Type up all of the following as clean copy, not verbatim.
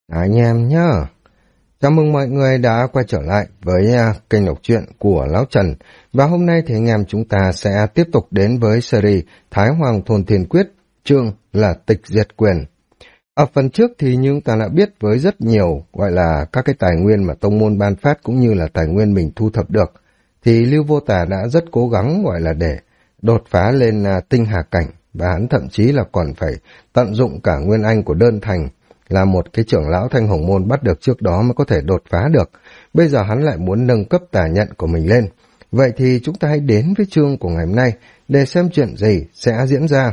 Anh em nhá, chào mừng mọi người đã quay trở lại với kênh đọc truyện của Lão Trần. Và hôm nay thì anh em chúng ta sẽ tiếp tục đến với series Thái Hoàng Thôn Thiên Quyết, chương là Tịch Diệt Quyền. Ở phần trước thì như chúng ta đã biết, với rất nhiều gọi là các cái tài nguyên mà tông môn ban phát cũng như là tài nguyên mình thu thập được, thì Lưu Vô Tà đã rất cố gắng gọi là để đột phá lên tinh hà cảnh, và hắn thậm chí là còn phải tận dụng cả nguyên anh của đơn thành, là một cái trưởng lão Thanh Hồng Môn bắt được trước đó mới có thể đột phá được. Bây giờ hắn lại muốn nâng cấp tà nhận của mình lên. Vậy thì chúng ta hãy đến với chương của ngày hôm nay để xem chuyện gì sẽ diễn ra.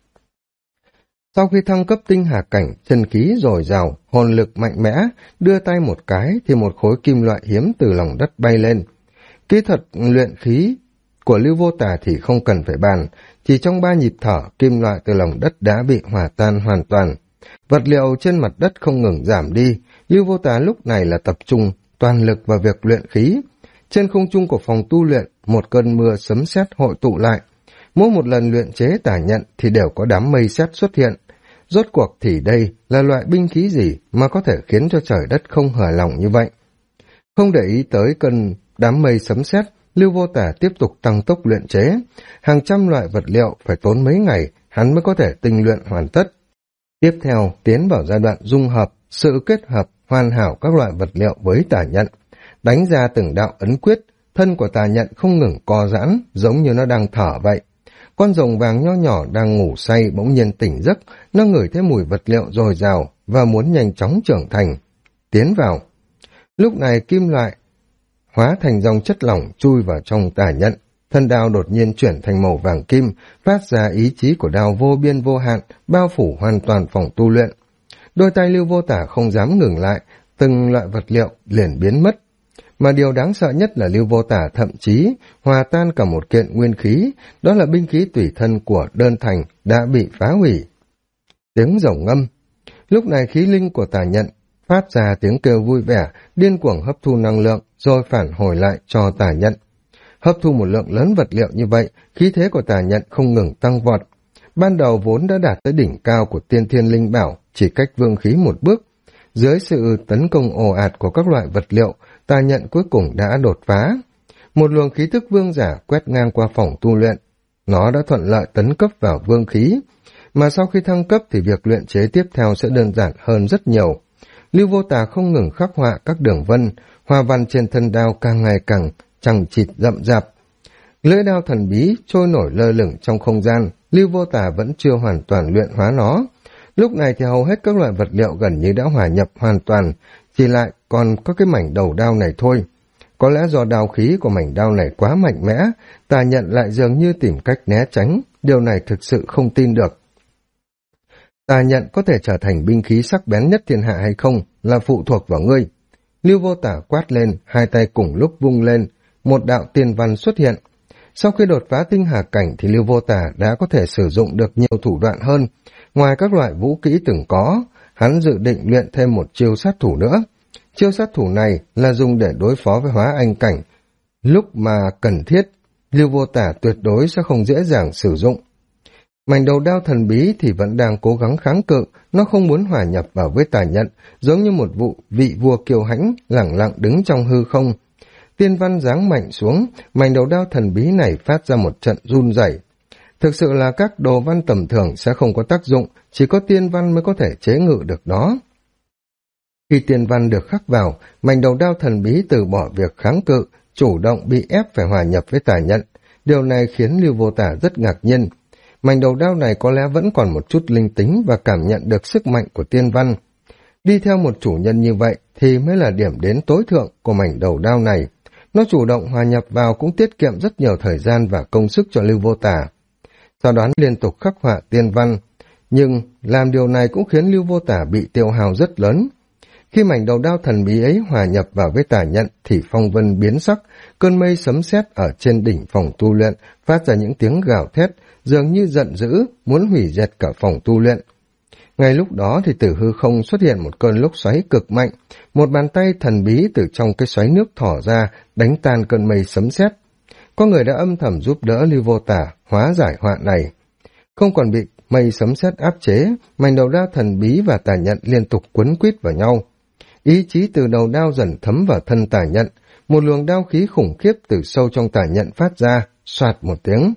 Sau khi thăng cấp tinh hà cảnh, chân khí dồi dào, hồn lực mạnh mẽ, đưa tay một cái thì một khối kim loại hiếm từ lòng đất bay lên. Kỹ thuật luyện khí của Lưu Vô Tà thì không cần phải bàn, chỉ trong 3 nhịp thở, kim loại từ lòng đất đã bị hòa tan hoàn toàn. Vật liệu trên mặt đất không ngừng giảm đi, Lưu Vô Tà lúc này là tập trung toàn lực vào việc luyện khí. Trên không trung của phòng tu luyện, một cơn mưa sấm sét hội tụ lại. Mỗi một lần luyện chế tà nhận thì đều có đám mây sét xuất hiện. Rốt cuộc thì đây là loại binh khí gì mà có thể khiến cho trời đất không hở lòng như vậy? Không để ý tới cơn đám mây sấm sét, Lưu Vô Tà tiếp tục tăng tốc luyện chế. Hàng trăm loại vật liệu phải tốn mấy ngày, hắn mới có thể tinh luyện hoàn tất. Tiếp theo, tiến vào giai đoạn dung hợp, sự kết hợp hoàn hảo các loại vật liệu với tà nhận. Đánh ra từng đạo ấn quyết, thân của tà nhận không ngừng co giãn, giống như nó đang thở vậy. Con rồng vàng nho nhỏ đang ngủ say bỗng nhiên tỉnh giấc, nó ngửi thấy mùi vật liệu dồi dào và muốn nhanh chóng trưởng thành. Tiến vào. Lúc này kim loại hóa thành dòng chất lỏng chui vào trong tà nhận. Thân đao đột nhiên chuyển thành màu vàng kim, phát ra ý chí của đao vô biên vô hạn, bao phủ hoàn toàn phòng tu luyện. Đôi tay Lưu Vô Tà không dám ngừng lại, từng loại vật liệu liền biến mất. Mà điều đáng sợ nhất là Lưu Vô Tà thậm chí hòa tan cả một kiện nguyên khí, đó là binh khí tùy thân của đơn thành đã bị phá hủy. Tiếng rồng ngâm. Lúc này khí linh của tà nhận phát ra tiếng kêu vui vẻ, điên cuồng hấp thu năng lượng, rồi phản hồi lại cho tà nhận. Hấp thu một lượng lớn vật liệu như vậy, khí thế của tà nhận không ngừng tăng vọt. Ban đầu vốn đã đạt tới đỉnh cao của tiên thiên linh bảo, chỉ cách vương khí một bước. Dưới sự tấn công ồ ạt của các loại vật liệu, tà nhận cuối cùng đã đột phá. Một luồng khí thức vương giả quét ngang qua phòng tu luyện. Nó đã thuận lợi tấn cấp vào vương khí. Mà sau khi thăng cấp thì việc luyện chế tiếp theo sẽ đơn giản hơn rất nhiều. Lưu Vô Tà không ngừng khắc họa các đường vân, hoa văn trên thân đao càng ngày càng chằng chịt rậm rạp. Lưỡi đao thần bí trôi nổi lơ lửng trong không gian, Lưu Vô Tà vẫn chưa hoàn toàn luyện hóa nó. Lúc này thì hầu hết các loại vật liệu gần như đã hòa nhập hoàn toàn, chỉ lại còn có cái mảnh đầu đao này thôi. Có lẽ do đao khí của mảnh đao này quá mạnh mẽ, tà nhận lại dường như tìm cách né tránh, điều này thực sự không tin được. Tà nhận có thể trở thành binh khí sắc bén nhất thiên hạ hay không là phụ thuộc vào ngươi. Lưu Vô Tà quát lên, hai tay cùng lúc vung lên, một đạo tiên văn xuất hiện. Sau khi đột phá tinh hà cảnh thì Lưu Vô Tà đã có thể sử dụng được nhiều thủ đoạn hơn. Ngoài các loại vũ kỹ từng có, hắn dự định luyện thêm một chiêu sát thủ nữa. Chiêu sát thủ này là dùng để đối phó với hóa anh cảnh. Lúc mà cần thiết, Lưu Vô Tà tuyệt đối sẽ không dễ dàng sử dụng. Mảnh đầu đao thần bí thì vẫn đang cố gắng kháng cự, nó không muốn hòa nhập vào với tà nhận, giống như một vị vua kiêu hãnh lẳng lặng đứng trong hư không. Tiên văn giáng mạnh xuống, mảnh đầu đao thần bí này phát ra một trận run rẩy. Thực sự là các đồ văn tầm thường sẽ không có tác dụng, chỉ có tiên văn mới có thể chế ngự được nó. Khi tiên văn được khắc vào, mảnh đầu đao thần bí từ bỏ việc kháng cự, chủ động bị ép phải hòa nhập với tà nhận. Điều này khiến Lưu Vô Tà rất ngạc nhiên. Mảnh đầu đao này có lẽ vẫn còn một chút linh tính và cảm nhận được sức mạnh của tiên văn. Đi theo một chủ nhân như vậy thì mới là điểm đến tối thượng của mảnh đầu đao này. Nó chủ động hòa nhập vào cũng tiết kiệm rất nhiều thời gian và công sức cho Lưu Vô Tà. Sau đó liên tục khắc họa tiên văn, nhưng làm điều này cũng khiến Lưu Vô Tà bị tiêu hao rất lớn. Khi mảnh đầu đao thần bí ấy hòa nhập vào với tà nhận thì phong vân biến sắc, cơn mây sấm sét ở trên đỉnh phòng tu luyện phát ra những tiếng gào thét, dường như giận dữ, muốn hủy diệt cả phòng tu luyện. Ngay lúc đó thì từ hư không xuất hiện một cơn lốc xoáy cực mạnh, một bàn tay thần bí từ trong cái xoáy nước thỏ ra, đánh tan cơn mây sấm sét. Có người đã âm thầm giúp đỡ Lưu Vô Tà hóa giải họa này. Không còn bị mây sấm sét áp chế, mảnh đầu đao thần bí và tà nhận liên tục quấn quýt vào nhau. Ý chí từ đầu đao dần thấm vào thân tà nhận, một luồng đao khí khủng khiếp từ sâu trong tà nhận phát ra, soạt một tiếng.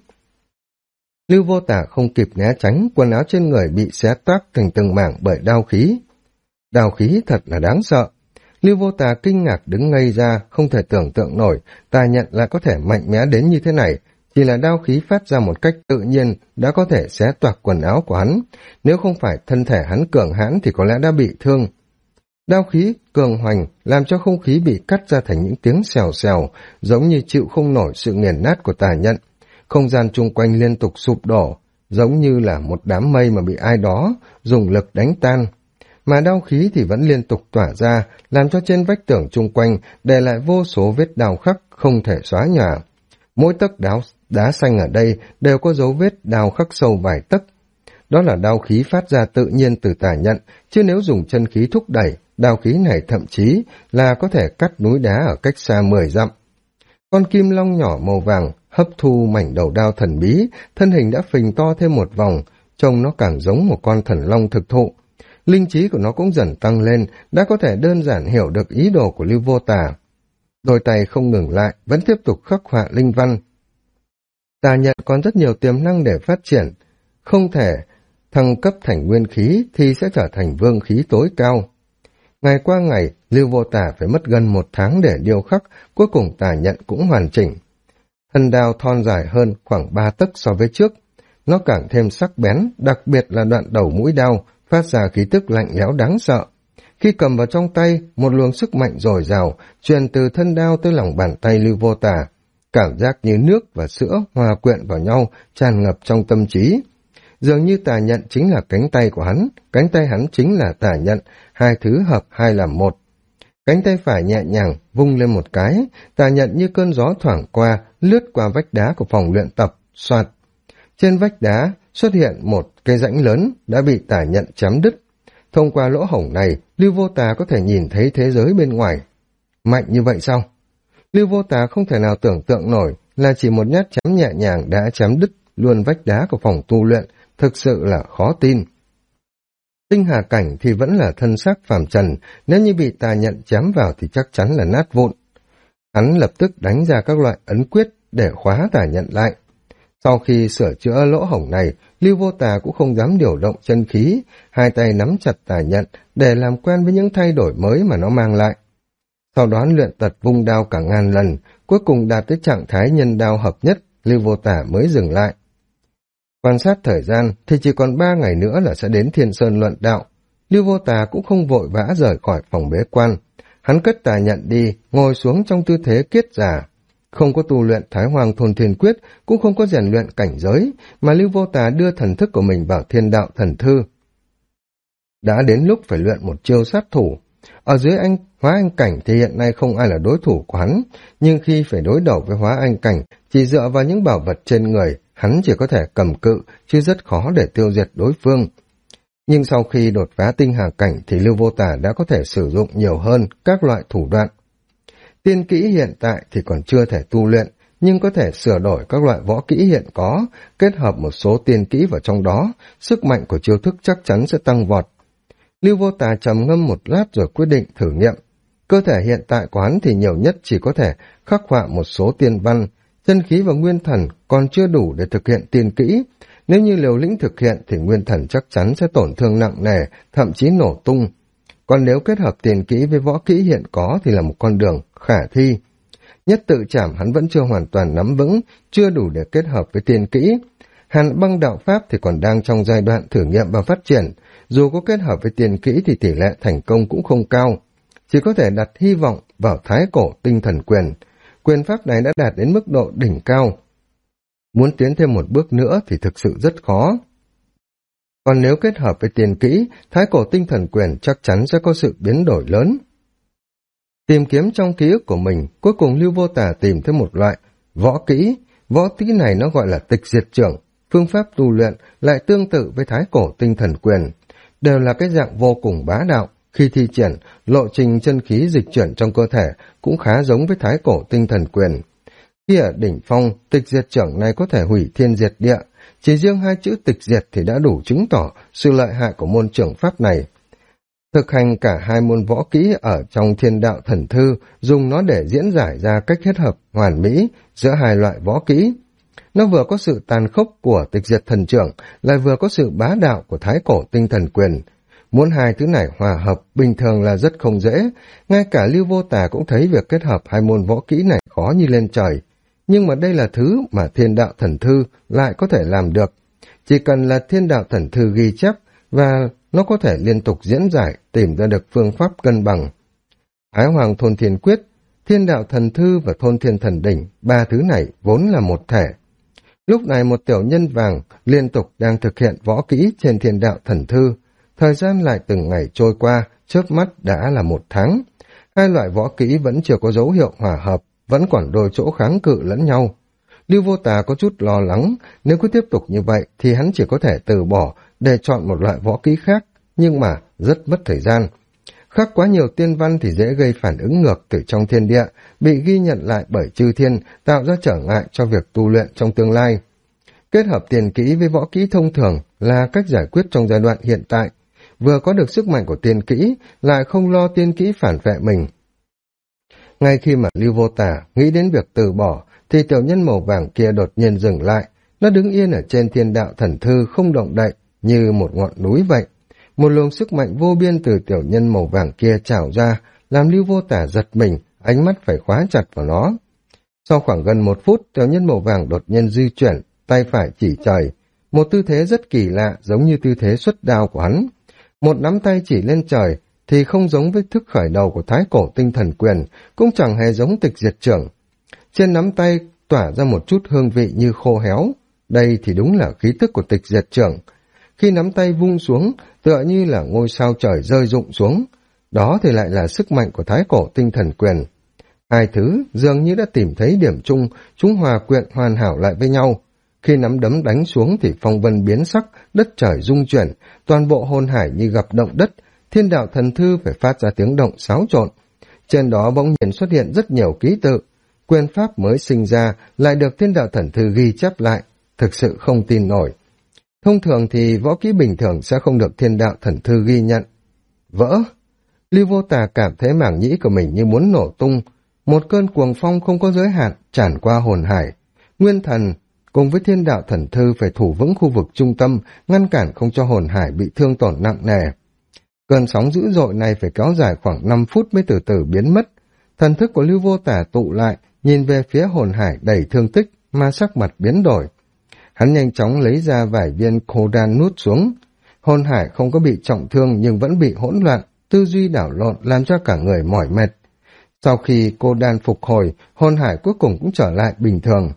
Lưu Vô Tả không kịp né tránh, quần áo trên người bị xé toác thành từng mảng bởi đao khí. Đao khí thật là đáng sợ. Lưu Vô Tả kinh ngạc đứng ngây ra, không thể tưởng tượng nổi, tà nhận lại có thể mạnh mẽ đến như thế này. Chỉ là đao khí phát ra một cách tự nhiên đã có thể xé toạc quần áo của hắn. Nếu không phải thân thể hắn cường hãn thì có lẽ đã bị thương. Đao khí cường hoành làm cho không khí bị cắt ra thành những tiếng xèo xèo, giống như chịu không nổi sự nghiền nát của tà nhận. Không gian chung quanh liên tục sụp đổ, giống như là một đám mây mà bị ai đó dùng lực đánh tan. Mà đao khí thì vẫn liên tục tỏa ra, làm cho trên vách tường chung quanh để lại vô số vết đao khắc không thể xóa nhòa. Mỗi tấc đá xanh ở đây đều có dấu vết đao khắc sâu vài tấc. Đó là đao khí phát ra tự nhiên từ tà nhận, chứ nếu dùng chân khí thúc đẩy, đao khí này thậm chí là có thể cắt núi đá ở cách xa 10 dặm. Con kim long nhỏ màu vàng hấp thu mảnh đầu đao thần bí, thân hình đã phình to thêm một vòng, trông nó càng giống một con thần long thực thụ. Linh trí của nó cũng dần tăng lên, đã có thể đơn giản hiểu được ý đồ của Lưu Vô Tả. Đôi tay không ngừng lại, vẫn tiếp tục khắc họa linh văn. Tà nhận còn rất nhiều tiềm năng để phát triển, không thể thăng cấp thành nguyên khí thì sẽ trở thành vương khí tối cao. Ngày qua ngày, Lưu Vô Tả phải mất gần 1 tháng để điêu khắc, cuối cùng tà nhận cũng hoàn chỉnh. Thân đao thon dài hơn khoảng 3 tấc so với trước. Nó càng thêm sắc bén, đặc biệt là đoạn đầu mũi đao, phát ra khí tức lạnh lẽo đáng sợ. Khi cầm vào trong tay, một luồng sức mạnh dồi dào truyền từ thân đao tới lòng bàn tay Lưu Vô Tả. Cảm giác như nước và sữa hòa quyện vào nhau, tràn ngập trong tâm trí. Dường như tà nhận chính là cánh tay của hắn, cánh tay hắn chính là tà nhận, hai thứ hợp hai làm một. Cánh tay phải nhẹ nhàng, vung lên một cái, tà nhận như cơn gió thoảng qua, lướt qua vách đá của phòng luyện tập, soạt. Trên vách đá xuất hiện một cái rãnh lớn đã bị tà nhận chém đứt. Thông qua lỗ hổng này, Lưu Vô Tả có thể nhìn thấy thế giới bên ngoài. Mạnh như vậy sao? Lưu Vô Tả không thể nào tưởng tượng nổi là chỉ một nhát chém nhẹ nhàng đã chém đứt luôn vách đá của phòng tu luyện, thực sự là khó tin. Tinh Hà Cảnh thì vẫn là thân xác phàm trần, nếu như bị tà nhận chém vào thì chắc chắn là nát vụn. Hắn lập tức đánh ra các loại ấn quyết để khóa tà nhận lại. Sau khi sửa chữa lỗ hổng này, Lưu Vô Tả cũng không dám điều động chân khí, hai tay nắm chặt tà nhận để làm quen với những thay đổi mới mà nó mang lại. Sau đó luyện tật vung đao cả ngàn lần, cuối cùng đạt tới trạng thái nhân đao hợp nhất, Lưu Vô Tả mới dừng lại. Quan sát thời gian thì chỉ còn 3 ngày nữa là sẽ đến Thiên Sơn luận đạo. Lưu Vô Tả cũng không vội vã rời khỏi phòng bế quan. Hắn cất tà nhận đi, ngồi xuống trong tư thế kiết già. Không có tu luyện Thái Hoàng Thôn Thiên Quyết, cũng không có rèn luyện cảnh giới, mà Lưu Vô Tả đưa thần thức của mình vào Thiên Đạo Thần Thư. Đã đến lúc phải luyện một chiêu sát thủ. Ở dưới hóa anh cảnh thì hiện nay không ai là đối thủ của hắn, nhưng khi phải đối đầu với hóa anh cảnh, chỉ dựa vào những bảo vật trên người, hắn chỉ có thể cầm cự, chứ rất khó để tiêu diệt đối phương. Nhưng sau khi đột phá tinh hà cảnh thì Lưu Vô Tả đã có thể sử dụng nhiều hơn các loại thủ đoạn. Tiên kỹ hiện tại thì còn chưa thể tu luyện, nhưng có thể sửa đổi các loại võ kỹ hiện có, kết hợp một số tiên kỹ vào trong đó, sức mạnh của chiêu thức chắc chắn sẽ tăng vọt. Lưu Vô Tả trầm ngâm một lát rồi quyết định thử nghiệm. Cơ thể hiện tại của hắn thì nhiều nhất chỉ có thể khắc họa một số tiên văn, chân khí và nguyên thần còn chưa đủ để thực hiện tiên kỹ. Nếu như liều lĩnh thực hiện thì nguyên thần chắc chắn sẽ tổn thương nặng nề, thậm chí nổ tung. Còn nếu kết hợp tiền kỹ với võ kỹ hiện có thì là một con đường khả thi. Nhất tự trảm hắn vẫn chưa hoàn toàn nắm vững, chưa đủ để kết hợp với tiên kỹ. Hàn băng đạo pháp thì còn đang trong giai đoạn thử nghiệm và phát triển, dù có kết hợp với tiền kỹ thì tỷ lệ thành công cũng không cao. Chỉ có thể đặt hy vọng vào thái cổ tinh thần quyền. Quyền pháp này đã đạt đến mức độ đỉnh cao. Muốn tiến thêm một bước nữa thì thực sự rất khó. Còn nếu kết hợp với tiền kỹ, thái cổ tinh thần quyền chắc chắn sẽ có sự biến đổi lớn. Tìm kiếm trong ký ức của mình, cuối cùng Lưu Vô Tả tìm thấy một loại võ kỹ. Võ kỹ này nó gọi là tịch diệt trưởng. Phương pháp tu luyện lại tương tự với thái cổ tinh thần quyền. Đều là cái dạng vô cùng bá đạo. Khi thi triển, lộ trình chân khí dịch chuyển trong cơ thể cũng khá giống với thái cổ tinh thần quyền. Khi ở đỉnh phong, tịch diệt trưởng này có thể hủy thiên diệt địa, Chỉ riêng hai chữ tịch diệt thì đã đủ chứng tỏ sự lợi hại của môn trưởng pháp này. Thực hành cả hai môn võ kỹ ở trong Thiên Đạo Thần Thư, dùng nó để diễn giải ra cách kết hợp hoàn mỹ giữa hai loại võ kỹ. Nó vừa có sự tàn khốc của tịch diệt thần trưởng, lại vừa có sự bá đạo của thái cổ tinh thần quyền. Muốn hai thứ này hòa hợp bình thường là rất không dễ, ngay cả Lưu Vô Tà cũng thấy việc kết hợp hai môn võ kỹ này khó như lên trời. Nhưng mà đây là thứ mà Thiên Đạo Thần Thư lại có thể làm được. Chỉ cần là Thiên Đạo Thần Thư ghi chép và nó có thể liên tục diễn giải, tìm ra được phương pháp cân bằng. Thái Hoàng Thôn Thiên Quyết, Thiên Đạo Thần Thư và Thôn Thiên Thần Đỉnh, ba thứ này vốn là một thể. Lúc này một tiểu nhân vàng liên tục đang thực hiện võ kỹ trên Thiên Đạo Thần Thư. Thời gian lại từng ngày trôi qua, chớp mắt đã là 1 tháng. Hai loại võ kỹ vẫn chưa có dấu hiệu hòa hợp, vẫn còn đôi chỗ kháng cự lẫn nhau. Lưu Vô Tà có chút lo lắng, nếu cứ tiếp tục như vậy thì hắn chỉ có thể từ bỏ để chọn một loại võ kỹ khác, nhưng mà rất mất thời gian. Khắc quá nhiều tiên văn thì dễ gây phản ứng ngược từ trong thiên địa, bị ghi nhận lại bởi chư thiên, tạo ra trở ngại cho việc tu luyện trong tương lai. Kết hợp tiền kỹ với võ kỹ thông thường là cách giải quyết trong giai đoạn hiện tại, vừa có được sức mạnh của tiên kỹ, lại không lo tiên kỹ phản vệ mình. Ngay khi mà Lưu Vô Tà nghĩ đến việc từ bỏ, thì tiểu nhân màu vàng kia đột nhiên dừng lại. Nó đứng yên ở trên Thiên Đạo Thần Thư không động đậy, như một ngọn núi vậy. Một luồng sức mạnh vô biên từ tiểu nhân màu vàng kia trào ra, làm Lưu Vô Tà giật mình, ánh mắt phải khóa chặt vào nó. Sau khoảng gần 1 phút, tiểu nhân màu vàng đột nhiên di chuyển, tay phải chỉ trời. Một tư thế rất kỳ lạ, giống như tư thế xuất đao của hắn. Một nắm tay chỉ lên trời, thì không giống với thức khởi đầu của thái cổ tinh thần quyền, cũng chẳng hề giống tịch diệt trưởng. Trên nắm tay tỏa ra một chút hương vị như khô héo. Đây thì đúng là khí tức của tịch diệt trưởng. Khi nắm tay vung xuống, tựa như là ngôi sao trời rơi rụng xuống. Đó thì lại là sức mạnh của thái cổ tinh thần quyền. Hai thứ dường như đã tìm thấy điểm chung, chúng hòa quyện hoàn hảo lại với nhau. Khi nắm đấm đánh xuống thì phong vân biến sắc, đất trời rung chuyển, toàn bộ hồn hải như gặp động đất, Thiên Đạo Thần Thư phải phát ra tiếng động xáo trộn. Trên đó bỗng nhiên xuất hiện rất nhiều ký tự, quyền pháp mới sinh ra lại được Thiên Đạo Thần Thư ghi chép lại, thực sự không tin nổi. Thông thường thì võ kỹ bình thường sẽ không được Thiên Đạo Thần Thư ghi nhận. Vỡ! Lưu Vô Tà cảm thấy mảng nhĩ của mình như muốn nổ tung, một cơn cuồng phong không có giới hạn tràn qua hồn hải. Nguyên thần cùng với Thiên Đạo Thần Thư phải thủ vững khu vực trung tâm, ngăn cản không cho hồn hải bị thương tổn nặng nề. Cơn sóng dữ dội này phải kéo dài khoảng 5 phút mới từ từ biến mất. Thần thức của Lưu Vô Tà tụ lại, nhìn về phía hồn hải đầy thương tích mà sắc mặt biến đổi. Hắn nhanh chóng lấy ra vài viên khô đan nuốt xuống. Hồn hải không có bị trọng thương nhưng vẫn bị hỗn loạn, tư duy đảo lộn làm cho cả người mỏi mệt. Sau khi cô đan phục hồi, hồn hải cuối cùng cũng trở lại bình thường.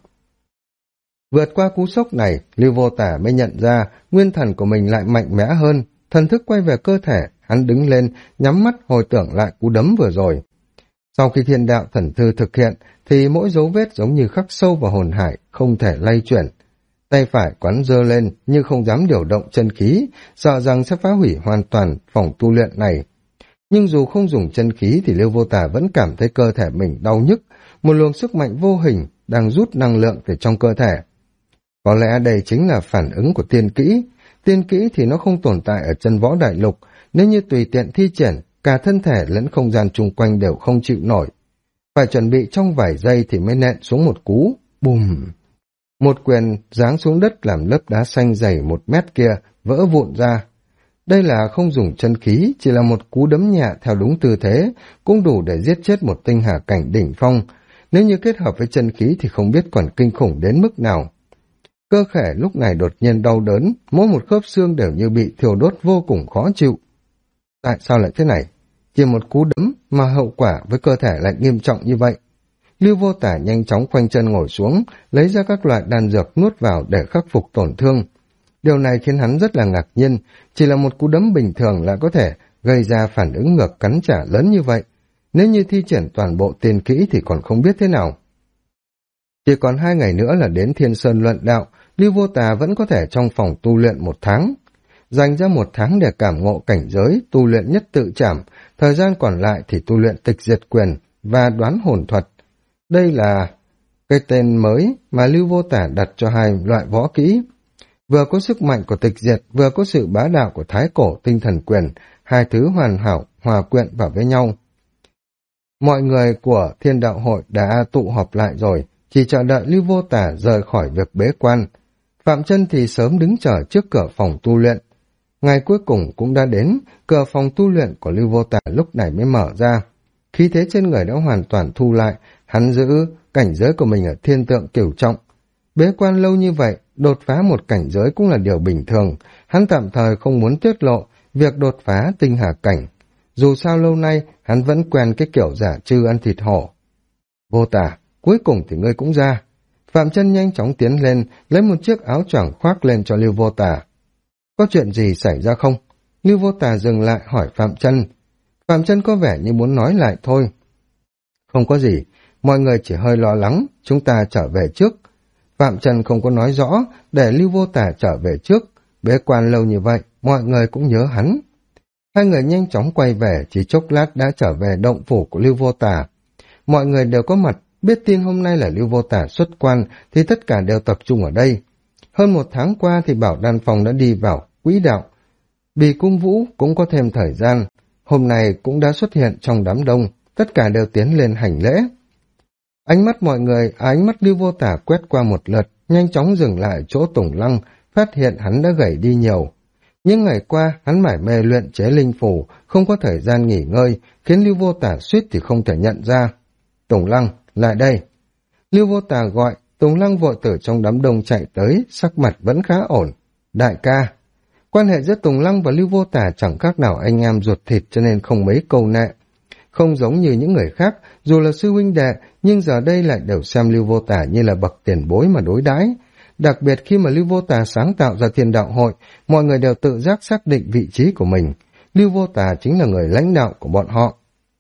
Vượt qua cú sốc này, Lưu Vô Tà mới nhận ra nguyên thần của mình lại mạnh mẽ hơn. Thần thức quay về cơ thể, hắn đứng lên, nhắm mắt hồi tưởng lại cú đấm vừa rồi. Sau khi Thiên Đạo Thần Thư thực hiện, thì mỗi dấu vết giống như khắc sâu vào hồn hải, không thể lay chuyển. Tay phải quán giơ lên nhưng không dám điều động chân khí, sợ rằng sẽ phá hủy hoàn toàn phòng tu luyện này. Nhưng dù không dùng chân khí thì Lưu Vô Tà vẫn cảm thấy cơ thể mình đau nhức, một luồng sức mạnh vô hình đang rút năng lượng từ trong cơ thể. Có lẽ đây chính là phản ứng của tiên kỹ. Tiên kỹ thì nó không tồn tại ở chân võ đại lục, nếu như tùy tiện thi triển, cả thân thể lẫn không gian chung quanh đều không chịu nổi. Phải chuẩn bị trong vài giây thì mới nện xuống một cú, bùm. Một quyền giáng xuống đất làm lớp đá xanh dày 1 mét kia vỡ vụn ra. Đây là không dùng chân khí, chỉ là một cú đấm nhẹ theo đúng tư thế, cũng đủ để giết chết một tinh hà cảnh đỉnh phong. Nếu như kết hợp với chân khí thì không biết còn kinh khủng đến mức nào. Cơ thể lúc này đột nhiên đau đớn, mỗi một khớp xương đều như bị thiêu đốt vô cùng khó chịu. Tại sao lại thế này? Chỉ một cú đấm mà hậu quả với cơ thể lại nghiêm trọng như vậy. Lưu Vô Tà nhanh chóng khoanh chân ngồi xuống, lấy ra các loại đan dược nuốt vào để khắc phục tổn thương. Điều này khiến hắn rất là ngạc nhiên, chỉ là một cú đấm bình thường lại có thể gây ra phản ứng ngược cắn trả lớn như vậy. Nếu như thi triển toàn bộ tiền kỹ thì còn không biết thế nào. Chỉ còn 2 ngày nữa là đến Thiên Sơn luận đạo, Lưu Vô Tà vẫn có thể trong phòng tu luyện 1 tháng. Dành ra 1 tháng để cảm ngộ cảnh giới, tu luyện nhất tự trảm, thời gian còn lại thì tu luyện tịch diệt quyền và đoán hồn thuật. Đây là cái tên mới mà Lưu Vô Tà đặt cho 2 loại võ kỹ. vừa có sức mạnh của tịch diệt, vừa có sự bá đạo của thái cổ tinh thần quyền, hai thứ hoàn hảo, hòa quyện vào với nhau. Mọi người của Thiên Đạo Hội đã tụ họp lại rồi, chỉ chờ đợi Lưu Vô Tả rời khỏi việc bế quan. Phạm Chân thì sớm đứng chờ trước cửa phòng tu luyện. Ngày cuối cùng cũng đã đến, cửa phòng tu luyện của Lưu Vô Tả lúc này mới mở ra. Khí thế trên người đã hoàn toàn thu lại, hắn giữ cảnh giới của mình ở thiên tượng cửu trọng. Bế quan lâu như vậy, đột phá một cảnh giới cũng là điều bình thường, hắn tạm thời không muốn tiết lộ việc đột phá tinh hà cảnh. Dù sao lâu nay, hắn vẫn quen cái kiểu giả trư ăn thịt hổ. Vô Tả, cuối cùng thì ngươi cũng ra. Phạm Chân nhanh chóng tiến lên, lấy một chiếc áo choàng khoác lên cho Lưu Vô Tả. Có chuyện gì xảy ra không? Lưu Vô Tả dừng lại hỏi Phạm Chân. Phạm Chân có vẻ như muốn nói lại thôi. Không có gì, mọi người chỉ hơi lo lắng, chúng ta trở về trước. Phạm Chân không có nói rõ, để Lưu Vô Tả trở về trước. Bế quan lâu như vậy, mọi người cũng nhớ hắn. Hai người nhanh chóng quay về, chỉ chốc lát đã trở về động phủ của Lưu Vô Tả. Mọi người đều có mặt, biết tin hôm nay là Lưu Vô Tả xuất quan thì tất cả đều tập trung ở đây. Hơn một tháng qua thì Bảo Đan Phòng đã đi vào quỹ đạo. Bì Cung Vũ cũng có thêm thời gian, hôm nay cũng đã xuất hiện trong đám đông, tất cả đều tiến lên hành lễ. Ánh mắt Lưu Vô Tả quét qua một lượt, nhanh chóng dừng lại chỗ Tùng Lăng, phát hiện hắn đã gầy đi nhiều. Những ngày qua, hắn mải mê luyện chế linh phù, không có thời gian nghỉ ngơi, khiến Lưu Vô Tả suýt thì không thể nhận ra. Tùng Lăng, lại đây. Lưu Vô Tả gọi, Tùng Lăng vội từ trong đám đông chạy tới, sắc mặt vẫn khá ổn. Đại ca. Quan hệ giữa Tùng Lăng và Lưu Vô Tả chẳng khác nào anh em ruột thịt cho nên không mấy câu nệ. Không giống như những người khác, dù là sư huynh đệ, nhưng giờ đây lại đều xem Lưu Vô Tả như là bậc tiền bối mà đối đãi. Đặc biệt khi mà Lưu Vô Tả sáng tạo ra Thiên Đạo Hội, mọi người đều tự giác xác định vị trí của mình. Lưu Vô Tả chính là người lãnh đạo của bọn họ.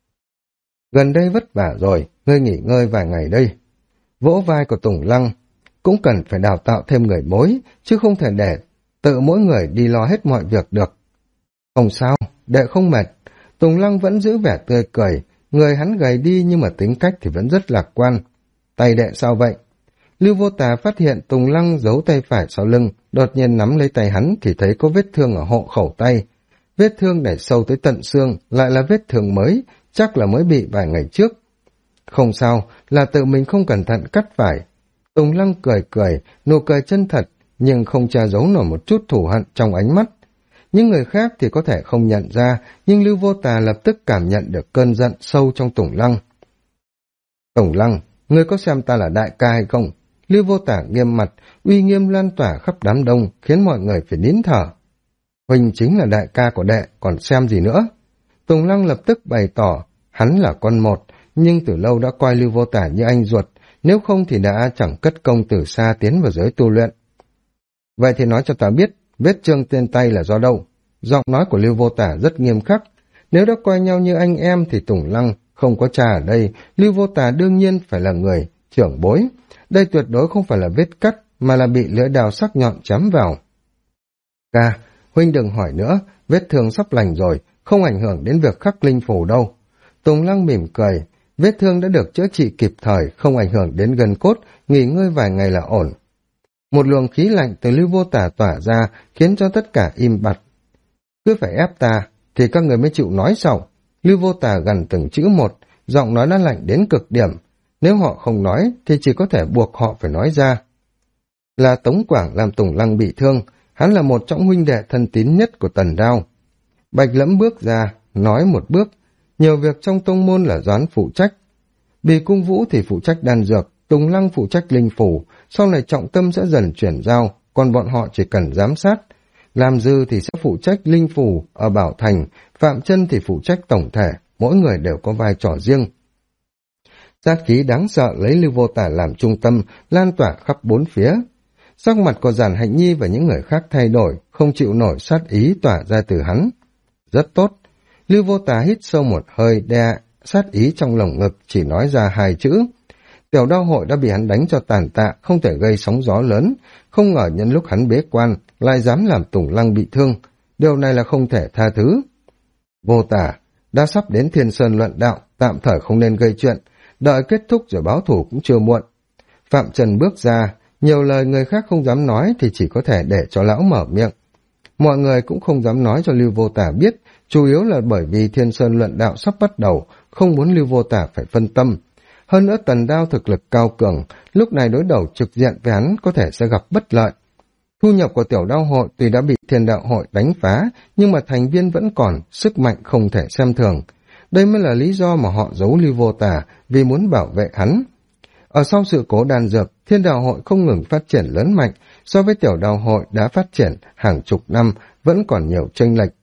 Gần đây vất vả rồi, ngươi nghỉ ngơi vài ngày đây. Vỗ vai của Tùng Lăng, cũng cần phải đào tạo thêm người mối, chứ không thể để tự mỗi người đi lo hết mọi việc được. Không sao, đệ không mệt. Tùng Lăng vẫn giữ vẻ tươi cười, người hắn gầy đi nhưng mà tính cách thì vẫn rất lạc quan. Tay đệ sao vậy? Lưu Vô Tả phát hiện Tùng Lăng giấu tay phải sau lưng, đột nhiên nắm lấy tay hắn thì thấy có vết thương ở hộ khẩu tay. Vết thương đẩy sâu tới tận xương, lại là vết thương mới, chắc là mới bị vài ngày trước. Không sao, là tự mình không cẩn thận cắt phải. Tùng Lăng cười cười, nụ cười chân thật, nhưng không che giấu nổi một chút thù hận trong ánh mắt. Những người khác thì có thể không nhận ra, nhưng Lưu Vô Tả lập tức cảm nhận được cơn giận sâu trong Tùng Lăng. Tùng Lăng, ngươi có xem ta là đại ca hay không? Lưu Vô Tả nghiêm mặt, uy nghiêm lan tỏa khắp đám đông, khiến mọi người phải nín thở. Huynh chính là đại ca của đệ, còn xem gì nữa? Tùng Lăng lập tức bày tỏ, hắn là con một, nhưng từ lâu đã coi Lưu Vô Tả như anh ruột, nếu không thì đã chẳng cất công từ xa tiến vào giới tu luyện. Vậy thì nói cho ta biết, vết thương trên tay là do đâu? Giọng nói của Lưu Vô Tả rất nghiêm khắc. Nếu đã coi nhau như anh em thì Tùng Lăng không có cha ở đây, Lưu Vô Tả đương nhiên phải là người trưởng bối. Đây tuyệt đối không phải là vết cắt, mà là bị lưỡi đào sắc nhọn chém vào. Ca, huynh đừng hỏi nữa, vết thương sắp lành rồi, không ảnh hưởng đến việc khắc linh phù đâu. Tùng Lăng mỉm cười, vết thương đã được chữa trị kịp thời, không ảnh hưởng đến gân cốt, nghỉ ngơi vài ngày là ổn. Một luồng khí lạnh từ Lưu Vô Tả tỏa ra, khiến cho tất cả im bặt. Cứ phải ép ta, thì các người mới chịu nói sao? Lưu Vô Tả gần từng chữ một, giọng nói đã lạnh đến cực điểm. Nếu họ không nói, thì chỉ có thể buộc họ phải nói ra. Là Tống Quảng làm Tùng Lăng bị thương, hắn là một trong huynh đệ thân tín nhất của Tần Đao. Bạch Lẫm bước ra, nói một bước, nhiều việc trong tông môn là Doãn phụ trách. Bì Cung Vũ thì phụ trách đan dược, Tùng Lăng phụ trách linh phủ, sau này trọng tâm sẽ dần chuyển giao, còn bọn họ chỉ cần giám sát. Làm Dư thì sẽ phụ trách linh phủ ở Bảo Thành, Phạm Chân thì phụ trách tổng thể, mỗi người đều có vai trò riêng. Sát khí đáng sợ lấy Lưu Vô Tả làm trung tâm, lan tỏa khắp bốn phía. Sắc mặt của Giản Hạnh Nhi và những người khác thay đổi, không chịu nổi sát ý tỏa ra từ hắn. Rất tốt. Lưu Vô Tả hít sâu một hơi, đè sát ý trong lồng ngực, chỉ nói ra hai chữ. Tiểu Đao Hội đã bị hắn đánh cho tàn tạ, không thể gây sóng gió lớn. Không ngờ nhân lúc hắn bế quan, lại dám làm Tùng Lăng bị thương. Điều này là không thể tha thứ. Vô Tả, đã sắp đến Thiên Sơn luận đạo, tạm thời không nên gây chuyện. Đợi kết thúc rồi báo thủ cũng chưa muộn. Phạm Trần bước ra, Nhiều lời người khác không dám nói thì chỉ có thể để cho lão mở miệng. Mọi người cũng không dám nói cho Lưu Vô Tả biết, chủ yếu là bởi vì Thiên Sơn luận đạo sắp bắt đầu, không muốn Lưu Vô Tả phải phân tâm. Hơn nữa Tần Đao thực lực cao cường, lúc này đối đầu trực diện với hắn có thể sẽ gặp bất lợi. Thu nhập của tiểu đao hội tuy đã bị Thiên Đạo hội đánh phá, nhưng mà thành viên vẫn còn, sức mạnh không thể xem thường. Đây mới là lý do mà họ giấu Lưu Vô Tả, vì muốn bảo vệ hắn. Ở sau sự cố đan dược, Thiên Đạo hội không ngừng phát triển lớn mạnh, so với tiểu đao hội đã phát triển hàng chục năm, vẫn còn nhiều chênh lệch.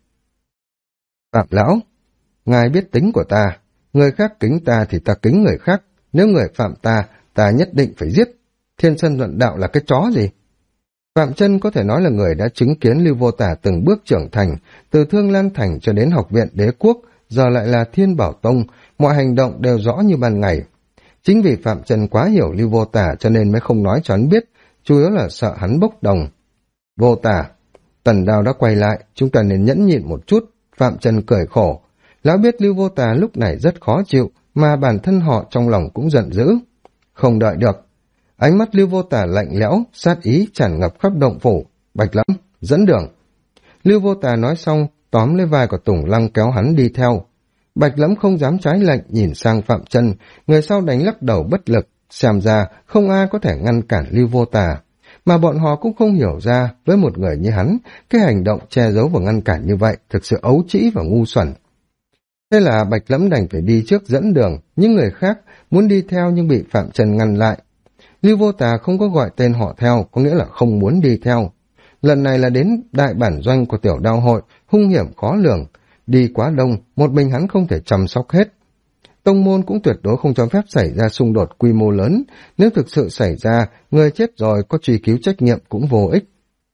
Phạm lão, ngài biết tính của ta, người khác kính ta thì ta kính người khác, nếu người phạm ta, ta nhất định phải giết. Thiên Sơn luận đạo là cái chó gì? Phạm Chân có thể nói là người đã chứng kiến Lưu Vô Tả từng bước trưởng thành, từ Thương Lan Thành cho đến Học viện Đế Quốc, giờ lại là Thiên Bảo Tông, mọi hành động đều rõ như ban ngày. Chính vì Phạm Chân quá hiểu Lưu Vô Tả cho nên mới không nói cho hắn biết, chủ yếu là sợ hắn bốc đồng. Vô Tả, Tần Đao đã quay lại, chúng ta nên nhẫn nhịn một chút. Phạm Chân cười khổ. Lão biết Lưu Vô Tả lúc này rất khó chịu, mà bản thân họ trong lòng cũng giận dữ. Không đợi được. Ánh mắt Lưu Vô Tả lạnh lẽo, sát ý tràn ngập khắp động phủ. Bạch Lẫm, dẫn đường. Lưu Vô Tả nói xong, tóm lấy vai của Tùng Lăng kéo hắn đi theo. Bạch Lẫm không dám trái lệnh, nhìn sang Phạm Chân, người sau đánh lắc đầu bất lực. Xem ra không ai có thể ngăn cản Lưu Vô Tả. Mà bọn họ cũng không hiểu ra, với một người như hắn, cái hành động che giấu và ngăn cản như vậy thực sự ấu trĩ và ngu xuẩn. Thế là Bạch Lẫm đành phải đi trước dẫn đường, những người khác muốn đi theo nhưng bị Phạm Chân ngăn lại. Lưu Vô Tả không có gọi tên họ theo, có nghĩa là không muốn đi theo. Lần này là đến đại bản doanh của tiểu đao hội, hung hiểm khó lường. Đi quá đông, một mình hắn không thể chăm sóc hết. Tông môn cũng tuyệt đối không cho phép xảy ra xung đột quy mô lớn. Nếu thực sự xảy ra, người chết rồi có truy cứu trách nhiệm cũng vô ích.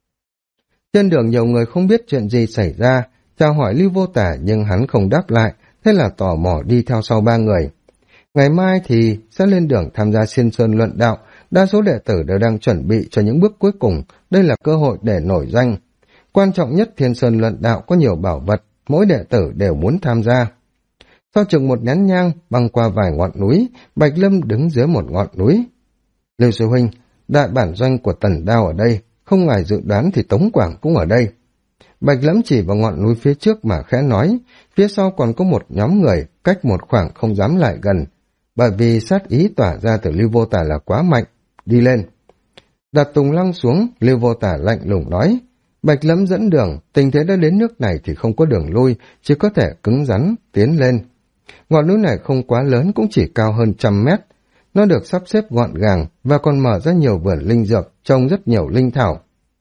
Trên đường nhiều người không biết chuyện gì xảy ra, chào hỏi Lưu Vô Tả nhưng hắn không đáp lại, thế là tò mò đi theo sau ba người. Ngày mai thì sẽ lên đường tham gia Thiên Sơn luận đạo, đa số đệ tử đều đang chuẩn bị cho những bước cuối cùng, đây là cơ hội để nổi danh. Quan trọng nhất Thiên Sơn luận đạo có nhiều bảo vật, mỗi đệ tử đều muốn tham gia. Sau chừng một nén nhang, băng qua vài ngọn núi, Bạch Lâm đứng dưới một ngọn núi. Lưu sư huynh, đại bản doanh của Tần Đao ở đây, không ngoài dự đoán thì Tống Quảng cũng ở đây. Bạch Lâm chỉ vào ngọn núi phía trước mà khẽ nói, phía sau còn có một nhóm người, cách một khoảng không dám lại gần, bởi vì sát ý tỏa ra từ Lưu Vô Tả là quá mạnh. Đi lên. Đặt Tùng Lăng xuống, Lưu Vô Tả lạnh lùng nói, Bạch Lâm dẫn đường, tình thế đã đến nước này thì không có đường lui, chỉ có thể cứng rắn, tiến lên. Ngọn núi này không quá lớn, cũng chỉ cao hơn 100 mét. Nó được sắp xếp gọn gàng và còn mở ra nhiều vườn linh dược, trồng rất nhiều linh thảo.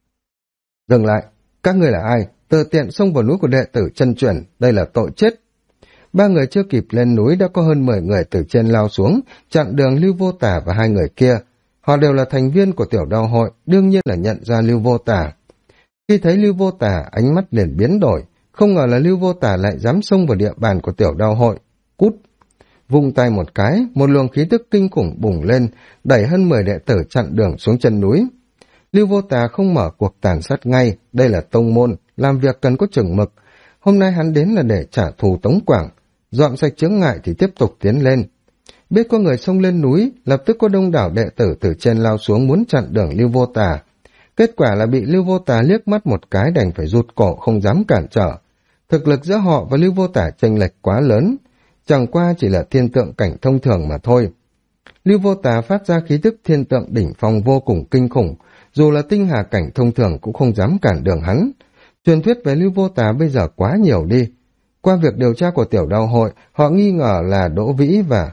Dừng lại, các ngươi là ai? Tự tiện xông vào núi của đệ tử chân truyền, đây là tội chết. Ba người chưa kịp lên núi đã có hơn 10 người từ trên lao xuống, chặn đường Lưu Vô Tả và hai người kia. Họ đều là thành viên của tiểu đao hội, đương nhiên là nhận ra Lưu Vô Tả. Khi thấy Lưu Vô Tả, ánh mắt liền biến đổi, không ngờ là Lưu Vô Tả lại dám xông vào địa bàn của tiểu đao hội. Cút! Vung tay một cái, một luồng khí tức kinh khủng bùng lên, đẩy hơn 10 đệ tử chặn đường xuống chân núi. Lưu Vô Tả không mở cuộc tàn sát ngay, đây là tông môn, làm việc cần có chừng mực. Hôm nay hắn đến là để trả thù Tống Quảng, dọn sạch chướng ngại thì tiếp tục tiến lên. Biết có người xông lên núi, lập tức có đông đảo đệ tử từ trên lao xuống muốn chặn đường Lưu Vô Tả. Kết quả là bị Lưu Vô Tả liếc mắt một cái đành phải rụt cổ không dám cản trở. Thực lực giữa họ và Lưu Vô Tả chênh lệch quá lớn, chẳng qua chỉ là thiên tượng cảnh thông thường mà thôi. Lưu Vô Tả phát ra khí tức thiên tượng đỉnh phong vô cùng kinh khủng, dù là tinh hà cảnh thông thường cũng không dám cản đường hắn. Truyền thuyết về Lưu Vô Tả bây giờ quá nhiều đi. Qua việc điều tra của tiểu đao hội, họ nghi ngờ là Đỗ Vĩ và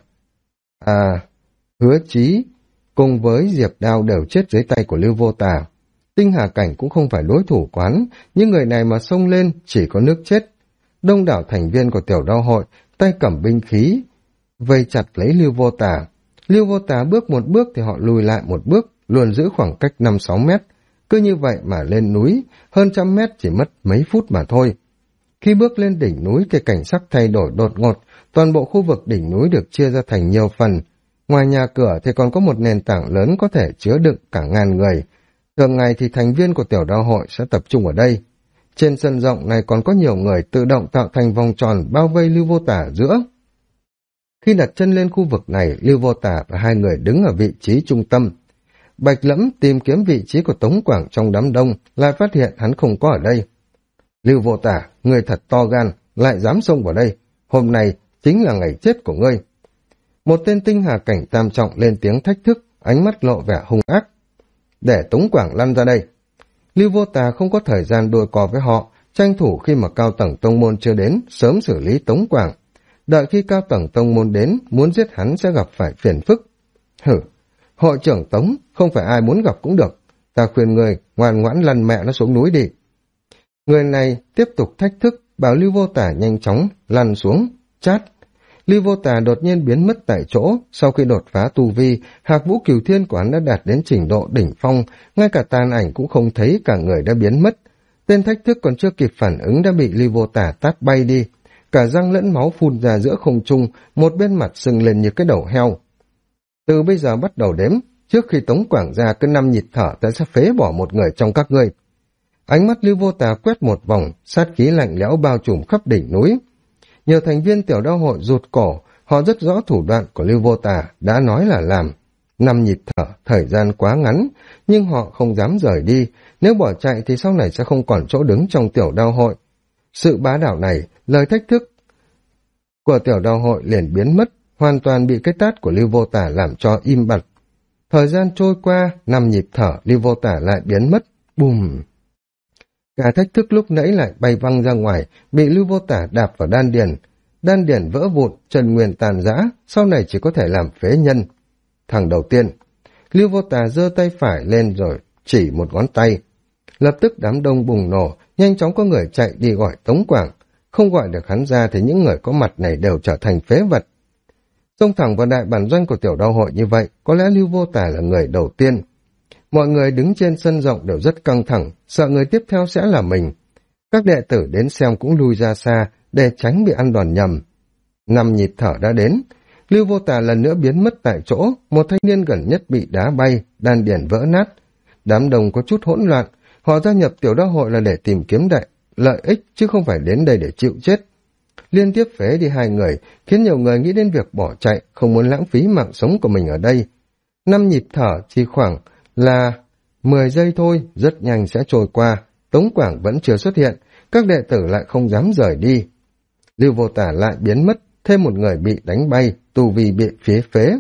Hứa Chí cùng với Diệp Đao đều chết dưới tay của Lưu Vô Tả. Tinh hà cảnh cũng không phải đối thủ quán, những người này mà xông lên chỉ có nước chết. Đông đảo thành viên của tiểu đao hội tay cầm binh khí vây chặt lấy Lưu Vô Tả. Lưu Vô Tả bước một bước thì họ lùi lại một bước, luôn giữ khoảng cách 5-6 mét. Cứ như vậy mà lên núi, hơn 100 mét chỉ mất mấy phút mà thôi. Khi bước lên đỉnh núi, cái cảnh sắc thay đổi đột ngột, toàn bộ khu vực đỉnh núi được chia ra thành nhiều phần. Ngoài nhà cửa thì còn có một nền tảng lớn có thể chứa đựng cả ngàn người. Thường ngày thì thành viên của tiểu đao hội sẽ tập trung ở đây. Trên sân rộng này còn có nhiều người tự động tạo thành vòng tròn bao vây Lưu Vô Tả giữa. Khi đặt chân lên khu vực này, Lưu Vô Tả và hai người đứng ở vị trí trung tâm. Bạch Lẫm tìm kiếm vị trí của Tống Quảng trong đám đông, lại phát hiện hắn không có ở đây. Lưu Vô Tả, ngươi thật to gan, lại dám xông vào đây. Hôm nay chính là ngày chết của ngươi. Một tên tinh hà cảnh tam trọng lên tiếng thách thức, ánh mắt lộ vẻ hung ác. Để Tống Quảng lăn ra đây. Lưu Vô Tà không có thời gian đôi cò với họ, tranh thủ khi mà cao tầng tông môn chưa đến, sớm xử lý Tống Quảng. Đợi khi cao tầng tông môn đến, muốn giết hắn sẽ gặp phải phiền phức. Hử, hội trưởng Tống, không phải ai muốn gặp cũng được. Ta khuyên người ngoan ngoãn lăn mẹ nó xuống núi đi. Người này tiếp tục thách thức, bảo Lưu Vô Tà nhanh chóng lăn xuống, chát. Lưu Vô Tà đột nhiên biến mất tại chỗ, sau khi đột phá tu vi, Hạc Vũ Cửu Thiên của hắn đã đạt đến trình độ đỉnh phong, ngay cả tàn ảnh cũng không thấy, cả người đã biến mất. Tên thách thức còn chưa kịp phản ứng đã bị Lưu Vô Tà tát bay đi, cả răng lẫn máu phun ra giữa không trung, một bên mặt sưng lên như cái đầu heo. Từ bây giờ bắt đầu đếm, trước khi Tống Quảng ra cứ 5 nhịp thở ta sẽ phế bỏ một người trong các ngươi. Ánh mắt Lưu Vô Tà quét một vòng, sát khí lạnh lẽo bao trùm khắp đỉnh núi. Nhiều thành viên tiểu đao hội rụt cổ, họ rất rõ thủ đoạn của Lưu Vô Tà, đã nói là làm. 5 nhịp thở, thời gian quá ngắn, nhưng họ không dám rời đi, nếu bỏ chạy thì sau này sẽ không còn chỗ đứng trong tiểu đao hội. Sự bá đạo này, lời thách thức của tiểu đao hội liền biến mất, hoàn toàn bị cái tát của Lưu Vô Tà làm cho im bặt. Thời gian trôi qua, 5 nhịp thở, Lưu Vô Tà lại biến mất, bùm. Cả thách thức lúc nãy lại bay văng ra ngoài, bị Lưu Vô Tả đạp vào đan điền. Đan điền vỡ vụn, chân nguyên tàn rã, sau này chỉ có thể làm phế nhân. Thằng đầu tiên, Lưu Vô Tả giơ tay phải lên rồi chỉ một ngón tay. Lập tức đám đông bùng nổ, nhanh chóng có người chạy đi gọi Tống Quảng. Không gọi được hắn ra thì những người có mặt này đều trở thành phế vật. Xông thẳng vào đại bản doanh của tiểu đao hội như vậy, có lẽ Lưu Vô Tả là người đầu tiên. Mọi người đứng trên sân rộng đều rất căng thẳng, sợ người tiếp theo sẽ là mình. Các đệ tử đến xem cũng lui ra xa, để tránh bị ăn đòn nhầm. 5 nhịp thở đã đến, Lưu Vô Tà lần nữa biến mất tại chỗ, một thanh niên gần nhất bị đá bay, đan điền vỡ nát. Đám đông có chút hỗn loạn, họ gia nhập tiểu đao hội là để tìm kiếm lợi ích, chứ không phải đến đây để chịu chết. Liên tiếp phế đi 2 người, khiến nhiều người nghĩ đến việc bỏ chạy, không muốn lãng phí mạng sống của mình ở đây. 5 nhịp thở chỉ khoảng là 10 giây thôi, rất nhanh sẽ trôi qua. Tống Quảng vẫn chưa xuất hiện, các đệ tử lại không dám rời đi. Lưu Vô Tả lại biến mất, thêm một người bị đánh bay, tu vi bị phế.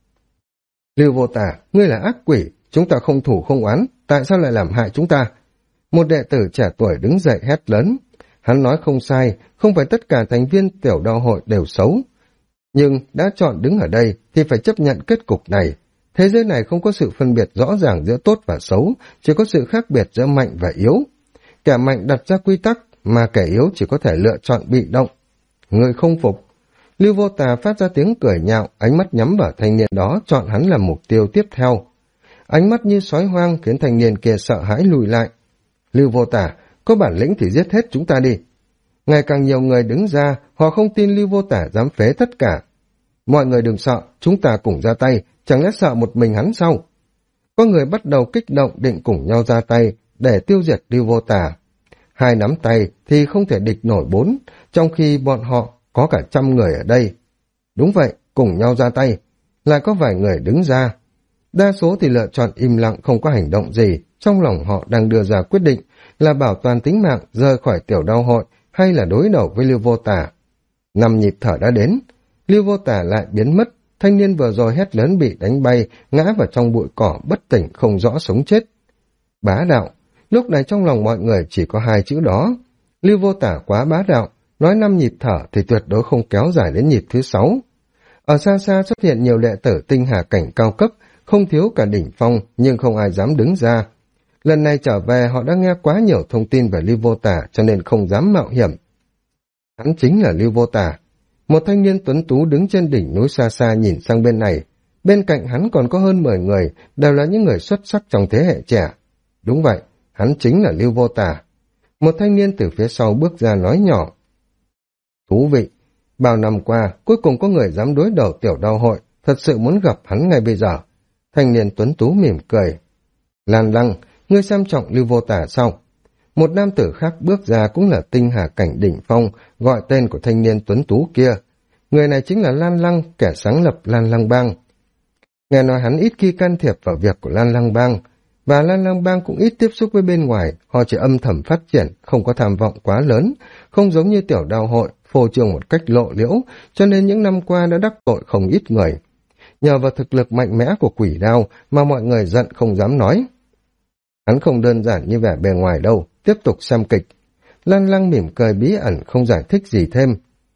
Lưu Vô Tả, ngươi là ác quỷ, chúng ta không thủ không oán, tại sao lại làm hại chúng ta? Một đệ tử trẻ tuổi đứng dậy hét lớn. Hắn nói không sai, không phải tất cả thành viên tiểu đao hội đều xấu. Nhưng đã chọn đứng ở đây thì phải chấp nhận kết cục này. Thế giới này không có sự phân biệt rõ ràng giữa tốt và xấu, chỉ có sự khác biệt giữa mạnh và yếu. Kẻ mạnh đặt ra quy tắc, mà kẻ yếu chỉ có thể lựa chọn bị động. Người không phục. Lưu Vô Tà phát ra tiếng cười nhạo, ánh mắt nhắm vào thanh niên đó, chọn hắn làm mục tiêu tiếp theo. Ánh mắt như sói hoang khiến thanh niên kia sợ hãi lùi lại. Lưu Vô Tà, có bản lĩnh thì giết hết chúng ta đi. Ngày càng nhiều người đứng ra, họ không tin Lưu Vô Tả dám phế tất cả. Mọi người đừng sợ, chúng ta cùng ra tay, chẳng lẽ sợ một mình hắn sao? Có người bắt đầu kích động định cùng nhau ra tay để tiêu diệt Lưu Vô Tả. 2 nắm tay thì không thể địch nổi 4, trong khi bọn họ có cả 100 người ở đây. Đúng vậy, cùng nhau ra tay. Lại có vài người đứng ra. Đa số thì lựa chọn im lặng không có hành động gì, trong lòng họ đang đưa ra quyết định là bảo toàn tính mạng rời khỏi tiểu đao hội hay là đối đầu với Lưu Vô Tả. 5 nhịp thở đã đến, Lưu Vô Tả lại biến mất, thanh niên vừa rồi hét lớn bị đánh bay, ngã vào trong bụi cỏ bất tỉnh không rõ sống chết. Bá đạo, lúc này trong lòng mọi người chỉ có 2 chữ đó. Lưu Vô Tả quá bá đạo, nói 5 nhịp thở thì tuyệt đối không kéo dài đến nhịp thứ 6. Ở xa xa xuất hiện nhiều đệ tử tinh hà cảnh cao cấp, không thiếu cả đỉnh phong nhưng không ai dám đứng ra. Lần này trở về họ đã nghe quá nhiều thông tin về Lưu Vô Tả cho nên không dám mạo hiểm. Hắn chính là Lưu Vô Tả. Một thanh niên tuấn tú đứng trên đỉnh núi xa xa nhìn sang bên này. Bên cạnh hắn còn có hơn 10 người, đều là những người xuất sắc trong thế hệ trẻ. Đúng vậy, hắn chính là Lưu Vô Tả. Một thanh niên từ phía sau bước ra nói nhỏ. Thú vị, bao năm qua cuối cùng có người dám đối đầu tiểu đao hội, thật sự muốn gặp hắn ngay bây giờ. Thanh niên tuấn tú mỉm cười. Lan Lăng, ngươi xem trọng Lưu Vô Tả sao? Một nam tử khác bước ra cũng là tinh hà cảnh đỉnh phong, gọi tên của thanh niên tuấn tú kia. Người này chính là Lan Lăng, kẻ sáng lập Lan Lăng Bang. Nghe nói hắn ít khi can thiệp vào việc của Lan Lang Bang, và Lan Lang Bang cũng ít tiếp xúc với bên ngoài, họ chỉ âm thầm phát triển, không có tham vọng quá lớn, không giống như Tiểu Đao hội, phô trương một cách lộ liễu, cho nên những năm qua đã đắc tội không ít người. Nhờ vào thực lực mạnh mẽ của Quỷ Đao mà mọi người giận không dám nói. Hắn không đơn giản như vẻ bề ngoài đâu, tiếp tục xem kịch. Lan Lăng mỉm cười bí ẩn không giải thích gì thêm.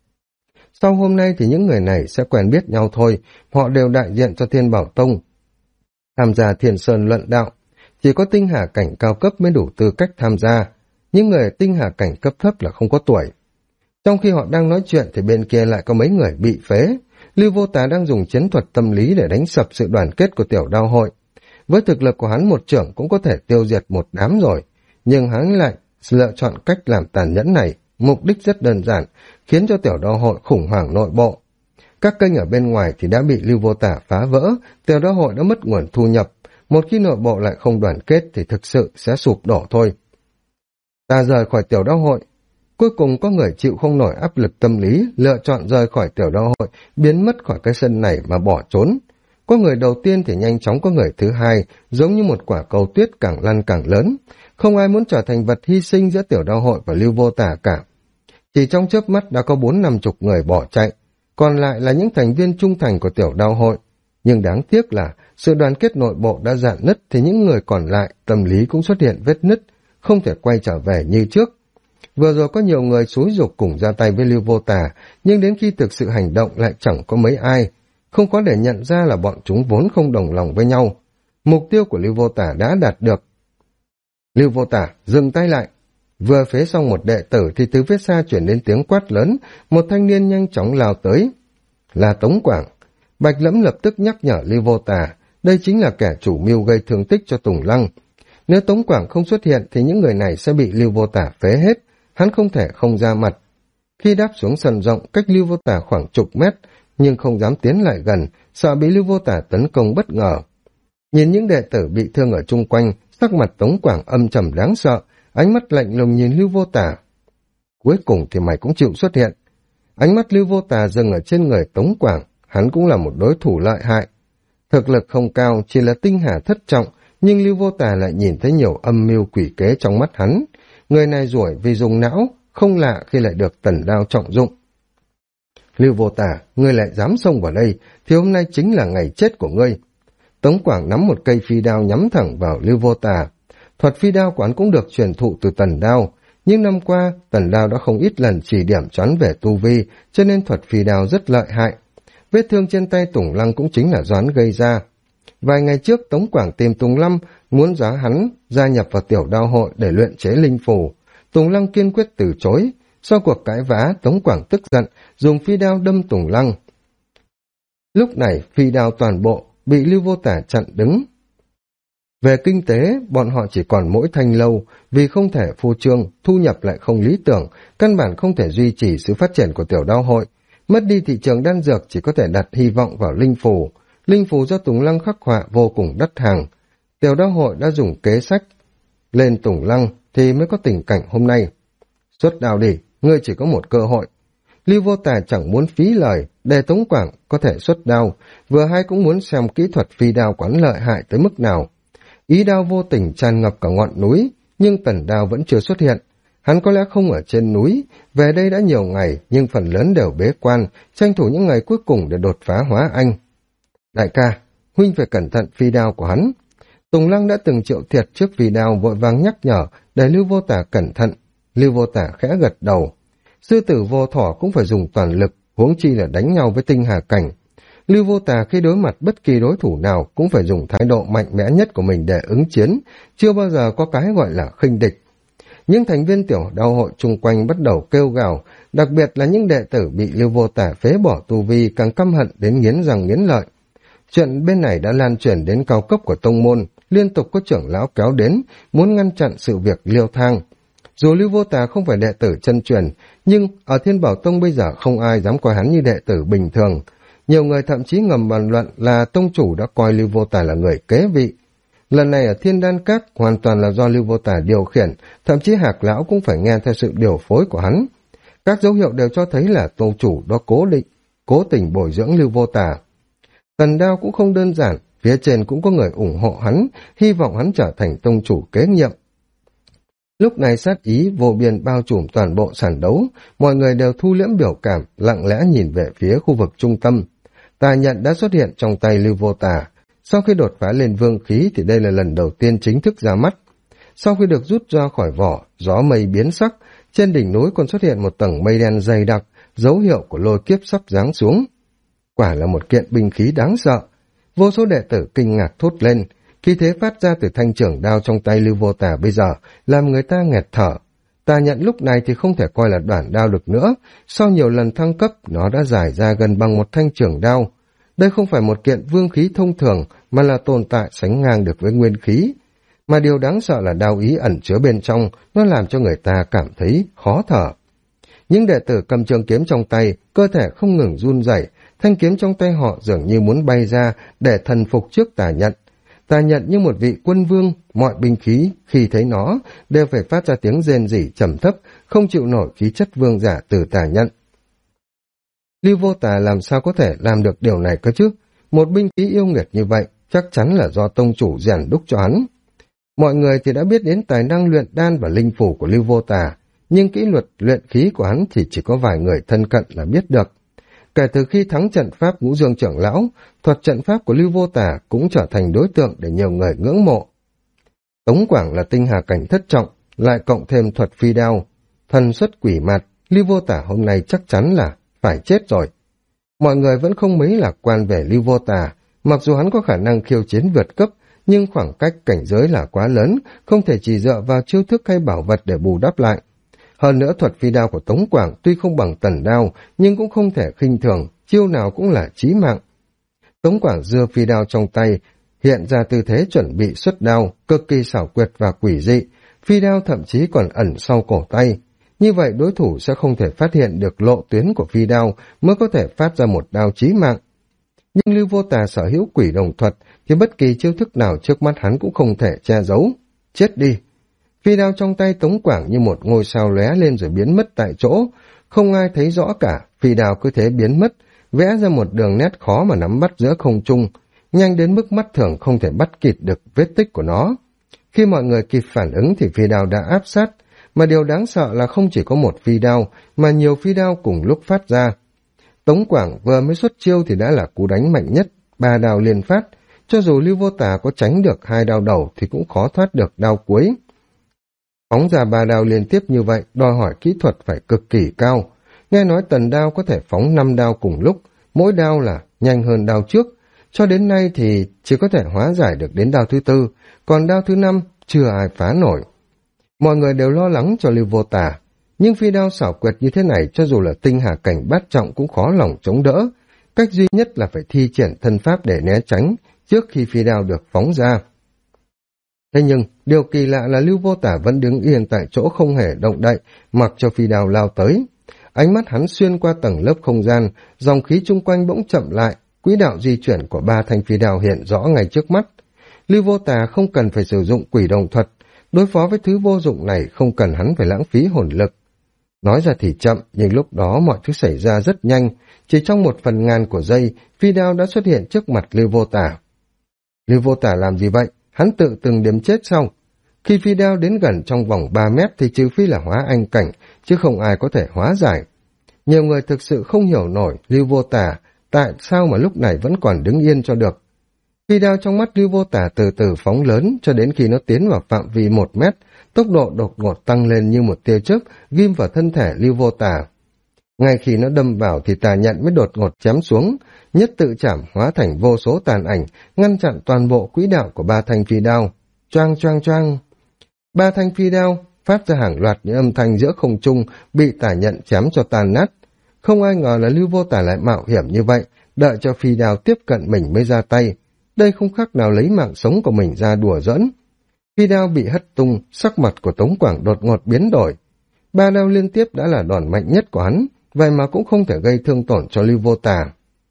Sau hôm nay thì những người này sẽ quen biết nhau thôi, họ đều đại diện cho Thiên Bảo Tông. Tham gia Thiên Sơn luận đạo, chỉ có tinh hà cảnh cao cấp mới đủ tư cách tham gia, những người tinh hà cảnh cấp thấp là không có tuổi. Trong khi họ đang nói chuyện thì bên kia lại có mấy người bị phế. Lưu Vô Tà đang dùng chiến thuật tâm lý để đánh sập sự đoàn kết của Tiểu Đao hội. Với thực lực của hắn một trưởng cũng có thể tiêu diệt một đám rồi, nhưng hắn lại lựa chọn cách làm tàn nhẫn này, mục đích rất đơn giản, khiến cho Tiểu Đao hội khủng hoảng nội bộ. Các kênh ở bên ngoài thì đã bị Lưu Vô Tà phá vỡ, Tiểu Đao hội đã mất nguồn thu nhập, một khi nội bộ lại không đoàn kết thì thực sự sẽ sụp đổ thôi. Ta rời khỏi Tiểu Đao hội. Cuối cùng có người chịu không nổi áp lực tâm lý, lựa chọn rời khỏi Tiểu Đao hội, biến mất khỏi cái sân này mà bỏ trốn. Có người đầu tiên thì nhanh chóng có người thứ hai, giống như một quả cầu tuyết càng lăn càng lớn. Không ai muốn trở thành vật hy sinh giữa Tiểu Đao hội và Lưu Vô Tà cả. Chỉ trong chớp mắt đã có 4-50 người bỏ chạy, còn lại là những thành viên trung thành của Tiểu Đao hội. Nhưng đáng tiếc là sự đoàn kết nội bộ đã rạn nứt thì những người còn lại tâm lý cũng xuất hiện vết nứt, không thể quay trở về như trước. Vừa rồi có nhiều người xúi giục cùng ra tay với Lưu Vô Tà, nhưng đến khi thực sự hành động lại chẳng có mấy ai. Không có để nhận ra là bọn chúng vốn không đồng lòng với nhau. Mục tiêu của Lưu Vô Tà đã đạt được. Lưu Vô Tà dừng tay lại. Vừa phế xong một đệ tử thì từ phía xa chuyển đến tiếng quát lớn, một thanh niên nhanh chóng lao tới. Là Tống Quảng. Bạch Lẫm lập tức nhắc nhở Lưu Vô Tà, đây chính là kẻ chủ mưu gây thương tích cho Tùng Lăng. Nếu Tống Quảng không xuất hiện thì những người này sẽ bị Lưu Vô Tà phế hết, hắn không thể không ra mặt. Khi đáp xuống sân rộng cách Lưu Vô Tà khoảng chục mét, nhưng không dám tiến lại gần, sợ bị Lưu Vô Tà tấn công bất ngờ. Nhìn những đệ tử bị thương ở chung quanh, sắc mặt Tống Quảng âm trầm đáng sợ, ánh mắt lạnh lùng nhìn Lưu Vô Tà. Cuối cùng thì mày cũng chịu xuất hiện. Ánh mắt Lưu Vô Tà dừng ở trên người Tống Quảng, hắn cũng là một đối thủ lợi hại. Thực lực không cao, chỉ là tinh hà thất trọng, nhưng Lưu Vô Tà lại nhìn thấy nhiều âm mưu quỷ kế trong mắt hắn. Người này giỏi vì dùng não, không lạ khi lại được Tần Đao trọng dụng. Lưu Vô Tà, ngươi lại dám xông vào đây, thì hôm nay chính là ngày chết của ngươi. Tống Quảng nắm một cây phi đao nhắm thẳng vào Lưu Vô Tà. Thuật phi đao của hắn cũng được truyền thụ từ Tần Đao, nhưng năm qua Tần Đao đã không ít lần chỉ điểm cho hắn về tu vi, cho nên thuật phi đao rất lợi hại. Vết thương trên tay Tùng Lăng cũng chính là do hắn gây ra. Vài ngày trước Tống Quảng tìm Tùng Lăng muốn giá hắn gia nhập vào Tiểu Đao hội để luyện chế linh phù. Tùng Lăng kiên quyết từ chối. Sau cuộc cãi vã, Tống Quảng tức giận, dùng phi đao đâm Tùng Lăng. Lúc này phi đao toàn bộ bị Lưu Vô Tà chặn đứng. Về kinh tế, bọn họ chỉ còn mỗi thanh lâu, vì không thể phô trương, thu nhập lại không lý tưởng, căn bản không thể duy trì sự phát triển của Tiểu Đao hội. Mất đi thị trường đan dược chỉ có thể đặt hy vọng vào linh phù. Linh phù do Tùng Lăng khắc họa vô cùng đắt hàng. Tiểu Đao hội đã dùng kế sách lên Tùng Lăng thì mới có tình cảnh hôm nay. Xuất đao đi, ngươi chỉ có một cơ hội. Lưu Vô Tà chẳng muốn phí lời để Tống Quảng có thể xuất đao, vừa hay cũng muốn xem kỹ thuật phi đao quán lợi hại tới mức nào. Ý đao vô tình tràn ngập cả ngọn núi, nhưng Tần Đao vẫn chưa xuất hiện. Hắn có lẽ không ở trên núi, về đây đã nhiều ngày nhưng phần lớn đều bế quan, tranh thủ những ngày cuối cùng để đột phá hóa anh. Đại ca, huynh phải cẩn thận phi đao của hắn. Tùng Lăng đã từng chịu thiệt trước phi đao, vội vàng nhắc nhở để Lưu Vô Tà cẩn thận. Lưu Vô Tà khẽ gật đầu. Sư tử vô thỏ cũng phải dùng toàn lực, huống chi là đánh nhau với tinh hà cảnh. Lưu Vô Tà khi đối mặt bất kỳ đối thủ nào cũng phải dùng thái độ mạnh mẽ nhất của mình để ứng chiến, chưa bao giờ có cái gọi là khinh địch. Những thành viên Tiểu Đao hội chung quanh bắt đầu kêu gào, đặc biệt là những đệ tử bị Lưu Vô Tà phế bỏ tu vi càng căm hận đến nghiến răng nghiến lợi. Chuyện bên này đã lan truyền đến cao cấp của tông môn, liên tục có trưởng lão kéo đến, muốn ngăn chặn sự việc leo thang. Dù Lưu Vô Tà không phải đệ tử chân truyền, nhưng ở Thiên Bảo Tông bây giờ không ai dám coi hắn như đệ tử bình thường. Nhiều người thậm chí ngầm bàn luận là tông chủ đã coi Lưu Vô Tà là người kế vị. Lần này ở Thiên Đan Các hoàn toàn là do Lưu Vô Tà điều khiển, thậm chí Hạc Lão cũng phải nghe theo sự điều phối của hắn. Các dấu hiệu đều cho thấy là tông chủ đó cố tình bồi dưỡng Lưu Vô Tà. Tần Đao cũng không đơn giản, phía trên cũng có người ủng hộ hắn, hy vọng hắn trở thành tông chủ kế nhiệm. Lúc này sát ý vô biên bao trùm toàn bộ sàn đấu, mọi người đều thu liễm biểu cảm, lặng lẽ nhìn về phía khu vực trung tâm. Tà nhận đã xuất hiện trong tay Lưu Vô Tà. Sau khi đột phá lên vương khí thì đây là lần đầu tiên chính thức ra mắt. Sau khi được rút ra khỏi vỏ, gió mây biến sắc, trên đỉnh núi còn xuất hiện một tầng mây đen dày đặc, dấu hiệu của lôi kiếp sắp giáng xuống. Quả là một kiện binh khí đáng sợ. Vô số đệ tử kinh ngạc thốt lên, khí thế phát ra từ thanh trưởng đao trong tay Lưu Vô Tà bây giờ làm người ta nghẹt thở. Tà nhận lúc này thì không thể coi là đoản đao được nữa, sau nhiều lần thăng cấp nó đã dài ra gần bằng một thanh trưởng đao. Đây không phải một kiện vương khí thông thường mà là tồn tại sánh ngang được với nguyên khí. Mà điều đáng sợ là đao ý ẩn chứa bên trong, nó làm cho người ta cảm thấy khó thở. Những đệ tử cầm trường kiếm trong tay, cơ thể không ngừng run rẩy, thanh kiếm trong tay họ dường như muốn bay ra để thần phục trước Tà nhận. Tà nhận như một vị quân vương, mọi binh khí khi thấy nó đều phải phát ra tiếng rên rỉ trầm thấp, không chịu nổi khí chất vương giả từ Tà nhận. Lưu Vô Tà làm sao có thể làm được điều này cơ chứ? Một binh khí yêu nghiệt như vậy chắc chắn là do tông chủ rèn đúc cho hắn. Mọi người thì đã biết đến tài năng luyện đan và linh phủ của Lưu Vô Tà, nhưng kỹ thuật luyện khí của hắn thì chỉ có vài người thân cận là biết được. Kể từ khi thắng trận pháp Ngũ Dương trưởng lão, thuật trận pháp của Lưu Vô Tà cũng trở thành đối tượng để nhiều người ngưỡng mộ. Tống Quảng là tinh hà cảnh thất trọng, lại cộng thêm thuật phi đao, thần xuất quỷ mạt, Lưu Vô Tà hôm nay chắc chắn là phải chết rồi. Mọi người vẫn không mấy lạc quan về Lưu Vô Tà, mặc dù hắn có khả năng khiêu chiến vượt cấp, nhưng khoảng cách cảnh giới là quá lớn, không thể chỉ dựa vào chiêu thức hay bảo vật để bù đắp lại. Hơn nữa thuật phi đao của Tống Quảng tuy không bằng tần đao, nhưng cũng không thể khinh thường, chiêu nào cũng là chí mạng. Tống Quảng giơ phi đao trong tay, hiện ra tư thế chuẩn bị xuất đao, cực kỳ xảo quyệt và quỷ dị, phi đao thậm chí còn ẩn sau cổ tay. Như vậy đối thủ sẽ không thể phát hiện được lộ tuyến của phi đao mới có thể phát ra một đao chí mạng. Nhưng Lưu Vô Tà sở hữu quỷ đồng thuật thì bất kỳ chiêu thức nào trước mắt hắn cũng không thể che giấu. Chết đi! Phi đao trong tay Tống Quảng như một ngôi sao lóe lên rồi biến mất tại chỗ, không ai thấy rõ cả, phi đao cứ thế biến mất, vẽ ra một đường nét khó mà nắm bắt giữa không trung, nhanh đến mức mắt thường không thể bắt kịp được vết tích của nó. Khi mọi người kịp phản ứng thì phi đao đã áp sát, mà điều đáng sợ là không chỉ có một phi đao, mà nhiều phi đao cùng lúc phát ra. Tống Quảng vừa mới xuất chiêu thì đã là cú đánh mạnh nhất, 3 đao liên phát, cho dù Lưu Vô Tà có tránh được 2 đao đầu thì cũng khó thoát được đao cuối. Phóng ra 3 đao liên tiếp như vậy, đòi hỏi kỹ thuật phải cực kỳ cao. Nghe nói tần đao có thể phóng 5 đao cùng lúc, mỗi đao là nhanh hơn đao trước. Cho đến nay thì chỉ có thể hóa giải được đến đao thứ 4, còn đao thứ 5 chưa ai phá nổi. Mọi người đều lo lắng cho Lưu Vô Tà, nhưng phi đao xảo quyệt như thế này cho dù là tinh hà cảnh bát trọng cũng khó lòng chống đỡ. Cách duy nhất là phải thi triển thân pháp để né tránh trước khi phi đao được phóng ra. Thế nhưng, điều kỳ lạ là Lưu Vô Tà vẫn đứng yên tại chỗ không hề động đậy, mặc cho phi đao lao tới. Ánh mắt hắn xuyên qua tầng lớp không gian, dòng khí chung quanh bỗng chậm lại, quỹ đạo di chuyển của 3 thanh phi đao hiện rõ ngay trước mắt. Lưu Vô Tà không cần phải sử dụng quỷ đồng thuật, đối phó với thứ vô dụng này không cần hắn phải lãng phí hồn lực. Nói ra thì chậm, nhưng lúc đó mọi thứ xảy ra rất nhanh, chỉ trong 1/1000 của giây, phi đao đã xuất hiện trước mặt Lưu Vô Tà. Lưu Vô Tà làm gì vậy? Hắn tự từng đếm chết xong. Khi phi đao đến gần trong vòng 3 mét thì trừ phi là hóa anh cảnh, chứ không ai có thể hóa giải. Nhiều người thực sự không hiểu nổi Lưu Vô Tà tại sao mà lúc này vẫn còn đứng yên cho được. Phi đao trong mắt Lưu Vô Tà từ từ phóng lớn cho đến khi nó tiến vào phạm vi 1 mét, tốc độ đột ngột tăng lên như một tia chớp, ghim vào thân thể Lưu Vô Tà. Ngay khi nó đâm vào thì Tà nhận mới đột ngột chém xuống, nhất tự chảm hóa thành vô số tàn ảnh, ngăn chặn toàn bộ quỹ đạo của 3 thanh phi đao. Choang choang choang. 3 thanh phi đao phát ra hàng loạt những âm thanh giữa không trung, bị Tà nhận chém cho tan nát. Không ai ngờ là Lưu Vô Tà lại mạo hiểm như vậy, đợi cho phi đao tiếp cận mình mới ra tay. Đây không khác nào lấy mạng sống của mình ra đùa giỡn. Phi đao bị hất tung, sắc mặt của Tống Quảng đột ngột biến đổi. 3 đao liên tiếp đã là đòn mạnh nhất của hắn, vậy mà cũng không thể gây thương tổn cho Lưu Vô Tà.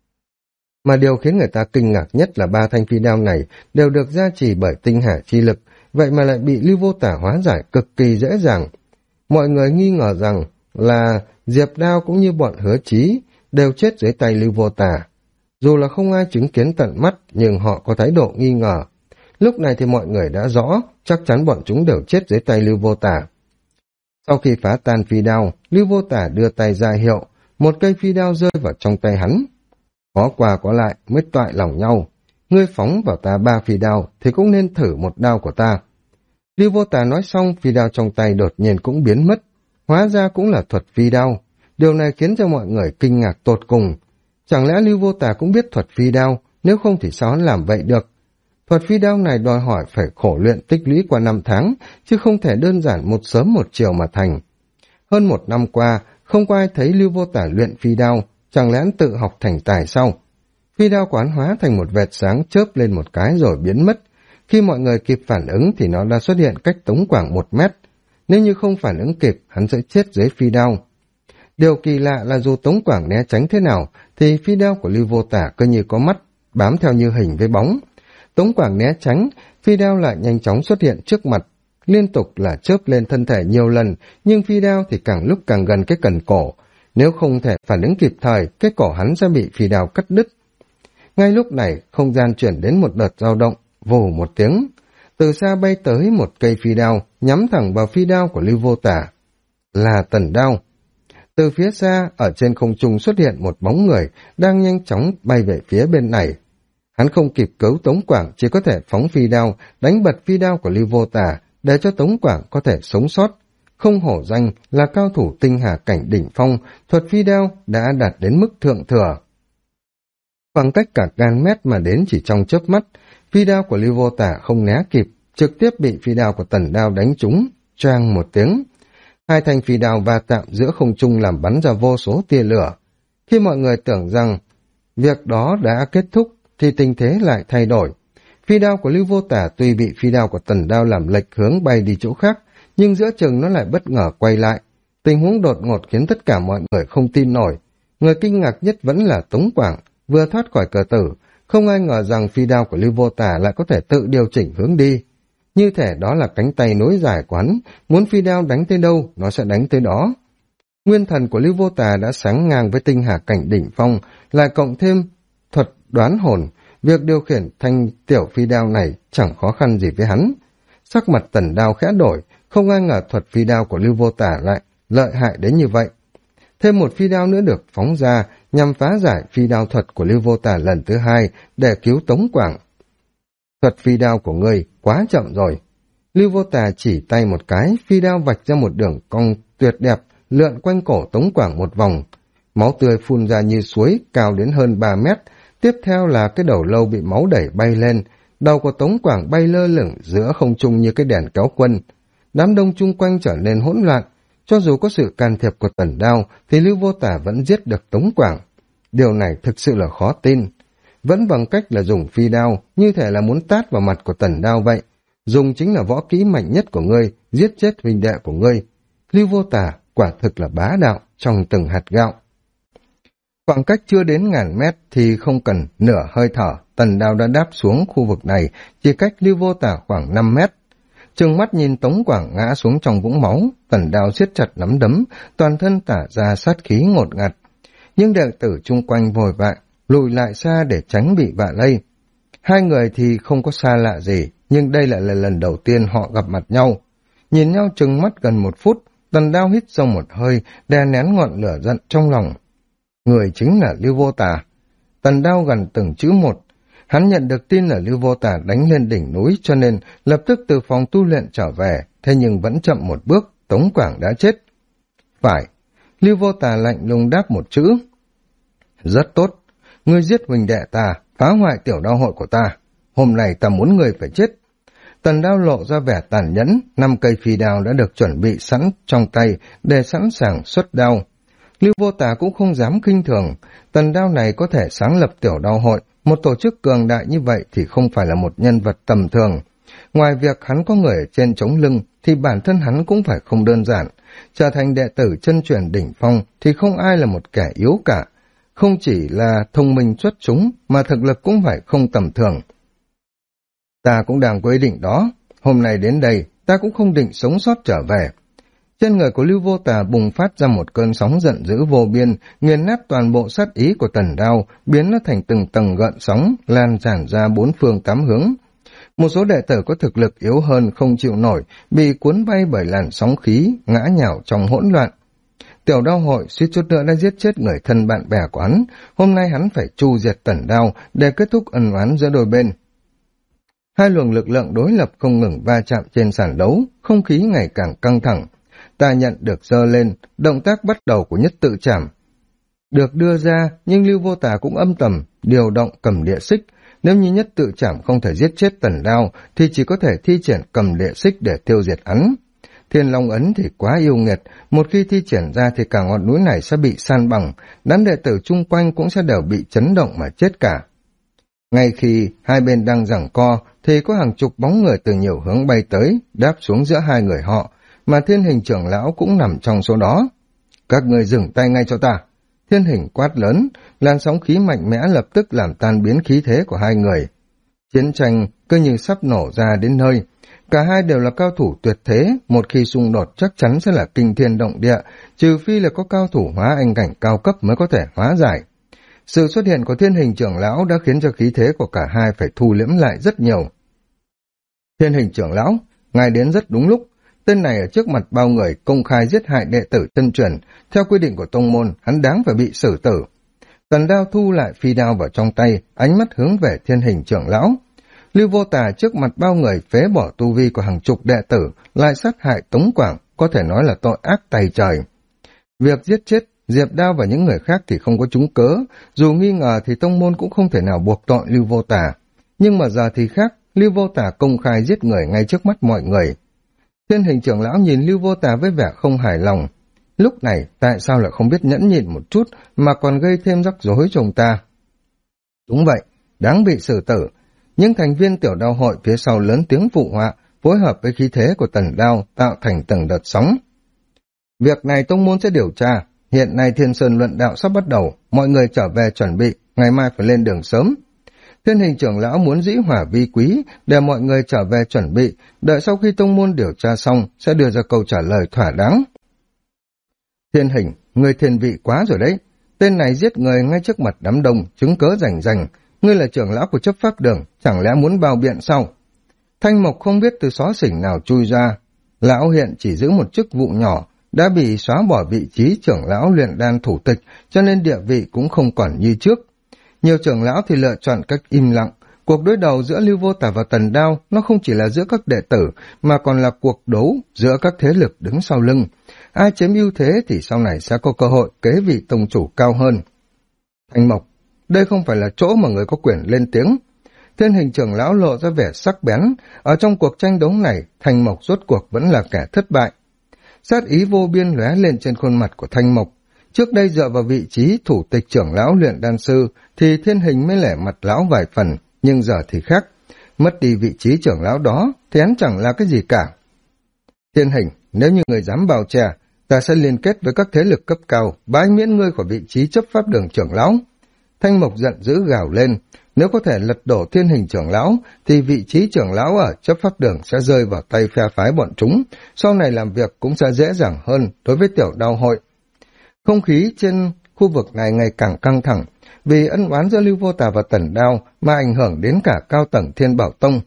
Mà điều khiến người ta kinh ngạc nhất là 3 thanh phi đao này đều được gia trì bởi tinh hà chi lực, vậy mà lại bị Lưu Vô Tà hóa giải cực kỳ dễ dàng. Mọi người nghi ngờ rằng là Diệp Đao cũng như bọn Hứa Chí đều chết dưới tay Lưu Vô Tà. Dù là không ai chứng kiến tận mắt, nhưng họ có thái độ nghi ngờ. Lúc này thì mọi người đã rõ, chắc chắn bọn chúng đều chết dưới tay Lưu Vô Tả. Sau khi phá tan phi đao, Lưu Vô Tả đưa tay ra hiệu, một cây phi đao rơi vào trong tay hắn. Có qua có lại mới toại lòng nhau. Ngươi phóng vào ta 3 phi đao thì cũng nên thử một đao của ta. Lưu Vô Tả nói xong, phi đao trong tay đột nhiên cũng biến mất. Hóa ra cũng là thuật phi đao. Điều này khiến cho mọi người kinh ngạc tột cùng. Chẳng lẽ Lưu Vô Tả cũng biết thuật phi đao, nếu không thì sao hắn làm vậy được? Thuật phi đao này đòi hỏi phải khổ luyện tích lũy qua 5 tháng, chứ không thể đơn giản một sớm một chiều mà thành. Hơn 1 năm qua, không có ai thấy Lưu Vô Tả luyện phi đao, chẳng lẽ hắn tự học thành tài sao? Phi đao quán hóa thành một vệt sáng chớp lên một cái rồi biến mất. Khi mọi người kịp phản ứng thì nó đã xuất hiện cách Tống Quảng 1 mét. Nếu như không phản ứng kịp, hắn sẽ chết dưới phi đao. Điều kỳ lạ là dù Tống Quảng né tránh thế nào, thì phi đao của Lưu Vô Tả cứ như có mắt, bám theo như hình với bóng. Tống Quảng né tránh, phi đao lại nhanh chóng xuất hiện trước mặt, liên tục là chớp lên thân thể nhiều lần, nhưng phi đao thì càng lúc càng gần cái cần cổ. Nếu không thể phản ứng kịp thời, cái cổ hắn sẽ bị phi đao cắt đứt. Ngay lúc này, không gian chuyển đến một đợt dao động, vù một tiếng. Từ xa bay tới một cây phi đao, nhắm thẳng vào phi đao của Lưu Vô Tả. Là Tần Đao. Từ phía xa, ở trên không trung xuất hiện một bóng người, đang nhanh chóng bay về phía bên này. Hắn không kịp cứu Tống Quảng, chỉ có thể phóng phi đao, đánh bật phi đao của Lưu Vô Tả, để cho Tống Quảng có thể sống sót. Không hổ danh là cao thủ tinh hà cảnh đỉnh phong, thuật phi đao đã đạt đến mức thượng thừa. Khoảng cách cả ngàn mét mà đến chỉ trong chớp mắt, phi đao của Lưu Vô Tả không né kịp, trực tiếp bị phi đao của Tần Đao đánh trúng, choang một tiếng. 2 thanh phi đao va chạm giữa không trung làm bắn ra vô số tia lửa. Khi mọi người tưởng rằng việc đó đã kết thúc, thì tình thế lại thay đổi. Phi đao của Lưu Vô Tả tuy bị phi đao của Tần Đao làm lệch hướng bay đi chỗ khác, nhưng giữa chừng nó lại bất ngờ quay lại. Tình huống đột ngột khiến tất cả mọi người không tin nổi. Người kinh ngạc nhất vẫn là Tống Quảng, vừa thoát khỏi cờ tử, không ai ngờ rằng phi đao của Lưu Vô Tả lại có thể tự điều chỉnh hướng đi. Như thể đó là cánh tay nối dài của hắn, muốn phi đao đánh tới đâu, nó sẽ đánh tới đó. Nguyên thần của Lưu Vô Tả đã sáng ngang với tinh hà cảnh đỉnh phong, lại cộng thêm thuật đoán hồn, việc điều khiển thanh tiểu phi đao này chẳng khó khăn gì với hắn. Sắc mặt Tần Đao khẽ đổi, không ai ngờ thuật phi đao của Lưu Vô Tả lại lợi hại đến như vậy. Thêm một phi đao nữa được phóng ra nhằm phá giải phi đao thuật của Lưu Vô Tả lần thứ 2 để cứu Tống Quảng. Thuật phi đao của ngươi quá chậm rồi. Lưu Vô Tả chỉ tay một cái, phi đao vạch ra một đường cong tuyệt đẹp, lượn quanh cổ Tống Quảng một vòng. Máu tươi phun ra như suối, cao đến hơn 3 mét. Tiếp theo là cái đầu lâu bị máu đẩy bay lên, đầu của Tống Quảng bay lơ lửng giữa không trung như cái đèn kéo quân. Đám đông chung quanh trở nên hỗn loạn. Cho dù có sự can thiệp của Tần Đao, thì Lưu Vô Tả vẫn giết được Tống Quảng. Điều này thực sự là khó tin. Vẫn bằng cách là dùng phi đao, như thể là muốn tát vào mặt của Tần Đao vậy. Dùng chính là võ kỹ mạnh nhất của ngươi, giết chết huynh đệ của ngươi. Lưu Vô Tả quả thực là bá đạo trong từng hạt gạo. Khoảng cách chưa đến ngàn mét thì không cần nửa hơi thở, Tần Đao đã đáp xuống khu vực này, chỉ cách Lưu Vô Tả khoảng 5 mét. Trừng mắt nhìn Tống Quảng ngã xuống trong vũng máu, Tần Đao siết chặt nắm đấm, toàn thân tả ra sát khí ngột ngạt. Nhưng đệ tử chung quanh vội vã lùi lại xa để tránh bị vạ lây. Hai người thì không có xa lạ gì, nhưng đây lại là lần đầu tiên họ gặp mặt nhau. Nhìn nhau trừng mắt gần 1 phút, Tần Đao hít sâu một hơi, đè nén ngọn lửa giận trong lòng. Người chính là Lưu Vô Tả. Tần Đao gần từng chữ một. Hắn nhận được tin là Lưu Vô Tả đánh lên đỉnh núi, cho nên lập tức từ phòng tu luyện trở về, thế nhưng vẫn chậm một bước, Tống Quảng đã chết. Phải. Lưu Vô Tả lạnh lùng đáp một chữ. Rất tốt. Ngươi giết huynh đệ ta, phá hoại tiểu đao hội của ta. Hôm nay ta muốn ngươi phải chết. Tần Đao lộ ra vẻ tàn nhẫn, 5 cây phi đao đã được chuẩn bị sẵn trong tay để sẵn sàng xuất đao. Lưu Vô Tả cũng không dám khinh thường, Tần Đao này có thể sáng lập tiểu đao hội, một tổ chức cường đại như vậy thì không phải là một nhân vật tầm thường. Ngoài việc hắn có người ở trên chống lưng thì bản thân hắn cũng phải không đơn giản. Trở thành đệ tử chân truyền đỉnh phong thì không ai là một kẻ yếu cả. Không chỉ là thông minh xuất chúng mà thực lực cũng phải không tầm thường. Ta cũng đang có ý định đó. Hôm nay đến đây ta cũng không định sống sót trở về. Trên người của Lưu Vô Tà bùng phát ra một cơn sóng giận dữ vô biên, nghiền nát toàn bộ sát ý của Tần Đao, biến nó thành từng tầng gợn sóng, lan tràn ra bốn phương tám hướng. Một số đệ tử có thực lực yếu hơn không chịu nổi, bị cuốn bay bởi làn sóng khí, ngã nhào trong hỗn loạn. Tiểu Đao hội suýt chút nữa đã giết chết người thân bạn bè của hắn, hôm nay hắn phải tru diệt Tần Đao để kết thúc ân oán giữa đôi bên. Hai luồng lực lượng đối lập không ngừng va chạm trên sàn đấu, không khí ngày càng căng thẳng. Tà nhận được giơ lên, động tác bắt đầu của nhất tự trảm được đưa ra, nhưng Lưu Vô Tà cũng âm thầm điều động cầm địa xích. Nếu như nhất tự trảm không thể giết chết Tần Đao, thì chỉ có thể thi triển cầm địa xích để tiêu diệt hắn. Thiên Long ấn thì quá yêu nghiệt, một khi thi triển ra thì cả ngọn núi này sẽ bị san bằng, đám đệ tử chung quanh cũng sẽ đều bị chấn động mà chết cả. Ngay khi hai bên đang giằng co, thì có hàng chục bóng người từ nhiều hướng bay tới, đáp xuống giữa hai người họ, mà Thiên Hình trưởng lão cũng nằm trong số đó. Các người dừng tay ngay cho ta. Thiên Hình quát lớn, làn sóng khí mạnh mẽ lập tức làm tan biến khí thế của hai người. Chiến tranh cứ như sắp nổ ra đến nơi. Cả hai đều là cao thủ tuyệt thế, một khi xung đột chắc chắn sẽ là kinh thiên động địa, trừ phi là có cao thủ hóa anh cảnh cao cấp mới có thể hóa giải. Sự xuất hiện của Thiên Hình trưởng lão đã khiến cho khí thế của cả hai phải thu liễm lại rất nhiều. Thiên Hình trưởng lão, ngài đến rất đúng lúc. Tên này ở trước mặt bao người công khai giết hại đệ tử chân truyền, theo quy định của tông môn, hắn đáng phải bị xử tử. Tần Đao thu lại phi đao vào trong tay, ánh mắt hướng về Thiên Hình trưởng lão. Lưu Vô Tà trước mặt bao người phế bỏ tu vi của hàng chục đệ tử, lại sát hại Tống Quảng, có thể nói là tội ác tày trời. Việc giết chết Diệp Đao và những người khác thì không có trúng cớ, dù nghi ngờ thì tông môn cũng không thể nào buộc tội Lưu Vô Tà. Nhưng mà giờ thì khác, Lưu Vô Tà công khai giết người ngay trước mắt mọi người. Thiên Hình trưởng lão nhìn Lưu Vô Tà với vẻ không hài lòng. Lúc này tại sao lại không biết nhẫn nhịn một chút mà còn gây thêm rắc rối cho ông ta? Đúng vậy, đáng bị xử tử. Những thành viên tiểu đao hội phía sau lớn tiếng phụ họa, phối hợp với khí thế của Tần Đao tạo thành từng đợt sóng. Việc này tông môn sẽ điều tra. Hiện nay Thiên Sơn luận đạo sắp bắt đầu, mọi người trở về chuẩn bị, ngày mai phải lên đường sớm. Thiên Hình trưởng lão muốn dĩ hỏa vi quý để mọi người trở về chuẩn bị, đợi sau khi tông môn điều tra xong sẽ đưa ra câu trả lời thỏa đáng. Thiên Hình, ngươi thiên vị quá rồi đấy. Tên này giết người ngay trước mặt đám đông, chứng cớ rành rành. Ngươi là trưởng lão của chấp pháp đường, chẳng lẽ muốn bao biện sao? Thanh Mộc không biết từ xó xỉnh nào chui ra. Lão hiện chỉ giữ một chức vụ nhỏ, đã bị xóa bỏ vị trí trưởng lão luyện đan thủ tịch, cho nên địa vị cũng không còn như trước. Nhiều trưởng lão thì lựa chọn cách im lặng. Cuộc đối đầu giữa Lưu Vô Tà và Tần Đao nó không chỉ là giữa các đệ tử, mà còn là cuộc đấu giữa các thế lực đứng sau lưng. Ai chiếm ưu thế thì sau này sẽ có cơ hội kế vị tông chủ cao hơn. Thanh Mộc, đây không phải là chỗ mà người có quyền lên tiếng. Thiên Hình trưởng lão lộ ra vẻ sắc bén. Ở trong cuộc tranh đấu này, Thanh Mộc rốt cuộc vẫn là kẻ thất bại. Sát ý vô biên lóe lên trên khuôn mặt của Thanh Mộc. Trước đây dựa vào vị trí thủ tịch trưởng lão luyện đan sư thì Thiên Hình mới lẻ mặt lão vài phần, nhưng giờ thì khác. Mất đi vị trí trưởng lão đó thì hắn chẳng là cái gì cả. Thiên Hình, nếu như người dám bao che, ta sẽ liên kết với các thế lực cấp cao, bãi miễn ngươi khỏi vị trí chấp pháp đường trưởng lão. Thanh Mộc giận dữ gào lên, nếu có thể lật đổ Thiên Hình trưởng lão, thì vị trí trưởng lão ở chấp pháp đường sẽ rơi vào tay phe phái bọn chúng, sau này làm việc cũng sẽ dễ dàng hơn đối với tiểu đao hội. Không khí trên khu vực này ngày càng căng thẳng, vì ân oán giữa Lưu Vô Tà và Tần Đao mà ảnh hưởng đến cả cao tầng Thiên Bảo Tông.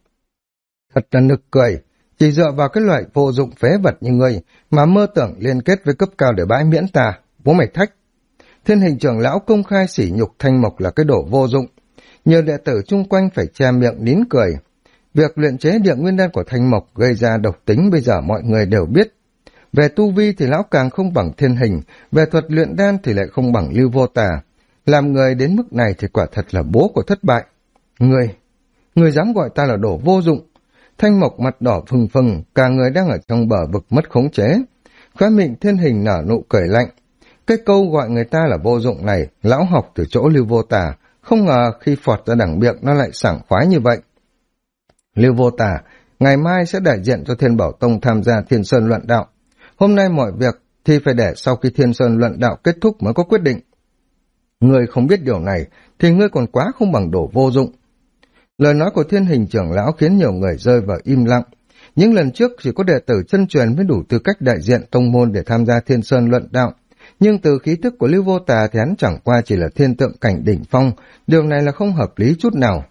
Thật là nực cười, chỉ dựa vào cái loại vô dụng phế vật như ngươi mà mơ tưởng liên kết với cấp cao để bãi miễn ta, bố mày thách. Thiên Hình trưởng lão công khai sỉ nhục Thanh Mộc là cái đồ vô dụng. Nhiều đệ tử chung quanh phải che miệng nín cười. Việc luyện chế địa nguyên đan của Thanh Mộc gây ra độc tính bây giờ mọi người đều biết. Về tu vi thì lão càng không bằng Thiên Hình, về thuật luyện đan thì lại không bằng Lưu Vô Tà. Làm người đến mức này thì quả thật là bố của thất bại. Người dám gọi ta là đồ vô dụng. Thanh Mộc mặt đỏ phừng phừng, cả người đang ở trong bờ vực mất khống chế. Khóe miệng Thiên Hình nở nụ cười lạnh. Cái câu gọi người ta là vô dụng này, lão học từ chỗ Lưu Vô Tà, không ngờ khi phọt ra đằng miệng nó lại sảng khoái như vậy. Lưu Vô Tà, ngày mai sẽ đại diện cho Thiên Bảo Tông tham gia Thiên Sơn luận đạo. Hôm nay mọi việc thì phải để sau khi Thiên Sơn luận đạo kết thúc mới có quyết định. Ngươi không biết điều này thì ngươi còn quá không bằng đồ vô dụng. Lời nói của Thiên Hình trưởng lão khiến nhiều người rơi vào im lặng. Những lần trước chỉ có đệ tử chân truyền mới đủ tư cách đại diện tông môn để tham gia Thiên Sơn luận đạo, nhưng từ khí tức của Lưu Vô Tà thì hắn chẳng qua chỉ là thiên tượng cảnh đỉnh phong, điều này là không hợp lý chút nào.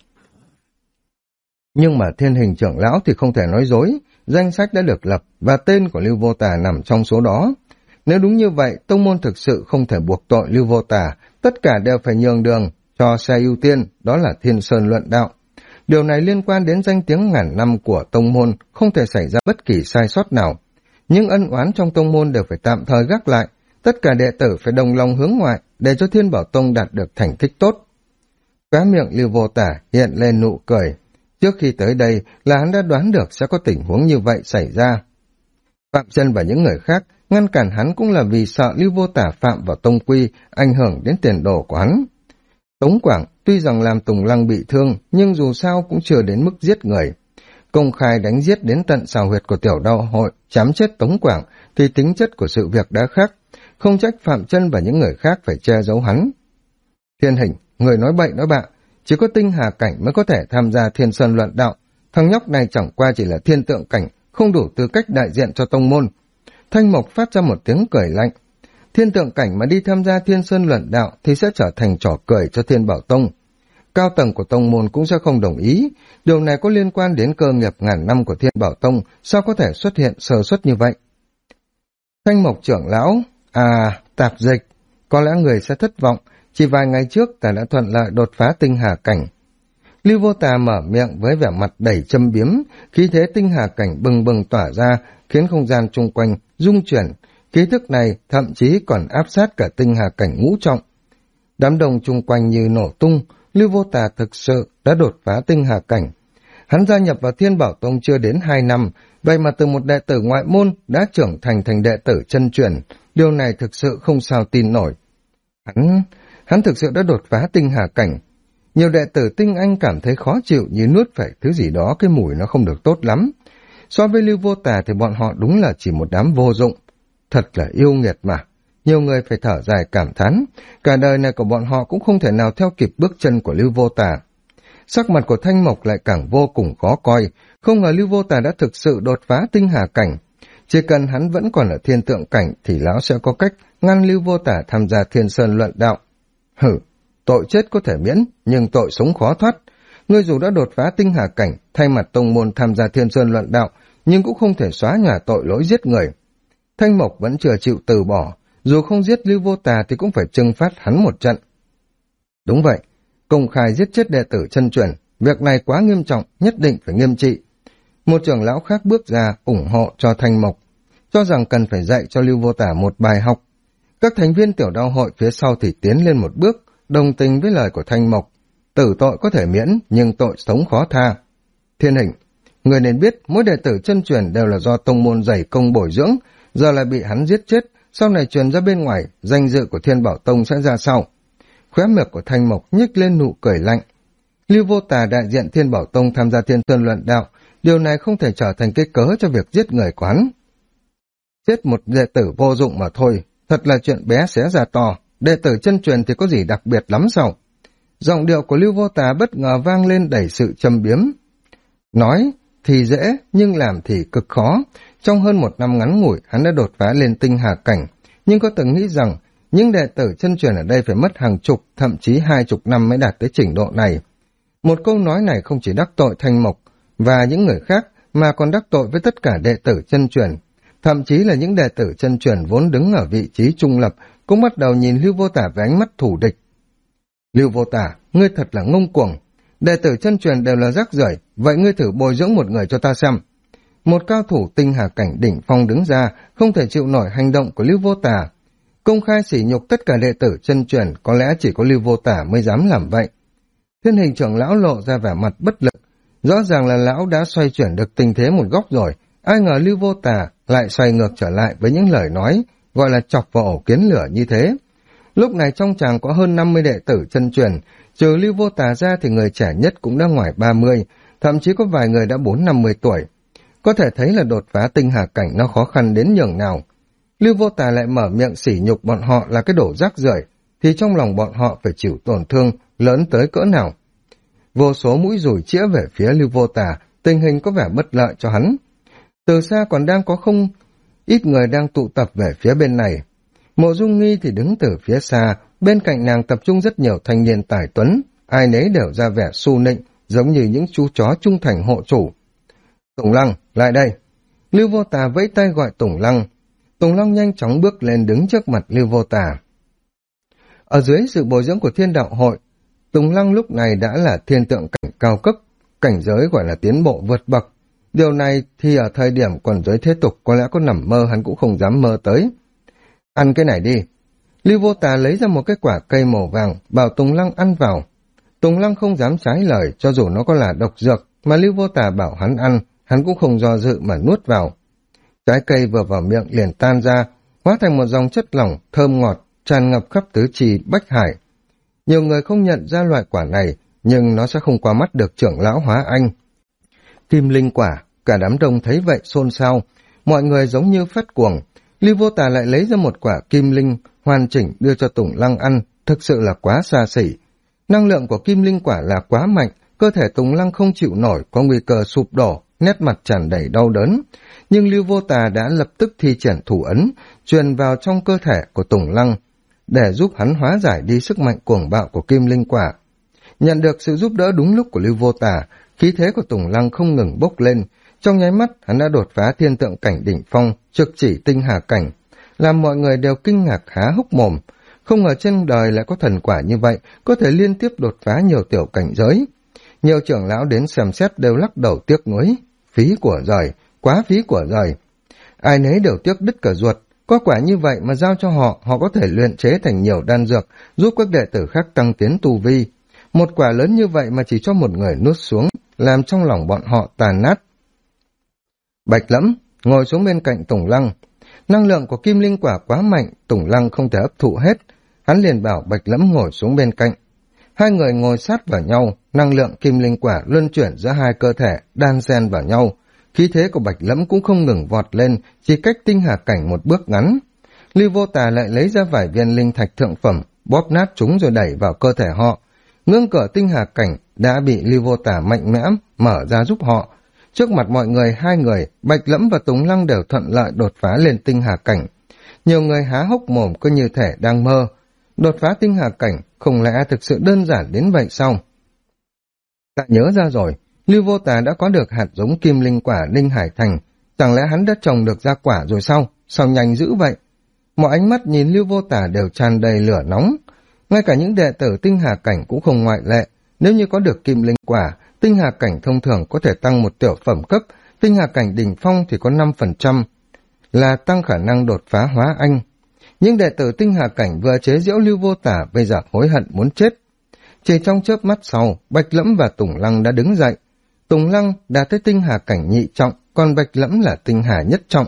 Nhưng mà Thiên Hình trưởng lão thì không thể nói dối, danh sách đã được lập và tên của Lưu Vô Tà nằm trong số đó. Nếu đúng như vậy, tông môn thực sự không thể buộc tội Lưu Vô Tà, tất cả đều phải nhường đường cho xe ưu tiên, đó là Thiên Sơn luận đạo. Điều này liên quan đến danh tiếng ngàn năm của tông môn, không thể xảy ra bất kỳ sai sót nào. Những ân oán trong tông môn đều phải tạm thời gác lại, tất cả đệ tử phải đồng lòng hướng ngoại để cho Thiên Bảo Tông đạt được thành tích tốt. Khóe miệng Lưu Vô Tà hiện lên nụ cười. Trước khi tới đây là hắn đã đoán được sẽ có tình huống như vậy xảy ra. Phạm Chân và những người khác ngăn cản hắn cũng là vì sợ Lưu Vô Tà phạm vào tông quy, ảnh hưởng đến tiền đồ của hắn. Tống Quảng tuy rằng làm Tùng Lăng bị thương, nhưng dù sao cũng chưa đến mức giết người. Công khai đánh giết đến tận sào huyệt của tiểu đạo hội, chém chết Tống Quảng thì tính chất của sự việc đã khác, không trách Phạm Chân và những người khác phải che giấu hắn. Thiên Hình, người nói bậy nói bạ, chỉ có tinh hà cảnh mới có thể tham gia Thiên Sơn luận đạo, thằng nhóc này chẳng qua chỉ là thiên tượng cảnh, không đủ tư cách đại diện cho tông môn. Thanh Mộc phát ra một tiếng cười lạnh. Thiên tượng cảnh mà đi tham gia Thiên Sơn luận đạo thì sẽ trở thành trò cười cho Thiên Bảo Tông. Cao tầng của tông môn cũng sẽ không đồng ý, điều này có liên quan đến cơ nghiệp ngàn năm của Thiên Bảo Tông, sao có thể xuất hiện sơ suất như vậy? Thanh Mộc trưởng lão, tạp dịch, có lẽ người sẽ thất vọng, chỉ vài ngày trước ta đã thuận lợi đột phá tinh hà cảnh. Lưu Vô Tà mở miệng với vẻ mặt đầy châm biếm, khí thế tinh hà cảnh bừng bừng tỏa ra, khiến không gian chung quanh rung chuyển, khí thức này thậm chí còn áp sát cả tinh hà cảnh ngũ trọng. Đám đông chung quanh như nổ tung, Lưu Vô Tà thực sự đã đột phá tinh hà cảnh. Hắn gia nhập vào Thiên Bảo Tông chưa đến 2 năm, vậy mà từ một đệ tử ngoại môn đã trưởng thành đệ tử chân truyền, điều này thực sự không sao tin nổi. Hắn thực sự đã đột phá tinh hà cảnh. Nhiều đệ tử tinh anh cảm thấy khó chịu như nuốt phải thứ gì đó, cái mùi nó không được tốt lắm. So với Lưu Vô Tà thì bọn họ đúng là chỉ một đám vô dụng. Thật là yêu nghiệt mà. Nhiều người phải thở dài cảm thán. Cả đời này của bọn họ cũng không thể nào theo kịp bước chân của Lưu Vô Tà. Sắc mặt của Thanh Mộc lại càng vô cùng khó coi. Không ngờ Lưu Vô Tà đã thực sự đột phá tinh hà cảnh. Chỉ cần hắn vẫn còn ở thiên tượng cảnh thì lão sẽ có cách ngăn Lưu Vô Tà tham gia Thiên Sơn luận đạo. Hử, tội chết có thể miễn, nhưng tội sống khó thoát. Ngươi dù đã đột phá tinh hà cảnh, thay mặt tông môn tham gia Thiên Sơn luận đạo, nhưng cũng không thể xóa nhòa tội lỗi giết người. Thanh Mộc vẫn chưa chịu từ bỏ, dù không giết Lưu Vô Tà thì cũng phải trừng phát hắn một trận. Đúng vậy, công khai giết chết đệ tử chân truyền, việc này quá nghiêm trọng, nhất định phải nghiêm trị. Một trưởng lão khác bước ra ủng hộ cho Thanh Mộc, cho rằng cần phải dạy cho Lưu Vô Tà một bài học. Các thành viên tiểu đạo hội phía sau thì tiến lên một bước, đồng tình với lời của Thanh Mộc. Tử tội có thể miễn, nhưng tội sống khó tha. Thiên Hình, người nên biết mỗi đệ tử chân truyền đều là do tông môn dày công bồi dưỡng, giờ lại bị hắn giết chết, sau này truyền ra bên ngoài, danh dự của Thiên Bảo Tông sẽ ra sao? Khóe miệng của Thanh Mộc nhếch lên nụ cười lạnh. Lưu Vô Tà đại diện Thiên Bảo Tông tham gia Thiên Sơn luận đạo, điều này không thể trở thành cái cớ cho việc giết người của hắn. Giết một đệ tử vô dụng mà thôi, thật là chuyện bé xé ra to, đệ tử chân truyền thì có gì đặc biệt lắm sao? Giọng điệu của Lưu Vô Tà bất ngờ vang lên đầy sự châm biếm. Nói thì dễ, nhưng làm thì cực khó. Trong hơn 1 năm ngắn ngủi, hắn đã đột phá lên tinh hà cảnh, nhưng có từng nghĩ rằng những đệ tử chân truyền ở đây phải mất hàng chục, thậm chí 20 năm mới đạt tới trình độ này. Một câu nói này không chỉ đắc tội Thanh Mộc và những người khác, mà còn đắc tội với tất cả đệ tử chân truyền. Thậm chí là những đệ tử chân truyền vốn đứng ở vị trí trung lập cũng bắt đầu nhìn Lưu Vô Tà với ánh mắt thù địch. Lưu Vô Tà, ngươi thật là ngông cuồng. Đệ tử chân truyền đều là rác rưởi, vậy ngươi thử bồi dưỡng một người cho ta xem. Một cao thủ tinh hà cảnh đỉnh phong đứng ra, không thể chịu nổi hành động của Lưu Vô Tà. Công khai sỉ nhục tất cả đệ tử chân truyền, có lẽ chỉ có Lưu Vô Tà mới dám làm vậy. Thiên Hình trưởng lão lộ ra vẻ mặt bất lực. Rõ ràng là lão đã xoay chuyển được tình thế một góc rồi, ai ngờ Lưu Vô Tà lại xoay ngược trở lại với những lời nói, gọi là chọc vào ổ kiến lửa như thế. Lúc này trong tràng có hơn 50 đệ tử chân truyền, trừ Lưu Vô Tà ra thì người trẻ nhất cũng đã ngoài 30, thậm chí có vài người đã 40-50 tuổi. Có thể thấy là đột phá tinh hà cảnh nó khó khăn đến nhường nào. Lưu Vô Tà lại mở miệng sỉ nhục bọn họ là cái đổ rác rưởi, thì trong lòng bọn họ phải chịu tổn thương lớn tới cỡ nào. Vô số mũi dùi chĩa về phía Lưu Vô Tà, tình hình có vẻ bất lợi cho hắn. Từ xa còn đang có không ít người đang tụ tập về phía bên này. Mộ Dung Nghi thì đứng từ phía xa, bên cạnh nàng tập trung rất nhiều thanh niên tài tuấn, ai nấy đều ra vẻ su nịnh, giống như những chú chó trung thành hộ chủ. Tùng Lăng, lại đây. Lưu Vô Tà vẫy tay gọi Tùng Lăng. Tùng Lăng nhanh chóng bước lên đứng trước mặt Lưu Vô Tà. Ở dưới sự bồi dưỡng của Thiên Đạo Hội, Tùng Lăng lúc này đã là thiên tượng cảnh cao cấp, cảnh giới gọi là tiến bộ vượt bậc. Điều này thì ở thời điểm còn giới thế tục có lẽ có nằm mơ hắn cũng không dám mơ tới. Ăn cái này đi. Lưu Vô Tà lấy ra một cái quả cây màu vàng, bảo Tùng Lăng ăn vào. Tùng Lăng không dám trái lời, cho dù nó có là độc dược, mà Lưu Vô Tà bảo hắn ăn, hắn cũng không do dự mà nuốt vào. Trái cây vừa vào miệng liền tan ra, hóa thành một dòng chất lỏng, thơm ngọt, tràn ngập khắp tứ chi Bách Hải. Nhiều người không nhận ra loại quả này, nhưng nó sẽ không qua mắt được trưởng lão Hóa Anh. Kim linh quả, cả đám đông thấy vậy xôn xao, mọi người giống như phát cuồng. Lưu Vô Tà lại lấy ra một quả kim linh hoàn chỉnh đưa cho Tùng Lăng ăn, thực sự là quá xa xỉ. Năng lượng của kim linh quả là quá mạnh, cơ thể Tùng Lăng không chịu nổi, có nguy cơ sụp đổ, nét mặt tràn đầy đau đớn. Nhưng Lưu Vô Tà đã lập tức thi triển thủ ấn, truyền vào trong cơ thể của Tùng Lăng, để giúp hắn hóa giải đi sức mạnh cuồng bạo của kim linh quả. Nhận được sự giúp đỡ đúng lúc của Lưu Vô Tà, khí thế của Tùng Lăng không ngừng bốc lên. Trong nháy mắt, hắn đã đột phá thiên tượng cảnh đỉnh phong, trực chỉ tinh hà cảnh, làm mọi người đều kinh ngạc há hốc mồm. Không ngờ trên đời lại có thần quả như vậy, có thể liên tiếp đột phá nhiều tiểu cảnh giới. Nhiều trưởng lão đến xem xét đều lắc đầu tiếc nuối. Phí của giời, quá phí của giời. Ai nấy đều tiếc đứt cả ruột. Có quả như vậy mà giao cho họ, họ có thể luyện chế thành nhiều đan dược, giúp các đệ tử khác tăng tiến tu vi. Một quả lớn như vậy mà chỉ cho một người nuốt xuống, làm trong lòng bọn họ tàn nát. Bạch Lẫm ngồi xuống bên cạnh Tùng Lăng. Năng lượng của kim linh quả quá mạnh, Tùng Lăng không thể hấp thụ hết. Hắn liền bảo Bạch Lẫm ngồi xuống bên cạnh. Hai người ngồi sát vào nhau, năng lượng kim linh quả luân chuyển giữa hai cơ thể, đan xen vào nhau. Khí thế của Bạch Lẫm cũng không ngừng vọt lên, chỉ cách tinh hà cảnh một bước ngắn. Lưu Vô Tà lại lấy ra vài viên linh thạch thượng phẩm, bóp nát chúng rồi đẩy vào cơ thể họ. Ngưỡng cửa tinh hà cảnh đã bị Lưu Vô Tà mạnh mẽ mở ra giúp họ. Trước mặt mọi người, hai người, Bạch Lẫm và Tùng Lăng đều thuận lợi đột phá lên tinh hà cảnh. Nhiều người há hốc mồm cứ như thể đang mơ. Đột phá tinh hà cảnh, không lẽ thực sự đơn giản đến vậy sao? Ta nhớ ra rồi, Lưu Vô Tà đã có được hạt giống kim linh quả linh hải thành. Chẳng lẽ hắn đã trồng được ra quả rồi sao? Sao nhanh dữ vậy? Mọi ánh mắt nhìn Lưu Vô Tà đều tràn đầy lửa nóng. Ngay cả những đệ tử tinh hà cảnh cũng không ngoại lệ. Nếu như có được kim linh quả, tinh hà cảnh thông thường có thể tăng một tiểu phẩm cấp, tinh hà cảnh đỉnh phong thì có 5% là tăng khả năng đột phá hóa anh. Nhưng đệ tử tinh hà cảnh vừa chế giễu Lưu Vô Tà bây giờ hối hận muốn chết. Chỉ trong chớp mắt sau, Bạch Lẫm và Tùng Lăng đã đứng dậy. Tùng Lăng đạt tới tinh hà cảnh nhị trọng, còn Bạch Lẫm là tinh hà nhất trọng.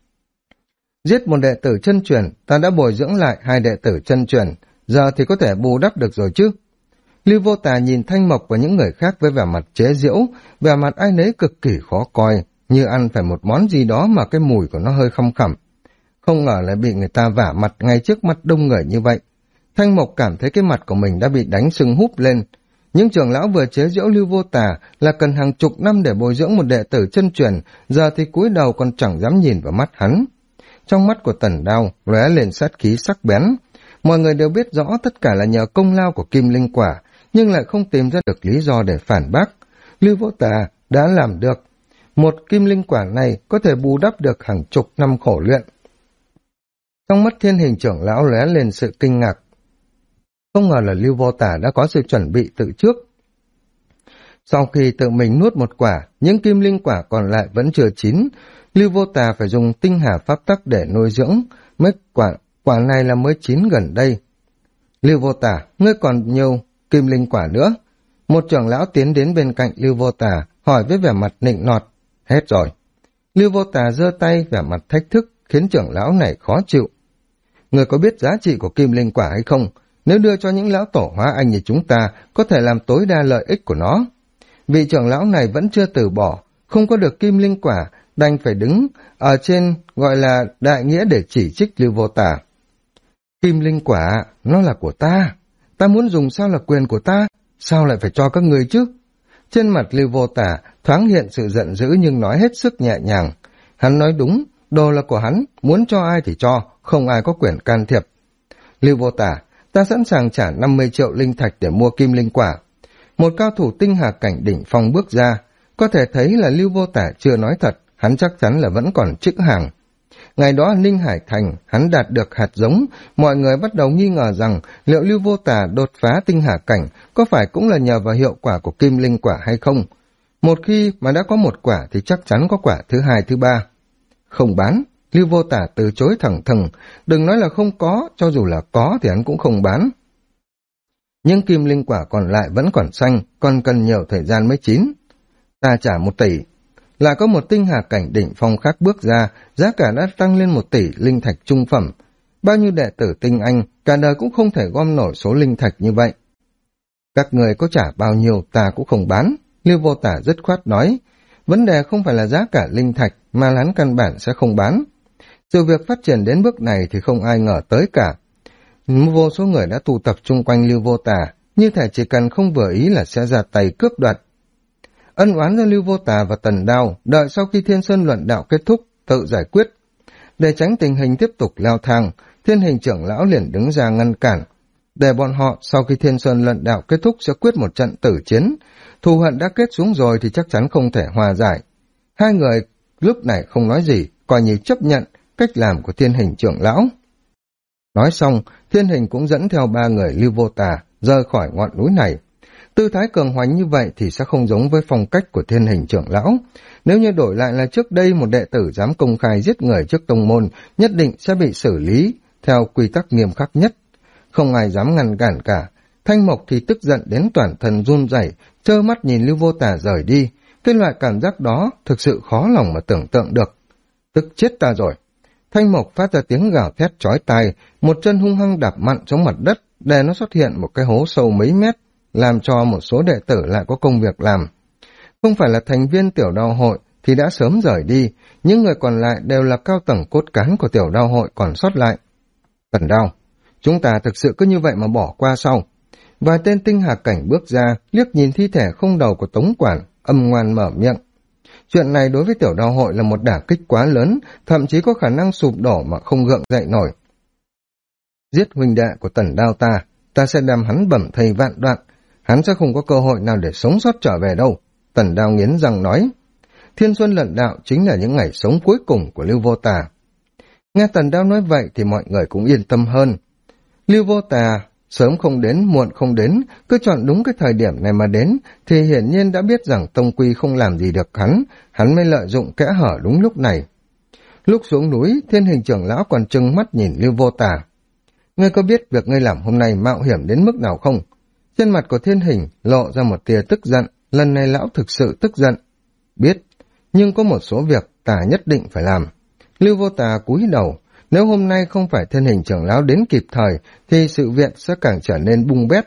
Giết một đệ tử chân truyền, ta đã bồi dưỡng lại hai đệ tử chân truyền, giờ thì có thể bù đắp được rồi chứ. Lưu Vô Tà nhìn Thanh Mộc và những người khác với vẻ mặt chế giễu, vẻ mặt ai nấy cực kỳ khó coi, như ăn phải một món gì đó mà cái mùi của nó hơi khăm khẳm. Không ngờ lại bị người ta vả mặt ngay trước mặt đông người như vậy. Thanh Mộc cảm thấy cái mặt của mình đã bị đánh sưng húp lên. Những trưởng lão vừa chế giễu Lưu Vô Tà là cần hàng chục năm để bồi dưỡng một đệ tử chân truyền, giờ thì cúi đầu còn chẳng dám nhìn vào mắt hắn. Trong mắt của Tần Đao lóe lên sát khí sắc bén. Mọi người đều biết rõ tất cả là nhờ công lao của kim linh quả, nhưng lại không tìm ra được lý do để phản bác. Lưu Vô Tà đã làm được. Một kim linh quả này có thể bù đắp được hàng chục năm khổ luyện. Trong mắt Thiên Hình trưởng lão lóe lên sự kinh ngạc. Không ngờ là Lưu Vô Tà đã có sự chuẩn bị từ trước. Sau khi tự mình nuốt một quả, những kim linh quả còn lại vẫn chưa chín. Lưu Vô Tà phải dùng tinh hà pháp tắc để nuôi dưỡng. Mấy quả này là mới chín gần đây. Lưu Vô Tà, ngươi còn nhiều kim linh quả nữa. Một trưởng lão tiến đến bên cạnh Lưu Vô Tà, hỏi với vẻ mặt nịnh nọt. Hết rồi. Lưu Vô Tà giơ tay vẻ mặt thách thức, khiến trưởng lão này khó chịu. Người có biết giá trị của kim linh quả hay không? Nếu đưa cho những lão tổ hóa anh như chúng ta, có thể làm tối đa lợi ích của nó. Vị trưởng lão này vẫn chưa từ bỏ, không có được kim linh quả, đành phải đứng ở trên gọi là đại nghĩa để chỉ trích Lưu Vô Tà. Kim linh quả, nó là của ta. Ta muốn dùng sao là quyền của ta, sao lại phải cho các người chứ? Trên mặt Lưu Vô Tà thoáng hiện sự giận dữ nhưng nói hết sức nhẹ nhàng. Hắn nói đúng, đồ là của hắn, muốn cho ai thì cho, không ai có quyền can thiệp. Lưu Vô Tả, ta sẵn sàng trả 50 triệu linh thạch để mua kim linh quả. Một cao thủ tinh hà cảnh đỉnh phong bước ra, có thể thấy là Lưu Vô Tả chưa nói thật, hắn chắc chắn là vẫn còn chữ hàng. Ngày đó Ninh Hải Thành, hắn đạt được hạt giống, mọi người bắt đầu nghi ngờ rằng liệu Lưu Vô Tả đột phá tinh hà cảnh có phải cũng là nhờ vào hiệu quả của kim linh quả hay không. Một khi mà đã có một quả thì chắc chắn có quả thứ hai, thứ ba. Không bán, Lưu Vô Tả từ chối thẳng thừng, đừng nói là không có, cho dù là có thì hắn cũng không bán. Nhưng kim linh quả còn lại vẫn còn xanh, còn cần nhiều thời gian mới chín. Ta trả 1 tỷ. Lại có một tinh hà cảnh đỉnh phong khác bước ra, giá cả đã tăng lên 1 tỷ linh thạch trung phẩm. Bao nhiêu đệ tử tinh anh, cả đời cũng không thể gom nổi số linh thạch như vậy. Các người có trả bao nhiêu ta cũng không bán, Lưu Vô Tả dứt khoát nói. Vấn đề không phải là giá cả linh thạch, mà hắn căn bản sẽ không bán. Sự việc phát triển đến bước này thì không ai ngờ tới cả. Vô số người đã tụ tập chung quanh Lưu Vô Tả, như thể chỉ cần không vừa ý là sẽ ra tay cướp đoạt. Ân oán giữa Lưu Vô Tả và Tần Đao đợi sau khi Thiên Sơn luận đạo kết thúc tự giải quyết. Để tránh tình hình tiếp tục leo thang, Thiên Hình trưởng lão liền đứng ra ngăn cản. Để bọn họ sau khi Thiên Sơn luận đạo kết thúc sẽ quyết một trận tử chiến. Thù hận đã kết xuống rồi thì chắc chắn không thể hòa giải. Hai người lúc này không nói gì, coi như chấp nhận cách làm của Thiên Hình trưởng lão. Nói xong, Thiên Hình cũng dẫn theo 3 người Lưu Vô Tả rời khỏi ngọn núi này. Tư thái cường hoành như vậy thì sẽ không giống với phong cách của Thiên Hình trưởng lão. Nếu như đổi lại là trước đây một đệ tử dám công khai giết người trước tông môn, nhất định sẽ bị xử lý theo quy tắc nghiêm khắc nhất. Không ai dám ngăn cản cả. Thanh Mộc thì tức giận đến toàn thân run rẩy, trơ mắt nhìn Lưu Vô Tả rời đi. Cái loại cảm giác đó thực sự khó lòng mà tưởng tượng được. Tức chết ta rồi. Thanh Mộc phát ra tiếng gào thét chói tai, một chân hung hăng đạp mạnh xuống mặt đất, để nó xuất hiện một cái hố sâu mấy mét, làm cho một số đệ tử lại có công việc làm. Không phải là thành viên tiểu đao hội thì đã sớm rời đi, những người còn lại đều là cao tầng cốt cán của tiểu đao hội còn sót lại. Tần Đao, chúng ta thực sự cứ như vậy mà bỏ qua sau. Vài tên tinh hà cảnh bước ra, liếc nhìn thi thể không đầu của Tống Quản, âm ngoan mở miệng. Chuyện này đối với tiểu đao hội là một đả kích quá lớn, thậm chí có khả năng sụp đổ mà không gượng dậy nổi. Giết huynh đệ của Tần Đao ta sẽ đem hắn bẩm thây vạn đoạn, hắn sẽ không có cơ hội nào để sống sót trở về đâu. Tần Đao nghiến răng nói. Thiên Xuân luận đạo chính là những ngày sống cuối cùng của Lưu Vô Tả. Nghe Tần Đao nói vậy thì mọi người cũng yên tâm hơn. Lưu Vô Tả sớm không đến, muộn không đến, cứ chọn đúng cái thời điểm này mà đến, thì hiển nhiên đã biết rằng tông quy không làm gì được hắn mới lợi dụng kẽ hở đúng lúc này. Lúc xuống núi, Thiên Hình trưởng lão còn trừng mắt nhìn Lưu Vô Tả. Ngươi có biết việc ngươi làm hôm nay mạo hiểm đến mức nào không? Trên mặt của Thiên Hình lộ ra một tia tức giận, lần này lão thực sự tức giận. Biết, nhưng có một số việc ta nhất định phải làm. Lưu Vô Tả cúi đầu. Nếu hôm nay không phải Thiên Hình trưởng lão đến kịp thời, thì sự viện sẽ càng trở nên bung bét.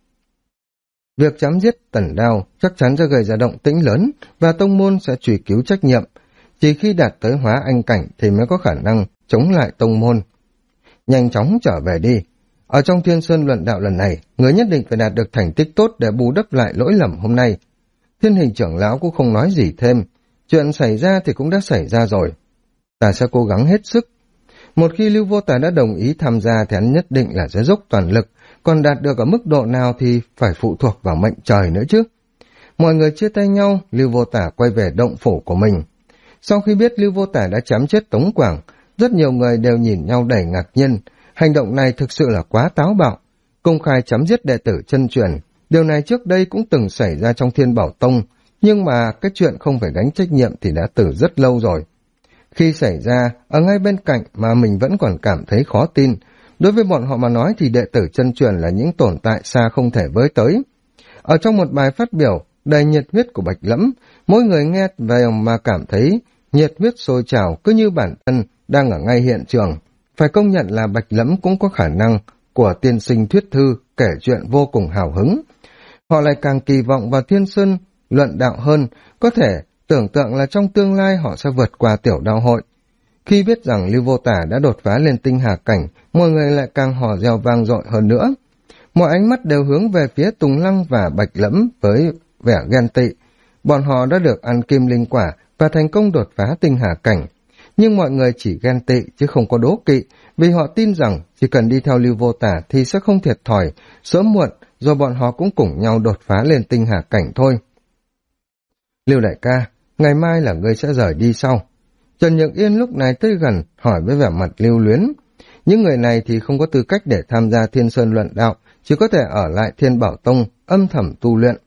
Việc chấm giết Tần Đao chắc chắn sẽ gây ra động tĩnh lớn, và tông môn sẽ truy cứu trách nhiệm. Chỉ khi đạt tới hóa anh cảnh thì mới có khả năng chống lại tông môn. Nhanh chóng trở về đi. Ở trong Thiên Sơn luận đạo lần này, người nhất định phải đạt được thành tích tốt để bù đắp lại lỗi lầm hôm nay. Thiên Hình trưởng lão cũng không nói gì thêm. Chuyện xảy ra thì cũng đã xảy ra rồi. Ta sẽ cố gắng hết sức. Một khi Lưu Vô Tả đã đồng ý tham gia thì hắn nhất định là sẽ dốc toàn lực, còn đạt được ở mức độ nào thì phải phụ thuộc vào mệnh trời nữa chứ. Mọi người chia tay nhau, Lưu Vô Tả quay về động phủ của mình. Sau khi biết Lưu Vô Tả đã chém chết Tống Quảng, rất nhiều người đều nhìn nhau đầy ngạc nhiên. Hành động này thực sự là quá táo bạo, công khai chém giết đệ tử chân truyền. Điều này trước đây cũng từng xảy ra trong Thiên Bảo Tông, nhưng mà cái chuyện không phải gánh trách nhiệm thì đã từ rất lâu rồi. Khi xảy ra, ở ngay bên cạnh mà mình vẫn còn cảm thấy khó tin. Đối với bọn họ mà nói thì đệ tử chân truyền là những tồn tại xa không thể với tới. Ở trong một bài phát biểu đầy nhiệt huyết của Bạch Lẫm, mỗi người nghe về mà cảm thấy nhiệt huyết sôi trào cứ như bản thân đang ở ngay hiện trường. Phải công nhận là Bạch Lẫm cũng có khả năng của tiên sinh thuyết thư kể chuyện vô cùng hào hứng. Họ lại càng kỳ vọng vào Thiên Sơn luận đạo hơn, có thể tưởng tượng là trong tương lai họ sẽ vượt qua tiểu đao hội. Khi biết rằng Lưu Vô Tả đã đột phá lên tinh hà cảnh, mọi người lại càng hò reo vang dội hơn nữa. Mọi ánh mắt đều hướng về phía Tùng Lăng và Bạch Lẫm với vẻ ghen tị. Bọn họ đã được ăn kim linh quả, và thành công đột phá tinh hà cảnh. Nhưng mọi người chỉ ghen tị chứ không có đố kỵ, vì họ tin rằng chỉ cần đi theo Lưu Vô Tả thì sẽ không thiệt thòi, sớm muộn rồi bọn họ cũng cùng nhau đột phá lên tinh hà cảnh thôi. Lưu đại ca, ngày mai là ngươi sẽ rời đi sau. Trần Nhược Yên lúc này tới gần hỏi với vẻ mặt lưu luyến. Những người này thì không có tư cách để tham gia Thiên Sơn luận đạo, chỉ có thể ở lại Thiên Bảo Tông âm thầm tu luyện.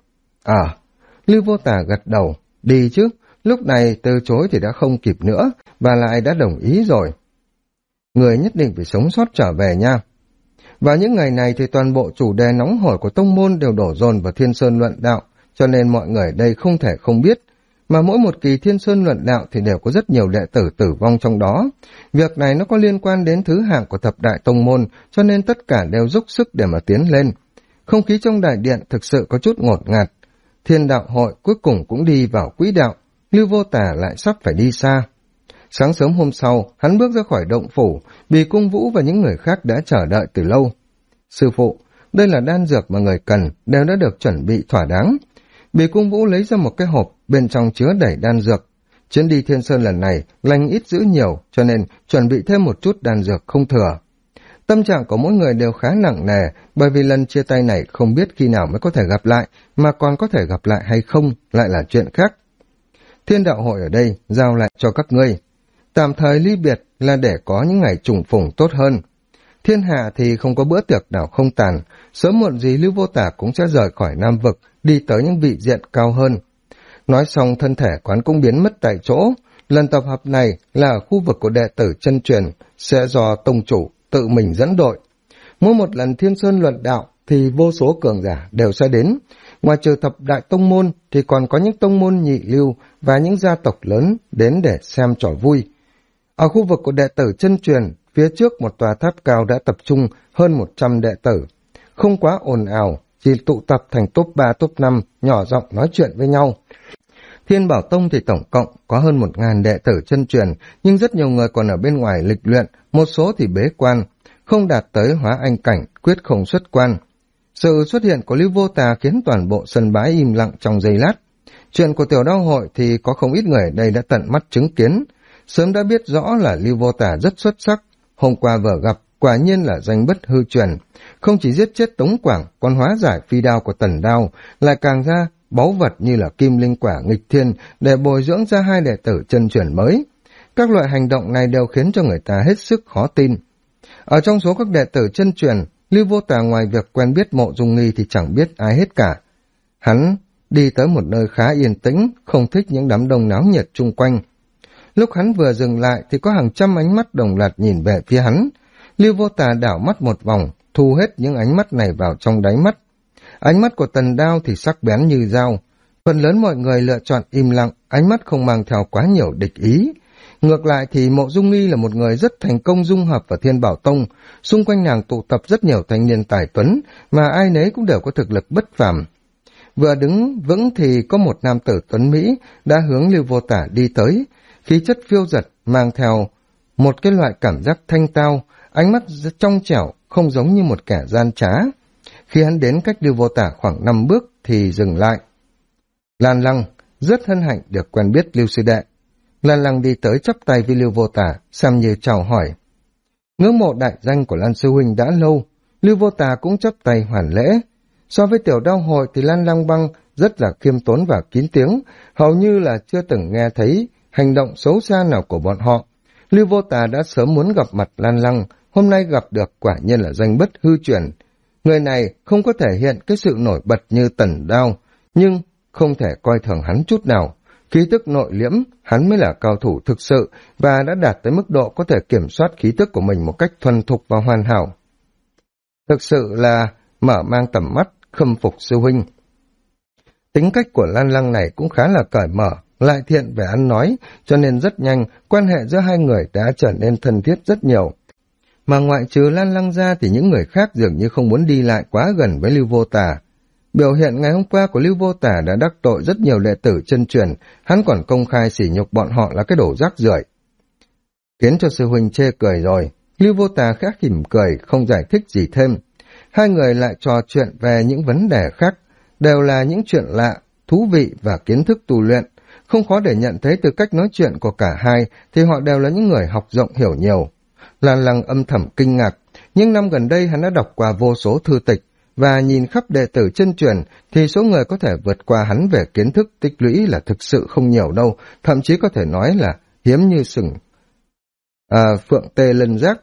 Lưu Vô Tả gật đầu, đi chứ, lúc này từ chối thì đã không kịp nữa, và lại đã đồng ý rồi. Người nhất định phải sống sót trở về nha. Vào những ngày này thì toàn bộ chủ đề nóng hổi của tông môn đều đổ dồn vào Thiên Sơn luận đạo, cho nên mọi người đây không thể không biết. Mà mỗi một kỳ Thiên Sơn luận đạo thì đều có rất nhiều đệ tử tử vong trong đó. Việc này nó có liên quan đến thứ hạng của thập đại tông môn, cho nên tất cả đều dốc sức để mà tiến lên. Không khí trong đại điện thực sự có chút ngột ngạt. Thiên đạo hội cuối cùng cũng đi vào quỹ đạo, Lưu Vô Tả lại sắp phải đi xa. Sáng sớm hôm sau, hắn bước ra khỏi động phủ, Bì Cung Vũ và những người khác đã chờ đợi từ lâu. Sư phụ, đây là đan dược mà người cần, đều đã được chuẩn bị thỏa đáng. Bì Cung Vũ lấy ra một cái hộp, bên trong chứa đầy đan dược. Chuyến đi Thiên Sơn lần này, lành ít dữ nhiều, cho nên chuẩn bị thêm một chút đan dược không thừa. Tâm trạng của mỗi người đều khá nặng nề, bởi vì lần chia tay này không biết khi nào mới có thể gặp lại, mà còn có thể gặp lại hay không, lại là chuyện khác. Thiên đạo hội ở đây, giao lại cho các ngươi. Tạm thời ly biệt là để có những ngày trùng phùng tốt hơn. Thiên hạ thì không có bữa tiệc nào không tàn, sớm muộn gì Lưu Vô Tả cũng sẽ rời khỏi Nam Vực, đi tới những vị diện cao hơn. Nói xong thân thể quán cũng biến mất tại chỗ. Lần tập hợp này là ở khu vực của đệ tử chân truyền, sẽ do tông chủ tự mình dẫn đội. Mỗi một lần Thiên Sơn luận đạo thì vô số cường giả đều sẽ đến. Ngoài trừ thập đại tông môn thì còn có những tông môn nhị lưu và những gia tộc lớn đến để xem trò vui. Ở khu vực của đệ tử chân truyền, phía trước một tòa tháp cao đã tập trung hơn 100 đệ tử. Không quá ồn ào, chỉ tụ tập thành top 3, top 5, nhỏ giọng nói chuyện với nhau. Thiên Bảo Tông thì tổng cộng có hơn 1.000 đệ tử chân truyền, nhưng rất nhiều người còn ở bên ngoài lịch luyện, một số thì bế quan, không đạt tới hóa anh cảnh, quyết không xuất quan. Sự xuất hiện của Lưu Vô Tà khiến toàn bộ sân bãi im lặng trong giây lát. Chuyện của tiểu đao hội thì có không ít người ở đây đã tận mắt chứng kiến, sớm đã biết rõ là Lưu Vô Tà rất xuất sắc. Hôm qua vừa gặp, quả nhiên là danh bất hư truyền, không chỉ giết chết Tống Quảng, còn hóa giải phi đao của Tần Đao, lại càng ra báu vật như là kim linh quả nghịch thiên để bồi dưỡng ra 2 đệ tử chân truyền mới. Các loại hành động này đều khiến cho người ta hết sức khó tin. Ở trong số các đệ tử chân truyền, Lưu Vô Tà ngoài việc quen biết Mộ Dung Nghi thì chẳng biết ai hết cả. Hắn đi tới một nơi khá yên tĩnh, không thích những đám đông náo nhiệt chung quanh. Lúc hắn vừa dừng lại thì có hàng trăm ánh mắt đồng loạt nhìn về phía hắn. Lưu Vô Tà đảo mắt một vòng, thu hết những ánh mắt này vào trong đáy mắt. Ánh mắt của Tần Đao thì sắc bén như dao. Phần lớn mọi người lựa chọn im lặng, ánh mắt không mang theo quá nhiều địch ý. Ngược lại thì Mộ Dung Nghi là một người rất thành công dung hợp vào Thiên Bảo Tông. Xung quanh nàng tụ tập rất nhiều thanh niên tài tuấn, mà ai nấy cũng đều có thực lực bất phàm. Vừa đứng vững thì có một nam tử tuấn Mỹ đã hướng Lưu Vô Tả đi tới. Khí chất phiêu dật mang theo một cái loại cảm giác thanh tao, ánh mắt trong trẻo, không giống như một kẻ gian trá. Khi hắn đến cách Lưu Vô Tả khoảng 5 bước thì dừng lại. Lan Lăng, rất hân hạnh được quen biết Lưu sư đệ. Lan Lăng đi tới chắp tay với Lưu Vô Tả, xem như chào hỏi. Ngưỡng mộ đại danh của Lan sư huynh đã lâu, Lưu Vô Tả cũng chắp tay hoàn lễ. So với tiểu đao hội thì Lan Lăng Băng rất là khiêm tốn và kín tiếng, hầu như là chưa từng nghe thấy hành động xấu xa nào của bọn họ. Lưu Vô Tả đã sớm muốn gặp mặt Lan Lăng, hôm nay gặp được quả nhiên là danh bất hư truyền. Người này không có thể hiện cái sự nổi bật như Tần Đao, nhưng không thể coi thường hắn chút nào. Khí tức nội liễm, hắn mới là cao thủ thực sự và đã đạt tới mức độ có thể kiểm soát khí tức của mình một cách thuần thục và hoàn hảo. Thực sự là mở mang tầm mắt, khâm phục sư huynh. Tính cách của Lan Lăng này cũng khá là cởi mở, lại thiện về ăn nói, cho nên rất nhanh quan hệ giữa hai người đã trở nên thân thiết rất nhiều. Mà ngoại trừ Lan Lăng ra thì những người khác dường như không muốn đi lại quá gần với Lưu Vô Tả. Biểu hiện ngày hôm qua của Lưu Vô Tả đã đắc tội rất nhiều đệ tử chân truyền, hắn còn công khai sỉ nhục bọn họ là cái đồ rác rưởi. Khiến cho sư huynh chê cười rồi, Lưu Vô Tả khẽ khỉm cười, không giải thích gì thêm. Hai người lại trò chuyện về những vấn đề khác, đều là những chuyện lạ, thú vị và kiến thức tu luyện, Không khó để nhận thấy từ cách nói chuyện của cả hai thì họ đều là những người học rộng hiểu nhiều. Lan Lăng âm thầm kinh ngạc, nhưng năm gần đây hắn đã đọc qua vô số thư tịch và nhìn khắp đệ tử chân truyền thì số người có thể vượt qua hắn về kiến thức tích lũy là thực sự không nhiều đâu, thậm chí có thể nói là hiếm như sừng phượng tê lân giác.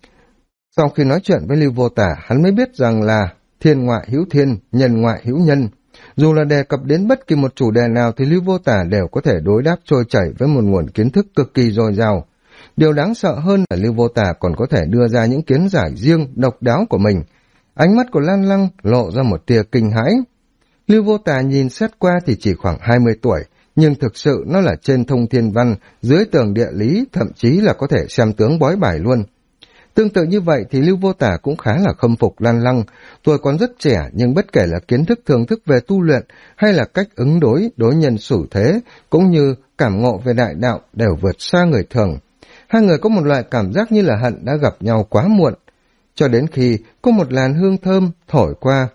Sau khi nói chuyện với Lưu Vô Tả, hắn mới biết rằng là thiên ngoại hữu thiên, nhân ngoại hữu nhân. Dù là đề cập đến bất kỳ một chủ đề nào thì Lưu Vô Tả đều có thể đối đáp trôi chảy với một nguồn kiến thức cực kỳ dồi dào. Điều đáng sợ hơn là Lưu Vô Tả còn có thể đưa ra những kiến giải riêng, độc đáo của mình. Ánh mắt của Lan Lăng lộ ra một tia kinh hãi. Lưu Vô Tả nhìn xét qua thì chỉ khoảng 20 tuổi, nhưng thực sự nó là trên thông thiên văn, dưới tường địa lý, thậm chí là có thể xem tướng bói bài luôn. Tương tự như vậy thì Lưu Vô Tả cũng khá là khâm phục Lan Lăng, tuổi còn rất trẻ nhưng bất kể là kiến thức thưởng thức về tu luyện hay là cách ứng đối nhân xử thế, cũng như cảm ngộ về đại đạo đều vượt xa người thường. Hai người có một loại cảm giác như là hận đã gặp nhau quá muộn, cho đến khi có một làn hương thơm thổi qua,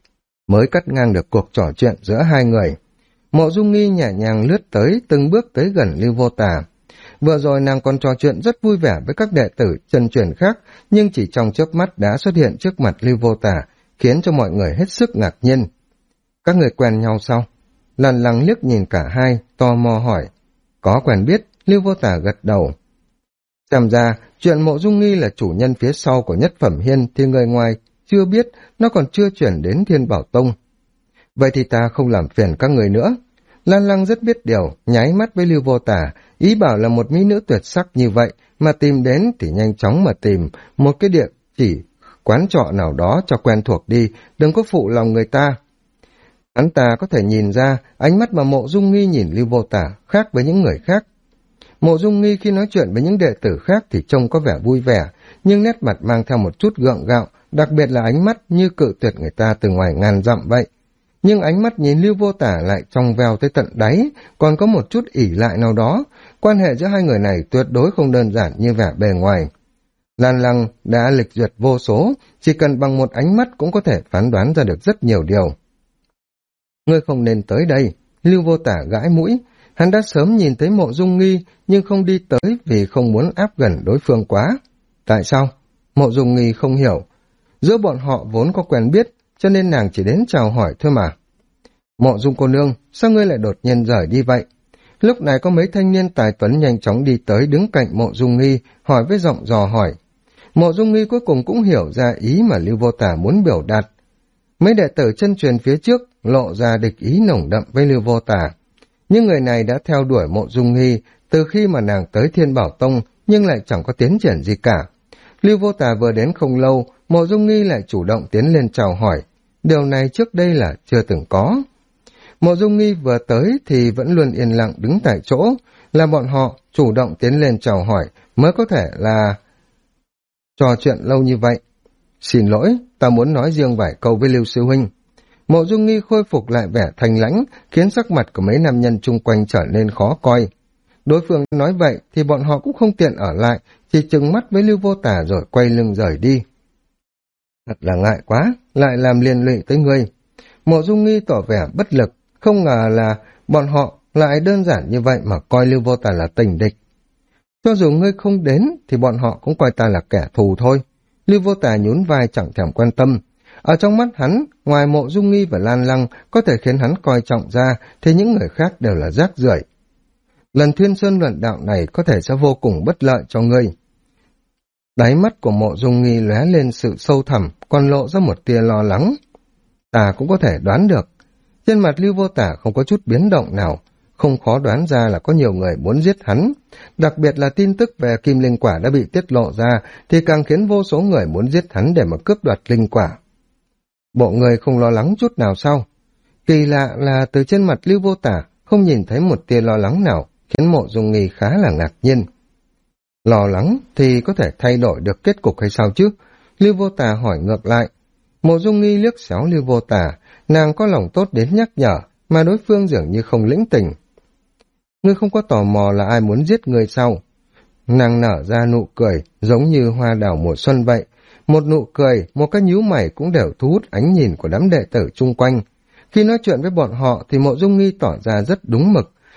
mới cắt ngang được cuộc trò chuyện giữa hai người. Mộ Dung Nghi nhẹ nhàng lướt tới, từng bước tới gần Lưu Vô Tả. Vừa rồi nàng còn trò chuyện rất vui vẻ với các đệ tử chân truyền khác, nhưng chỉ trong chớp mắt đã xuất hiện trước mặt Lưu Vô Tả, khiến cho mọi người hết sức ngạc nhiên. Các người quen nhau sao? Lan Lăng liếc nhìn cả hai, tò mò hỏi. Có quen biết, Lưu Vô Tả gật đầu. Xem ra, chuyện Mộ Dung Nghi là chủ nhân phía sau của Nhất Phẩm Hiên thì người ngoài chưa biết, nó còn chưa chuyển đến Thiên Bảo Tông. Vậy thì ta không làm phiền các người nữa. Lan Lăng rất biết điều, nháy mắt với Lưu Vô Tả, ý bảo là một mỹ nữ tuyệt sắc như vậy, mà tìm đến thì nhanh chóng mà tìm một cái địa chỉ quán trọ nào đó cho quen thuộc đi, đừng có phụ lòng người ta. Hắn ta có thể nhìn ra ánh mắt mà Mộ Dung Nghi nhìn Lưu Vô Tả khác với những người khác. Mộ Dung Nghi khi nói chuyện với những đệ tử khác thì trông có vẻ vui vẻ, nhưng nét mặt mang theo một chút gượng gạo, đặc biệt là ánh mắt như cự tuyệt người ta từ ngoài ngàn dặm vậy. Nhưng ánh mắt nhìn Lưu Vô Tả lại trong veo tới tận đáy, còn có một chút ỷ lại nào đó. Quan hệ giữa hai người này tuyệt đối không đơn giản như vẻ bề ngoài. Lan Lăng đã lịch duyệt vô số, chỉ cần bằng một ánh mắt cũng có thể phán đoán ra được rất nhiều điều. Ngươi không nên tới đây. Lưu Vô Tả gãi mũi. Hắn đã sớm nhìn thấy Mộ Dung Nghi, nhưng không đi tới vì không muốn áp gần đối phương quá. Tại sao? Mộ Dung Nghi không hiểu. Giữa bọn họ vốn có quen biết, cho nên nàng chỉ đến chào hỏi thôi mà. Mộ Dung cô nương, sao ngươi lại đột nhiên rời đi vậy? Lúc này có mấy thanh niên tài tuấn nhanh chóng đi tới đứng cạnh Mộ Dung Nghi, hỏi với giọng dò hỏi. Mộ Dung Nghi cuối cùng cũng hiểu ra ý mà Lưu Vô Tả muốn biểu đạt. Mấy đệ tử chân truyền phía trước lộ ra địch ý nồng đậm với Lưu Vô Tả. Nhưng người này đã theo đuổi Mộ Dung Nghi từ khi mà nàng tới Thiên Bảo Tông, nhưng lại chẳng có tiến triển gì cả. Lưu Vô Tả vừa đến không lâu, Mộ Dung Nghi lại chủ động tiến lên chào hỏi. Điều này trước đây là chưa từng có. Mộ Dung Nghi vừa tới thì vẫn luôn yên lặng đứng tại chỗ, là bọn họ chủ động tiến lên chào hỏi mới có thể là trò chuyện lâu như vậy. Xin lỗi, ta muốn nói riêng vài câu với Lưu sư huynh. Mộ Dung Nghi khôi phục lại vẻ thanh lãnh, khiến sắc mặt của mấy nam nhân chung quanh trở nên khó coi. Đối phương nói vậy thì bọn họ cũng không tiện ở lại, chỉ trừng mắt với Lưu Vô Tả rồi quay lưng rời đi. Thật là ngại quá, lại làm liên lụy tới ngươi. Mộ Dung Nghi tỏ vẻ bất lực, không ngờ là bọn họ lại đơn giản như vậy mà coi Lưu Vô Tả là tình địch. Cho dù ngươi không đến thì bọn họ cũng coi ta là kẻ thù thôi. Lưu Vô Tả nhún vai chẳng thèm quan tâm. Ở trong mắt hắn, ngoài Mộ Dung Nghi và Lan Lăng có thể khiến hắn coi trọng ra thì những người khác đều là rác rưởi. Lần Thiên Sơn luận đạo này có thể sẽ vô cùng bất lợi cho ngươi. Đáy mắt của Mộ Dung Nghi lóe lên sự sâu thẳm, còn lộ ra một tia lo lắng. Ta cũng có thể đoán được. Trên mặt Lưu Vô Tả không có chút biến động nào, không khó đoán ra là có nhiều người muốn giết hắn. Đặc biệt là tin tức về Kim Linh Quả đã bị tiết lộ ra thì càng khiến vô số người muốn giết hắn để mà cướp đoạt linh quả. Bộ người không lo lắng chút nào sao? Kỳ lạ là từ trên mặt Lưu Vô Tả không nhìn thấy một tia lo lắng nào, khiến Mộ Dung Nghi khá là ngạc nhiên. Lo lắng thì có thể thay đổi được kết cục hay sao chứ? Lưu Vô Tả hỏi ngược lại. Mộ Dung Nghi liếc xéo Lưu Vô Tả, nàng có lòng tốt đến nhắc nhở, mà đối phương dường như không lĩnh tình. Ngươi không có tò mò là ai muốn giết ngươi sao? Nàng nở ra nụ cười, giống như hoa đào mùa xuân vậy. Một nụ cười, một cái nhíu mày cũng đều thu hút ánh nhìn của đám đệ tử chung quanh. Khi nói chuyện với bọn họ thì Mộ Dung Nghi tỏ ra rất đúng mực,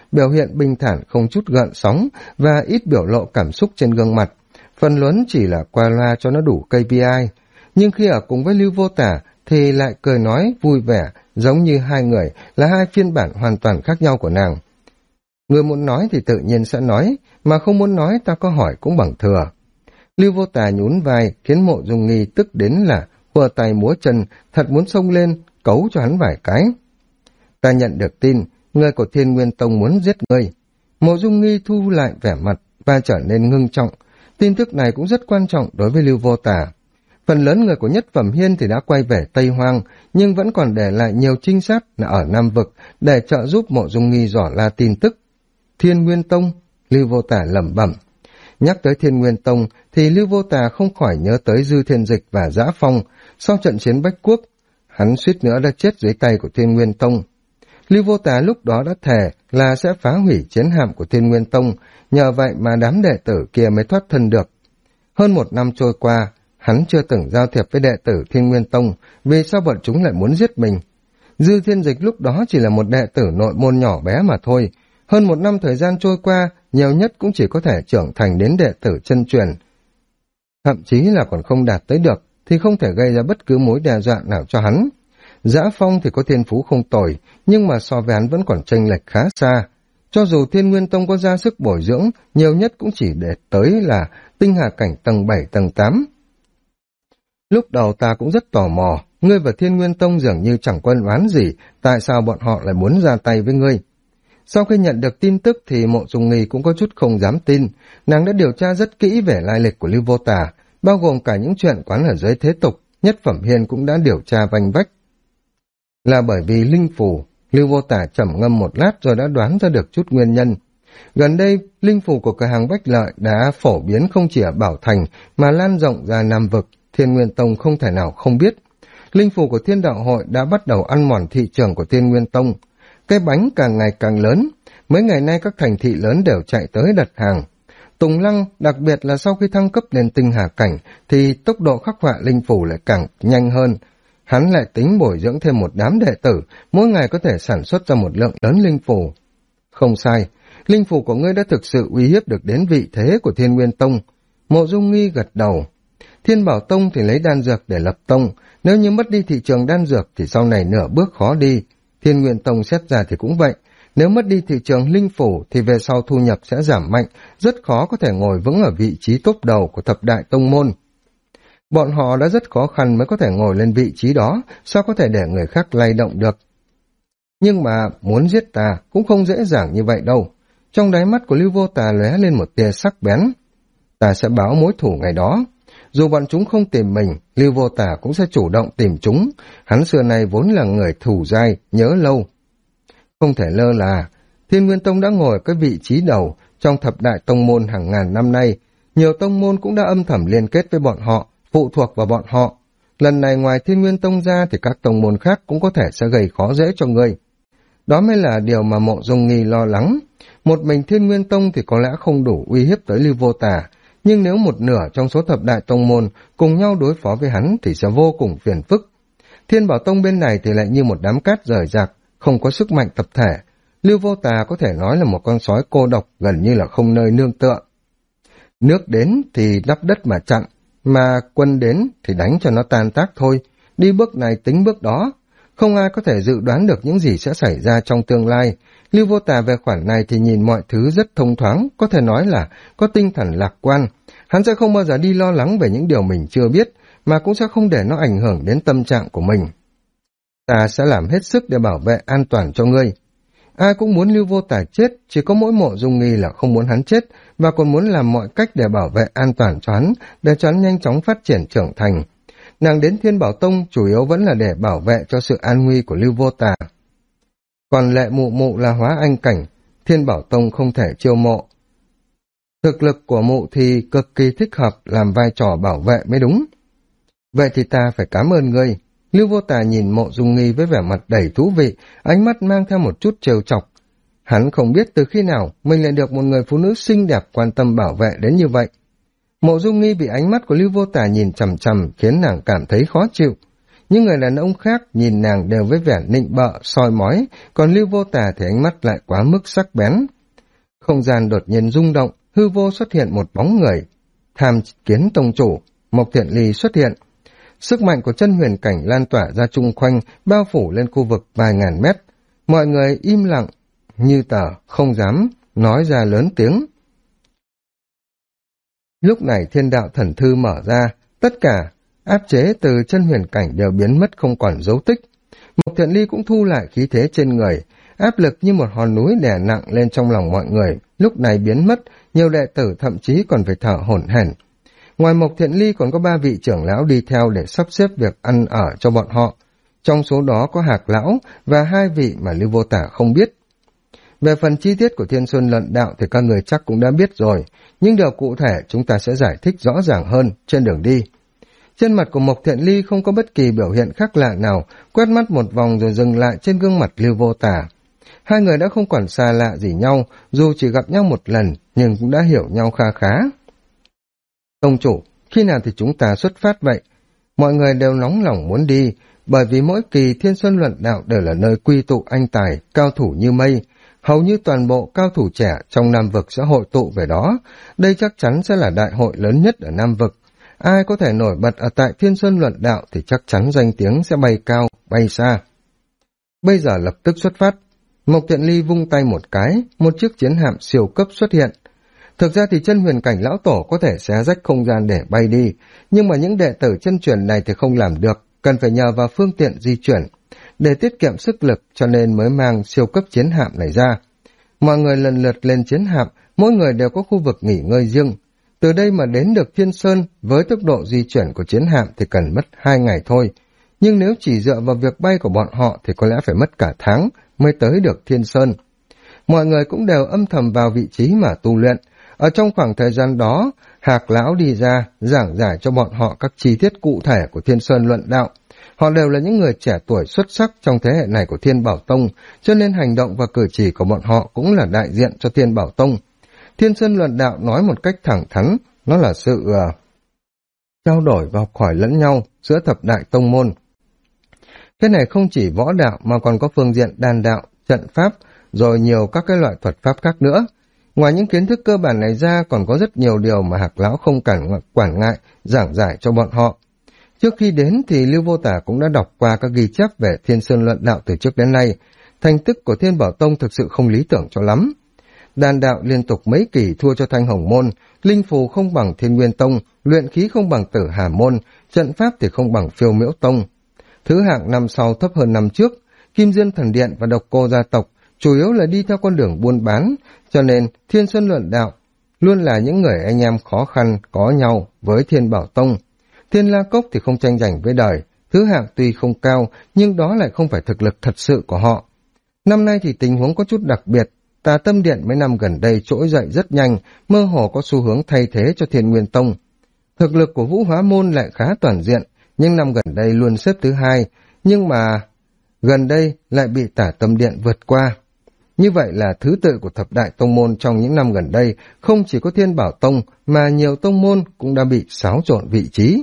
biểu hiện bình thản không chút gợn sóng và ít biểu lộ cảm xúc trên gương mặt. Phần lớn chỉ là qua loa cho nó đủ KPI. Nhưng khi ở cùng với Lưu Vô Tả thì lại cười nói vui vẻ, giống như hai người là hai phiên bản hoàn toàn khác nhau của nàng. Người muốn nói thì tự nhiên sẽ nói, mà không muốn nói ta có hỏi cũng bằng thừa. Lưu Vô Tà nhún vai khiến Mộ Dung Nghi tức đến là khua tay múa chân, thật muốn xông lên cấu cho hắn vài cái. Ta nhận được tin người của Thiên Nguyên Tông muốn giết ngươi. Mộ Dung Nghi thu lại vẻ mặt và trở nên ngưng trọng. Tin tức này cũng rất quan trọng đối với Lưu Vô Tà. Phần lớn người của Nhất Phẩm Hiên thì đã quay về Tây Hoang, nhưng vẫn còn để lại nhiều trinh sát ở Nam Vực để trợ giúp Mộ Dung Nghi dò la tin tức. Thiên Nguyên Tông, Lưu Vô Tà lẩm bẩm. Nhắc tới Thiên Nguyên Tông thì Lưu Vô Tà không khỏi nhớ tới Dư Thiên Dịch và Dã Phong. Sau trận chiến Bách Quốc, hắn suýt nữa đã chết dưới tay của Thiên Nguyên Tông. Lưu Vô Tà lúc đó đã thề là sẽ phá hủy chiến hạm của Thiên Nguyên Tông, nhờ vậy mà đám đệ tử kia mới thoát thân được. Hơn 1 năm trôi qua, hắn chưa từng giao thiệp với đệ tử Thiên Nguyên Tông, vì sao bọn chúng lại muốn giết mình? Dư Thiên Dịch lúc đó chỉ là một đệ tử nội môn nhỏ bé mà thôi. Hơn 1 năm thời gian trôi qua, nhiều nhất cũng chỉ có thể trưởng thành đến đệ tử chân truyền. Thậm chí là còn không đạt tới được, thì không thể gây ra bất cứ mối đe dọa nào cho hắn. Dã Phong thì có thiên phú không tồi, nhưng mà so với hắn vẫn còn chênh lệch khá xa. Cho dù Thiên Nguyên Tông có ra sức bồi dưỡng, nhiều nhất cũng chỉ để tới là tinh hà cảnh tầng 7, tầng 8. Lúc đầu ta cũng rất tò mò, ngươi và Thiên Nguyên Tông dường như chẳng quen oán gì, tại sao bọn họ lại muốn ra tay với ngươi? Sau khi nhận được tin tức thì Mộ Dung Nghi cũng có chút không dám tin, nàng đã điều tra rất kỹ về lai lịch của Lưu Vô Tà, bao gồm cả những chuyện quán ở giới thế tục, Nhất Phẩm Hiên cũng đã điều tra vanh vách. Là bởi vì linh phù, Lưu Vô Tà trầm ngâm một lát rồi đã đoán ra được chút nguyên nhân. Gần đây, linh phù của cửa hàng Bách Lợi đã phổ biến không chỉ ở Bảo Thành mà lan rộng ra Nam Vực, Thiên Nguyên Tông không thể nào không biết. Linh phù của Thiên Đạo Hội đã bắt đầu ăn mòn thị trường của Thiên Nguyên Tông. Cái bánh càng ngày càng lớn, mấy ngày nay các thành thị lớn đều chạy tới đặt hàng. Tùng Lăng, đặc biệt là sau khi thăng cấp lên tinh hà cảnh, thì tốc độ khắc họa linh phù lại càng nhanh hơn. Hắn lại tính bồi dưỡng thêm một đám đệ tử, mỗi ngày có thể sản xuất ra một lượng lớn linh phù. Không sai, linh phù của ngươi đã thực sự uy hiếp được đến vị thế của Thiên Nguyên Tông. Mộ Dung Nghi gật đầu. Thiên Bảo Tông thì lấy đan dược để lập tông, nếu như mất đi thị trường đan dược thì sau này nửa bước khó đi. Thiên Nguyên Tông xét ra thì cũng vậy, nếu mất đi thị trường linh phủ thì về sau thu nhập sẽ giảm mạnh, rất khó có thể ngồi vững ở vị trí top đầu của thập đại tông môn. Bọn họ đã rất khó khăn mới có thể ngồi lên vị trí đó, sao có thể để người khác lay động được. Nhưng mà muốn giết ta cũng không dễ dàng như vậy đâu. Trong đáy mắt của Lưu Vô Tà lóe lên một tia sắc bén. Ta sẽ báo mối thủ ngày đó. Dù bọn chúng không tìm mình, Lưu Vô Tà cũng sẽ chủ động tìm chúng. Hắn xưa nay vốn là người thủ dai, nhớ lâu. Không thể lơ là, Thiên Nguyên Tông đã ngồi ở cái vị trí đầu trong thập đại tông môn hàng ngàn năm nay. Nhiều tông môn cũng đã âm thầm liên kết với bọn họ, phụ thuộc vào bọn họ. Lần này ngoài Thiên Nguyên Tông ra thì các tông môn khác cũng có thể sẽ gây khó dễ cho ngươi. Đó mới là điều mà Mộ Dung Nghi lo lắng. Một mình Thiên Nguyên Tông thì có lẽ không đủ uy hiếp tới Lưu Vô Tà, nhưng nếu một nửa trong số thập đại tông môn cùng nhau đối phó với hắn thì sẽ vô cùng phiền phức. Thiên Bảo Tông bên này thì lại như một đám cát rời rạc, không có sức mạnh tập thể. Lưu Vô Tà có thể nói là một con sói cô độc, gần như là không nơi nương tựa. Nước đến thì đắp đất mà chặn, mà quân đến thì đánh cho nó tan tác thôi. Đi bước này tính bước đó. Không ai có thể dự đoán được những gì sẽ xảy ra trong tương lai. Lưu Vô Tà về khoản này thì nhìn mọi thứ rất thông thoáng, có thể nói là có tinh thần lạc quan. Hắn sẽ không bao giờ đi lo lắng về những điều mình chưa biết, mà cũng sẽ không để nó ảnh hưởng đến tâm trạng của mình. Ta sẽ làm hết sức để bảo vệ an toàn cho ngươi. Ai cũng muốn Lưu Vô Tà chết, chỉ có mỗi Mộ Dung Nghi là không muốn hắn chết, và còn muốn làm mọi cách để bảo vệ an toàn cho hắn, để cho hắn nhanh chóng phát triển trưởng thành. Nàng đến Thiên Bảo Tông chủ yếu vẫn là để bảo vệ cho sự an nguy của Lưu Vô Tà. Còn Lệ Mụ Mụ là hóa anh cảnh, Thiên Bảo Tông không thể chiêu mộ. Thực lực của Mụ thì cực kỳ thích hợp làm vai trò bảo vệ mới đúng. Vậy thì ta phải cảm ơn ngươi. Lưu Vô Tà nhìn Mộ Dung Nghi với vẻ mặt đầy thú vị, ánh mắt mang theo một chút trêu chọc. Hắn không biết từ khi nào mình lại được một người phụ nữ xinh đẹp quan tâm bảo vệ đến như vậy. Mộ Dung Nghi bị ánh mắt của Lưu Vô Tà nhìn chằm chằm khiến nàng cảm thấy khó chịu. Những người đàn ông khác nhìn nàng đều với vẻ nịnh bợ, soi mói, còn Lưu Vô Tà thì ánh mắt lại quá mức sắc bén. Không gian đột nhiên rung động, hư vô xuất hiện một bóng người. Tham Kiến tông chủ, Mộc Thiện Ly xuất hiện. Sức mạnh của chân huyền cảnh lan tỏa ra chung quanh, bao phủ lên khu vực vài ngàn mét. Mọi người im lặng, như tờ, không dám nói ra lớn tiếng. Lúc này thiên đạo thần thư mở ra, tất cả áp chế từ chân huyền cảnh đều biến mất không còn dấu tích. Mộc Thiện Ly cũng thu lại khí thế trên người, áp lực như một hòn núi đè nặng lên trong lòng mọi người, lúc này biến mất, nhiều đệ tử thậm chí còn phải thở hổn hển. Ngoài Mộc Thiện Ly còn có 3 vị trưởng lão đi theo để sắp xếp việc ăn ở cho bọn họ. Trong số đó có Hạc lão và 2 vị mà Lưu Vô Tả không biết. Về phần chi tiết của Thiên Xuân Luận Đạo thì các người chắc cũng đã biết rồi, nhưng điều cụ thể chúng ta sẽ giải thích rõ ràng hơn trên đường đi. Trên mặt của Mộc Thiện Ly không có bất kỳ biểu hiện khác lạ nào, quét mắt một vòng rồi dừng lại trên gương mặt Lưu Vô Tả. Hai người đã không còn xa lạ gì nhau, dù chỉ gặp nhau một lần, nhưng cũng đã hiểu nhau kha khá. Tông chủ, khi nào thì chúng ta xuất phát vậy? Mọi người đều nóng lòng muốn đi, bởi vì mỗi kỳ Thiên Xuân Luận Đạo đều là nơi quy tụ anh tài, cao thủ như mây. Hầu như toàn bộ cao thủ trẻ trong Nam Vực sẽ hội tụ về đó. Đây chắc chắn sẽ là đại hội lớn nhất ở Nam Vực. Ai có thể nổi bật ở tại Thiên Xuân Luận Đạo thì chắc chắn danh tiếng sẽ bay cao, bay xa. Bây giờ lập tức xuất phát. Mộc Thiện Ly vung tay một cái, một chiếc chiến hạm siêu cấp xuất hiện. Thực ra thì chân huyền cảnh lão tổ có thể xé rách không gian để bay đi, nhưng mà những đệ tử chân truyền này thì không làm được, cần phải nhờ vào phương tiện di chuyển. Để tiết kiệm sức lực cho nên mới mang siêu cấp chiến hạm này ra. Mọi người lần lượt lên chiến hạm, mỗi người đều có khu vực nghỉ ngơi riêng. Từ đây mà đến được Thiên Sơn, với tốc độ di chuyển của chiến hạm thì cần mất 2 ngày thôi. Nhưng nếu chỉ dựa vào việc bay của bọn họ thì có lẽ phải mất cả tháng mới tới được Thiên Sơn. Mọi người cũng đều âm thầm vào vị trí mà tu luyện. Ở trong khoảng thời gian đó, Hạc lão đi ra, giảng giải cho bọn họ các chi tiết cụ thể của Thiên Sơn Luận Đạo. Họ đều là những người trẻ tuổi xuất sắc trong thế hệ này của Thiên Bảo Tông, cho nên hành động và cử chỉ của bọn họ cũng là đại diện cho Thiên Bảo Tông. Thiên Sơn Luận Đạo nói một cách thẳng thắn, nó là sự trao đổi và học hỏi lẫn nhau giữa thập đại tông môn. Cái này không chỉ võ đạo mà còn có phương diện đan đạo, trận pháp, rồi nhiều các cái loại thuật pháp khác nữa. Ngoài những kiến thức cơ bản này ra còn có rất nhiều điều mà Hạc lão không quản ngại giảng giải cho bọn họ. Trước khi đến thì Lưu Vô Tả cũng đã đọc qua các ghi chép về Thiên Sơn Luận Đạo từ trước đến nay. Thành tích của Thiên Bảo Tông thực sự không lý tưởng cho lắm. Đan đạo liên tục mấy kỳ thua cho Thanh Hồng Môn, linh phù không bằng Thiên Nguyên Tông, luyện khí không bằng Tử Hà Môn, trận pháp thì không bằng Phiêu Miễu Tông. Thứ hạng năm sau thấp hơn năm trước, Kim Diên Thần Điện và Độc Cô gia tộc chủ yếu là đi theo con đường buôn bán, cho nên Thiên Sơn Luận Đạo luôn là những người anh em khó khăn có nhau với Thiên Bảo Tông. Thiên La Cốc thì không tranh giành với đời, thứ hạng tuy không cao nhưng đó lại không phải thực lực thật sự của họ. Năm nay thì tình huống có chút đặc biệt, Tà Tâm Điện mấy năm gần đây trỗi dậy rất nhanh, mơ hồ có xu hướng thay thế cho Thiên Nguyên Tông. Thực lực của Vũ Hóa Môn lại khá toàn diện, nhưng năm gần đây luôn xếp thứ 2, nhưng mà gần đây lại bị Tà Tâm Điện vượt qua. Như vậy là thứ tự của thập đại tông môn trong những năm gần đây không chỉ có Thiên Bảo Tông mà nhiều tông môn cũng đã bị xáo trộn vị trí.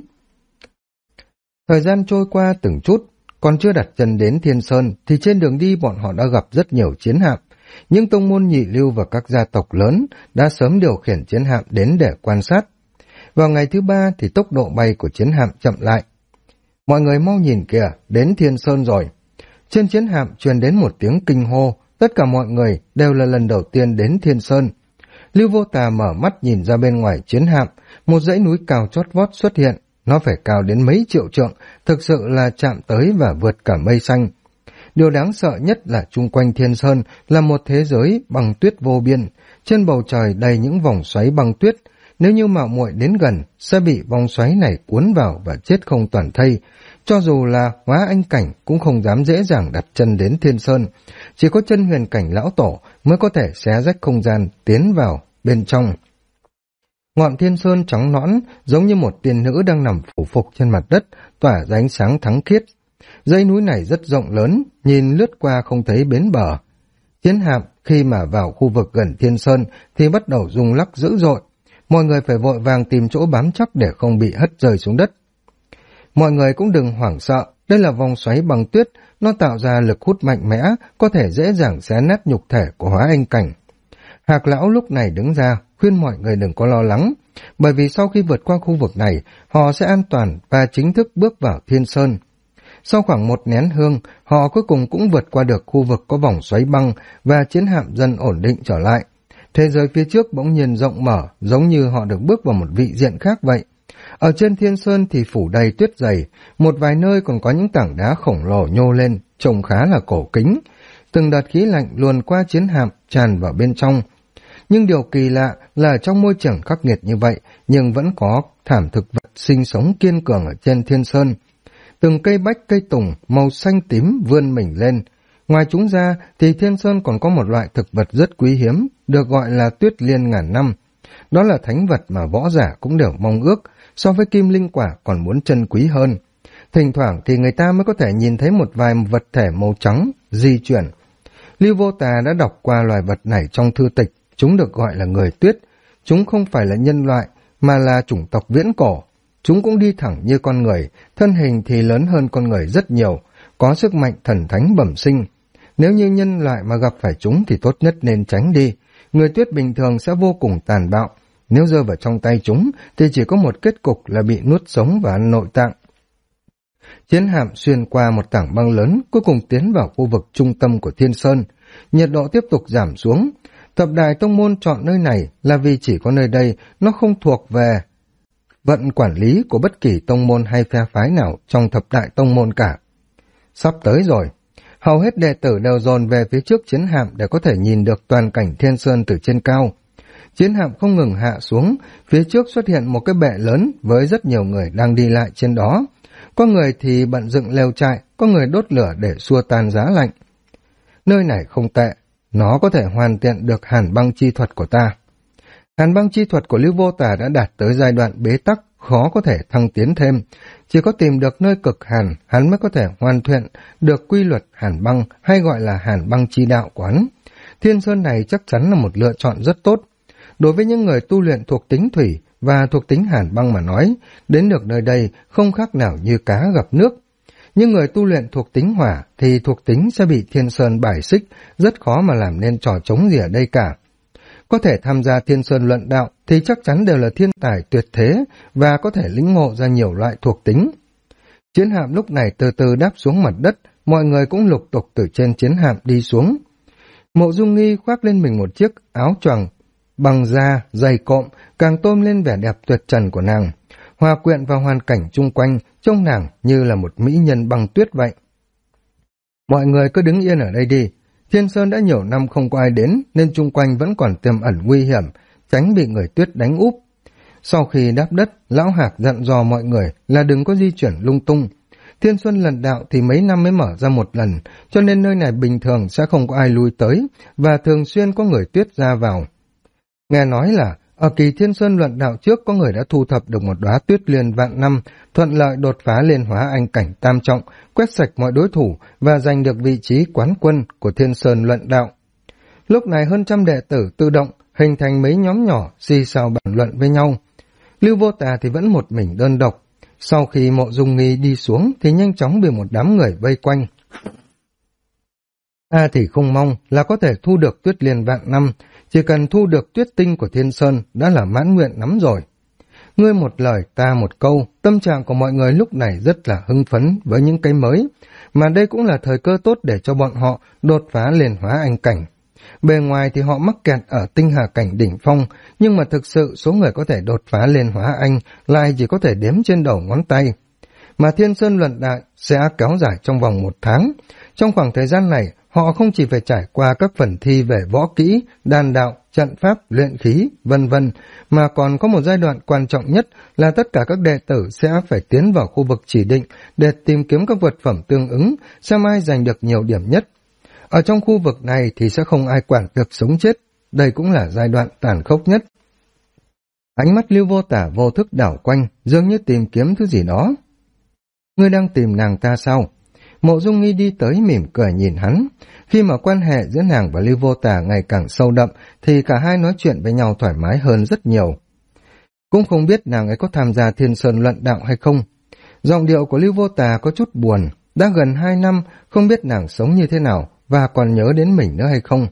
Thời gian trôi qua từng chút, còn chưa đặt chân đến Thiên Sơn thì trên đường đi bọn họ đã gặp rất nhiều chiến hạm. Những tông môn nhị lưu và các gia tộc lớn đã sớm điều khiển chiến hạm đến để quan sát. Vào ngày thứ 3 thì tốc độ bay của chiến hạm chậm lại. Mọi người mau nhìn kìa, đến Thiên Sơn rồi. Trên chiến hạm truyền đến một tiếng kinh hô, tất cả mọi người đều là lần đầu tiên đến Thiên Sơn. Lưu Vô Tà mở mắt nhìn ra bên ngoài chiến hạm, một dãy núi cao chót vót xuất hiện. Nó phải cao đến mấy triệu trượng, thực sự là chạm tới và vượt cả mây xanh. Điều đáng sợ nhất là chung quanh Thiên Sơn là một thế giới băng tuyết vô biên, trên bầu trời đầy những vòng xoáy băng tuyết. Nếu như mạo muội đến gần, sẽ bị vòng xoáy này cuốn vào và chết không toàn thây. Cho dù là hóa anh cảnh cũng không dám dễ dàng đặt chân đến Thiên Sơn. Chỉ có chân huyền cảnh lão tổ mới có thể xé rách không gian tiến vào bên trong. Ngọn Thiên Sơn trắng nõn giống như một tiên nữ đang nằm phủ phục trên mặt đất, tỏa ra ánh sáng thắng khiết. Dãy núi này rất rộng lớn, nhìn lướt qua không thấy bến bờ. Chiến hạm khi mà vào khu vực gần Thiên Sơn thì bắt đầu rung lắc dữ dội. Mọi người phải vội vàng tìm chỗ bám chắc để không bị hất rơi xuống đất. Mọi người cũng đừng hoảng sợ, Đây là vòng xoáy băng tuyết, nó tạo ra lực hút mạnh mẽ, có thể dễ dàng xé nát nhục thể của hóa anh cảnh. Hạc lão lúc này đứng ra, khuyên mọi người đừng có lo lắng, bởi vì sau khi vượt qua khu vực này, họ sẽ an toàn và chính thức bước vào Thiên Sơn. Sau khoảng một nén hương, họ cuối cùng cũng vượt qua được khu vực có vòng xoáy băng và chiến hạm dần ổn định trở lại. Thế giới phía trước bỗng nhiên rộng mở, giống như họ được bước vào một vị diện khác vậy. Ở trên Thiên Sơn thì phủ đầy tuyết dày, một vài nơi còn có những tảng đá khổng lồ nhô lên, trông khá là cổ kính. Từng đợt khí lạnh luồn qua chiến hạm tràn vào bên trong. Nhưng điều kỳ lạ là trong môi trường khắc nghiệt như vậy, nhưng vẫn có thảm thực vật sinh sống kiên cường ở trên Thiên Sơn. Từng cây bách cây tùng màu xanh tím vươn mình lên. Ngoài chúng ra thì Thiên Sơn còn có một loại thực vật rất quý hiếm, được gọi là tuyết liên ngàn năm. Đó là thánh vật mà võ giả cũng đều mong ước, so với kim linh quả còn muốn chân quý hơn. Thỉnh thoảng thì người ta mới có thể nhìn thấy một vài vật thể màu trắng di chuyển. Lưu Vô Tà đã đọc qua loài vật này trong thư tịch, chúng được gọi là người tuyết. Chúng không phải là nhân loại, mà là chủng tộc viễn cổ. Chúng cũng đi thẳng như con người, thân hình thì lớn hơn con người rất nhiều, có sức mạnh thần thánh bẩm sinh. Nếu như nhân loại mà gặp phải chúng thì tốt nhất nên tránh đi. Người tuyết bình thường sẽ vô cùng tàn bạo. Nếu rơi vào trong tay chúng thì chỉ có một kết cục là bị nuốt sống và ăn nội tạng. Chiến hạm xuyên qua một tảng băng lớn, cuối cùng tiến vào khu vực trung tâm của Thiên Sơn. Nhiệt độ tiếp tục giảm xuống. Thập đại tông môn chọn nơi này là vì chỉ có nơi đây nó không thuộc về vận quản lý của bất kỳ tông môn hay phe phái nào trong thập đại tông môn cả. Sắp tới rồi. Hầu hết đệ tử đều dồn về phía trước chiến hạm để có thể nhìn được toàn cảnh Thiên Sơn từ trên cao. Chiến hạm không ngừng hạ xuống, phía trước xuất hiện một cái bệ lớn với rất nhiều người đang đi lại trên đó. Có người thì bận dựng lều trại, có người đốt lửa để xua tan giá lạnh. Nơi này không tệ, nó có thể hoàn thiện được hàn băng chi thuật của ta. Hàn băng chi thuật của Lưu Vô Tà đã đạt tới giai đoạn bế tắc, khó có thể thăng tiến thêm. Chỉ có tìm được nơi cực hàn, hắn mới có thể hoàn thiện được quy luật hàn băng hay gọi là hàn băng chi đạo của hắn. Thiên Sơn này chắc chắn là một lựa chọn rất tốt. Đối với những người tu luyện thuộc tính thủy và thuộc tính hàn băng mà nói, đến được nơi đây không khác nào như cá gặp nước. Nhưng người tu luyện thuộc tính hỏa thì thuộc tính sẽ bị Thiên Sơn bài xích, rất khó mà làm nên trò trống gì ở đây cả. Có thể tham gia Thiên Sơn luận đạo thì chắc chắn đều là thiên tài tuyệt thế và có thể lĩnh ngộ ra nhiều loại thuộc tính. Chiến hạm lúc này từ từ đáp xuống mặt đất, mọi người cũng lục tục từ trên chiến hạm đi xuống. Mộ Dung Nghi khoác lên mình một chiếc áo choàng bằng da, dày cộm, càng tôn lên vẻ đẹp tuyệt trần của nàng. Hòa quyện vào hoàn cảnh chung quanh, trông nàng như là một mỹ nhân băng tuyết vậy. Mọi người cứ đứng yên ở đây đi. Thiên Sơn đã nhiều năm không có ai đến, nên chung quanh vẫn còn tiềm ẩn nguy hiểm, tránh bị người tuyết đánh úp. Sau khi đáp đất, Lão Hạc dặn dò mọi người là đừng có di chuyển lung tung. Thiên Xuân lần đạo thì mấy năm mới mở ra một lần, cho nên nơi này bình thường sẽ không có ai lui tới, và thường xuyên có người tuyết ra vào. Nghe nói là ở kỳ Thiên Sơn luận đạo trước có người đã thu thập được một đóa tuyết liên vạn năm, thuận lợi đột phá lên hóa anh cảnh tam trọng, quét sạch mọi đối thủ và giành được vị trí quán quân của Thiên Sơn luận đạo. Lúc này hơn trăm đệ tử tự động hình thành mấy nhóm nhỏ xì xào bàn luận với nhau. Lưu Vô Tà thì vẫn một mình đơn độc. Sau khi Mộ Dung Nghi đi xuống thì nhanh chóng bị một đám người vây quanh. Ta thì không mong là có thể thu được tuyết liên vạn năm, chỉ cần thu được tuyết tinh của Thiên Sơn đã là mãn nguyện lắm rồi. Ngươi một lời ta một câu, tâm trạng của mọi người lúc này rất là hưng phấn với những cái mới, mà đây cũng là thời cơ tốt để cho bọn họ đột phá lên hóa anh cảnh. Bề ngoài thì họ mắc kẹt ở tinh hà cảnh đỉnh phong, nhưng mà thực sự số người có thể đột phá lên hóa anh lại chỉ có thể đếm trên đầu ngón tay. Mà Thiên Sơn luận đại sẽ kéo dài trong vòng 1 tháng. Trong khoảng thời gian này, họ không chỉ phải trải qua các phần thi về võ kỹ, đan đạo, trận pháp, luyện khí, vân vân, mà còn có một giai đoạn quan trọng nhất là tất cả các đệ tử sẽ phải tiến vào khu vực chỉ định để tìm kiếm các vật phẩm tương ứng, xem ai giành được nhiều điểm nhất. Ở trong khu vực này thì sẽ không ai quản việc sống chết, đây cũng là giai đoạn tàn khốc nhất. Ánh mắt Lưu Vô Tả vô thức đảo quanh, dường như tìm kiếm thứ gì đó. Ngươi đang tìm nàng ta sao? Mộ Dung Nghi đi tới mỉm cười nhìn hắn. Khi mà quan hệ giữa nàng và Lưu Vô Tả ngày càng sâu đậm thì cả hai nói chuyện với nhau thoải mái hơn rất nhiều. Cũng không biết nàng ấy có tham gia Thiên Sơn luận đạo hay không. Giọng điệu của Lưu Vô Tà có chút buồn, đã gần 2 năm, không biết nàng sống như thế nào, và còn nhớ đến mình nữa hay không.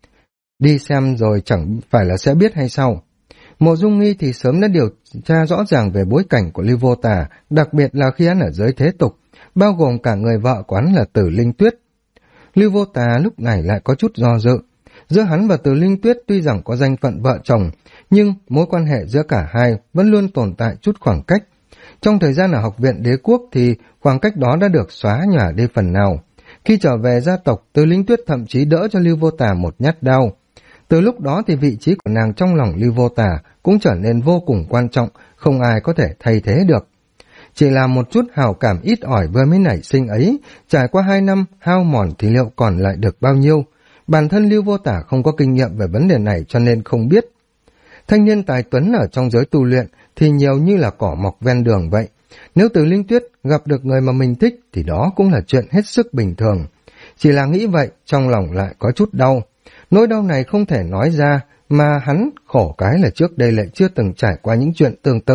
Đi xem rồi chẳng phải là sẽ biết hay sao. Mộ Dung Nghi thì sớm đã điều tra rõ ràng về bối cảnh của Lưu Vô Tà, đặc biệt là khi hắn ở giới thế tục, bao gồm cả người vợ của hắn là Tử Linh Tuyết. Lưu Vô Tà lúc này lại có chút do dự. Giữa hắn và Tử Linh Tuyết tuy rằng có danh phận vợ chồng, nhưng mối quan hệ giữa cả hai vẫn luôn tồn tại chút khoảng cách. Trong thời gian ở học viện đế quốc thì khoảng cách đó đã được xóa nhòa đi phần nào. Khi trở về gia tộc, Tử Linh Tuyết thậm chí đỡ cho Lưu Vô Tà một nhát đao. Từ lúc đó thì vị trí của nàng trong lòng Lưu Vô Tà cũng trở nên vô cùng quan trọng, không ai có thể thay thế được. Chỉ là một chút hào cảm ít ỏi vừa mới nảy sinh ấy, trải qua 2 năm hao mòn thì liệu còn lại được bao nhiêu? Bản thân Lưu Vô Tà không có kinh nghiệm về vấn đề này cho nên không biết. Thanh niên tài tuấn ở trong giới tu luyện thì nhiều như là cỏ mọc ven đường vậy. Nếu Tử Linh Tuyết gặp được người mà mình thích thì đó cũng là chuyện hết sức bình thường. Chỉ là nghĩ vậy, trong lòng lại có chút đau. Nỗi đau này không thể nói ra, mà hắn khổ cái là trước đây lại chưa từng trải qua những chuyện tương tự.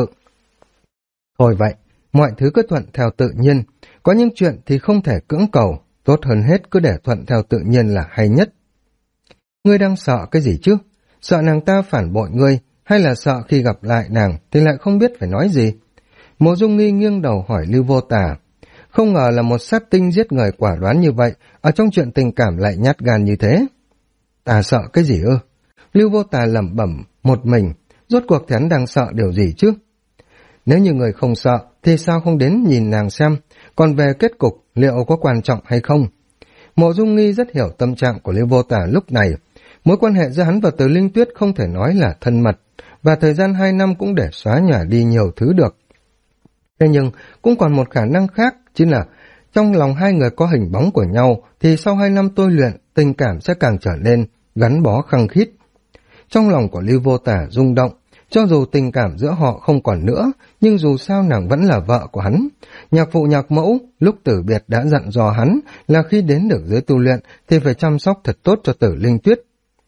Thôi vậy, mọi thứ cứ thuận theo tự nhiên, có những chuyện thì không thể cưỡng cầu, tốt hơn hết cứ để thuận theo tự nhiên là hay nhất. Ngươi đang sợ cái gì chứ? Sợ nàng ta phản bội ngươi, hay là sợ khi gặp lại nàng thì lại không biết phải nói gì? Mộ Dung Nghi nghiêng đầu hỏi Lưu Vô Tà. Không ngờ là một sát tinh giết người quả đoán như vậy, ở trong chuyện tình cảm lại nhát gan như thế. Ta sợ cái gì ư? Lưu Vô Tà lẩm bẩm một mình, rốt cuộc thì hắn đang sợ điều gì chứ? Nếu như người không sợ, thì sao không đến nhìn nàng xem, còn về kết cục liệu có quan trọng hay không? Mộ Dung Nghi rất hiểu tâm trạng của Lưu Vô Tà lúc này. Mối quan hệ giữa hắn và Từ Linh Tuyết không thể nói là thân mật, và thời gian 2 năm cũng để xóa nhòa đi nhiều thứ được. Thế nhưng cũng còn một khả năng khác, chính là trong lòng hai người có hình bóng của nhau, thì sau 2 năm tôi luyện, tình cảm sẽ càng trở nên gắn bó khăng khít. Trong lòng của Lưu Vô Tà rung động, cho dù tình cảm giữa họ không còn nữa, nhưng dù sao nàng vẫn là vợ của hắn. Nhạc phụ nhạc mẫu lúc tử biệt đã dặn dò hắn là khi đến được giới tu luyện thì phải chăm sóc thật tốt cho Tử Linh Tuyết.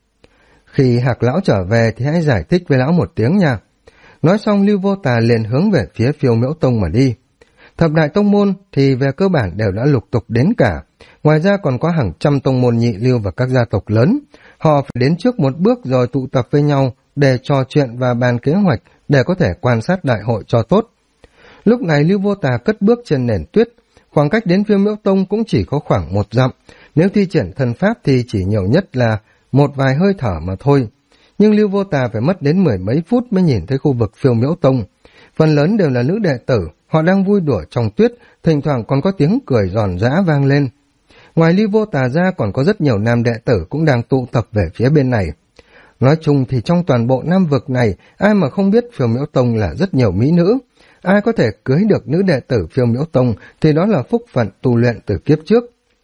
Khi Hạc lão trở về thì hãy giải thích với lão một tiếng nha. Nói xong Lưu Vô Tà liền hướng về phía Phiêu Miễu Tông mà đi. Thập đại tông môn thì về cơ bản đều đã lục tục đến cả. Ngoài ra còn có hàng trăm tông môn nhị lưu và các gia tộc lớn. Họ phải đến trước một bước rồi tụ tập với nhau để trò chuyện và bàn kế hoạch để có thể quan sát đại hội cho tốt. Lúc này Lưu Vô Tà cất bước trên nền tuyết. Khoảng cách đến Phiêu Miễu Tông cũng chỉ có khoảng 1 dặm. Nếu thi triển thần pháp thì chỉ nhiều nhất là một vài hơi thở mà thôi. Nhưng Lưu Vô Tà phải mất đến 10 mấy phút mới nhìn thấy khu vực Phiêu Miễu Tông. Phần lớn đều là nữ đệ tử, họ đang vui đùa trong tuyết, thỉnh thoảng còn có tiếng cười giòn giã vang lên. Ngoài Lưu Vô Tà ra còn có rất nhiều nam đệ tử cũng đang tụ tập về phía bên này. Nói chung thì trong toàn bộ Nam vực này, ai mà không biết Phiêu Miễu Tông là rất nhiều mỹ nữ. Ai có thể cưới được nữ đệ tử Phiêu Miễu Tông thì đó là phúc phận tu luyện từ kiếp trước.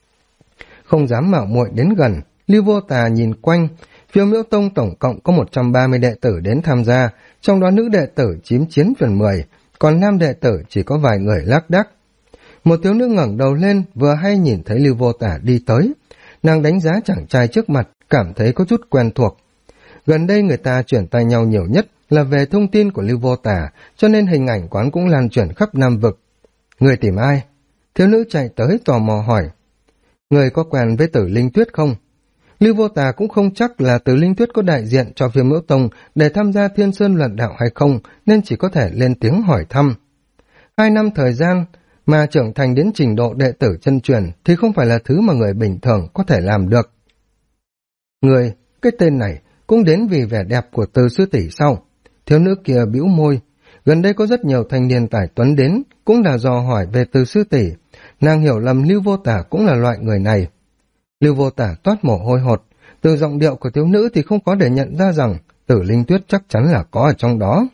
Không dám mạo muội đến gần, Lưu Vô Tà nhìn quanh. Phiêu Miễu Tông tổng cộng có 130 đệ tử đến tham gia, trong đó nữ đệ tử chiếm 9/10, còn nam đệ tử chỉ có vài người lác đác. Một thiếu nữ ngẩng đầu lên, vừa hay nhìn thấy Lưu Vô Tà đi tới. Nàng đánh giá chàng trai trước mặt, cảm thấy có chút quen thuộc. Gần đây người ta chuyển tay nhau nhiều nhất là về thông tin của Lưu Vô Tà, cho nên hình ảnh quán cũng lan truyền khắp Nam vực. Người tìm ai? Thiếu nữ chạy tới tò mò hỏi. Người có quen với Tử Linh Tuyết không? Lưu Vô Tà cũng không chắc là Tử Linh Tuyết có đại diện cho Phiêu Miễu Tông để tham gia Thiên Sơn luận đạo hay không, nên chỉ có thể lên tiếng hỏi thăm. 2 năm thời gian mà trưởng thành đến trình độ đệ tử chân truyền thì không phải là thứ mà người bình thường có thể làm được. Người, cái tên này cũng đến vì vẻ đẹp của Từ sư tỷ sau. Thiếu nữ kia bĩu môi. Gần đây có rất nhiều thanh niên tài tuấn đến, cũng là dò hỏi về Từ sư tỷ. Nàng hiểu lầm Lưu Vô Tà cũng là loại người này. Lưu Vô Tà toát mồ hôi hột. Từ giọng điệu của thiếu nữ thì không có để nhận ra rằng Tử Linh Tuyết chắc chắn là có ở trong đó.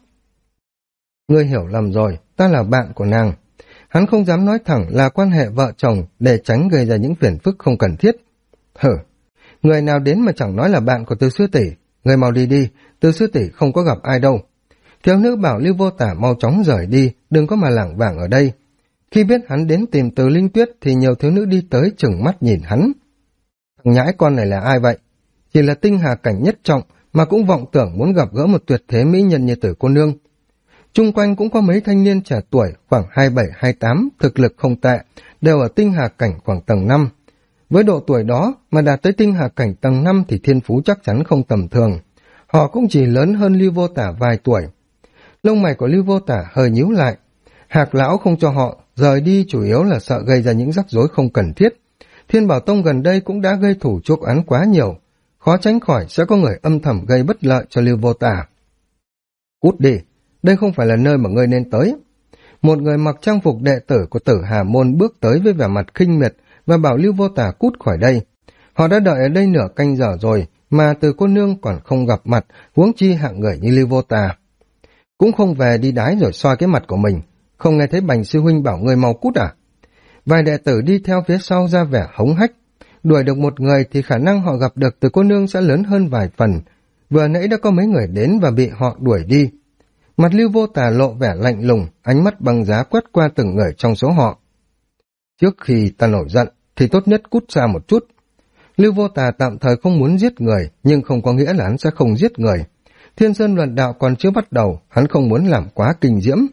Ngươi hiểu lầm rồi, ta là bạn của nàng. Hắn không dám nói thẳng là quan hệ vợ chồng để tránh gây ra những phiền phức không cần thiết. Hử, người nào đến mà chẳng nói là bạn của Từ sư tỷ, người mau đi đi, Từ sư tỷ không có gặp ai đâu. Thiếu nữ bảo Lưu Vô Tà mau chóng rời đi, đừng có mà lảng vảng ở đây. Khi biết hắn đến tìm Từ Linh Tuyết thì nhiều thiếu nữ đi tới trừng mắt nhìn hắn. Thằng nhãi con này là ai vậy? Chỉ là tinh hà cảnh nhất trọng mà cũng vọng tưởng muốn gặp gỡ một tuyệt thế mỹ nhân như Tử cô nương. Chung quanh cũng có mấy thanh niên trẻ tuổi khoảng 27-28, thực lực không tệ, đều ở tinh hà cảnh khoảng tầng 5. Với độ tuổi đó mà đạt tới tinh hà cảnh tầng 5 thì thiên phú chắc chắn không tầm thường. Họ cũng chỉ lớn hơn Lưu Vô Tả vài tuổi. Lông mày của Lưu Vô Tả hơi nhíu lại. Hạc lão không cho họ rời đi chủ yếu là sợ gây ra những rắc rối không cần thiết. Thiên Bảo Tông gần đây cũng đã gây thủ chuốc oán quá nhiều, khó tránh khỏi sẽ có người âm thầm gây bất lợi cho Lưu Vô Tả. Cút đi, đây không phải là nơi mà ngươi nên tới. Một người mặc trang phục đệ tử của Tử Hà Môn bước tới với vẻ mặt khinh miệt và bảo Lưu Vô Tả cút khỏi đây. Họ đã đợi ở đây nửa canh giờ rồi mà Từ cô nương còn không gặp mặt, huống chi hạng người như Lưu Vô Tả. Cũng không về đi đái rồi soi cái mặt của mình, không nghe thấy Bành sư huynh bảo người mau cút à? Vài đệ tử đi theo phía sau ra vẻ hống hách. Đuổi được một người thì khả năng họ gặp được Từ cô nương sẽ lớn hơn vài phần. Vừa nãy đã có mấy người đến và bị họ đuổi đi. Mặt Lưu Vô Tả lộ vẻ lạnh lùng, ánh mắt băng giá quét qua từng người trong số họ. Trước khi ta nổi giận thì tốt nhất cút xa một chút. Lưu Vô Tả tạm thời không muốn giết người, nhưng không có nghĩa là hắn sẽ không giết người. Thiên Sơn luận đạo còn chưa bắt đầu, hắn không muốn làm quá kinh diễm.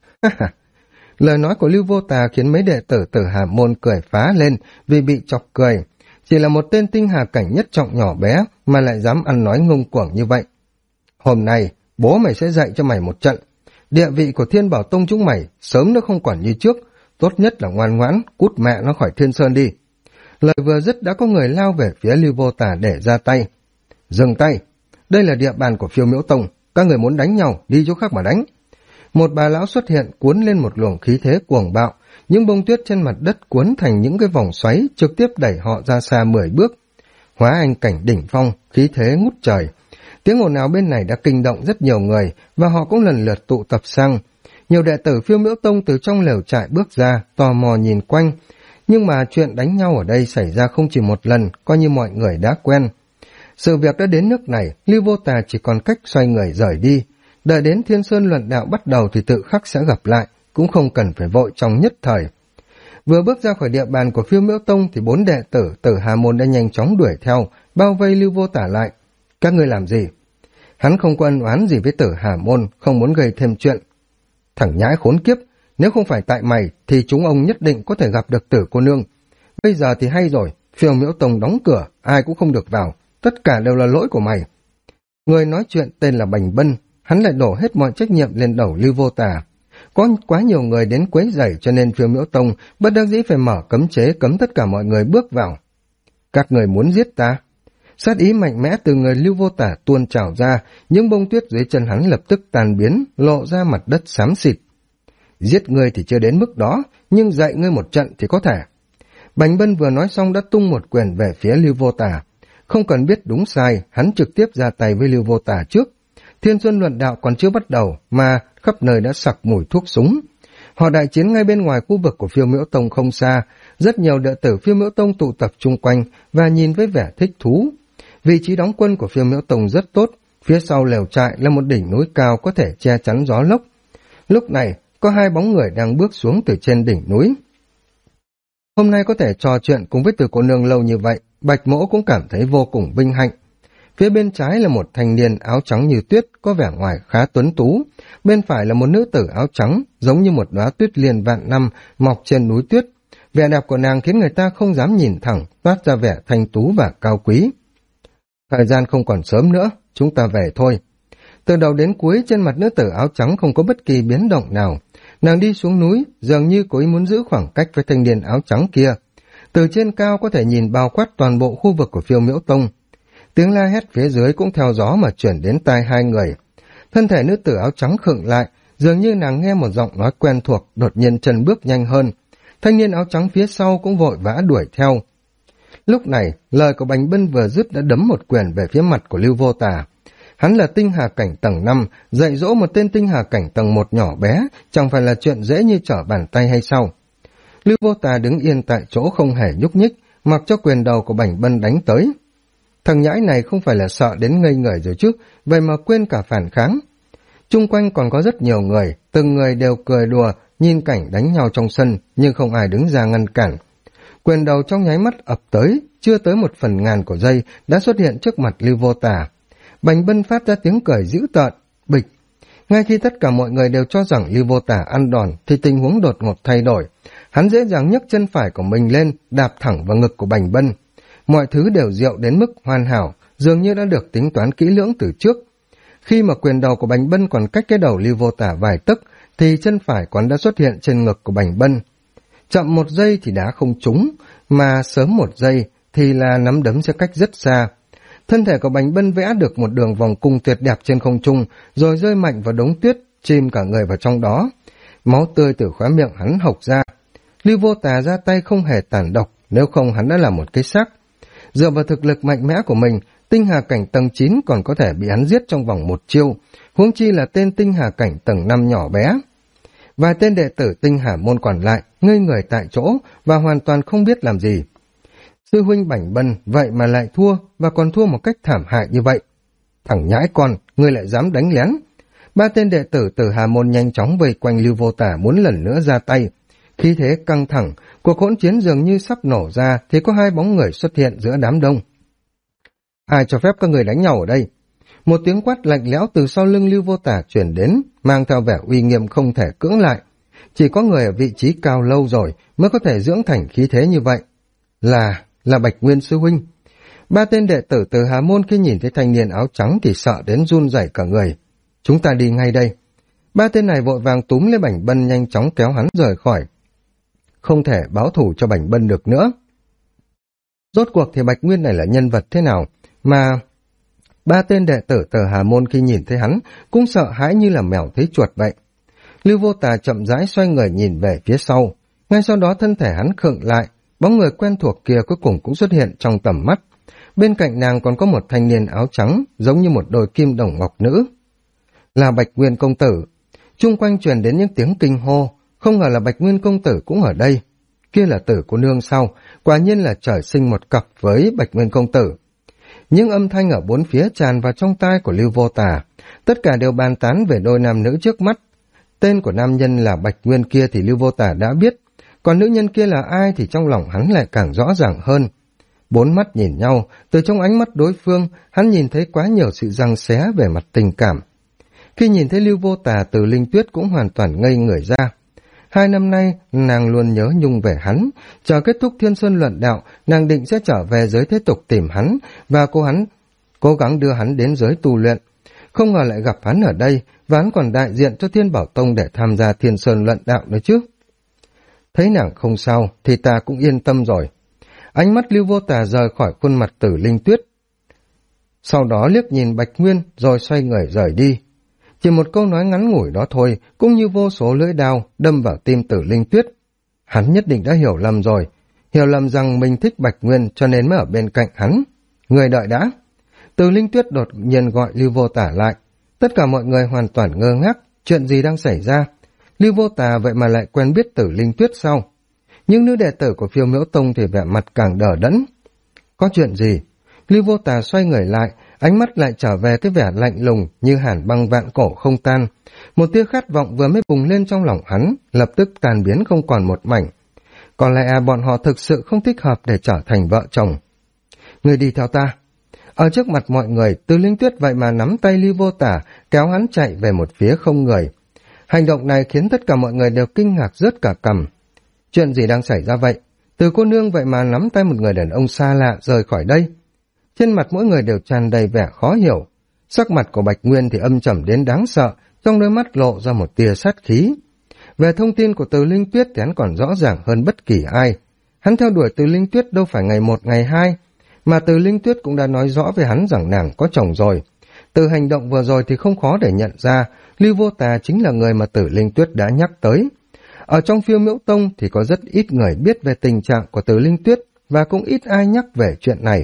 Lời nói của Lưu Vô Tả khiến mấy đệ tử Tử Hà Môn cười phá lên vì bị chọc cười. Chỉ là một tên tinh hà cảnh nhất trọng nhỏ bé mà lại dám ăn nói ngông cuồng như vậy. Hôm nay, bố mày sẽ dạy cho mày một trận. Địa vị của Thiên Bảo Tông chúng mày sớm nó không còn như trước, tốt nhất là ngoan ngoãn, cút mẹ nó khỏi Thiên Sơn đi. Lời vừa dứt đã có người lao về phía Lưu Vô Tả để ra tay. Dừng tay, đây là địa bàn của Phiêu Miễu Tông, các người muốn đánh nhau, đi chỗ khác mà đánh. Một bà lão xuất hiện cuốn lên một luồng khí thế cuồng bạo, những bông tuyết trên mặt đất cuốn thành những cái vòng xoáy trực tiếp đẩy họ ra xa 10 bước. Hóa anh cảnh đỉnh phong, khí thế ngút trời. Tiếng ồn ào bên này đã kinh động rất nhiều người và họ cũng lần lượt tụ tập sang. Nhiều đệ tử Phiêu Miễu Tông từ trong lều trại bước ra, tò mò nhìn quanh. Nhưng mà chuyện đánh nhau ở đây xảy ra không chỉ một lần, coi như mọi người đã quen. Sự việc đã đến nước này, Lưu Vô Tả chỉ còn cách xoay người rời đi. Đợi đến Thiên Sơn luận đạo bắt đầu thì tự khắc sẽ gặp lại, cũng không cần phải vội trong nhất thời. Vừa bước ra khỏi địa bàn của Phiêu Miễu Tông thì 4 đệ tử Tử Hà Môn đã nhanh chóng đuổi theo, bao vây Lưu Vô Tả lại. Các ngươi làm gì? Hắn không có ân oán gì với Tử Hà Môn, không muốn gây thêm chuyện. Thằng nhãi khốn kiếp, nếu không phải tại mày thì chúng ông nhất định có thể gặp được Tử cô nương. Bây giờ thì hay rồi, Phiêu Miễu Tông đóng cửa, ai cũng không được vào, tất cả đều là lỗi của mày. Người nói chuyện tên là Bành Bân, hắn lại đổ hết mọi trách nhiệm lên đầu Lưu Vô Tả. Có quá nhiều người đến quấy rầy cho nên Phiêu Miễu Tông bất đắc dĩ phải mở cấm chế cấm tất cả mọi người bước vào. Các người muốn giết ta? Sát ý mạnh mẽ từ người Lưu Vô Tả tuôn trào ra, những bông tuyết dưới chân hắn lập tức tan biến, lộ ra mặt đất xám xịt. Giết ngươi thì chưa đến mức đó, nhưng dạy ngươi một trận thì có thể. Bành Bân vừa nói xong đã tung một quyền về phía Lưu Vô Tả. Không cần biết đúng sai, hắn trực tiếp ra tay với Lưu Vô Tả trước. Thiên Xuân luận đạo còn chưa bắt đầu mà khắp nơi đã sặc mùi thuốc súng. Họ đại chiến ngay bên ngoài khu vực của Phiêu Miễu Tông không xa, rất nhiều đệ tử Phiêu Miễu Tông tụ tập chung quanh và nhìn với vẻ thích thú. Vị trí đóng quân của Phiêu Miễu Tông rất tốt, phía sau lều trại là một đỉnh núi cao có thể che chắn gió lốc. Lúc này, có 2 bóng người đang bước xuống từ trên đỉnh núi. Hôm nay có thể trò chuyện cùng với Từ cô nương lâu như vậy, Bạch Mỗ cũng cảm thấy vô cùng vinh hạnh. Phía bên trái là một thanh niên áo trắng như tuyết, có vẻ ngoài khá tuấn tú. Bên phải là một nữ tử áo trắng, giống như một đóa tuyết liên vạn năm mọc trên núi tuyết. Vẻ đẹp của nàng khiến người ta không dám nhìn thẳng, toát ra vẻ thanh tú và cao quý. Thời gian không còn sớm nữa, chúng ta về thôi. Từ đầu đến cuối trên mặt nữ tử áo trắng không có bất kỳ biến động nào. Nàng đi xuống núi, dường như cố ý muốn giữ khoảng cách với thanh niên áo trắng kia. Từ trên cao có thể nhìn bao quát toàn bộ khu vực của Phiêu Miễu Tông. Tiếng la hét phía dưới cũng theo gió mà chuyển đến tai 2 người. Thân thể nữ tử áo trắng khựng lại, dường như nàng nghe một giọng nói quen thuộc, đột nhiên chân bước nhanh hơn. Thanh niên áo trắng phía sau cũng vội vã đuổi theo. Lúc này, lời của Bành Bân vừa dứt đã đấm một quyền về phía mặt của Lưu Vô Tả. Hắn là tinh hà cảnh tầng 5, dạy dỗ một tên tinh hà cảnh tầng 1 nhỏ bé, chẳng phải là chuyện dễ như trở bàn tay hay sao? Lưu Vô Tả đứng yên tại chỗ không hề nhúc nhích, mặc cho quyền đầu của Bành Bân đánh tới. Thằng nhãi này không phải là sợ đến ngây người rồi chứ, vậy mà quên cả phản kháng. Chung quanh còn có rất nhiều người, từng người đều cười đùa, nhìn cảnh đánh nhau trong sân, nhưng không ai đứng ra ngăn cản. Quyền đầu trong nháy mắt ập tới, chưa tới 1/1000 của giây đã xuất hiện trước mặt Lưu Vô Tả. Bành Bân phát ra tiếng cười dữ tợn, bịch. Ngay khi tất cả mọi người đều cho rằng Lưu Vô Tả ăn đòn thì tình huống đột ngột thay đổi. Hắn dễ dàng nhấc chân phải của mình lên, đạp thẳng vào ngực của Bành Bân. Mọi thứ đều diệu đến mức hoàn hảo, dường như đã được tính toán kỹ lưỡng từ trước. Khi mà quyền đầu của Bành Bân còn cách cái đầu Lưu Vô Tả vài tấc, thì chân phải của hắn đã xuất hiện trên ngực của Bành Bân. Chậm một giây thì đá không trúng, mà sớm một giây thì là nắm đấm sẽ cách rất xa. Thân thể của Bành Bân vẽ được một đường vòng cung tuyệt đẹp trên không trung, rồi rơi mạnh vào đống tuyết, chìm cả người vào trong đó. Máu tươi từ khóe miệng hắn hộc ra. Lưu Vô Tà ra tay không hề tàn độc, nếu không hắn đã là một cái xác. Dựa vào thực lực mạnh mẽ của mình, tinh hà cảnh tầng 9 còn có thể bị hắn giết trong vòng một chiêu, huống chi là tên tinh hà cảnh tầng 5 nhỏ bé. Vài tên đệ tử tinh hà môn còn lại, ngây người tại chỗ và hoàn toàn không biết làm gì. Sư huynh Bành Bân vậy mà lại thua, và còn thua một cách thảm hại như vậy. Thằng nhãi con, ngươi lại dám đánh lén. Ba tên đệ tử từ Hà môn nhanh chóng vây quanh Lưu Vô Tả muốn lần nữa ra tay. Khi thế căng thẳng, cuộc hỗn chiến dường như sắp nổ ra thì có hai bóng người xuất hiện giữa đám đông. Ai cho phép các người đánh nhau ở đây? Một tiếng quát lạnh lẽo từ sau lưng Lưu Vô Tả chuyển đến, mang theo vẻ uy nghiêm không thể cưỡng lại. Chỉ có người ở vị trí cao lâu rồi mới có thể dưỡng thành khí thế như vậy. Là Bạch Nguyên sư huynh. Ba tên đệ tử từ Hà môn khi nhìn thấy thanh niên áo trắng thì sợ đến run rẩy cả người. Chúng ta đi ngay đây. Ba tên này vội vàng túm lấy Bành Bân nhanh chóng kéo hắn rời khỏi. Không thể báo thù cho Bành Bân được nữa. Rốt cuộc thì Bạch Nguyên này là nhân vật thế nào mà ba tên đệ tử từ Hà môn khi nhìn thấy hắn cũng sợ hãi như là mèo thấy chuột vậy. Lưu Vô Tà chậm rãi xoay người nhìn về phía sau, ngay sau đó thân thể hắn khựng lại, bóng người quen thuộc kia cuối cùng cũng xuất hiện trong tầm mắt. Bên cạnh nàng còn có một thanh niên áo trắng giống như một đôi kim đồng ngọc nữ. Là Bạch Nguyên công tử. Chung quanh truyền đến những tiếng kinh hô, không ngờ là Bạch Nguyên công tử cũng ở đây. Kia là Tử cô nương sau, quả nhiên là trời sinh một cặp với Bạch Nguyên công tử. Những âm thanh ở bốn phía tràn vào trong tai của Lưu Vô Tà, tất cả đều bàn tán về đôi nam nữ trước mắt. Tên của nam nhân là Bạch Nguyên kia thì Lưu Vô Tà đã biết, còn nữ nhân kia là ai thì trong lòng hắn lại càng rõ ràng hơn. Bốn mắt nhìn nhau, từ trong ánh mắt đối phương, hắn nhìn thấy quá nhiều sự giằng xé về mặt tình cảm. Khi nhìn thấy Lưu Vô Tà, Từ Linh Tuyết cũng hoàn toàn ngây người ra. 2 năm nay, nàng luôn nhớ nhung về hắn, chờ kết thúc Thiên Xuân luận đạo, nàng định sẽ trở về giới thế tục tìm hắn, và cố gắng đưa hắn đến giới tu luyện. Không ngờ lại gặp hắn ở đây, và hắn còn đại diện cho Thiên Bảo Tông để tham gia Thiên Xuân luận đạo nữa chứ. Thấy nàng không sao, thì ta cũng yên tâm rồi. Ánh mắt Lưu Vô Tà rời khỏi khuôn mặt Tử Linh Tuyết. Sau đó liếc nhìn Bạch Nguyên, rồi xoay người rời đi. Chỉ một câu nói ngắn ngủi đó thôi, cũng như vô số lưỡi đao đâm vào tim Tử Linh Tuyết. Hắn nhất định đã hiểu lầm rồi, hiểu lầm rằng mình thích Bạch Nguyên cho nên mới ở bên cạnh hắn. Người đợi đã. Tử Linh Tuyết đột nhiên gọi Lưu Vô Tả lại. Tất cả mọi người hoàn toàn ngơ ngác, chuyện gì đang xảy ra? Lưu Vô Tà vậy mà lại quen biết Tử Linh Tuyết sao? Nhưng nữ đệ tử của Phiêu Miễu Tông thì vẻ mặt càng đờ đẫn. Có chuyện gì? Lưu Vô Tà xoay người lại, ánh mắt lại trở về cái vẻ lạnh lùng như hàn băng vạn cổ không tan. Một tia khát vọng vừa mới bùng lên trong lòng hắn, lập tức tan biến không còn một mảnh. Còn lẽ bọn họ thực sự không thích hợp để trở thành vợ chồng. Người đi theo ta. Ở trước mặt mọi người, Từ Linh Tuyết vậy mà nắm tay Lưu Vô Tả, kéo hắn chạy về một phía không người. Hành động này khiến tất cả mọi người đều kinh ngạc rớt cả cằm. Chuyện gì đang xảy ra vậy? Từ cô nương vậy mà nắm tay một người đàn ông xa lạ rời khỏi đây. Trên mặt mỗi người đều tràn đầy vẻ khó hiểu. Sắc mặt của Bạch Nguyên thì âm trầm đến đáng sợ, trong đôi mắt lộ ra một tia sát khí. Về thông tin của Từ Linh Tuyết thì hắn còn rõ ràng hơn bất kỳ ai. Hắn theo đuổi Từ Linh Tuyết đâu phải ngày 1 ngày 2, mà Từ Linh Tuyết cũng đã nói rõ với hắn rằng nàng có chồng rồi. Từ hành động vừa rồi thì không khó để nhận ra Lưu Vô Tà chính là người mà Từ Linh Tuyết đã nhắc tới. Ở trong Phiêu Miễu Tông thì có rất ít người biết về tình trạng của Từ Linh Tuyết, và cũng ít ai nhắc về chuyện này.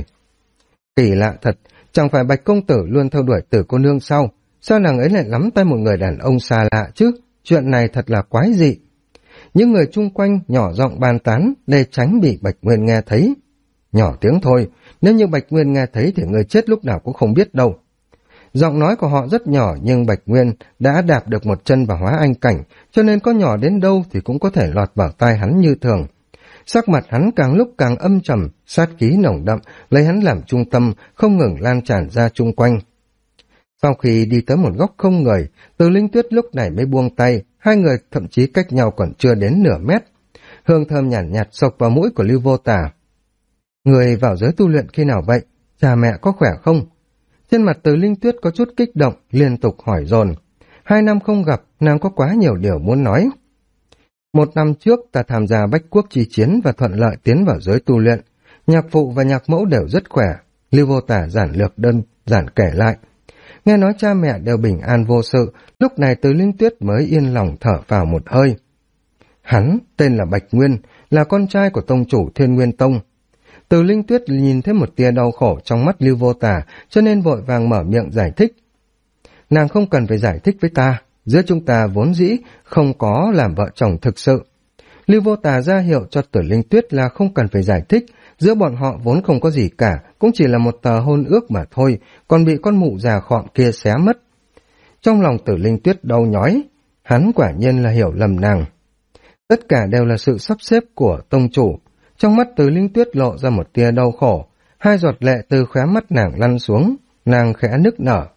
Kỳ lạ thật, chẳng phải Bạch công tử luôn theo đuổi Tử cô nương sao? Sao nàng ấy lại nắm tay một người đàn ông xa lạ chứ? Chuyện này thật là quái dị. Những người chung quanh nhỏ giọng bàn tán để tránh bị Bạch Nguyên nghe thấy. Nhỏ tiếng thôi, nếu như Bạch Nguyên nghe thấy thì người chết lúc nào cũng không biết đâu. Giọng nói của họ rất nhỏ, nhưng Bạch Nguyên đã đạp được một chân vào hóa anh cảnh, cho nên có nhỏ đến đâu thì cũng có thể lọt vào tai hắn như thường. Sắc mặt hắn càng lúc càng âm trầm, sát khí nồng đậm, lấy hắn làm trung tâm, không ngừng lan tràn ra chung quanh. Sau khi đi tới một góc không người, Từ Linh Tuyết lúc này mới buông tay, hai người thậm chí cách nhau còn chưa đến nửa mét. Hương thơm nhàn nhạt xộc vào mũi của Lưu Vô Tà. Người vào giới tu luyện khi nào vậy? Cha mẹ có khỏe không? Trên mặt Từ Linh Tuyết có chút kích động, liên tục hỏi dồn. 2 năm không gặp, nàng có quá nhiều điều muốn nói. 1 năm trước ta tham gia Bách Quốc chi chiến và thuận lợi tiến vào giới tu luyện. Nhạc phụ và nhạc mẫu đều rất khỏe. Lưu Vô Tà giản lược đơn giản kể lại. Nghe nói cha mẹ đều bình an vô sự, lúc này Từ Linh Tuyết mới yên lòng thở vào một hơi. Hắn tên là Bạch Nguyên, là con trai của tông chủ Thiên Nguyên Tông. Từ Linh Tuyết nhìn thấy một tia đau khổ trong mắt Lưu Vô Tà, cho nên vội vàng mở miệng giải thích. Nàng không cần phải giải thích với ta, giữa chúng ta vốn dĩ không có làm vợ chồng thực sự. Lưu Vô Tà ra hiệu cho Từ Linh Tuyết là không cần phải giải thích, giữa bọn họ vốn không có gì cả, cũng chỉ là một tờ hôn ước mà thôi, còn bị con mụ già khọm kia xé mất. Trong lòng Từ Linh Tuyết đau nhói, hắn quả nhiên là hiểu lầm nàng. Tất cả đều là sự sắp xếp của tông chủ. Trong mắt Từ Linh Tuyết lộ ra một tia đau khổ, 2 giọt lệ từ khóe mắt nàng lăn xuống, nàng khẽ nức nở.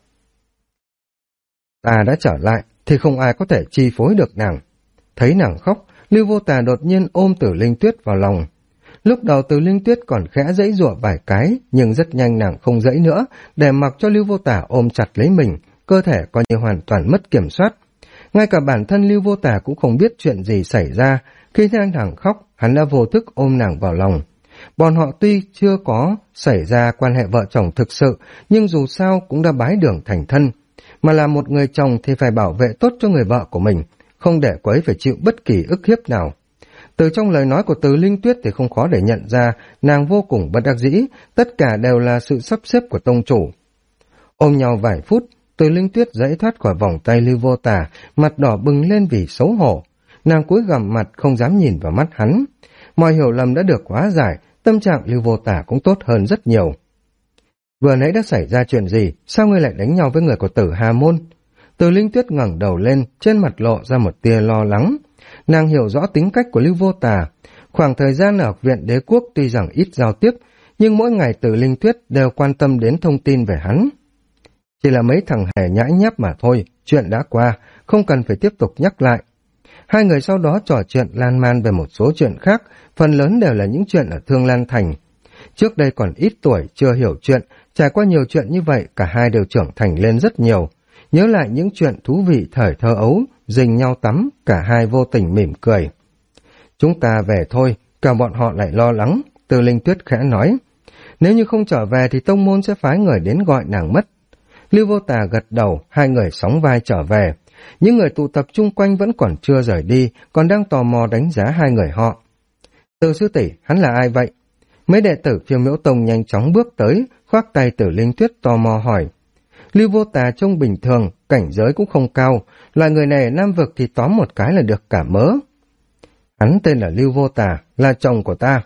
Ta đã trở lại, thì không ai có thể chi phối được nàng. Thấy nàng khóc, Lưu Vô Tà đột nhiên ôm Từ Linh Tuyết vào lòng. Lúc đầu Từ Linh Tuyết còn khẽ giãy giụa vài cái, nhưng rất nhanh nàng không giãy nữa, để mặc cho Lưu Vô Tà ôm chặt lấy mình, cơ thể coi như hoàn toàn mất kiểm soát. Ngay cả bản thân Lưu Vô Tà cũng không biết chuyện gì xảy ra, khi thấy nàng khóc, hắn đã vô thức ôm nàng vào lòng. Bọn họ tuy chưa có xảy ra quan hệ vợ chồng thực sự, nhưng dù sao cũng đã bái đường thành thân. Mà là một người chồng thì phải bảo vệ tốt cho người vợ của mình, không để cô ấy phải chịu bất kỳ ức hiếp nào. Từ trong lời nói của Từ Linh Tuyết thì không khó để nhận ra nàng vô cùng bất đắc dĩ, tất cả đều là sự sắp xếp của tông chủ. Ôm nhau vài phút, Từ Linh Tuyết giãy thoát khỏi vòng tay Lưu Vô Tà, mặt đỏ bừng lên vì xấu hổ. Nàng cúi gằm mặt không dám nhìn vào mắt hắn. Mọi hiểu lầm đã được hóa giải, tâm trạng Lưu Vô Tà cũng tốt hơn rất nhiều. Vừa nãy đã xảy ra chuyện gì, sao ngươi lại đánh nhau với người của Tử Hà Môn? Từ Linh Tuyết ngẩng đầu lên, trên mặt lộ ra một tia lo lắng. Nàng hiểu rõ tính cách của Lưu Vô Tà. Khoảng thời gian ở học viện Đế Quốc tuy rằng ít giao tiếp, nhưng mỗi ngày Từ Linh Tuyết đều quan tâm đến thông tin về hắn. Chỉ là mấy thằng hề nhãi nhép mà thôi, chuyện đã qua, không cần phải tiếp tục nhắc lại. Hai người sau đó trò chuyện lan man về một số chuyện khác, phần lớn đều là những chuyện ở Thương Lan Thành. Trước đây còn ít tuổi, chưa hiểu chuyện, trải qua nhiều chuyện như vậy, cả hai đều trưởng thành lên rất nhiều. Nhớ lại những chuyện thú vị thời thơ ấu, rình nhau tắm, cả hai vô tình mỉm cười. Chúng ta về thôi, cả bọn họ lại lo lắng, Từ Linh Tuyết khẽ nói. Nếu như không trở về thì tông môn sẽ phái người đến gọi nàng mất. Lưu Vô Tà gật đầu, hai người sóng vai trở về. Những người tụ tập chung quanh vẫn còn chưa rời đi, còn đang tò mò đánh giá hai người họ. Từ sư tỷ, hắn là ai vậy? Mấy đệ tử Phiêu Miễu Tông nhanh chóng bước tới, khoác tay Từ Linh Tuyết tò mò hỏi. Lưu Vô Tà trông bình thường, cảnh giới cũng không cao, loại người này ở Nam Vực thì tóm một cái là được cả mớ. Hắn tên là Lưu Vô Tà, là chồng của ta.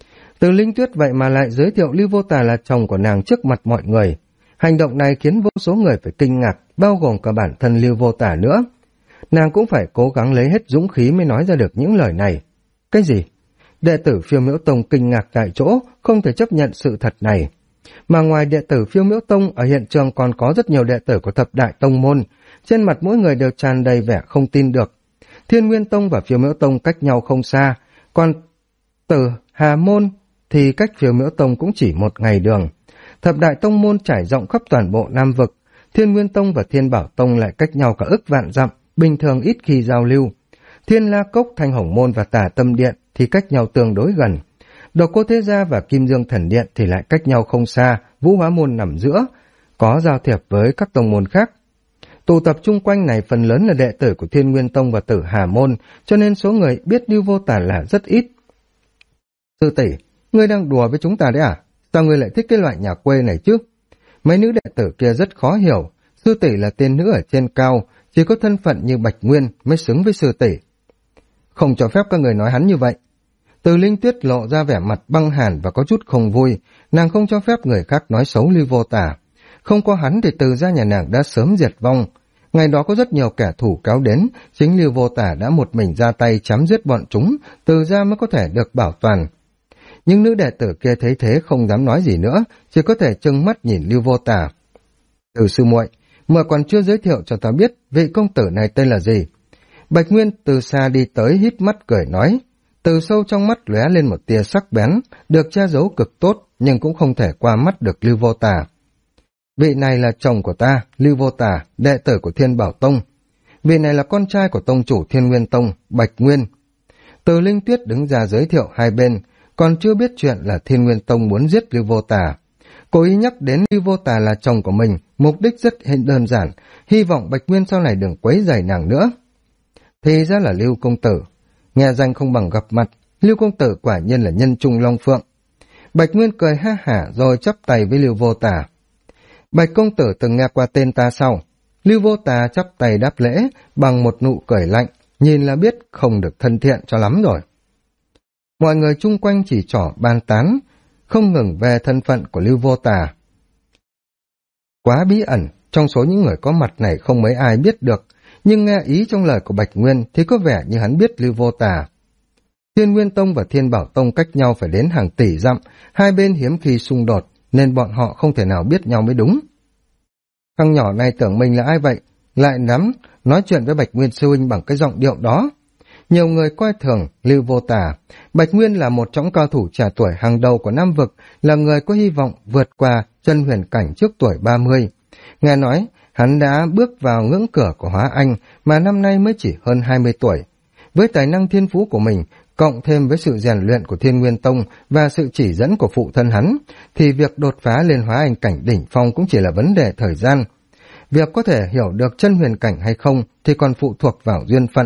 Từ Linh Tuyết vậy mà lại giới thiệu Lưu Vô Tà là chồng của nàng trước mặt mọi người. Hành động này khiến vô số người phải kinh ngạc, bao gồm cả bản thân Lưu Vô Tà nữa. Nàng cũng phải cố gắng lấy hết dũng khí mới nói ra được những lời này. Cái gì? Đệ tử Phiêu Miễu Tông kinh ngạc tại chỗ, không thể chấp nhận sự thật này. Mà ngoài đệ tử Phiêu Miễu Tông, ở hiện trường còn có rất nhiều đệ tử của thập đại tông môn, trên mặt mỗi người đều tràn đầy vẻ không tin được. Thiên Nguyên Tông và Phiêu Miễu Tông cách nhau không xa, còn Tử Hà Môn thì cách Phiêu Miễu Tông cũng chỉ 1 ngày đường. Thập đại tông môn trải rộng khắp toàn bộ Nam Vực, Thiên Nguyên Tông và Thiên Bảo Tông lại cách nhau cả ức vạn dặm, bình thường ít khi giao lưu. Thiên La Cốc, Thanh Hồng Môn và Tả Tâm Điện thì cách nhau tương đối gần. Độc Cô Thế Gia và Kim Dương Thần Điện thì lại cách nhau không xa, Vũ Hóa Môn nằm giữa, có giao thiệp với các tông môn khác. Tụ tập chung quanh này phần lớn là đệ tử của Thiên Nguyên Tông và Tử Hà Môn, cho nên số người biết Lưu Vô Tà là rất ít. Sư tỷ, ngươi đang đùa với chúng ta đấy à? Sao ngươi lại thích cái loại nhà quê này chứ? Mấy nữ đệ tử kia rất khó hiểu, sư tỷ là tiên nữ ở trên cao, chỉ có thân phận như Bạch Nguyên mới xứng với sư tỷ. Không cho phép các người nói hắn như vậy. Từ Linh Tuyết lộ ra vẻ mặt băng hàn và có chút không vui, nàng không cho phép người khác nói xấu Lưu Vô Tà. Không có hắn thì Từ gia nhà nàng đã sớm diệt vong. Ngày đó có rất nhiều kẻ thù kéo đến, chính Lưu Vô Tà đã một mình ra tay chém giết bọn chúng, Từ gia mới có thể được bảo toàn. Nhưng nữ đệ tử kia thấy thế không dám nói gì nữa, chỉ có thể trừng mắt nhìn Lưu Vô Tà. Từ sư muội, Muội còn chưa giới thiệu cho ta biết vị công tử này tên là gì. Bạch Nguyên từ xa đi tới híp mắt cười nói, từ sâu trong mắt lóe lên một tia sắc bén, được che giấu cực tốt nhưng cũng không thể qua mắt được Lưu Vô Tà. Vị này là chồng của ta, Lưu Vô Tà, đệ tử của Thiên Bảo Tông. Vị này là con trai của tông chủ Thiên Nguyên Tông, Bạch Nguyên. Từ Linh Tuyết đứng ra giới thiệu hai bên, còn chưa biết chuyện là Thiên Nguyên Tông muốn giết Lưu Vô Tà. Cố ý nhắc đến Lưu Vô Tà là chồng của mình, mục đích rất đơn giản, hy vọng Bạch Nguyên sau này đừng quấy rầy nàng nữa. Thì ra là Lưu công tử, nghe danh không bằng gặp mặt, Lưu công tử quả nhiên là nhân trung long phượng. Bạch Nguyên cười ha hả rồi chắp tay với Lưu Vô Tà. Bạch công tử từng nghe qua tên ta sao? Lưu Vô Tà chắp tay đáp lễ bằng một nụ cười lạnh, nhìn là biết không được thân thiện cho lắm rồi. Mọi người chung quanh chỉ trỏ bàn tán, không ngừng về thân phận của Lưu Vô Tà. Quá bí ẩn, trong số những người có mặt này không mấy ai biết được, nhưng nghe ý trong lời của Bạch Nguyên thì có vẻ như hắn biết Lưu Vô Tà. Thiên Nguyên Tông và Thiên Bảo Tông cách nhau phải đến hàng tỷ dặm, hai bên hiếm khi xung đột, nên bọn họ không thể nào biết nhau mới đúng. Thằng nhỏ này tưởng mình là ai vậy, lại nói chuyện với Bạch Nguyên sư huynh bằng cái giọng điệu đó. Nhiều người coi thường Lưu Vô Tà. Bạch Nguyên là một trong cao thủ trẻ tuổi hàng đầu của Nam Vực, là người có hy vọng vượt qua chân huyền cảnh trước tuổi 30. Nghe nói, hắn đã bước vào ngưỡng cửa của Hóa Anh mà năm nay mới chỉ hơn 20 tuổi. Với tài năng thiên phú của mình, cộng thêm với sự rèn luyện của Thiên Nguyên Tông và sự chỉ dẫn của phụ thân hắn, thì việc đột phá lên Hóa Anh cảnh đỉnh phong cũng chỉ là vấn đề thời gian. Việc có thể hiểu được chân huyền cảnh hay không thì còn phụ thuộc vào duyên phận.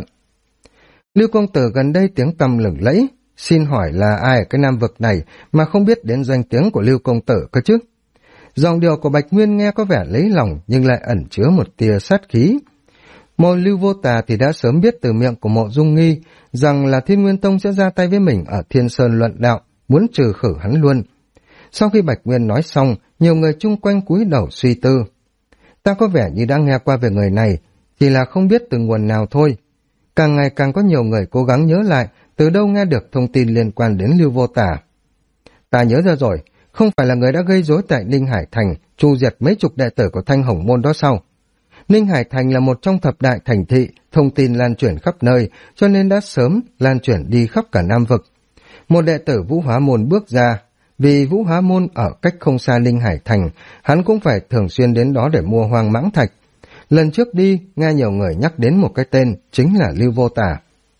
Lưu công tử gần đây tiếng tăm lừng lẫy, xin hỏi là ai ở cái Nam Vực này mà không biết đến danh tiếng của Lưu công tử cơ chứ? Giọng điệu của Bạch Nguyên nghe có vẻ lấy lòng nhưng lại ẩn chứa một tia sát khí. Mộ Lưu Vô Tà thì đã sớm biết từ miệng của Mộ Dung Nghi rằng là Thiên Nguyên Tông sẽ ra tay với mình ở Thiên Sơn luận đạo, muốn trừ khử hắn luôn. Sau khi Bạch Nguyên nói xong, nhiều người chung quanh cúi đầu suy tư. Ta có vẻ như đã nghe qua về người này, chỉ là không biết từ nguồn nào thôi. Càng ngày càng có nhiều người cố gắng nhớ lại từ đâu nghe được thông tin liên quan đến Lưu Vô Tà. Ta nhớ ra rồi, không phải là người đã gây rối tại Ninh Hải Thành, tru diệt mấy chục đệ tử của Thanh Hồng Môn đó sao? Ninh Hải Thành là một trong thập đại thành thị, thông tin lan truyền khắp nơi, cho nên đã sớm lan truyền đi khắp cả Nam Vực. Một đệ tử Vũ Hóa Môn bước ra, vì Vũ Hóa Môn ở cách không xa Ninh Hải Thành, hắn cũng phải thường xuyên đến đó để mua hoang mãng thạch. Lần trước đi, nghe nhiều người nhắc đến một cái tên, chính là Lưu Vô Tà.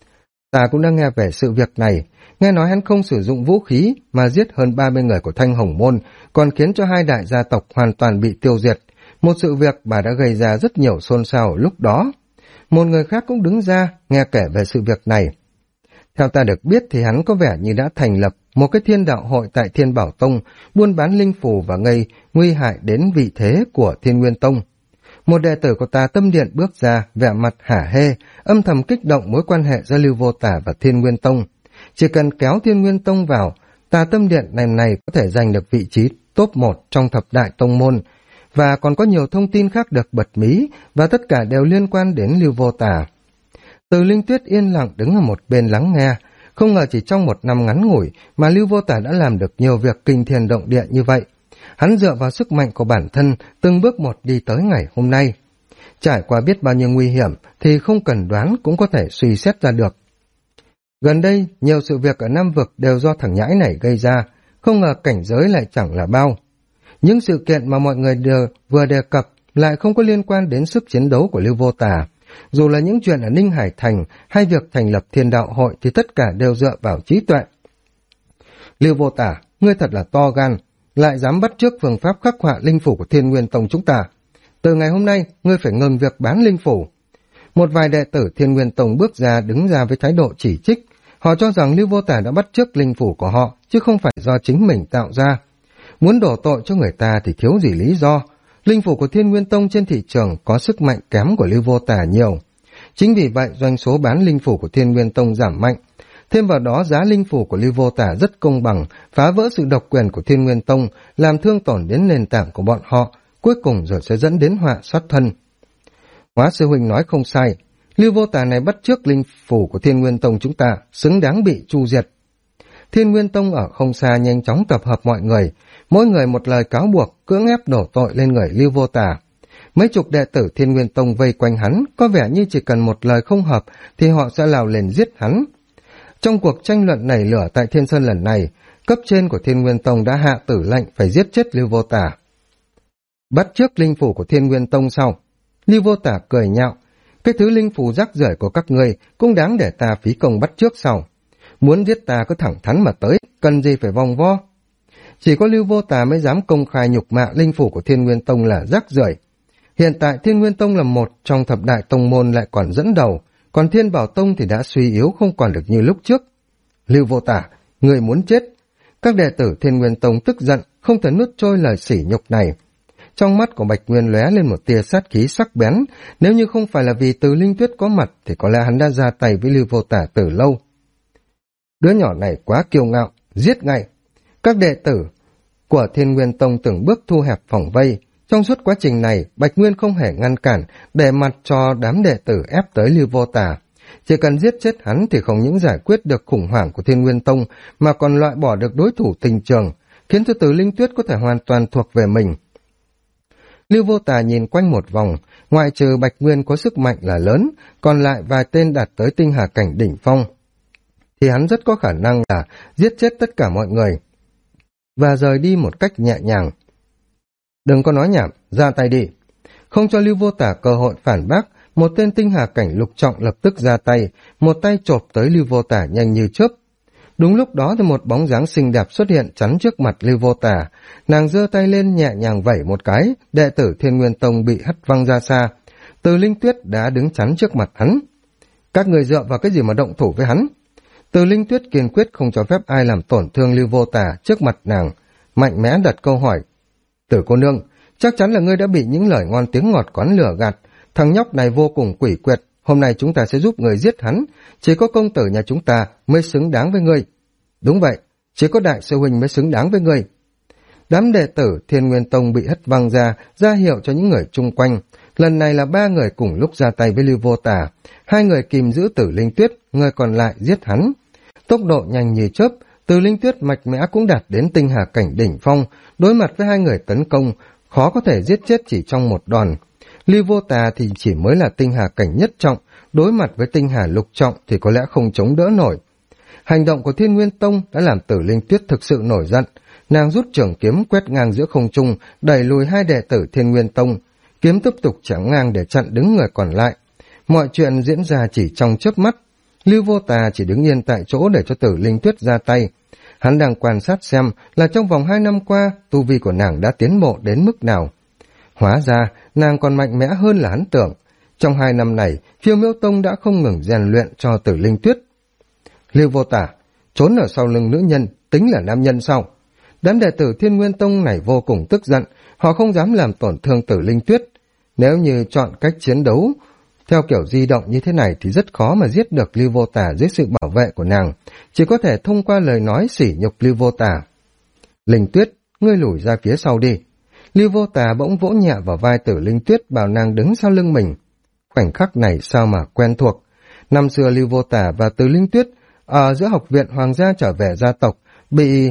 Ta cũng đã nghe về sự việc này, nghe nói hắn không sử dụng vũ khí mà giết hơn 30 người của Thanh Hồng Môn, còn khiến cho hai đại gia tộc hoàn toàn bị tiêu diệt. Một sự việc bà đã gây ra rất nhiều xôn xao lúc đó. Một người khác cũng đứng ra nghe kể về sự việc này. Theo ta được biết thì hắn có vẻ như đã thành lập một cái thiên đạo hội tại Thiên Bảo Tông, buôn bán linh phù và gây nguy hại đến vị thế của Thiên Nguyên Tông. Một đệ tử của Tà Tâm Điện bước ra, vẻ mặt hả hê, âm thầm kích động mối quan hệ giữa Lưu Vô Tà và Thiên Nguyên Tông. Chỉ cần kéo Thiên Nguyên Tông vào, Tà Tâm Điện này có thể giành được vị trí top 1 trong thập đại tông môn, và còn có nhiều thông tin khác được bật mí, và tất cả đều liên quan đến Lưu Vô Tà. Từ Linh Tuyết yên lặng đứng ở một bên lắng nghe, không ngờ chỉ trong một năm ngắn ngủi mà Lưu Vô Tà đã làm được nhiều việc kinh thiên động địa như vậy. Hắn dựa vào sức mạnh của bản thân, từng bước một đi tới ngày hôm nay. Trải qua biết bao nhiêu nguy hiểm thì không cần đoán cũng có thể suy xét ra được. Gần đây, nhiều sự việc ở Nam Vực đều do thằng nhãi này gây ra, không ngờ cảnh giới lại chẳng là bao. Những sự kiện mà mọi người vừa đề cập lại không có liên quan đến sức chiến đấu của Lưu Vô Tà. Dù là những chuyện ở Ninh Hải Thành hay việc thành lập Thiên Đạo Hội thì tất cả đều dựa vào trí tuệ. Lưu Vô Tà, ngươi thật là to gan, lại dám bắt chước phương pháp khắc họa linh phủ của Thiên Nguyên Tông chúng ta. Từ ngày hôm nay, ngươi phải ngừng việc bán linh phủ. Một vài đệ tử Thiên Nguyên Tông đứng ra với thái độ chỉ trích. Họ cho rằng Lưu Vô Tà đã bắt chước linh phủ của họ, chứ không phải do chính mình tạo ra. Muốn đổ tội cho người ta thì thiếu gì lý do. Linh phủ của Thiên Nguyên Tông trên thị trường có sức mạnh kém của Lưu Vô Tà nhiều. Chính vì vậy doanh số bán linh phủ của Thiên Nguyên Tông giảm mạnh. Thêm vào đó giá linh phủ của Lưu Vô Tà rất công bằng, phá vỡ sự độc quyền của Thiên Nguyên Tông, làm thương tổn đến nền tảng của bọn họ, cuối cùng rồi sẽ dẫn đến họa sát thân. Hóa sư huynh nói không sai, Lưu Vô Tà này bắt chước linh phủ của Thiên Nguyên Tông chúng ta, xứng đáng bị tru diệt. Thiên Nguyên Tông ở không xa nhanh chóng tập hợp mọi người, mỗi người một lời cáo buộc, cưỡng ép đổ tội lên người Lưu Vô Tà. Mấy chục đệ tử Thiên Nguyên Tông vây quanh hắn, có vẻ như chỉ cần một lời không hợp thì họ sẽ lao lên giết hắn. Trong cuộc tranh luận nảy lửa tại Thiên Sơn lần này, cấp trên của Thiên Nguyên Tông đã hạ tử lệnh phải giết chết Lưu Vô Tả. Bắt trước linh phủ của Thiên Nguyên Tông sau. Lưu Vô Tả cười nhạo, cái thứ linh phủ rác rưởi của các ngươi cũng đáng để ta phí công bắt trước sau. Muốn giết ta cứ thẳng thắn mà tới, cần gì phải vòng vo. Chỉ có Lưu Vô Tả mới dám công khai nhục mạ linh phủ của Thiên Nguyên Tông là rác rưởi. Hiện tại Thiên Nguyên Tông là một trong thập đại tông môn lại còn dẫn đầu, còn Thiên Bảo Tông thì đã suy yếu không còn được như lúc trước. Lưu Vô Tả, người muốn chết. Các đệ tử Thiên Nguyên Tông tức giận, không thể nuốt trôi lời sỉ nhục này. Trong mắt của Bạch Nguyên lóe lên một tia sát khí sắc bén, nếu như không phải là vì Từ Linh Tuyết có mặt thì có lẽ hắn đã ra tay với Lưu Vô Tả từ lâu. Đứa nhỏ này quá kiêu ngạo, giết ngay. Các đệ tử của Thiên Nguyên Tông từng bước thu hẹp phòng vây. Trong suốt quá trình này, Bạch Nguyên không hề ngăn cản, để mặt cho đám đệ tử ép tới Lưu Vô Tả. Chỉ cần giết chết hắn thì không những giải quyết được khủng hoảng của Thiên Nguyên Tông, mà còn loại bỏ được đối thủ tình trường, khiến cho Từ Linh Tuyết có thể hoàn toàn thuộc về mình. Lưu Vô Tả nhìn quanh một vòng, ngoại trừ Bạch Nguyên có sức mạnh là lớn, còn lại vài tên đạt tới tinh hà cảnh đỉnh phong, thì hắn rất có khả năng là giết chết tất cả mọi người, và rời đi một cách nhẹ nhàng. Đừng có nói nhảm, ra tay đi. Không cho Lưu Vô Tả cơ hội phản bác, một tên tinh hà cảnh lục trọng lập tức ra tay, một tay chộp tới Lưu Vô Tả nhanh như chớp. Đúng lúc đó thì một bóng dáng xinh đẹp xuất hiện chắn trước mặt Lưu Vô Tả. Nàng giơ tay lên nhẹ nhàng vẩy một cái, đệ tử Thiên Nguyên Tông bị hất văng ra xa. Từ Linh Tuyết đã đứng chắn trước mặt hắn. Các người dựa vào cái gì mà động thủ với hắn? Từ Linh Tuyết kiên quyết không cho phép ai làm tổn thương Lưu Vô Tả trước mặt nàng, mạnh mẽ đặt câu hỏi. Tử cô nương, chắc chắn là ngươi đã bị những lời ngon tiếng ngọt quán lửa gạt. Thằng nhóc này vô cùng quỷ quyệt, hôm nay chúng ta sẽ giúp người giết hắn, chỉ có công tử nhà chúng ta mới xứng đáng với ngươi. Đúng vậy, chỉ có đại sư huynh mới xứng đáng với ngươi. Đám đệ tử Thiên Nguyên Tông bị hất văng ra hiệu cho những người chung quanh. Lần này là 3 người cùng lúc ra tay với Lưu Vô Tả, 2 người kìm giữ Tử Linh Tuyết, người còn lại giết hắn. Tốc độ nhanh như chớp, Từ Linh Tuyết mạnh mẽ cũng đạt đến tinh hà cảnh đỉnh phong, đối mặt với 2 người tấn công, khó có thể giết chết chỉ trong một đòn. Lưu Vô Tả thì chỉ mới là tinh hà cảnh nhất trọng, đối mặt với tinh hà lục trọng thì có lẽ không chống đỡ nổi. Hành động của Thiên Nguyên Tông đã làm Tử Linh Tuyết thực sự nổi giận, nàng rút trường kiếm quét ngang giữa không trung, đẩy lùi 2 đệ tử Thiên Nguyên Tông, kiếm tiếp tục chém ngang để chặn đứng người còn lại. Mọi chuyện diễn ra chỉ trong chớp mắt. Lưu Vô Tả chỉ đứng yên tại chỗ để cho Tử Linh Tuyết ra tay. Hắn đang quan sát xem là trong vòng 2 năm qua tu vi của nàng đã tiến bộ đến mức nào. Hóa ra nàng còn mạnh mẽ hơn là hắn tưởng. Trong 2 năm này, Phiêu Miêu Tông đã không ngừng rèn luyện cho Tử Linh Tuyết. Lưu Vô Tả, trốn ở sau lưng nữ nhân, tính là nam nhân sao? Đám đệ tử Thiên Nguyên Tông này vô cùng tức giận, họ không dám làm tổn thương Tử Linh Tuyết. Nếu như chọn cách chiến đấu theo kiểu di động như thế này thì rất khó mà giết được Lưu Vô Tả dưới sự bảo vệ của nàng, chỉ có thể thông qua lời nói sỉ nhục Lưu Vô Tả. Linh Tuyết, ngươi lùi ra phía sau đi. Lưu Vô Tả bỗng vỗ nhẹ vào vai Tử Linh Tuyết, bảo nàng đứng sau lưng mình. Khoảnh khắc này sao mà quen thuộc. Năm xưa Lưu Vô Tả và Tử Linh Tuyết ở giữa học viện hoàng gia trở về gia tộc, bị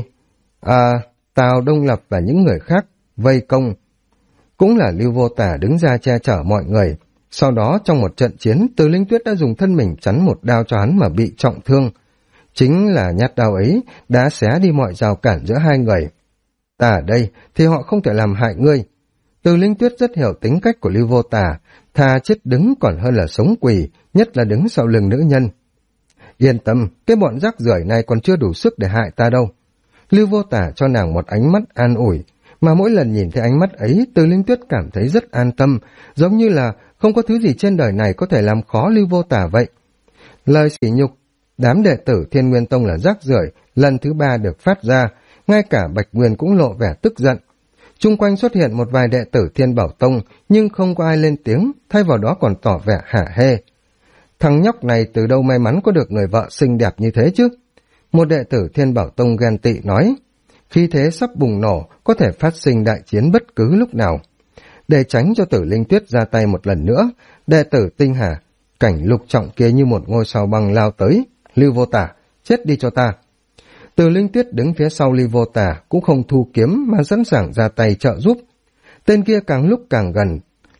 Tào Đông Lập và những người khác vây công. Cũng là Lưu Vô Tả đứng ra che chở mọi người. Sau đó trong một trận chiến, Từ Linh Tuyết đã dùng thân mình chắn một đao cho hắn mà bị trọng thương. Chính là nhát đao ấy đã xé đi mọi rào cản giữa 2 người. Ta ở đây thì họ không thể làm hại ngươi. Từ Linh Tuyết rất hiểu tính cách của Lưu Vô Tả, thà chết đứng còn hơn là sống quỳ, nhất là đứng sau lưng nữ nhân. Yên tâm, cái bọn rác rưởi này còn chưa đủ sức để hại ta đâu. Lưu Vô Tả cho nàng một ánh mắt an ủi, mà mỗi lần nhìn thấy ánh mắt ấy, Từ Linh Tuyết cảm thấy rất an tâm, giống như là không có thứ gì trên đời này có thể làm khó Lưu Vô Tả vậy. Lời sỉ nhục đám đệ tử Thiên Nguyên Tông là rác rưởi lần thứ 3 được phát ra, ngay cả Bạch Nguyên cũng lộ vẻ tức giận. Chung quanh xuất hiện một vài đệ tử Thiên Bảo Tông, nhưng không có ai lên tiếng, thay vào đó còn tỏ vẻ hả hê. Thằng nhóc này từ đâu may mắn có được người vợ xinh đẹp như thế chứ? Một đệ tử Thiên Bảo Tông ghen tị nói, khi thế sắp bùng nổ, có thể phát sinh đại chiến bất cứ lúc nào. Để tránh cho Tử Linh Tuyết ra tay một lần nữa, đệ tử Tinh Hà cảnh lục trọng kia như một ngôi sao băng lao tới. Lưu Vô Tả, chết đi cho ta. Tử Linh Tuyết đứng phía sau Lưu Vô Tả, cũng không thu kiếm mà sẵn sàng ra tay trợ giúp. Tên kia càng lúc càng gần,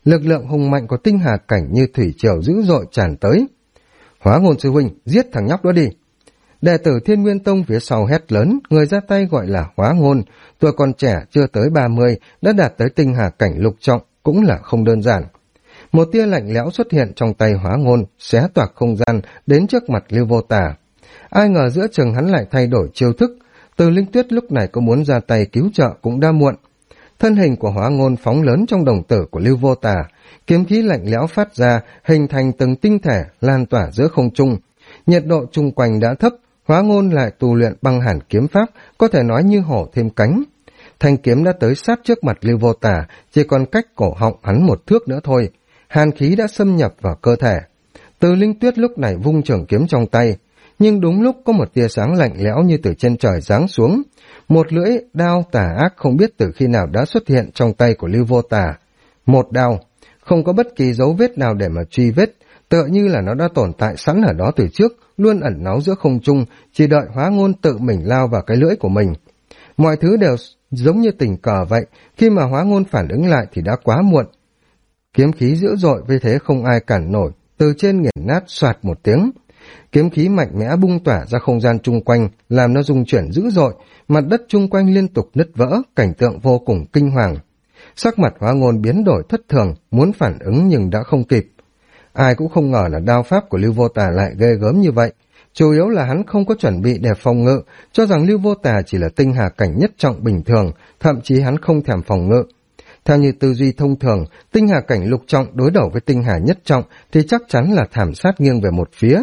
lực lượng hùng mạnh của tinh hà cảnh như thủy triều dữ dội tràn tới. Hóa Ngôn sư huynh, giết thằng nhóc đó đi. Đệ tử Thiên Nguyên Tông phía sau hét lớn, người ra tay gọi là Hóa Ngôn, tuổi còn trẻ chưa tới 30, đã đạt tới tinh hà cảnh lục trọng, cũng là không đơn giản. Một tia lạnh lẽo xuất hiện trong tay Hóa Ngôn, xé toạc không gian đến trước mặt Lưu Vô Tà. Ai ngờ giữa chừng hắn lại thay đổi chiêu thức, Từ Linh Tuyết lúc này có muốn ra tay cứu trợ cũng đã muộn. Thân hình của Hóa Ngôn phóng lớn trong đồng tử của Lưu Vô Tà, kiếm khí lạnh lẽo phát ra, hình thành từng tinh thể lan tỏa giữa không trung. Nhiệt độ chung quanh đã thấp, Hóa Ngôn lại tu luyện băng hàn kiếm pháp, có thể nói như hổ thêm cánh. Thanh kiếm đã tới sát trước mặt Lưu Vô Tà, chỉ còn cách cổ họng hắn một thước nữa thôi. Hàn khí đã xâm nhập vào cơ thể. Từ Linh Tuyết lúc này vung trường kiếm trong tay, nhưng đúng lúc có một tia sáng lạnh lẽo như từ trên trời giáng xuống. Một lưỡi đao tà ác không biết từ khi nào đã xuất hiện trong tay của Lưu Vô Tà. Một đao, không có bất kỳ dấu vết nào để mà truy vết, tựa như là nó đã tồn tại sẵn ở đó từ trước, luôn ẩn náu giữa không trung, chỉ đợi Hóa Ngôn tự mình lao vào cái lưỡi của mình. Mọi thứ đều giống như tình cờ vậy, khi mà Hóa Ngôn phản ứng lại thì đã quá muộn. Kiếm khí dữ dội vì thế không ai cản nổi, từ trên nghiền nát xoạt một tiếng. Kiếm khí mạnh mẽ bung tỏa ra không gian chung quanh, làm nó rung chuyển dữ dội, mặt đất chung quanh liên tục nứt vỡ, cảnh tượng vô cùng kinh hoàng. Sắc mặt Hóa Ngôn biến đổi thất thường, muốn phản ứng nhưng đã không kịp. Ai cũng không ngờ là đao pháp của Lưu Vô Tà lại ghê gớm như vậy. Chủ yếu là hắn không có chuẩn bị để phòng ngự, cho rằng Lưu Vô Tà chỉ là tinh hà cảnh nhất trọng bình thường, thậm chí hắn không thèm phòng ngự. Theo như tư duy thông thường, tinh hà cảnh lục trọng đối đầu với tinh hà nhất trọng thì chắc chắn là thảm sát nghiêng về một phía.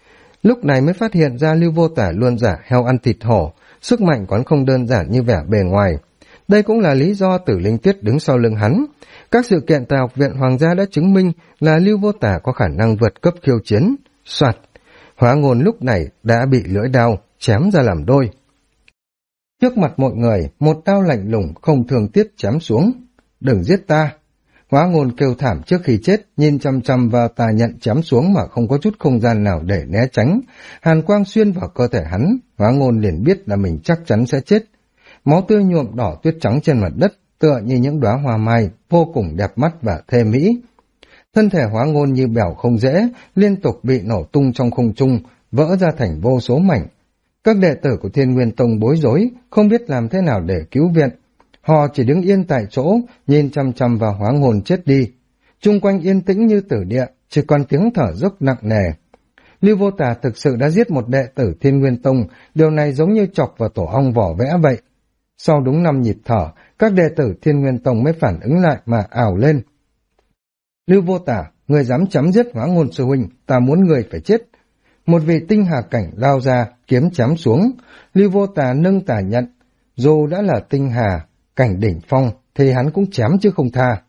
Lúc này mới phát hiện ra Lưu Vô Tà luôn giả heo ăn thịt hổ, sức mạnh còn không đơn giản như vẻ bề ngoài. Đây cũng là lý do Tử Linh Tuyết đứng sau lưng hắn. Các sự kiện tại Học viện Hoàng gia đã chứng minh là Lưu Vô Tà có khả năng vượt cấp khiêu chiến. Soạt, Hóa Ngôn lúc này đã bị lưỡi đao chém ra làm đôi. Trước mặt mọi người, một đao lạnh lùng không thường tiếc chém xuống. Đừng giết ta! Hóa Ngôn kêu thảm trước khi chết, nhìn chăm chăm vào tà nhận chém xuống mà không có chút không gian nào để né tránh. Hàn quang xuyên vào cơ thể hắn, Hóa Ngôn liền biết là mình chắc chắn sẽ chết. Máu tươi nhuộm đỏ tuyết trắng trên mặt đất, tựa như những đóa hoa mai, vô cùng đẹp mắt và thê mỹ. Thân thể Hóa Ngôn như bèo không dễ, liên tục bị nổ tung trong không trung, vỡ ra thành vô số mảnh. Các đệ tử của Thiên Nguyên Tông bối rối, không biết làm thế nào để cứu viện. Họ chỉ đứng yên tại chỗ, nhìn chăm chăm vào Hóa Ngôn chết đi. Chung quanh yên tĩnh như tử địa, chỉ còn tiếng thở dốc nặng nề. Lưu Vô Tà thực sự đã giết một đệ tử Thiên Nguyên Tông, điều này giống như chọc vào tổ ong vỏ vẽ vậy. Sau đúng 5 nhịp thở, các đệ tử Thiên Nguyên Tông mới phản ứng lại mà ảo lên. Lưu Vô Tà, người dám chém giết Hóa Ngôn sư huynh, ta muốn người phải chết. Một vị tinh hà cảnh lao ra, kiếm chém xuống. Lưu Vô Tà nâng tà nhận, dù đã là tinh hà cảnh đỉnh phong thì hắn cũng chém chứ không tha.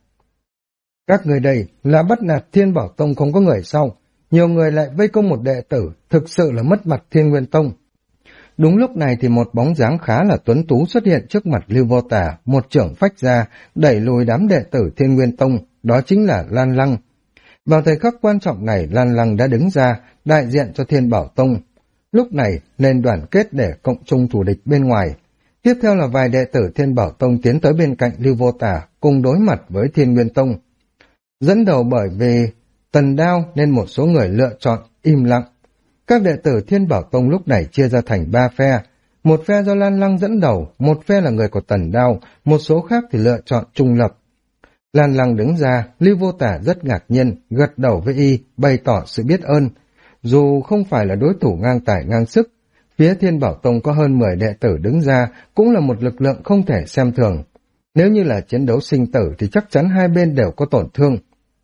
Các người đây là bắt nạt Thiên Bảo Tông không có người sau, nhiều người lại vây công một đệ tử, thực sự là mất mặt Thiên Nguyên Tông. Đúng lúc này thì một bóng dáng khá là tuấn tú xuất hiện trước mặt Lưu Vô Tà, một chưởng phách ra, đẩy lùi đám đệ tử Thiên Nguyên Tông, đó chính là Lan Lăng. Vào thời khắc quan trọng này, Lan Lăng đã đứng ra, đại diện cho Thiên Bảo Tông. Lúc này nên đoàn kết để cộng chung thù địch bên ngoài. Tiếp theo là vài đệ tử Thiên Bảo Tông tiến tới bên cạnh Lưu Vô Tà, cùng đối mặt với Thiên Nguyên Tông. Dẫn đầu bởi vì tần đao nên một số người lựa chọn im lặng. Các đệ tử Thiên Bảo Tông lúc này chia ra thành 3 phe. Một phe do Lan Lăng dẫn đầu, một phe là người của tần đao, một số khác thì lựa chọn trung lập. Lan Lăng đứng ra, Lưu Vô Tà rất ngạc nhiên, gật đầu với y, bày tỏ sự biết ơn. Dù không phải là đối thủ ngang tài ngang sức, phía Thiên Bảo Tông có hơn 10 đệ tử đứng ra, cũng là một lực lượng không thể xem thường. Nếu như là chiến đấu sinh tử thì chắc chắn hai bên đều có tổn thương.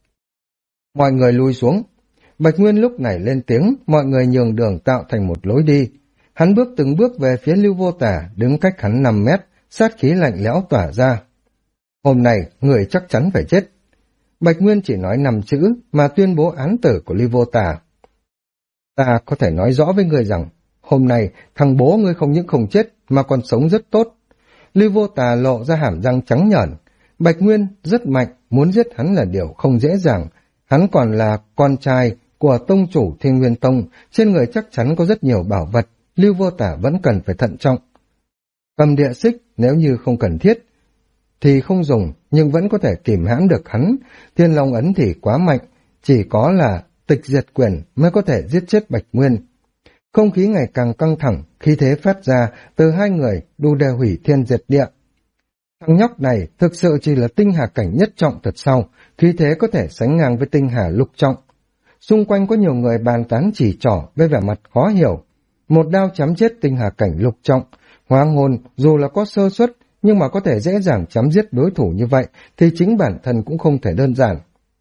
Mọi người lui xuống. Bạch Nguyên lúc này lên tiếng, mọi người nhường đường tạo thành một lối đi. Hắn bước từng bước về phía Lưu Vô Tà, đứng cách hắn 5 mét, sát khí lạnh lẽo tỏa ra. Hôm nay, người chắc chắn phải chết. Bạch Nguyên chỉ nói 5 chữ mà tuyên bố án tử của Lưu Vô Tà. Ta có thể nói rõ với người rằng, hôm nay thằng bố ngươi không những không chết mà còn sống rất tốt. Lưu Vô Tà lộ ra hàm răng trắng nhởn. Bạch Nguyên rất mạnh, muốn giết hắn là điều không dễ dàng. Hắn còn là con trai của tông chủ Thiên Nguyên Tông, trên người chắc chắn có rất nhiều bảo vật, Lưu Vô Tà vẫn cần phải thận trọng. Cầm địa xích nếu như không cần thiết. thì không dùng, nhưng vẫn có thể kìm hãm được hắn. Thiên Long ấn thì quá mạnh, chỉ có là tịch diệt quyền mới có thể giết chết Bạch Nguyên. Không khí ngày càng căng thẳng, khí thế phát ra từ hai người đủ để hủy thiên diệt địa. Thằng nhóc này thực sự chỉ là tinh hà cảnh nhất trọng thật sau, khí thế có thể sánh ngang với tinh hà lục trọng. Xung quanh có nhiều người bàn tán chỉ trỏ với vẻ mặt khó hiểu. Một đao chém chết tinh hà cảnh lục trọng, Hóa Ngôn dù là có sơ suất nhưng mà có thể dễ dàng chém giết đối thủ như vậy thì chính bản thân cũng không thể đơn giản.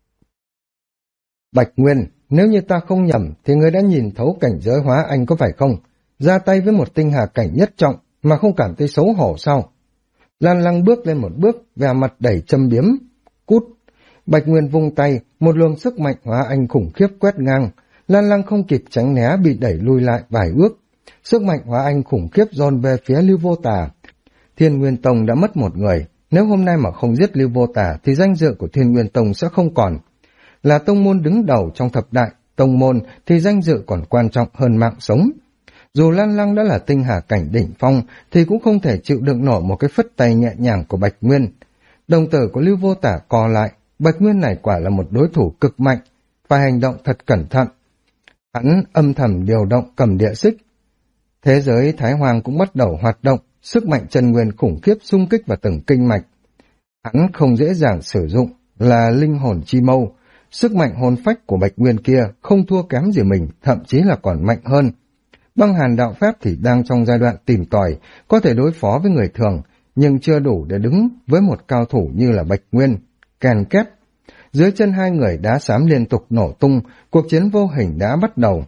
Bạch Nguyên, nếu như ta không nhầm thì ngươi đã nhìn thấu cảnh giới hóa anh có phải không? Ra tay với một tinh hà cảnh nhất trọng mà không cảm thấy xấu hổ sao? Lan Lăng bước lên một bước, vẻ mặt đầy châm biếm. Cút! Bạch Nguyên vung tay, một luồng sức mạnh hóa anh khủng khiếp quét ngang. Lan Lăng không kịp tránh né bị đẩy lui lại vài bước. Sức mạnh hóa anh khủng khiếp dồn về phía Lưu Vô Tà. Thiên Nguyên Tông đã mất một người. Nếu hôm nay mà không giết Lưu Vô Tà thì danh dự của Thiên Nguyên Tông sẽ không còn. Là tông môn đứng đầu trong thập đại tông môn thì danh dự còn quan trọng hơn mạng sống. Dù Lan Lăng đã là tinh hà cảnh đỉnh phong thì cũng không thể chịu đựng nổi một cái phất tay nhẹ nhàng của Bạch Nguyên. Đồng tử của Lưu Vô Tả co lại, Bạch Nguyên này quả là một đối thủ cực mạnh, phải hành động thật cẩn thận. Hắn âm thầm điều động cầm địa xích. Thế giới Thái Hoàng cũng bắt đầu hoạt động, sức mạnh chân nguyên khủng khiếp xung kích vào từng kinh mạch. Hắn không dễ dàng sử dụng là linh hồn chi mâu. Sức mạnh hồn phách của Bạch Nguyên kia không thua kém gì mình, thậm chí là còn mạnh hơn. Băng hàn đạo pháp thì đang trong giai đoạn tìm tòi, có thể đối phó với người thường, nhưng chưa đủ để đứng với một cao thủ như là Bạch Nguyên. Kèn két, dưới chân hai người đá xám liên tục nổ tung, cuộc chiến vô hình đã bắt đầu.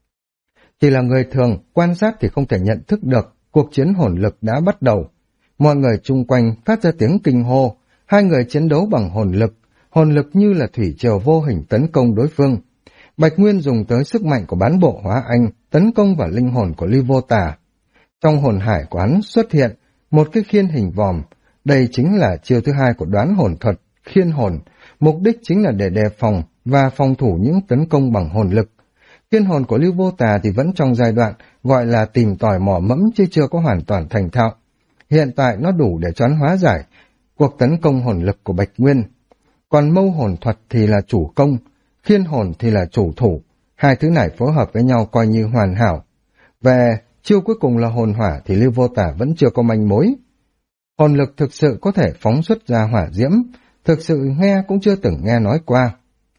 Chỉ là người thường, quan sát thì không thể nhận thức được, cuộc chiến hồn lực đã bắt đầu. Mọi người chung quanh phát ra tiếng kinh hô, hai người chiến đấu bằng hồn lực như là thủy triều vô hình tấn công đối phương. Bạch Nguyên dùng tới sức mạnh của bán bộ hóa anh, tấn công vào linh hồn của Lưu Vô Tà. Trong hồn hải của hắn xuất hiện một cái khiên hình vòm, đây chính là chiêu thứ hai của đoán hồn thuật, khiên hồn, mục đích chính là để đề phòng và phòng thủ những tấn công bằng hồn lực. Khiên hồn của Lưu Vô Tà thì vẫn trong giai đoạn gọi là tìm tòi mò mẫm chứ chưa có hoàn toàn thành thạo. Hiện tại nó đủ để choán hóa giải cuộc tấn công hồn lực của Bạch Nguyên. Còn mâu hồn thuật thì là chủ công, khiên hồn thì là chủ thủ, hai thứ này phối hợp với nhau coi như hoàn hảo. Về chiêu cuối cùng là hồn hỏa thì Lưu Vô Tả vẫn chưa có manh mối. Hồn lực thực sự có thể phóng xuất ra hỏa diễm, thực sự nghe cũng chưa từng nghe nói qua.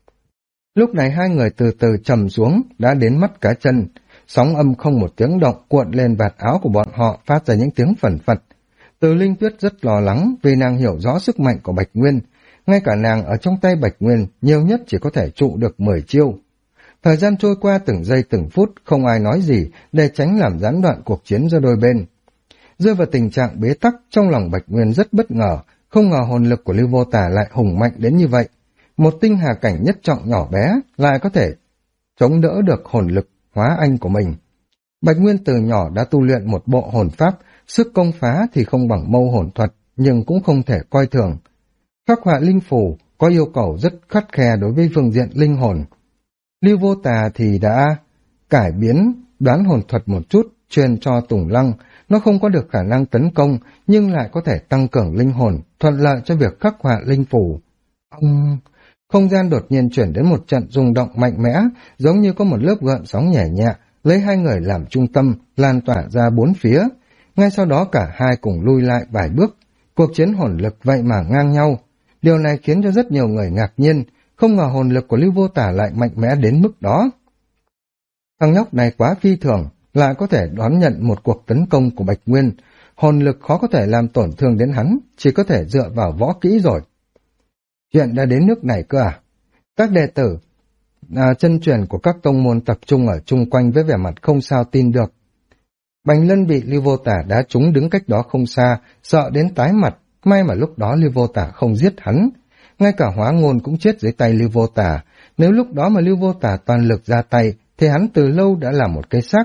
Lúc này hai người từ từ trầm xuống, đã đến mắt cá chân, sóng âm không một tiếng động cuộn lên vạt áo của bọn họ phát ra những tiếng phẩn phật. Từ Linh Tuyết rất lo lắng vì nàng hiểu rõ sức mạnh của Bạch Nguyên, ngay cả nàng ở trong tay Bạch Nguyên nhiều nhất chỉ có thể trụ được 10 chiêu. Thời gian trôi qua từng giây từng phút, không ai nói gì để tránh làm gián đoạn cuộc chiến giữa đôi bên. Rơi vào tình trạng bế tắc, trong lòng Bạch Nguyên rất bất ngờ, không ngờ hồn lực của Lưu Vô Tả lại hùng mạnh đến như vậy. Một tinh hà cảnh nhất trọng nhỏ bé lại có thể chống đỡ được hồn lực hóa anh của mình. Bạch Nguyên từ nhỏ đã tu luyện một bộ hồn pháp, sức công phá thì không bằng mâu hồn thuật, nhưng cũng không thể coi thường. Khắc họa linh phù có yêu cầu rất khắt khe đối với phương diện linh hồn. Lưu Vô Tà thì đã cải biến đoán hồn thuật một chút, truyền cho Tùng Lăng. Nó không có được khả năng tấn công, nhưng lại có thể tăng cường linh hồn, thuận lợi cho việc khắc họa linh phù. Không gian đột nhiên chuyển đến một trận rung động mạnh mẽ, giống như có một lớp gợn sóng nhẹ nhẹ, lấy hai người làm trung tâm, lan tỏa ra bốn phía. Ngay sau đó cả hai cùng lui lại vài bước. Cuộc chiến hồn lực vậy mà ngang nhau. Điều này khiến cho rất nhiều người ngạc nhiên, không ngờ hồn lực của Lưu Vô Tả lại mạnh mẽ đến mức đó. Thằng nhóc này quá phi thường, lại có thể đón nhận một cuộc tấn công của Bạch Nguyên. Hồn lực khó có thể làm tổn thương đến hắn, chỉ có thể dựa vào võ kỹ rồi. Chuyện đã đến nước này cơ à? Các đệ tử chân truyền của các tông môn tập trung ở chung quanh với vẻ mặt không sao tin được. Bành Lân bị Lưu Vô Tả đá trúng đứng cách đó không xa, sợ đến tái mặt, may mà lúc đó Lưu Vô Tả không giết hắn. Ngay cả Hóa Ngôn cũng chết dưới tay Lưu Vô Tả, nếu lúc đó mà Lưu Vô Tả toàn lực ra tay, thì hắn từ lâu đã là một cái xác.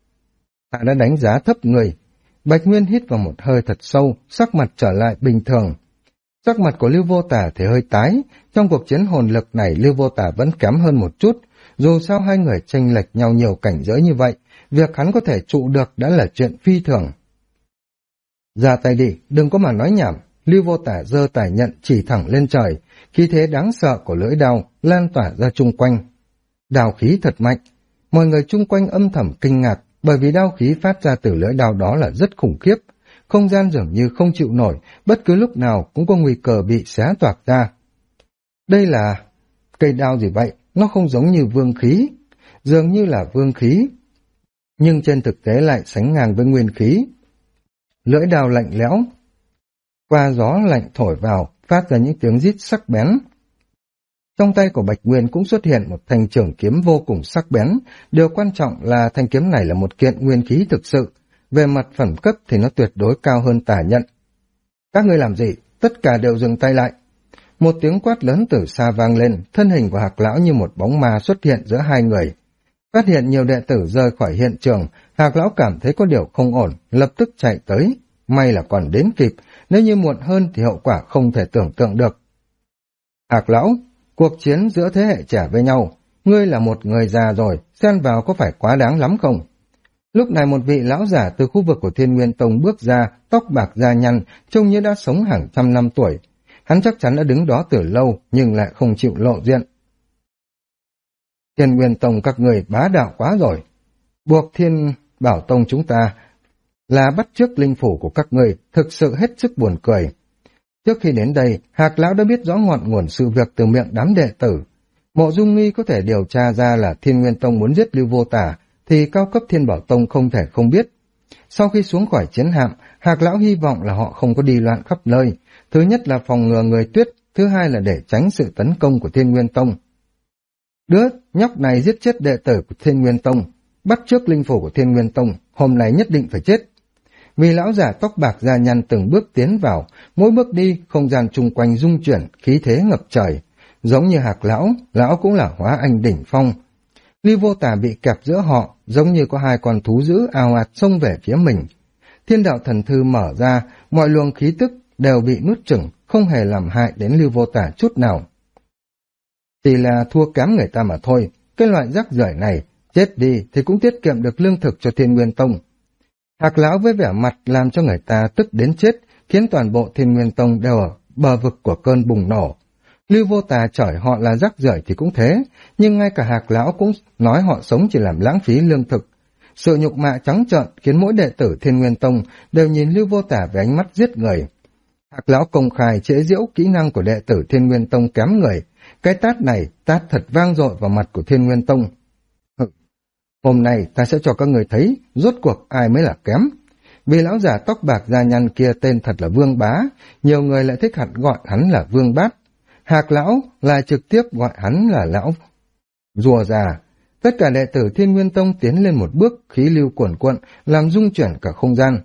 Hạ đã đánh giá thấp người. Bạch Nguyên hít vào một hơi thật sâu, sắc mặt trở lại bình thường. Sắc mặt của Lưu Vô Tả thì hơi tái, trong cuộc chiến hồn lực này Lưu Vô Tả vẫn kém hơn một chút, dù sao hai người chênh lệch nhau nhiều cảnh giới như vậy, việc hắn có thể trụ được đã là chuyện phi thường. Ra tay đi, đừng có mà nói nhảm, Lưu Vô Tả giơ tài nhận chỉ thẳng lên trời, khí thế đáng sợ của lưỡi đao lan tỏa ra chung quanh. Đao khí thật mạnh, mọi người chung quanh âm thầm kinh ngạc, bởi vì đao khí phát ra từ lưỡi đao đó là rất khủng khiếp, không gian dường như không chịu nổi, bất cứ lúc nào cũng có nguy cơ bị xé toạc ra. Đây là cây đao gì vậy? Nó không giống như vương khí, dường như là vương khí, nhưng trên thực tế lại sánh ngang với nguyên khí. Lưỡi đao lạnh lẽo, qua gió lạnh thổi vào, phát ra những tiếng rít sắc bén. Trong tay của Bạch Nguyên cũng xuất hiện một thanh trường kiếm vô cùng sắc bén, điều quan trọng là thanh kiếm này là một kiện nguyên khí thực sự, về mặt phẩm cấp thì nó tuyệt đối cao hơn tà nhận. Các ngươi làm gì? Tất cả đều dừng tay lại. Một tiếng quát lớn từ xa vang lên, thân hình của Hạc Lão như một bóng ma xuất hiện giữa hai người. Phát hiện nhiều đệ tử rời khỏi hiện trường, Hạc Lão cảm thấy có điều không ổn, lập tức chạy tới. May là còn đến kịp, nếu như muộn hơn thì hậu quả không thể tưởng tượng được. Hạc Lão, cuộc chiến giữa thế hệ trẻ với nhau, ngươi là một người già rồi, xen vào có phải quá đáng lắm không? Lúc này một vị lão giả từ khu vực của Thiên Nguyên Tông bước ra, tóc bạc da nhăn, trông như đã sống hàng trăm năm tuổi. Hắn chắc chắn đã đứng đó từ lâu, nhưng lại không chịu lộ diện. Thiên Nguyên Tông các người bá đạo quá rồi. Buộc Thiên Bảo Tông chúng ta là bắt chước linh phủ của các người, thực sự hết sức buồn cười. Trước khi đến đây, Hạc Lão đã biết rõ ngọn nguồn sự việc từ miệng đám đệ tử. Mộ Dung Nghi có thể điều tra ra là Thiên Nguyên Tông muốn giết Lưu Vô Tả, thì cao cấp Thiên Bảo Tông không thể không biết. Sau khi xuống khỏi chiến hạm, Hạc Lão hy vọng là họ không có đi loạn khắp nơi. Thứ nhất là phòng ngừa người Tuyết, thứ hai là để tránh sự tấn công của Thiên Nguyên Tông. Đứa nhóc này giết chết đệ tử của Thiên Nguyên Tông, bắt chước linh phủ của Thiên Nguyên Tông, hôm nay nhất định phải chết. Vì lão giả tóc bạc da nhăn từng bước tiến vào, mỗi bước đi, không gian chung quanh rung chuyển, khí thế ngập trời. Giống như Hạc Lão, lão cũng là hóa anh đỉnh phong. Lưu Vô Tả bị kẹp giữa họ, giống như có hai con thú dữ ào ạt xông về phía mình. Thiên đạo thần thư mở ra, mọi luồng khí tức đều bị nuốt chửng, không hề làm hại đến Lưu Vô Tả chút nào. Chỉ là thua kém người ta mà thôi, cái loại rác rưởi này, chết đi thì cũng tiết kiệm được lương thực cho Thiên Nguyên Tông. Hạc Lão với vẻ mặt làm cho người ta tức đến chết, khiến toàn bộ Thiên Nguyên Tông đều ở bờ vực của cơn bùng nổ. Lưu Vô Tà chửi họ là rác rưởi thì cũng thế, nhưng ngay cả Hạc Lão cũng nói họ sống chỉ làm lãng phí lương thực. Sự nhục mạ trắng trợn khiến mỗi đệ tử Thiên Nguyên Tông đều nhìn Lưu Vô Tả với ánh mắt giết người. Hạc Lão công khai chế giễu kỹ năng của đệ tử Thiên Nguyên Tông kém người, cái tát này tát thật vang dội vào mặt của Thiên Nguyên Tông. Hôm nay ta sẽ cho các người thấy rốt cuộc ai mới là kém. Vì lão giả tóc bạc da nhăn kia tên thật là Vương Bá, nhiều người lại thích hẳn gọi hắn là Vương Bát. Hạc Lão là trực tiếp gọi hắn là Lão Rùa Già. Tất cả đệ tử Thiên Nguyên Tông tiến lên một bước, khí lưu cuồn cuộn, làm rung chuyển cả không gian.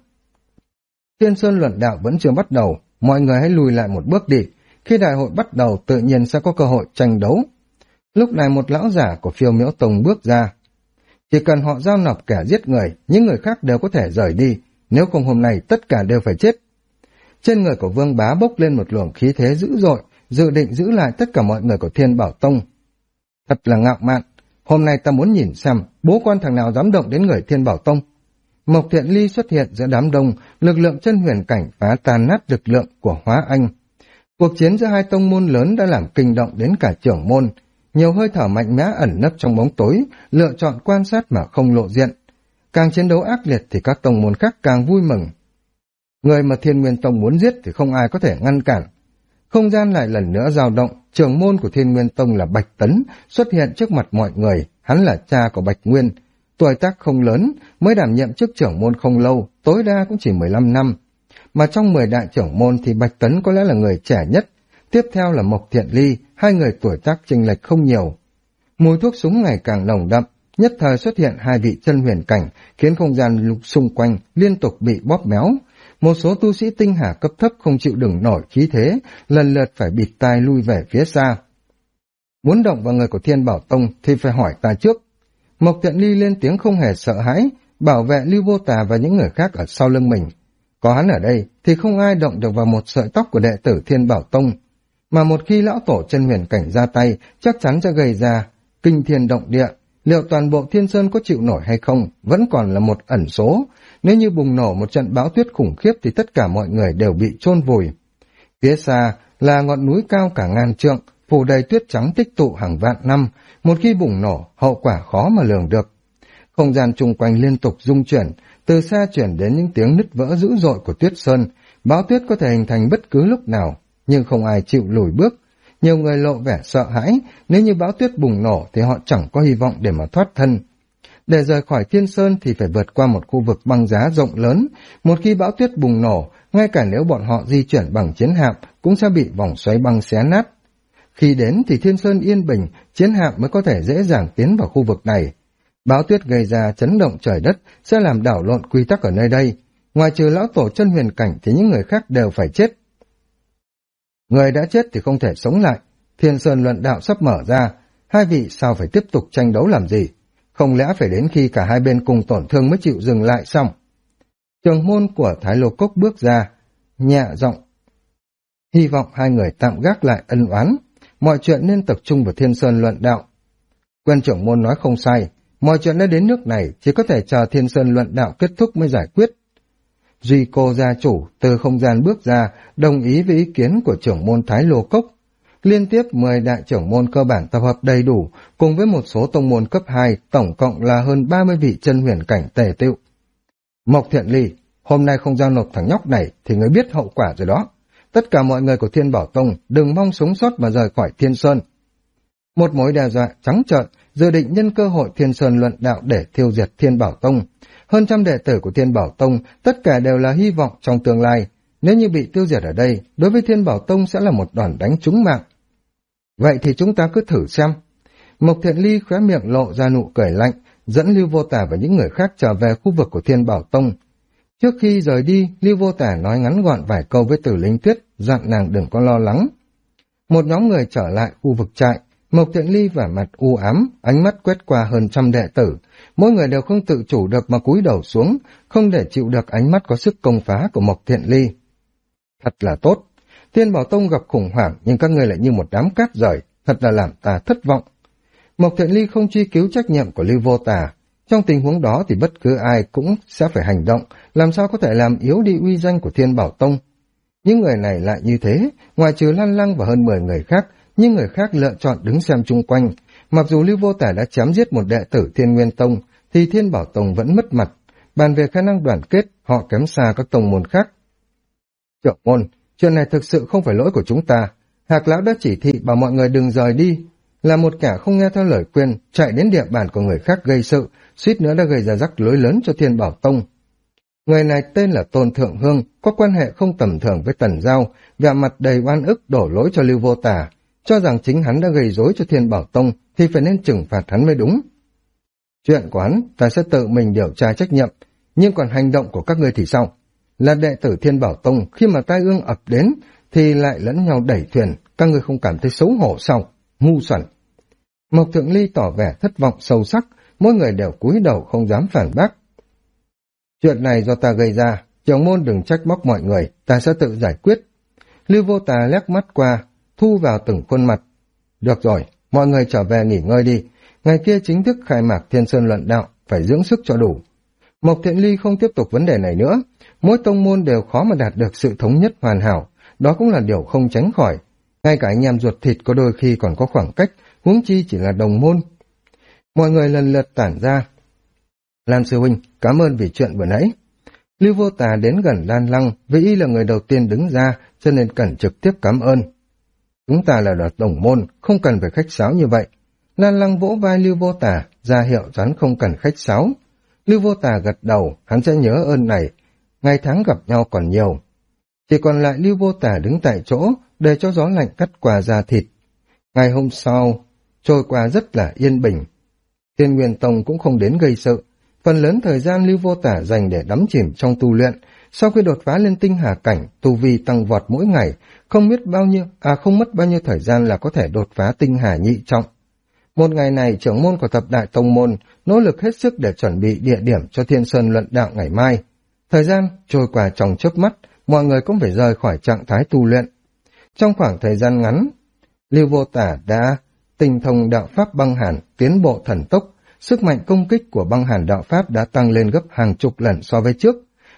Thiên Sơn luận đạo vẫn chưa bắt đầu, mọi người hãy lùi lại một bước đi. Khi đại hội bắt đầu tự nhiên sẽ có cơ hội tranh đấu. Lúc này một lão giả của Phiêu Miễu Tông bước ra. Chỉ cần họ giao nộp kẻ giết người, những người khác đều có thể rời đi, nếu không hôm nay tất cả đều phải chết. Trên người của Vương Bá bốc lên một luồng khí thế dữ dội, dự định giữ lại tất cả mọi người của Thiên Bảo Tông. Thật là ngạo mạn, hôm nay ta muốn nhìn xem bố con thằng nào dám động đến người Thiên Bảo Tông. Mộc Thiện Ly xuất hiện giữa đám đông, lực lượng chân huyền cảnh phá tan nát lực lượng của Hóa Anh. Cuộc chiến giữa hai tông môn lớn đã làm kinh động đến cả trưởng môn. Nhiều hơi thở mạnh mẽ ẩn nấp trong bóng tối, lựa chọn quan sát mà không lộ diện. Càng chiến đấu ác liệt thì các tông môn khác càng vui mừng. Người mà Thiên Nguyên Tông muốn giết thì không ai có thể ngăn cản. Không gian lại lần nữa dao động, trưởng môn của Thiên Nguyên Tông là Bạch Tấn xuất hiện trước mặt mọi người, hắn là cha của Bạch Nguyên. Tuổi tác không lớn, mới đảm nhiệm chức trưởng môn không lâu, tối đa cũng chỉ 15 năm. Mà trong 10 đại trưởng môn thì Bạch Tấn có lẽ là người trẻ nhất, tiếp theo là Mộc Thiện Ly, hai người tuổi tác chênh lệch không nhiều. Mùi thuốc súng ngày càng nồng đậm, nhất thời xuất hiện hai vị chân huyền cảnh, khiến không gian xung quanh liên tục bị bóp méo. Một số tu sĩ tinh hà cấp thấp không chịu đựng nổi khí thế, lần lượt phải bịt tai lui về phía xa. Muốn động vào người của Thiên Bảo Tông thì phải hỏi ta trước. Mộc Thiện Ly lên tiếng không hề sợ hãi, bảo vệ Lưu Vô Tà và những người khác ở sau lưng mình. Có hắn ở đây thì không ai động được vào một sợi tóc của đệ tử Thiên Bảo Tông. Mà một khi lão tổ chân huyền cảnh ra tay, chắc chắn sẽ gây ra kinh thiên động địa. Liệu toàn bộ Thiên Sơn có chịu nổi hay không vẫn còn là một ẩn số. Nếu như bùng nổ một trận bão tuyết khủng khiếp thì tất cả mọi người đều bị chôn vùi. Phía xa là ngọn núi cao cả ngàn trượng, phủ đầy tuyết trắng tích tụ hàng vạn năm, một khi bùng nổ, hậu quả khó mà lường được. Không gian chung quanh liên tục rung chuyển, từ xa chuyển đến những tiếng nứt vỡ dữ dội của tuyết sơn. Bão tuyết có thể hình thành bất cứ lúc nào, nhưng không ai chịu lùi bước. Nhiều người lộ vẻ sợ hãi, nếu như bão tuyết bùng nổ thì họ chẳng có hy vọng để mà thoát thân. Để rời khỏi Thiên Sơn thì phải vượt qua một khu vực băng giá rộng lớn. Một khi bão tuyết bùng nổ, ngay cả nếu bọn họ di chuyển bằng chiến hạm cũng sẽ bị vòng xoáy băng xé nát. Khi đến thì Thiên Sơn yên bình, chiến hạm mới có thể dễ dàng tiến vào khu vực này. Bão tuyết gây ra chấn động trời đất sẽ làm đảo lộn quy tắc ở nơi đây. Ngoài trừ lão tổ chân huyền cảnh thì những người khác đều phải chết. Người đã chết thì không thể sống lại. Thiên Sơn luận đạo sắp mở ra. Hai vị sao phải tiếp tục tranh đấu làm gì? Không lẽ phải đến khi cả hai bên cùng tổn thương mới chịu dừng lại xong? Trưởng môn của Thái Lô Cốc bước ra, nhẹ giọng. Hy vọng hai người tạm gác lại ân oán. Mọi chuyện nên tập trung vào Thiên Sơn luận đạo. Quân trưởng môn nói không sai. Mọi chuyện đã đến nước này, chỉ có thể chờ Thiên Sơn luận đạo kết thúc mới giải quyết. Duy Cô gia chủ từ không gian bước ra, đồng ý với ý kiến của trưởng môn Thái Lô Cốc. Liên tiếp 10 đại trưởng môn cơ bản tập hợp đầy đủ, cùng với một số tông môn cấp 2, tổng cộng là hơn 30 vị chân huyền cảnh tề tựu. Mộc Thiện Ly, hôm nay không giao nộp thằng nhóc này thì người biết hậu quả rồi đó. Tất cả mọi người của Thiên Bảo Tông đừng mong sống sót mà rời khỏi Thiên Sơn. Một mối đe dọa trắng trợn, dự định nhân cơ hội Thiên Sơn luận đạo để tiêu diệt Thiên Bảo Tông. Hơn trăm đệ tử của Thiên Bảo Tông, tất cả đều là hy vọng trong tương lai. Nếu như bị tiêu diệt ở đây, đối với Thiên Bảo Tông sẽ là một đòn đánh trúng mạng. Vậy thì chúng ta cứ thử xem. Mộc Thiện Ly khóe miệng lộ ra nụ cười lạnh, dẫn Lưu Vô Tả và những người khác trở về khu vực của Thiên Bảo Tông. Trước khi rời đi, Lưu Vô Tả nói ngắn gọn vài câu với Tử Linh Tuyết, dặn nàng đừng có lo lắng. Một nhóm người trở lại khu vực trại, Mộc Thiện Ly vẻ mặt u ám, ánh mắt quét qua hơn trăm đệ tử, mỗi người đều không tự chủ được mà cúi đầu xuống, không để chịu được ánh mắt có sức công phá của Mộc Thiện Ly. Thật là tốt, Thiên Bảo Tông gặp khủng hoảng nhưng các ngươi lại như một đám cát rời, thật là làm ta thất vọng. Mộc Thiện Ly không truy cứu trách nhiệm của Lưu Vô Tả, trong tình huống đó thì bất cứ ai cũng sẽ phải hành động, làm sao có thể làm yếu đi uy danh của Thiên Bảo Tông. Những người này lại như thế, ngoài trừ Lan Lăng và hơn 10 người khác, nhưng người khác lựa chọn đứng xem chung quanh. Mặc dù Lưu Vô Tả đã chém giết một đệ tử Thiên Nguyên Tông, thì Thiên Bảo Tông vẫn mất mặt. Bàn về khả năng đoàn kết, họ kém xa các tông môn khác. Trưởng môn, chuyện này thực sự không phải lỗi của chúng ta. Hạc Lão đã chỉ thị bảo mọi người đừng rời đi. Là một kẻ không nghe theo lời khuyên, chạy đến địa bàn của người khác gây sự, suýt nữa đã gây ra rắc rối lớn cho Thiên Bảo Tông. Người này tên là Tôn Thượng Hương, có quan hệ không tầm thường với Tần Giao, vẻ mặt đầy oan ức đổ lỗi cho Lưu Vô Tả, cho rằng chính hắn đã gây rối cho Thiên Bảo Tông thì phải nên trừng phạt hắn mới đúng. Chuyện của hắn ta sẽ tự mình điều tra trách nhiệm, nhưng còn hành động của các ngươi thì sao? Là đệ tử Thiên Bảo Tông, khi mà tai ương ập đến thì lại lẫn nhau đẩy thuyền, các ngươi không cảm thấy xấu hổ sao? Ngu xuẩn. Mộc Thượng Ly tỏ vẻ thất vọng sâu sắc, mỗi người đều cúi đầu không dám phản bác. Chuyện này do ta gây ra, trưởng môn đừng trách móc mọi người, ta sẽ tự giải quyết. Lưu Vô Tà lét mắt qua, thu vào từng khuôn mặt. Được rồi, mọi người trở về nghỉ ngơi đi, ngày kia chính thức khai mạc Thiên Sơn luận đạo, phải dưỡng sức cho đủ. Mộc Thiện Ly không tiếp tục vấn đề này nữa, mỗi tông môn đều khó mà đạt được sự thống nhất hoàn hảo, đó cũng là điều không tránh khỏi. Ngay cả anh em ruột thịt có đôi khi còn có khoảng cách, huống chi chỉ là đồng môn. Mọi người lần lượt tản ra. Lan sư huynh, cảm ơn vì chuyện vừa nãy. Lưu Vô Tà đến gần Lan Lăng, vì y là người đầu tiên đứng ra, cho nên cần trực tiếp cảm ơn. Chúng ta là đồng môn, không cần phải khách sáo như vậy. Lan Lăng vỗ vai Lưu Vô Tà, ra hiệu hắn không cần khách sáo. Lưu Vô Tà gật đầu, hắn sẽ nhớ ơn này. Ngày tháng gặp nhau còn nhiều. Chỉ còn lại Lưu Vô Tà đứng tại chỗ, để cho gió lạnh cắt qua da thịt. Ngày hôm sau, trôi qua rất là yên bình. Thiên Nguyên Tông cũng không đến gây sự. Phần lớn thời gian Lưu Vô Tả dành để đắm chìm trong tu luyện. Sau khi đột phá lên tinh hà cảnh, tu vi tăng vọt mỗi ngày, không mất bao nhiêu thời gian là có thể đột phá tinh hà nhị trọng. Một ngày này, trưởng môn của thập đại tông môn nỗ lực hết sức để chuẩn bị địa điểm cho Thiên Sơn luận đạo ngày mai. Thời gian trôi qua trong chớp mắt, mọi người cũng phải rời khỏi trạng thái tu luyện. Trong khoảng thời gian ngắn, Lưu Vô Tả đã tinh thông đạo pháp băng hàn, tiến bộ thần tốc. Sức mạnh công kích của băng hàn đạo pháp đã tăng lên gấp hàng chục lần so với trước.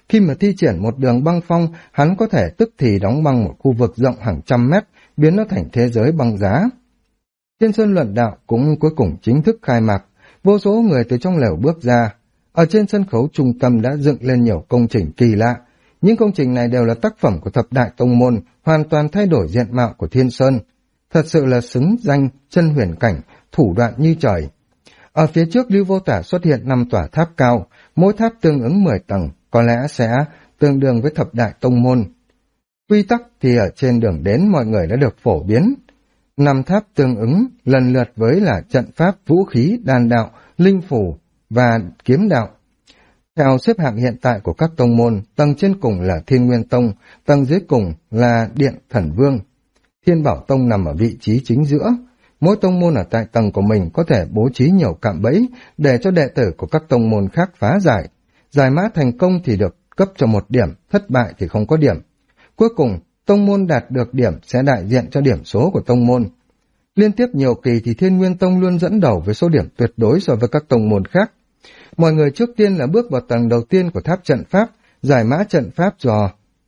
Khi mà thi triển một đường băng phong, hắn có thể tức thì đóng băng một khu vực rộng hàng trăm mét, biến nó thành thế giới băng giá. Thiên Sơn Luận Đạo cũng cuối cùng chính thức khai mạc, vô số người từ trong lều bước ra. Ở trên sân khấu trung tâm đã dựng lên nhiều công trình kỳ lạ. Những công trình này đều là tác phẩm của thập đại tông môn, hoàn toàn thay đổi diện mạo của Thiên Sơn. Thật sự là xứng danh, chân huyền cảnh, thủ đoạn như trời. Ở phía trước Lưu Vô Tả xuất hiện 5 tòa tháp cao, mỗi tháp tương ứng 10 tầng, có lẽ sẽ tương đương với thập đại tông môn. Quy tắc thì ở trên đường đến mọi người đã được phổ biến. 5 tháp tương ứng lần lượt với là trận pháp, vũ khí, đan đạo, linh phủ và kiếm đạo. Theo xếp hạng hiện tại của các tông môn, tầng trên cùng là Thiên Nguyên Tông, tầng dưới cùng là Điện Thần Vương. Thiên Bảo Tông nằm ở vị trí chính giữa. Mỗi tông môn ở tại tầng của mình có thể bố trí nhiều cạm bẫy để cho đệ tử của các tông môn khác phá giải. Giải mã thành công thì được cấp cho 1 điểm, thất bại thì không có điểm. Cuối cùng, tông môn đạt được điểm sẽ đại diện cho điểm số của tông môn. Liên tiếp nhiều kỳ thì Thiên Nguyên Tông luôn dẫn đầu với số điểm tuyệt đối so với các tông môn khác. Mọi người trước tiên là bước vào tầng đầu tiên của tháp trận pháp, giải mã trận pháp do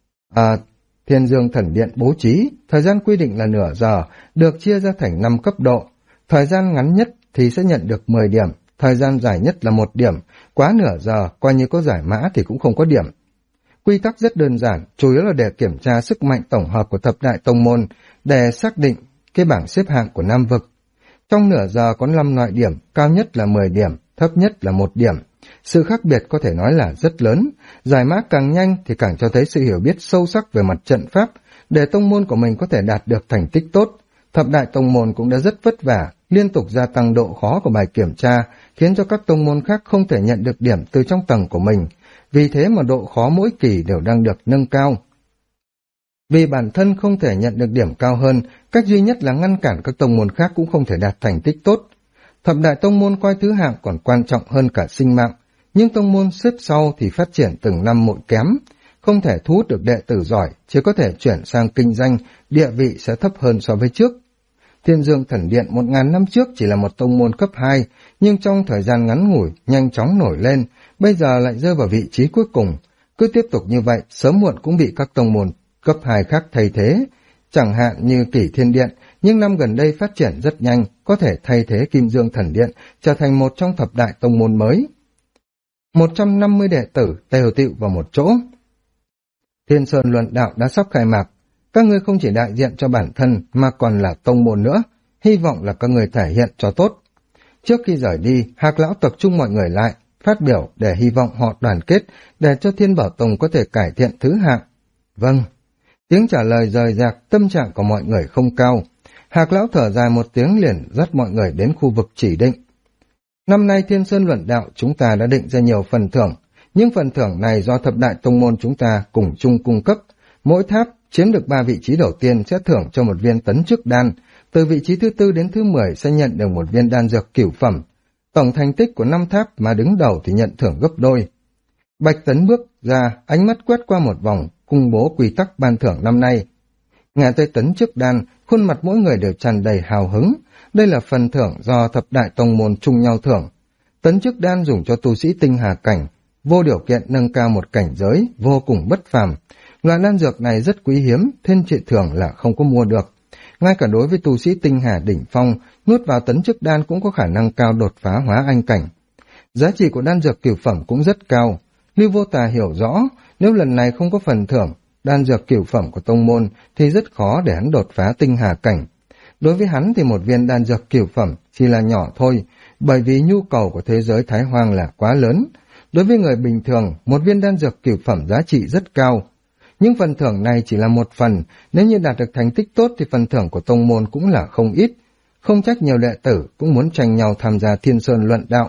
Thiên Dương Thần Điện bố trí, thời gian quy định là nửa giờ, được chia ra thành 5 cấp độ. Thời gian ngắn nhất thì sẽ nhận được 10 điểm, thời gian dài nhất là 1 điểm, quá nửa giờ, coi như có giải mã thì cũng không có điểm. Quy tắc rất đơn giản, chủ yếu là để kiểm tra sức mạnh tổng hợp của thập đại tông môn, để xác định cái bảng xếp hạng của Nam vực. Trong nửa giờ có 5 loại điểm, cao nhất là 10 điểm, thấp nhất là 1 điểm. Sự khác biệt có thể nói là rất lớn, giải mã càng nhanh thì càng cho thấy sự hiểu biết sâu sắc về mặt trận pháp, để tông môn của mình có thể đạt được thành tích tốt. Thập đại tông môn cũng đã rất vất vả, liên tục gia tăng độ khó của bài kiểm tra, khiến cho các tông môn khác không thể nhận được điểm từ trong tầng của mình. Vì thế mà độ khó mỗi kỳ đều đang được nâng cao. Vì bản thân không thể nhận được điểm cao hơn, cách duy nhất là ngăn cản các tông môn khác cũng không thể đạt thành tích tốt. Thập đại tông môn coi thứ hạng còn quan trọng hơn cả sinh mạng, nhưng tông môn xếp sau thì phát triển từng năm một kém, không thể thu hút được đệ tử giỏi, chỉ có thể chuyển sang kinh doanh, địa vị sẽ thấp hơn so với trước. Thiên Dương Thần Điện 1000 năm trước chỉ là một tông môn cấp 2, nhưng trong thời gian ngắn ngủi, nhanh chóng nổi lên, bây giờ lại rơi vào vị trí cuối cùng. Cứ tiếp tục như vậy, sớm muộn cũng bị các tông môn cấp 2 khác thay thế. Chẳng hạn như Kỷ Thiên Điện, nhưng năm gần đây phát triển rất nhanh, có thể thay thế Kim Dương Thần Điện, trở thành một trong thập đại tông môn mới. 150 đệ tử đều tựu vào một chỗ. Thiên Sơn Luận Đạo đã sắp khai mạc. Các ngươi không chỉ đại diện cho bản thân mà còn là tông môn nữa, hy vọng là các ngươi thể hiện cho tốt. Trước khi rời đi, Hạc Lão tập trung mọi người lại, phát biểu để hy vọng họ đoàn kết, để cho Thiên Bảo Tông có thể cải thiện thứ hạng. Vâng. Tiếng trả lời rời rạc, tâm trạng của mọi người không cao. Hạc Lão thở dài một tiếng liền dắt mọi người đến khu vực chỉ định. Năm nay Thiên Sơn Luận Đạo chúng ta đã định ra nhiều phần thưởng, nhưng phần thưởng này do thập đại tông môn chúng ta cùng chung cung cấp. Mỗi tháp chiếm được 3 vị trí đầu tiên sẽ thưởng cho một viên tấn chức đan, từ vị trí thứ 4 đến thứ 10 sẽ nhận được một viên đan dược cửu phẩm. Tổng thành tích của 5 tháp mà đứng đầu thì nhận thưởng gấp đôi. Bạch Tấn bước ra, ánh mắt quét qua một vòng, công bố quy tắc ban thưởng năm nay. Nghe tới tấn chức đan, khuôn mặt mỗi người đều tràn đầy hào hứng. Đây là phần thưởng do thập đại tông môn chung nhau thưởng. Tấn chức đan dùng cho tu sĩ tinh hà cảnh, vô điều kiện nâng cao một cảnh giới, vô cùng bất phàm. Loại đan dược này rất quý hiếm, thiên trị thường là không có mua được. Ngay cả đối với tu sĩ tinh hà đỉnh phong, nuốt vào tấn chức đan cũng có khả năng cao đột phá hóa anh cảnh. Giá trị của đan dược cửu phẩm cũng rất cao. Lưu Vô Tà hiểu rõ, nếu lần này không có phần thưởng, đan dược cửu phẩm của tông môn thì rất khó để hắn đột phá tinh hà cảnh. Đối với hắn thì một viên đan dược cửu phẩm chỉ là nhỏ thôi, bởi vì nhu cầu của thế giới Thái Hoang là quá lớn. Đối với người bình thường, một viên đan dược cửu phẩm giá trị rất cao. Nhưng phần thưởng này chỉ là một phần, nếu như đạt được thành tích tốt thì phần thưởng của tông môn cũng là không ít. Không trách nhiều đệ tử cũng muốn tranh nhau tham gia Thiên Sơn Luận Đạo.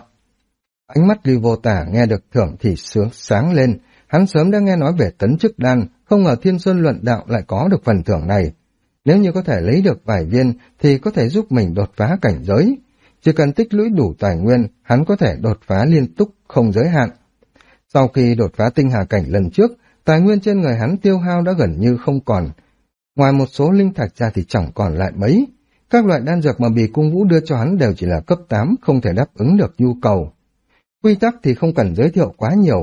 Ánh mắt Lưu Vô Tả nghe được thưởng thì sướng sáng lên, hắn sớm đã nghe nói về tấn chức đan, không ngờ Thiên Sơn Luận Đạo lại có được phần thưởng này. Nếu như có thể lấy được vài viên thì có thể giúp mình đột phá cảnh giới. Chỉ cần tích lũy đủ tài nguyên, hắn có thể đột phá liên tục không giới hạn. Sau khi đột phá tinh hà cảnh lần trước, tài nguyên trên người hắn tiêu hao đã gần như không còn. Ngoài một số linh thạch ra thì chẳng còn lại mấy. Các loại đan dược mà Bì Cung Vũ đưa cho hắn đều chỉ là cấp 8, không thể đáp ứng được nhu cầu. Quy tắc thì không cần giới thiệu quá nhiều.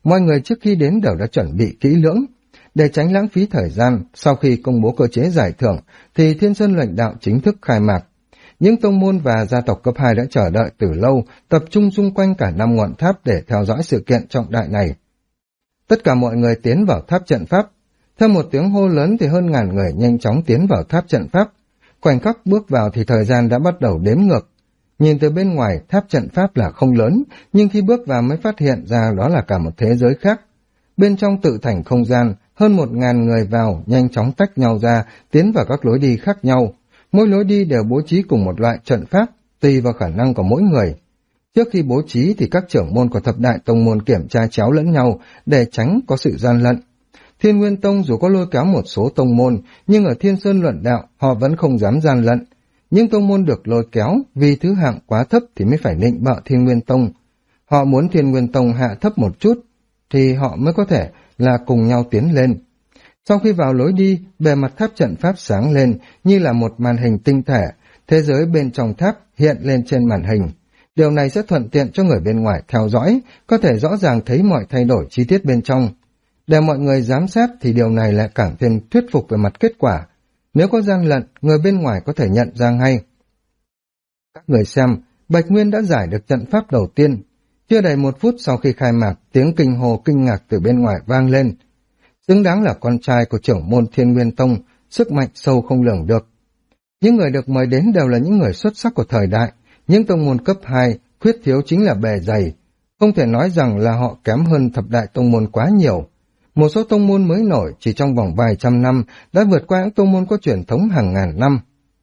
Mọi người trước khi đến đều đã chuẩn bị kỹ lưỡng. Để tránh lãng phí thời gian, sau khi công bố cơ chế giải thưởng, thì Thiên Sơn Lãnh Đạo chính thức khai mạc. Những tông môn và gia tộc cấp 2 đã chờ đợi từ lâu, tập trung xung quanh cả 5 ngọn tháp để theo dõi sự kiện trọng đại này. Tất cả mọi người tiến vào tháp trận pháp. Theo một tiếng hô lớn thì hơn ngàn người nhanh chóng tiến vào tháp trận pháp. Khoảnh khắc bước vào thì thời gian đã bắt đầu đếm ngược. Nhìn từ bên ngoài, tháp trận pháp là không lớn, nhưng khi bước vào mới phát hiện ra đó là cả một thế giới khác. Bên trong tự thành không gian, hơn 1000 người vào, nhanh chóng tách nhau ra, tiến vào các lối đi khác nhau. Mỗi lối đi đều bố trí cùng một loại trận pháp, tùy vào khả năng của mỗi người. Trước khi bố trí thì các trưởng môn của thập đại tông môn kiểm tra chéo lẫn nhau để tránh có sự gian lận. Thiên Nguyên Tông dù có lôi kéo một số tông môn, nhưng ở Thiên Sơn Luận Đạo họ vẫn không dám gian lận. Nhưng tông môn được lôi kéo vì thứ hạng quá thấp thì mới phải nịnh bợ Thiên Nguyên Tông. Họ muốn Thiên Nguyên Tông hạ thấp một chút thì họ mới có thể là cùng nhau tiến lên. Sau khi vào lối đi, bề mặt tháp trận pháp sáng lên như là một màn hình tinh thể, thế giới bên trong tháp hiện lên trên màn hình. Điều này sẽ thuận tiện cho người bên ngoài theo dõi, có thể rõ ràng thấy mọi thay đổi chi tiết bên trong. Để mọi người giám sát thì điều này lại càng thêm thuyết phục về mặt kết quả. Nếu có gian lận, người bên ngoài có thể nhận ra ngay. Các người xem, Bạch Nguyên đã giải được trận pháp đầu tiên. Chưa đầy 1 phút sau khi khai mạc, tiếng kinh hô kinh ngạc từ bên ngoài vang lên. Xứng đáng là con trai của trưởng môn Thiên Nguyên Tông, sức mạnh sâu không lường được. Những người được mời đến đều là những người xuất sắc của thời đại, những tông môn cấp 2, khuyết thiếu chính là bề dày. Không thể nói rằng là họ kém hơn thập đại tông môn quá nhiều. Một số tông môn mới nổi chỉ trong vòng vài trăm năm đã vượt qua những tông môn có truyền thống hàng ngàn năm.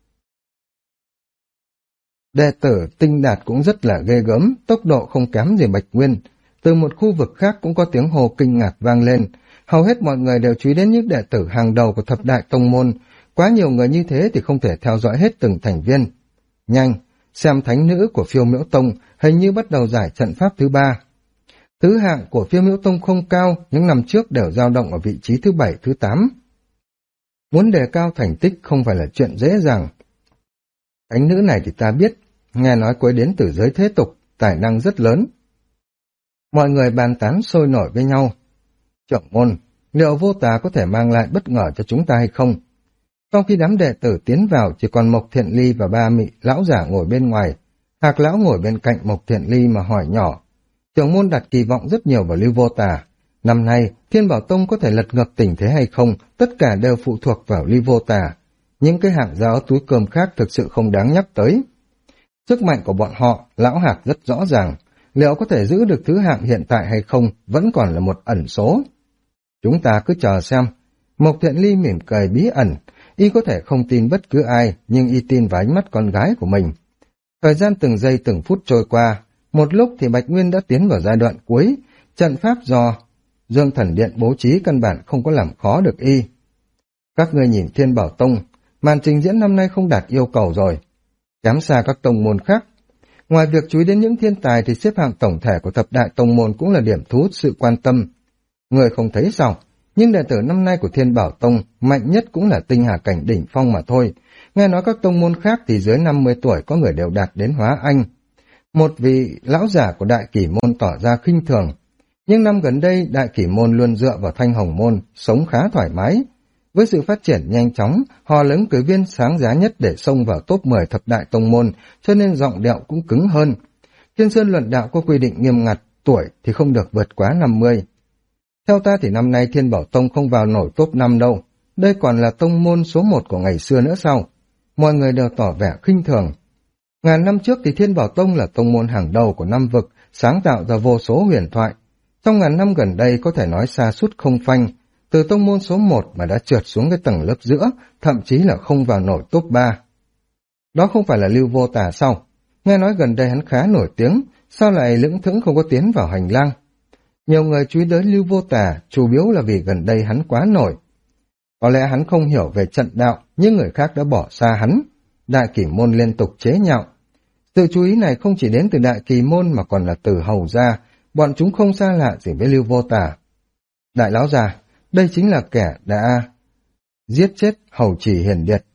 Đệ tử Tinh Đạt cũng rất là ghê gớm, tốc độ không kém gì Bạch Nguyên. Từ một khu vực khác cũng có tiếng hô kinh ngạc vang lên. Hầu hết mọi người đều chú ý đến những đệ tử hàng đầu của thập đại tông môn. Quá nhiều người như thế thì không thể theo dõi hết từng thành viên. Nhanh, xem thánh nữ của Phiêu Miễu Tông hình như bắt đầu giải trận pháp thứ 3. Thứ hạng của Phiêu Miễu Tông không cao, những năm trước đều dao động ở vị trí thứ 7, thứ 8. Muốn đề cao thành tích không phải là chuyện dễ dàng. Thánh nữ này thì ta biết, nghe nói cô ấy đến từ giới thế tục, tài năng rất lớn. Mọi người bàn tán sôi nổi với nhau. Trưởng môn, liệu Vô Tà có thể mang lại bất ngờ cho chúng ta hay không? Sau khi đám đệ tử tiến vào, chỉ còn Mộc Thiện Ly và ba mị lão giả ngồi bên ngoài. Hạc lão ngồi bên cạnh Mộc Thiện Ly mà hỏi nhỏ. Trưởng môn đặt kỳ vọng rất nhiều vào Lưu Vô Tà. Năm nay, Thiên Bảo Tông có thể lật ngược tình thế hay không, tất cả đều phụ thuộc vào Lưu Vô Tà. Những cái hạng giá túi cơm khác thực sự không đáng nhắc tới. Sức mạnh của bọn họ, lão Hạc rất rõ ràng. Liệu có thể giữ được thứ hạng hiện tại hay không, vẫn còn là một ẩn số. Chúng ta cứ chờ xem. Mộc Thiện Ly mỉm cười bí ẩn. Y có thể không tin bất cứ ai, nhưng y tin vào ánh mắt con gái của mình. Thời gian từng giây từng phút trôi qua. Một lúc thì Bạch Nguyên đã tiến vào giai đoạn cuối. Trận pháp do Dương Thần Điện bố trí căn bản không có làm khó được y. Các ngươi nhìn Thiên Bảo Tông, màn trình diễn năm nay không đạt yêu cầu rồi. Kém xa các tông môn khác. Ngoài việc chú ý đến những thiên tài thì xếp hạng tổng thể của thập đại tông môn cũng là điểm thu hút sự quan tâm. Người không thấy sao, nhưng đệ tử năm nay của Thiên Bảo Tông mạnh nhất cũng là tinh hà cảnh đỉnh phong mà thôi. Nghe nói các tông môn khác thì dưới 50 tuổi có người đều đạt đến hóa anh. Một vị lão giả của Đại Kỷ Môn tỏ ra khinh thường. Nhưng năm gần đây Đại Kỷ Môn luôn dựa vào Thanh Hồng Môn, sống khá thoải mái. Với sự phát triển nhanh chóng, họ là ứng cử viên sáng giá nhất để xông vào top 10 thập đại tông môn, cho nên giọng điệu cũng cứng hơn. Thiên Sơn Luận Đạo có quy định nghiêm ngặt, tuổi thì không được vượt quá 50. Theo ta thì năm nay Thiên Bảo Tông không vào nổi top 5 đâu, đây còn là tông môn số 1 của ngày xưa nữa sao? Mọi người đều tỏ vẻ khinh thường. Ngàn năm trước thì Thiên Bảo Tông là tông môn hàng đầu của năm vực, sáng tạo ra vô số huyền thoại. Trong ngàn năm gần đây có thể nói sa sút không phanh, từ tông môn số 1 mà đã trượt xuống cái tầng lớp giữa, thậm chí là không vào nổi top 3. Đó không phải là Lưu Vô Tà sao? Nghe nói gần đây hắn khá nổi tiếng, sao lại lững thững không có tiến vào hành lang? Nhiều người chú ý tới Lưu Vô Tà, chủ yếu là vì gần đây hắn quá nổi. Có lẽ hắn không hiểu về trận đạo, nhưng người khác đã bỏ xa hắn. Đại Kỷ Môn liên tục chế nhạo. Sự chú ý này không chỉ đến từ Đại Kỳ Môn mà còn là từ Hầu gia, bọn chúng không xa lạ gì với Lưu Vô Tà. Đại lão già, đây chính là kẻ đã giết chết Hầu Chỉ Hiền Điệt.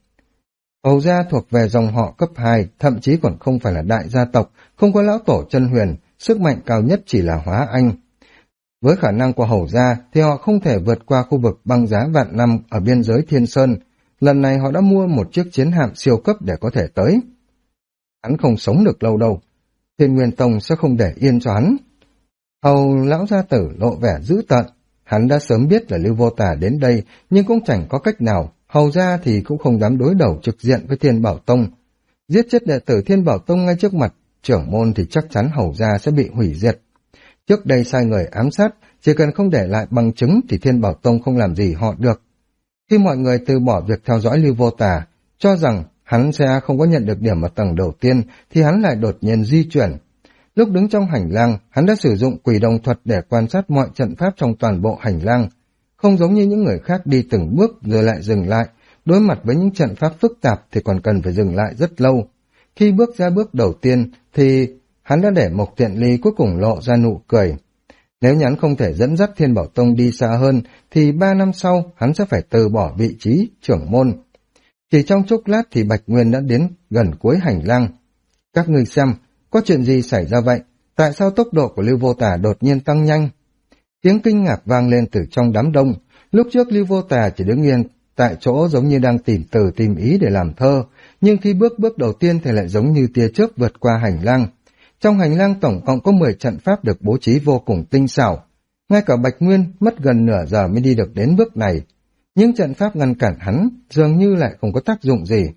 Hầu gia thuộc về dòng họ cấp 2, thậm chí còn không phải là đại gia tộc, không có lão tổ chân huyền, sức mạnh cao nhất chỉ là hóa anh. Với khả năng của Hầu gia thì họ không thể vượt qua khu vực băng giá vạn năm ở biên giới Thiên Sơn. Lần này họ đã mua một chiếc chiến hạm siêu cấp để có thể tới. Hắn không sống được lâu đâu. Thiên Nguyên Tông sẽ không để yên cho hắn. Hầu lão gia tử lộ vẻ dữ tợn. Hắn đã sớm biết là Lưu Vô Tà đến đây, nhưng cũng chẳng có cách nào. Hầu gia thì cũng không dám đối đầu trực diện với Thiên Bảo Tông. Giết chết đệ tử Thiên Bảo Tông ngay trước mặt trưởng môn thì chắc chắn Hầu gia sẽ bị hủy diệt. Trước đây sai người ám sát, chỉ cần không để lại bằng chứng thì Thiên Bảo Tông không làm gì họ được. Khi mọi người từ bỏ việc theo dõi Lưu Vô Tà, cho rằng hắn sẽ không có nhận được điểm ở tầng đầu tiên, thì hắn lại đột nhiên di chuyển. Lúc đứng trong hành lang, hắn đã sử dụng quỷ đồng thuật để quan sát mọi trận pháp trong toàn bộ hành lang. Không giống như những người khác đi từng bước rồi lại dừng lại, đối mặt với những trận pháp phức tạp thì còn cần phải dừng lại rất lâu. Khi bước ra bước đầu tiên thì hắn đã để Mộc Tiện Ly cuối cùng lộ ra nụ cười. Nếu như hắn không thể dẫn dắt Thiên Bảo Tông đi xa hơn, thì 3 năm sau hắn sẽ phải từ bỏ vị trí trưởng môn. Chỉ trong chốc lát thì Bạch Nguyên đã đến gần cuối hành lang. Các ngươi xem, có chuyện gì xảy ra vậy? Tại sao tốc độ của Lưu Vô Tà đột nhiên tăng nhanh? Tiếng kinh ngạc vang lên từ trong đám đông. Lúc trước Lưu Vô Tà chỉ đứng yên tại chỗ giống như đang tìm từ tìm ý để làm thơ, nhưng khi bước đầu tiên thì lại giống như tia chớp vượt qua hành lang. Trong hành lang tổng cộng có 10 trận pháp được bố trí vô cùng tinh xảo. Ngay cả Bạch Nguyên mất gần nửa giờ mới đi được đến bước này. Những trận pháp ngăn cản hắn dường như lại không có tác dụng gì.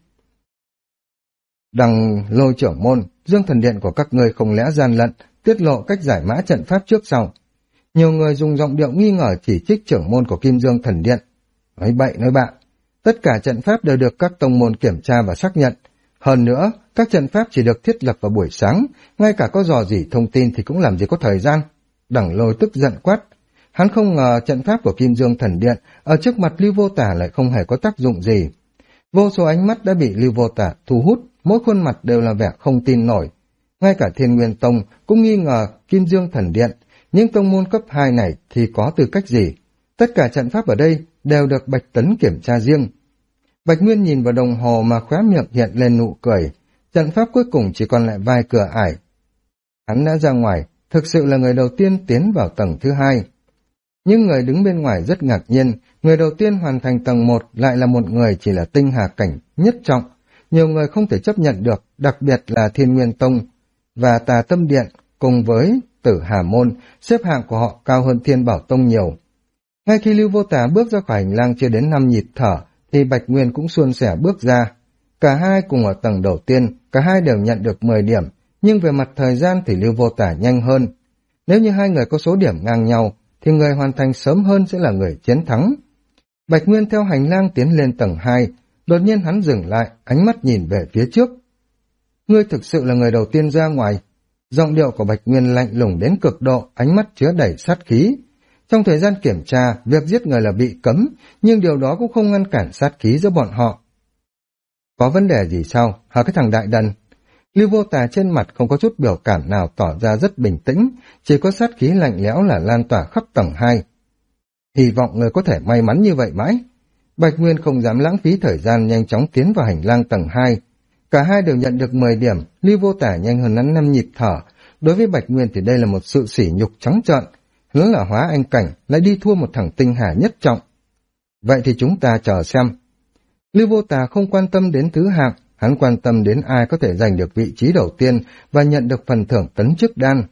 Đằng Lôi trưởng môn, Dương Thần Điện của các ngươi không lẽ gian lận, tiết lộ cách giải mã trận pháp trước sau. Nhiều người dùng giọng điệu nghi ngờ chỉ trích trưởng môn của Kim Dương Thần Điện. Nói bậy nói bạ, tất cả trận pháp đều được các tông môn kiểm tra và xác nhận. Hơn nữa, các trận pháp chỉ được thiết lập vào buổi sáng, ngay cả có dò dỉ thông tin thì cũng làm gì có thời gian. Đằng Lôi tức giận quát. Hắn không ngờ trận pháp của Kim Dương Thần Điện ở trước mặt Lưu Vô Tà lại không hề có tác dụng gì. Vô số ánh mắt đã bị Lưu Vô Tà thu hút, mỗi khuôn mặt đều là vẻ không tin nổi. Ngay cả Thiên Nguyên Tông cũng nghi ngờ Kim Dương Thần Điện, những tông môn cấp 2 này thì có tư cách gì? Tất cả trận pháp ở đây đều được Bạch Tấn kiểm tra riêng. Bạch Nguyên nhìn vào đồng hồ mà khóe miệng hiện lên nụ cười. Trận pháp cuối cùng chỉ còn lại vài cửa ải. Hắn đã ra ngoài, thực sự là người đầu tiên tiến vào tầng thứ 2. Nhưng người đứng bên ngoài rất ngạc nhiên, người đầu tiên hoàn thành tầng 1 lại là một người chỉ là tinh hà cảnh nhất trọng. Nhiều người không thể chấp nhận được, đặc biệt là Thiên Nguyên Tông và Tà Tâm Điện cùng với Tử Hà Môn, xếp hạng của họ cao hơn Thiên Bảo Tông nhiều. Ngay khi Lưu Vô Tà bước ra khỏi hành lang chưa đến 5 nhịp thở, thì Bạch Nguyên cũng suôn sẻ bước ra. Cả hai cùng ở tầng đầu tiên, cả hai đều nhận được 10 điểm, nhưng về mặt thời gian thì Lưu Vô Tà nhanh hơn. Nếu như hai người có số điểm ngang nhau, thì người hoàn thành sớm hơn sẽ là người chiến thắng. Bạch Nguyên theo hành lang tiến lên tầng 2, đột nhiên hắn dừng lại, ánh mắt nhìn về phía trước. Ngươi thực sự là người đầu tiên ra ngoài. Giọng điệu của Bạch Nguyên lạnh lùng đến cực độ, ánh mắt chứa đầy sát khí. Trong thời gian kiểm tra, việc giết người là bị cấm, nhưng điều đó cũng không ngăn cản sát khí giữa bọn họ. Có vấn đề gì sao, hả cái thằng đại đần? Lưu Vô Tà trên mặt không có chút biểu cảm nào, tỏ ra rất bình tĩnh, chỉ có sát khí lạnh lẽo là lan tỏa khắp tầng 2. Hy vọng người có thể may mắn như vậy mãi. Bạch Nguyên không dám lãng phí thời gian, nhanh chóng tiến vào hành lang tầng 2. Cả hai đều nhận được 10 điểm, Lưu Vô Tà nhanh hơn hắn 5 nhịp thở. Đối với Bạch Nguyên thì đây là một sự sỉ nhục trắng trợn. Hắn là hóa anh cảnh, lại đi thua một thằng tinh hà nhất trọng. Vậy thì chúng ta chờ xem. Lưu Vô Tà không quan tâm đến thứ hạng, hắn quan tâm đến ai có thể giành được vị trí đầu tiên và nhận được phần thưởng tấn chức đan.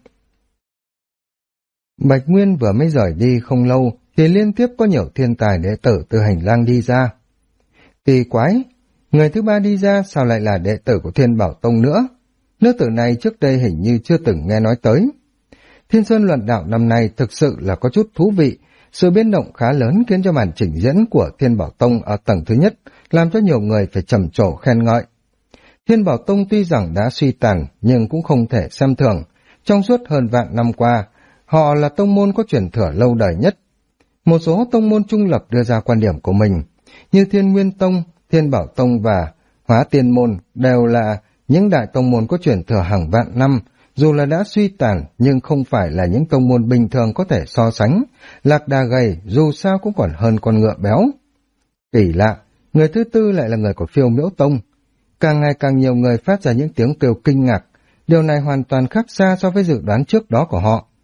Bạch Nguyên vừa mới rời đi không lâu thì liên tiếp có nhiều thiên tài đệ tử từ hành lang đi ra. Kỳ quái, người thứ 3 đi ra sao lại là đệ tử của Thiên Bảo Tông nữa? Nữ tử này trước đây hình như chưa từng nghe nói tới. Thiên Sơn luận đạo năm nay thực sự là có chút thú vị. Sự biến động khá lớn khiến cho màn trình diễn của Thiên Bảo Tông ở tầng thứ nhất làm cho nhiều người phải trầm trồ khen ngợi. Thiên Bảo Tông tuy rằng đã suy tàn nhưng cũng không thể xem thường. Trong suốt hơn vạn năm qua, họ là tông môn có truyền thừa lâu đời nhất. Một số tông môn trung lập đưa ra quan điểm của mình, như Thiên Nguyên Tông, Thiên Bảo Tông và Hóa Tiên Môn đều là những đại tông môn có truyền thừa hàng vạn năm, dù là đã suy tàn nhưng không phải là những tông môn bình thường có thể so sánh. Lạc Đà gầy dù sao cũng còn hơn con ngựa béo. Kỳ lạ, người thứ tư lại là người của Phiêu Miễu Tông. Càng ngày càng nhiều người phát ra những tiếng kêu kinh ngạc, điều này hoàn toàn khác xa so với dự đoán trước đó của họ.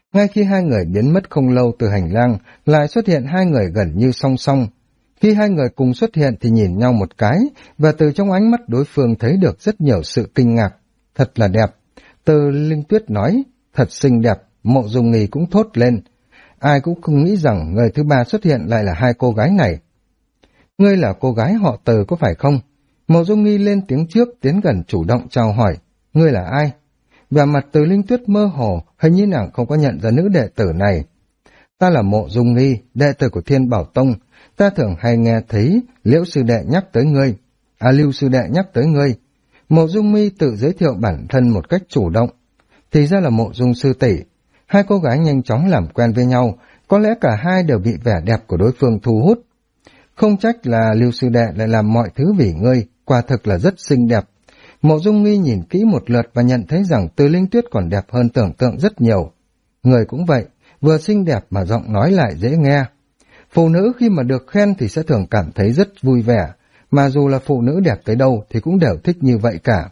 Ngay khi hai người biến mất không lâu từ hành lang, lại xuất hiện hai người gần như song song. Khi hai người cùng xuất hiện thì nhìn nhau một cái, và từ trong ánh mắt đối phương thấy được rất nhiều sự kinh ngạc. Thật là đẹp. Từ Linh Tuyết nói, thật xinh đẹp, Mộ Dung Nghi cũng thốt lên. Ai cũng không nghĩ rằng người thứ ba xuất hiện lại là hai cô gái này. Ngươi là cô gái họ Từ có phải không? Mộ Dung Nghi lên tiếng trước, tiến gần chủ động chào hỏi. Ngươi là ai? Và mặt Từ Linh Tuyết mơ hồ, hình như nàng không có nhận ra nữ đệ tử này. Ta là Mộ Dung Nghi, đệ tử của Thiên Bảo Tông. Ta thường hay nghe thấy Liễu sư đệ nhắc tới ngươi. Lưu sư đệ nhắc tới ngươi. Mộ Dung Nghi tự giới thiệu bản thân một cách chủ động. Thì ra là Mộ Dung sư tỷ. Hai cô gái nhanh chóng làm quen với nhau, có lẽ cả hai đều bị vẻ đẹp của đối phương thu hút. Không trách là Lưu sư đệ lại làm mọi thứ vì ngươi, quả thực là rất xinh đẹp. Mộ Dung Nghi nhìn kỹ một lượt và nhận thấy rằng Từ Linh Tuyết còn đẹp hơn tưởng tượng rất nhiều. Người cũng vậy, vừa xinh đẹp mà giọng nói lại dễ nghe. Phụ nữ khi mà được khen thì sẽ thường cảm thấy rất vui vẻ, mà dù là phụ nữ đẹp tới đâu thì cũng đều thích như vậy cả.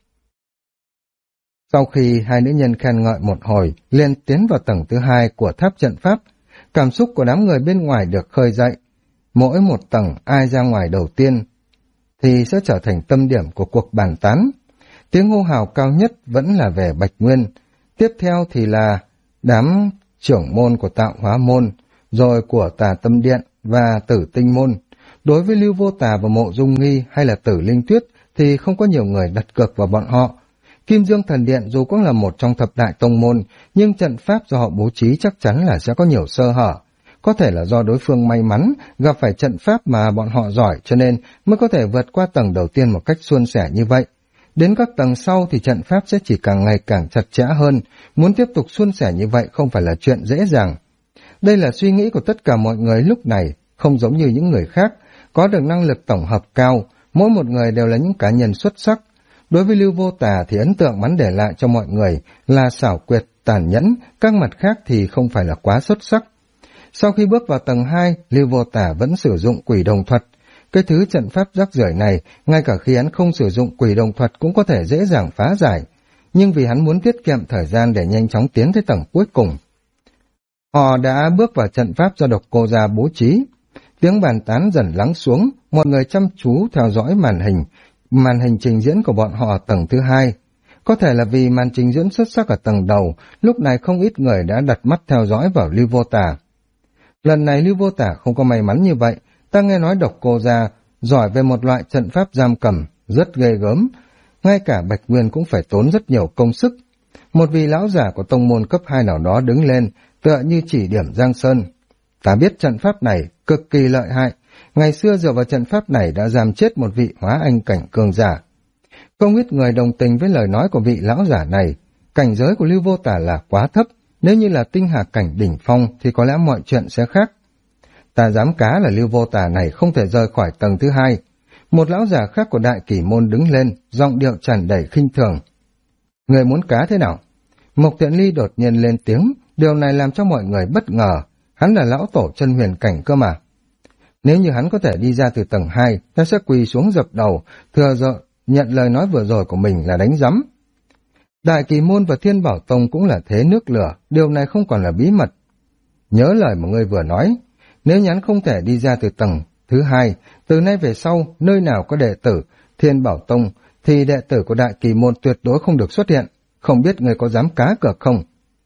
Sau khi hai nữ nhân khen ngợi một hồi, liền tiến vào tầng thứ hai của tháp trận pháp. Cảm xúc của đám người bên ngoài được khơi dậy. Mỗi một tầng ai ra ngoài đầu tiên thì sẽ trở thành tâm điểm của cuộc bàn tán. Tiếng hô hào cao nhất vẫn là về Bạch Nguyên. Tiếp theo thì là đám trưởng môn của Tạo Hóa Môn, rồi của Tà Tâm Điện và Tử Tinh Môn. Đối với Lưu Vô Tà và Mộ Dung Nghi hay là Tử Linh Tuyết thì không có nhiều người đặt cược vào bọn họ. Kim Dương Thần Điện dù cũng là một trong thập đại tông môn, nhưng trận pháp do họ bố trí chắc chắn là sẽ có nhiều sơ hở. Có thể là do đối phương may mắn gặp phải trận pháp mà bọn họ giỏi cho nên mới có thể vượt qua tầng đầu tiên một cách suôn sẻ như vậy. Đến các tầng sau thì trận pháp sẽ chỉ càng ngày càng chặt chẽ hơn, muốn tiếp tục suôn sẻ như vậy không phải là chuyện dễ dàng. Đây là suy nghĩ của tất cả mọi người lúc này, không giống như những người khác, có được năng lực tổng hợp cao, mỗi một người đều là những cá nhân xuất sắc. Đối với Lưu Vô Tà thì ấn tượng hắn để lại cho mọi người là xảo quyệt, tàn nhẫn, các mặt khác thì không phải là quá xuất sắc. Sau khi bước vào tầng 2, Lưu Vô Tà vẫn sử dụng quỷ đồng thuật. Cái thứ trận pháp rác rưởi này, ngay cả khi hắn không sử dụng quỷ đồng thuật cũng có thể dễ dàng phá giải. Nhưng vì hắn muốn tiết kiệm thời gian để nhanh chóng tiến tới tầng cuối cùng. Họ đã bước vào trận pháp do Độc Cô Gia bố trí. Tiếng bàn tán dần lắng xuống, mọi người chăm chú theo dõi màn hình trình diễn của bọn họ ở tầng thứ 2. Có thể là vì màn trình diễn xuất sắc ở tầng đầu, lúc này không ít người đã đặt mắt theo dõi vào Lưu Vô Tà. Lần này Lưu Vô Tà không có may mắn như vậy, ta nghe nói Độc Cô Gia giỏi về một loại trận pháp giam cầm, rất ghê gớm, ngay cả Bạch Nguyên cũng phải tốn rất nhiều công sức. Một vị lão giả của tông môn cấp 2 nào đó đứng lên, tựa như chỉ điểm Giang Sơn. Ta biết trận pháp này cực kỳ lợi hại, ngày xưa dựa vào trận pháp này đã giam chết một vị hóa anh cảnh cường giả. Không ít người đồng tình với lời nói của vị lão giả này, cảnh giới của Lưu Vô Tà là quá thấp, nếu như là tinh hà cảnh đỉnh phong thì có lẽ mọi chuyện sẽ khác. Ta dám cá là Lưu Vô Tà này không thể rời khỏi tầng thứ 2. Một lão giả khác của Đại Kỷ Môn đứng lên, giọng điệu tràn đầy khinh thường. Người muốn cá thế nào? Mộc Thiện Ly đột nhiên lên tiếng, điều này làm cho mọi người bất ngờ. Hắn là lão tổ chân huyền cảnh cơ mà. Nếu như hắn có thể đi ra từ tầng 2, ta sẽ quỳ xuống dập đầu, thừa nhận lời nói vừa rồi của mình là đánh rắm. Đại Kỳ Môn và Thiên Bảo Tông cũng là thế nước lửa, điều này không còn là bí mật. Nhớ lời mà ngươi vừa nói, nếu nhắn không thể đi ra từ tầng thứ 2, từ nay về sau, nơi nào có đệ tử Thiên Bảo Tông, thì đệ tử của Đại Kỳ Môn tuyệt đối không được xuất hiện, không biết ngươi có dám cá cược không?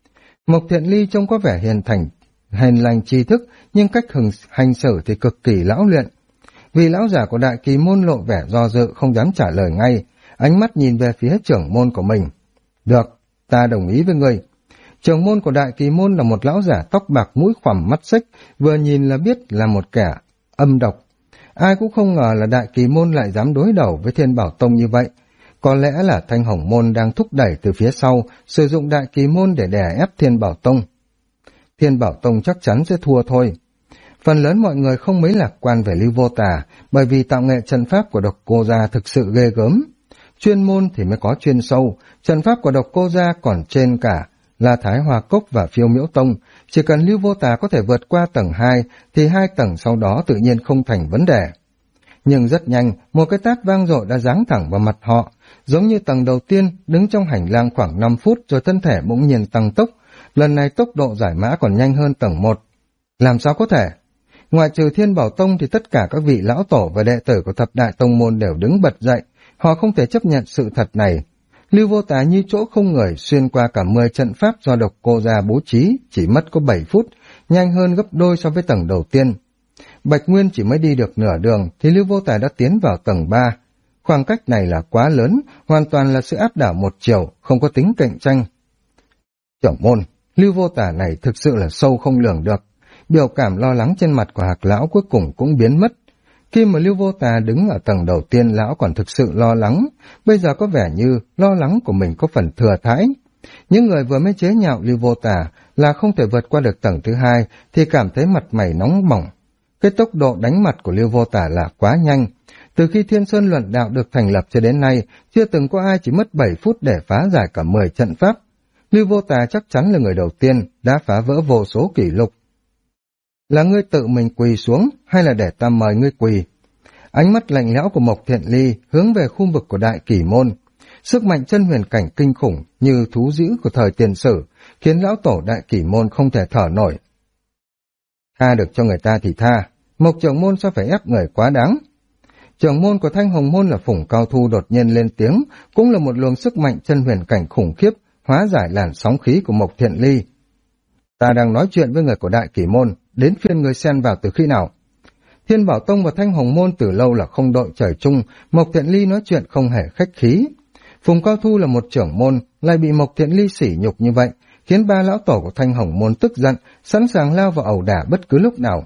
Mộc Thiện Ly trông có vẻ hiền lành tri thức, nhưng cách hành xử thì cực kỳ lão luyện. Vì lão giả của Đại Kỳ Môn lộ vẻ do dự không dám trả lời ngay, ánh mắt nhìn về phía trưởng môn của mình. Được, ta đồng ý với ngươi. Trưởng môn của Đại Kỳ Môn là một lão giả tóc bạc mũi khoằm mắt xích, vừa nhìn là biết là một kẻ âm độc. Ai cũng không ngờ là Đại Kỳ Môn lại dám đối đầu với Thiên Bảo Tông như vậy. Có lẽ là Thanh Hồng Môn đang thúc đẩy từ phía sau, sử dụng Đại Kỳ Môn để đè ép Thiên Bảo Tông. Thiên Bảo Tông chắc chắn sẽ thua thôi. Phần lớn mọi người không mấy lạc quan về Lưu Vô Tà, bởi vì tạo nghệ trận pháp của Độc Cô Gia thực sự ghê gớm. Chuyên môn thì mới có chuyên sâu, trận pháp của Độc Cô Gia còn trên cả là Thái Hòa Cốc và Phiêu Miễu Tông. Chỉ cần Lưu Vô Tà có thể vượt qua tầng 2, thì 2 tầng sau đó tự nhiên không thành vấn đề. Nhưng rất nhanh, một cái tát vang dội đã giáng thẳng vào mặt họ, giống như tầng đầu tiên, đứng trong hành lang khoảng 5 phút rồi thân thể bỗng nhiên tăng tốc, lần này tốc độ giải mã còn nhanh hơn tầng 1. Làm sao có thể? Ngoại trừ Thiên Bảo Tông thì tất cả các vị lão tổ và đệ tử của thập đại tông môn đều đứng bật dậy, họ không thể chấp nhận sự thật này. Lưu Vô Tà như chỗ không người xuyên qua cả 10 trận pháp do độc cô gia bố trí, chỉ mất có 7 phút, nhanh hơn gấp đôi so với tầng đầu tiên. Bạch Nguyên chỉ mới đi được nửa đường thì Lưu Vô Tà đã tiến vào tầng 3. Khoảng cách này là quá lớn, hoàn toàn là sự áp đảo một chiều, không có tính cạnh tranh. Trưởng môn, Lưu Vô Tà này thực sự là sâu không lường được. Biểu cảm lo lắng trên mặt của Hạc lão cuối cùng cũng biến mất. Khi mà Lưu Vô Tà đứng ở tầng đầu tiên, lão còn thực sự lo lắng, bây giờ có vẻ như lo lắng của mình có phần thừa thãi. Những người vừa mới chế nhạo Lưu Vô Tà là không thể vượt qua được tầng thứ 2 thì cảm thấy mặt mày nóng bỏng. Cái tốc độ đánh mặt của Lưu Vô Tà là quá nhanh. Từ khi Thiên Sơn Luận Đạo được thành lập cho đến nay, chưa từng có ai chỉ mất 7 phút để phá giải cả 10 trận pháp. Lưu Vô Tà chắc chắn là người đầu tiên đã phá vỡ vô số kỷ lục. Là ngươi tự mình quỳ xuống hay là để ta mời ngươi quỳ? Ánh mắt lạnh lẽo của Mộc Thiện Ly hướng về khu vực của Đại Kỷ Môn. Sức mạnh chân huyền cảnh kinh khủng như thú dữ của thời tiền sử khiến lão tổ Đại Kỷ Môn không thể thở nổi. Tha được cho người ta thì tha, Mộc trưởng môn sao phải ép người quá đáng? Trưởng môn của Thanh Hồng Môn là Phùng Cao Thu đột nhiên lên tiếng, cũng là một luồng sức mạnh chân huyền cảnh khủng khiếp, hóa giải làn sóng khí của Mộc Thiện Ly. Ta đang nói chuyện với người của Đại Kỷ Môn, đến phiên người xen vào từ khi nào? Thiên Bảo Tông và Thanh Hồng Môn từ lâu là không đội trời chung, Mộc Thiện Ly nói chuyện không hề khách khí. Phùng Cao Thu là một trưởng môn, lại bị Mộc Thiện Ly sỉ nhục như vậy, khiến ba lão tổ của Thanh Hồng Môn tức giận, sẵn sàng lao vào ẩu đả bất cứ lúc nào.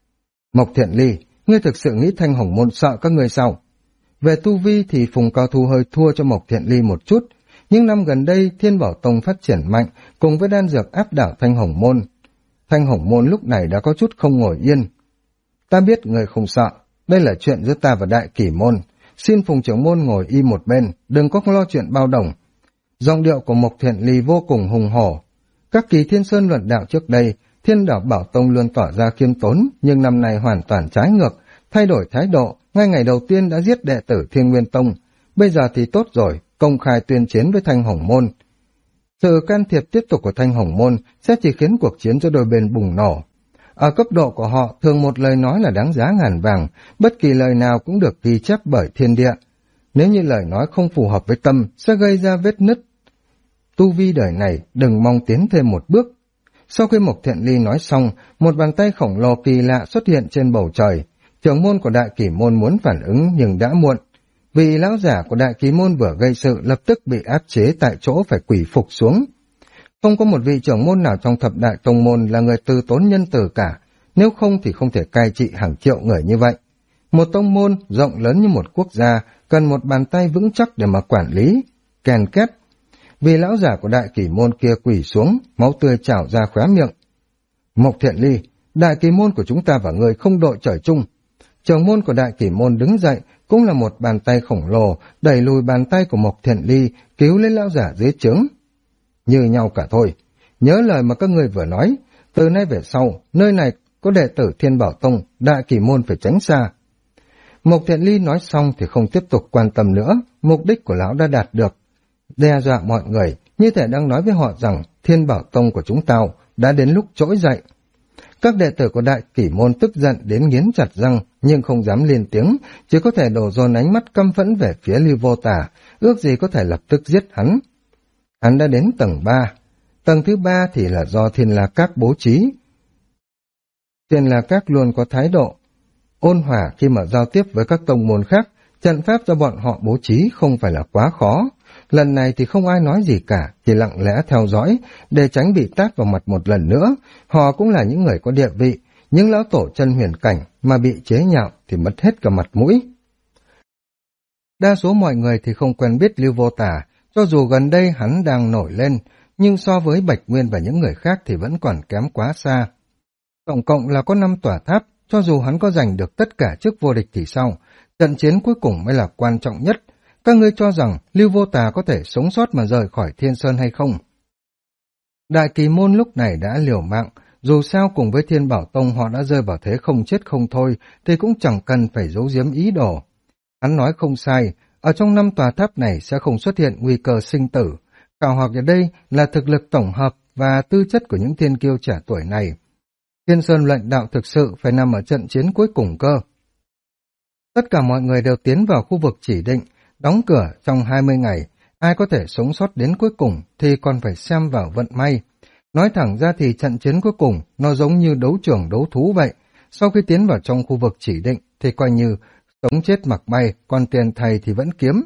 Mộc Thiện Ly, ngươi thực sự nghĩ Thanh Hồng Môn sợ các ngươi sao? Về tu vi thì Phùng Cao Thu hơi thua cho Mộc Thiện Ly một chút, nhưng năm gần đây Thiên Bảo Tông phát triển mạnh, cùng với đan dược áp đảo Thanh Hồng Môn. Thanh Hồng Môn lúc này đã có chút không ngồi yên. Ta biết người không sợ, đây là chuyện giữa ta và Đại Kỷ Môn. Xin Phùng trưởng môn ngồi im một bên, đừng có lo chuyện bao đồng. Giọng điệu của Mộc Thiện Ly vô cùng hùng hổ. Các kỳ Thiên Sơn Luận Đạo trước đây, Thiên Đạo Bảo Tông luôn tỏ ra khiêm tốn, nhưng năm nay hoàn toàn trái ngược, thay đổi thái độ, ngay ngày đầu tiên đã giết đệ tử Thiên Nguyên Tông. Bây giờ thì tốt rồi, công khai tuyên chiến với Thanh Hồng Môn. Sự can thiệp tiếp tục của Thanh Hồng Môn sẽ chỉ khiến cuộc chiến giữa đôi bên bùng nổ. Ở cấp độ của họ, thường một lời nói là đáng giá ngàn vàng, bất kỳ lời nào cũng được ghi chép bởi thiên địa. Nếu như lời nói không phù hợp với tâm, sẽ gây ra vết nứt. Tu vi đời này, đừng mong tiến thêm một bước. Sau khi Mộc Thiện Ly nói xong, một bàn tay khổng lồ kỳ lạ xuất hiện trên bầu trời. Trưởng môn của Đại Kỷ Môn muốn phản ứng nhưng đã muộn. Vì lão giả của Đại Kỷ Môn vừa gây sự lập tức bị áp chế tại chỗ phải quỳ phục xuống. Không có một vị trưởng môn nào trong thập đại tông môn là người từ tốn nhân từ cả, nếu không thì không thể cai trị hàng triệu người như vậy. Một tông môn rộng lớn như một quốc gia cần một bàn tay vững chắc để mà quản lý. Kèn két. Vì lão giả của Đại Kỷ Môn kia quỳ xuống, máu tươi trào ra khóe miệng. Mộc Thiện Ly, Đại Kỷ Môn của chúng ta và người không đội trời chung. Trưởng môn của Đại Kỷ Môn đứng dậy, cũng là một bàn tay khổng lồ, đẩy lùi bàn tay của Mộc Thiện Ly, cứu lấy lão giả dưới trướng. Như nhau cả thôi. Nhớ lời mà các người vừa nói, từ nay về sau, nơi này có đệ tử Thiên Bảo Tông, Đại Kỷ Môn phải tránh xa. Mộc Thiện Ly nói xong thì không tiếp tục quan tâm nữa, mục đích của lão đã đạt được. Đe dọa mọi người, như thể đang nói với họ rằng Thiên Bảo Tông của chúng tao đã đến lúc trỗi dậy. Các đệ tử của Đại Kỷ Môn tức giận đến nghiến chặt răng, nhưng không dám lên tiếng, chỉ có thể đổ dồn ánh mắt căm phẫn về phía Lưu Vô Tà, ước gì có thể lập tức giết hắn. Hắn đã đến tầng 3. Tầng thứ 3 thì là do Thiên La Các bố trí. Thiên La Các luôn có thái độ ôn hòa khi mà giao tiếp với các tông môn khác, trận pháp do bọn họ bố trí không phải là quá khó. Lần này thì không ai nói gì cả, chỉ lặng lẽ theo dõi, để tránh bị tát vào mặt một lần nữa. Họ cũng là những người có địa vị, những lão tổ chân huyền cảnh mà bị chế nhạo thì mất hết cả mặt mũi. Đa số mọi người thì không quen biết Lưu Vô Tà, cho dù gần đây hắn đang nổi lên, nhưng so với Bạch Nguyên và những người khác thì vẫn còn kém quá xa. Tổng cộng là có 5 tòa tháp, cho dù hắn có giành được tất cả chức vô địch thì sao, trận chiến cuối cùng mới là quan trọng nhất. Các ngươi cho rằng Lưu Vô Tà có thể sống sót mà rời khỏi Thiên Sơn hay không? Đại Kỳ Môn lúc này đã liều mạng, dù sao cùng với Thiên Bảo Tông họ đã rơi vào thế không chết không thôi, thì cũng chẳng cần phải giấu giếm ý đồ. Hắn nói không sai, ở trong 5 tòa tháp này sẽ không xuất hiện nguy cơ sinh tử. Khảo học ở đây là thực lực tổng hợp, và tư chất của những thiên kiêu trẻ tuổi này. Thiên Sơn Luận Đạo thực sự phải nằm ở trận chiến cuối cùng cơ. Tất cả mọi người đều tiến vào khu vực chỉ định, đóng cửa trong 20 ngày. Ai có thể sống sót đến cuối cùng thì còn phải xem vào vận may. Nói thẳng ra thì trận chiến cuối cùng nó giống như đấu trường đấu thú vậy. Sau khi tiến vào trong khu vực chỉ định thì coi như sống chết mặc bay, còn tiền thầy thì vẫn kiếm.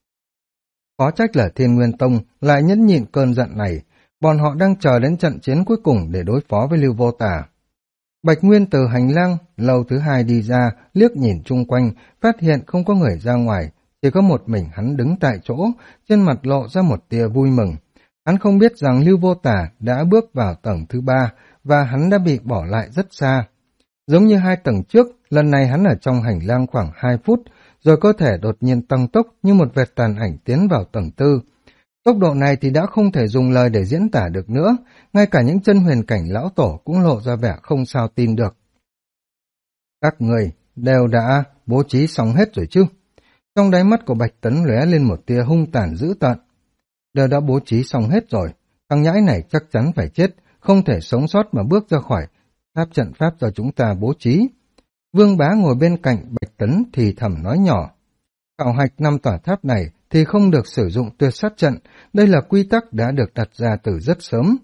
Có trách là Thiên Nguyên Tông lại nhẫn nhịn cơn giận này. Bọn họ đang chờ đến trận chiến cuối cùng để đối phó với Lưu Vô Tà. Bạch Nguyên từ hành lang lầu thứ 2 đi ra, liếc nhìn chung quanh, phát hiện không có người ra ngoài, chỉ có một mình hắn đứng tại chỗ, trên mặt lộ ra một tia vui mừng. Hắn không biết rằng Lưu Vô Tà đã bước vào tầng thứ 3 và hắn đã bị bỏ lại rất xa. Giống như 2 tầng trước, lần này hắn ở trong hành lang khoảng 2 phút, rồi cơ thể đột nhiên tăng tốc như một vệt tàn ảnh tiến vào tầng 4. Tốc độ này thì đã không thể dùng lời để diễn tả được nữa, ngay cả những chân huyền cảnh lão tổ cũng lộ ra vẻ không sao tin được. Các người đều đã bố trí xong hết rồi chứ? Trong đáy mắt của Bạch Tấn lóe lên một tia hung tàn dữ tợn. Đều đã bố trí xong hết rồi, thằng nhãi này chắc chắn phải chết, không thể sống sót mà bước ra khỏi trận pháp do chúng ta bố trí. Vương Bá ngồi bên cạnh Bạch Tấn thì thầm nói nhỏ. Khảo hạch 5 tòa tháp này thì không được sử dụng tuyệt sát trận, đây là quy tắc đã được đặt ra từ rất sớm.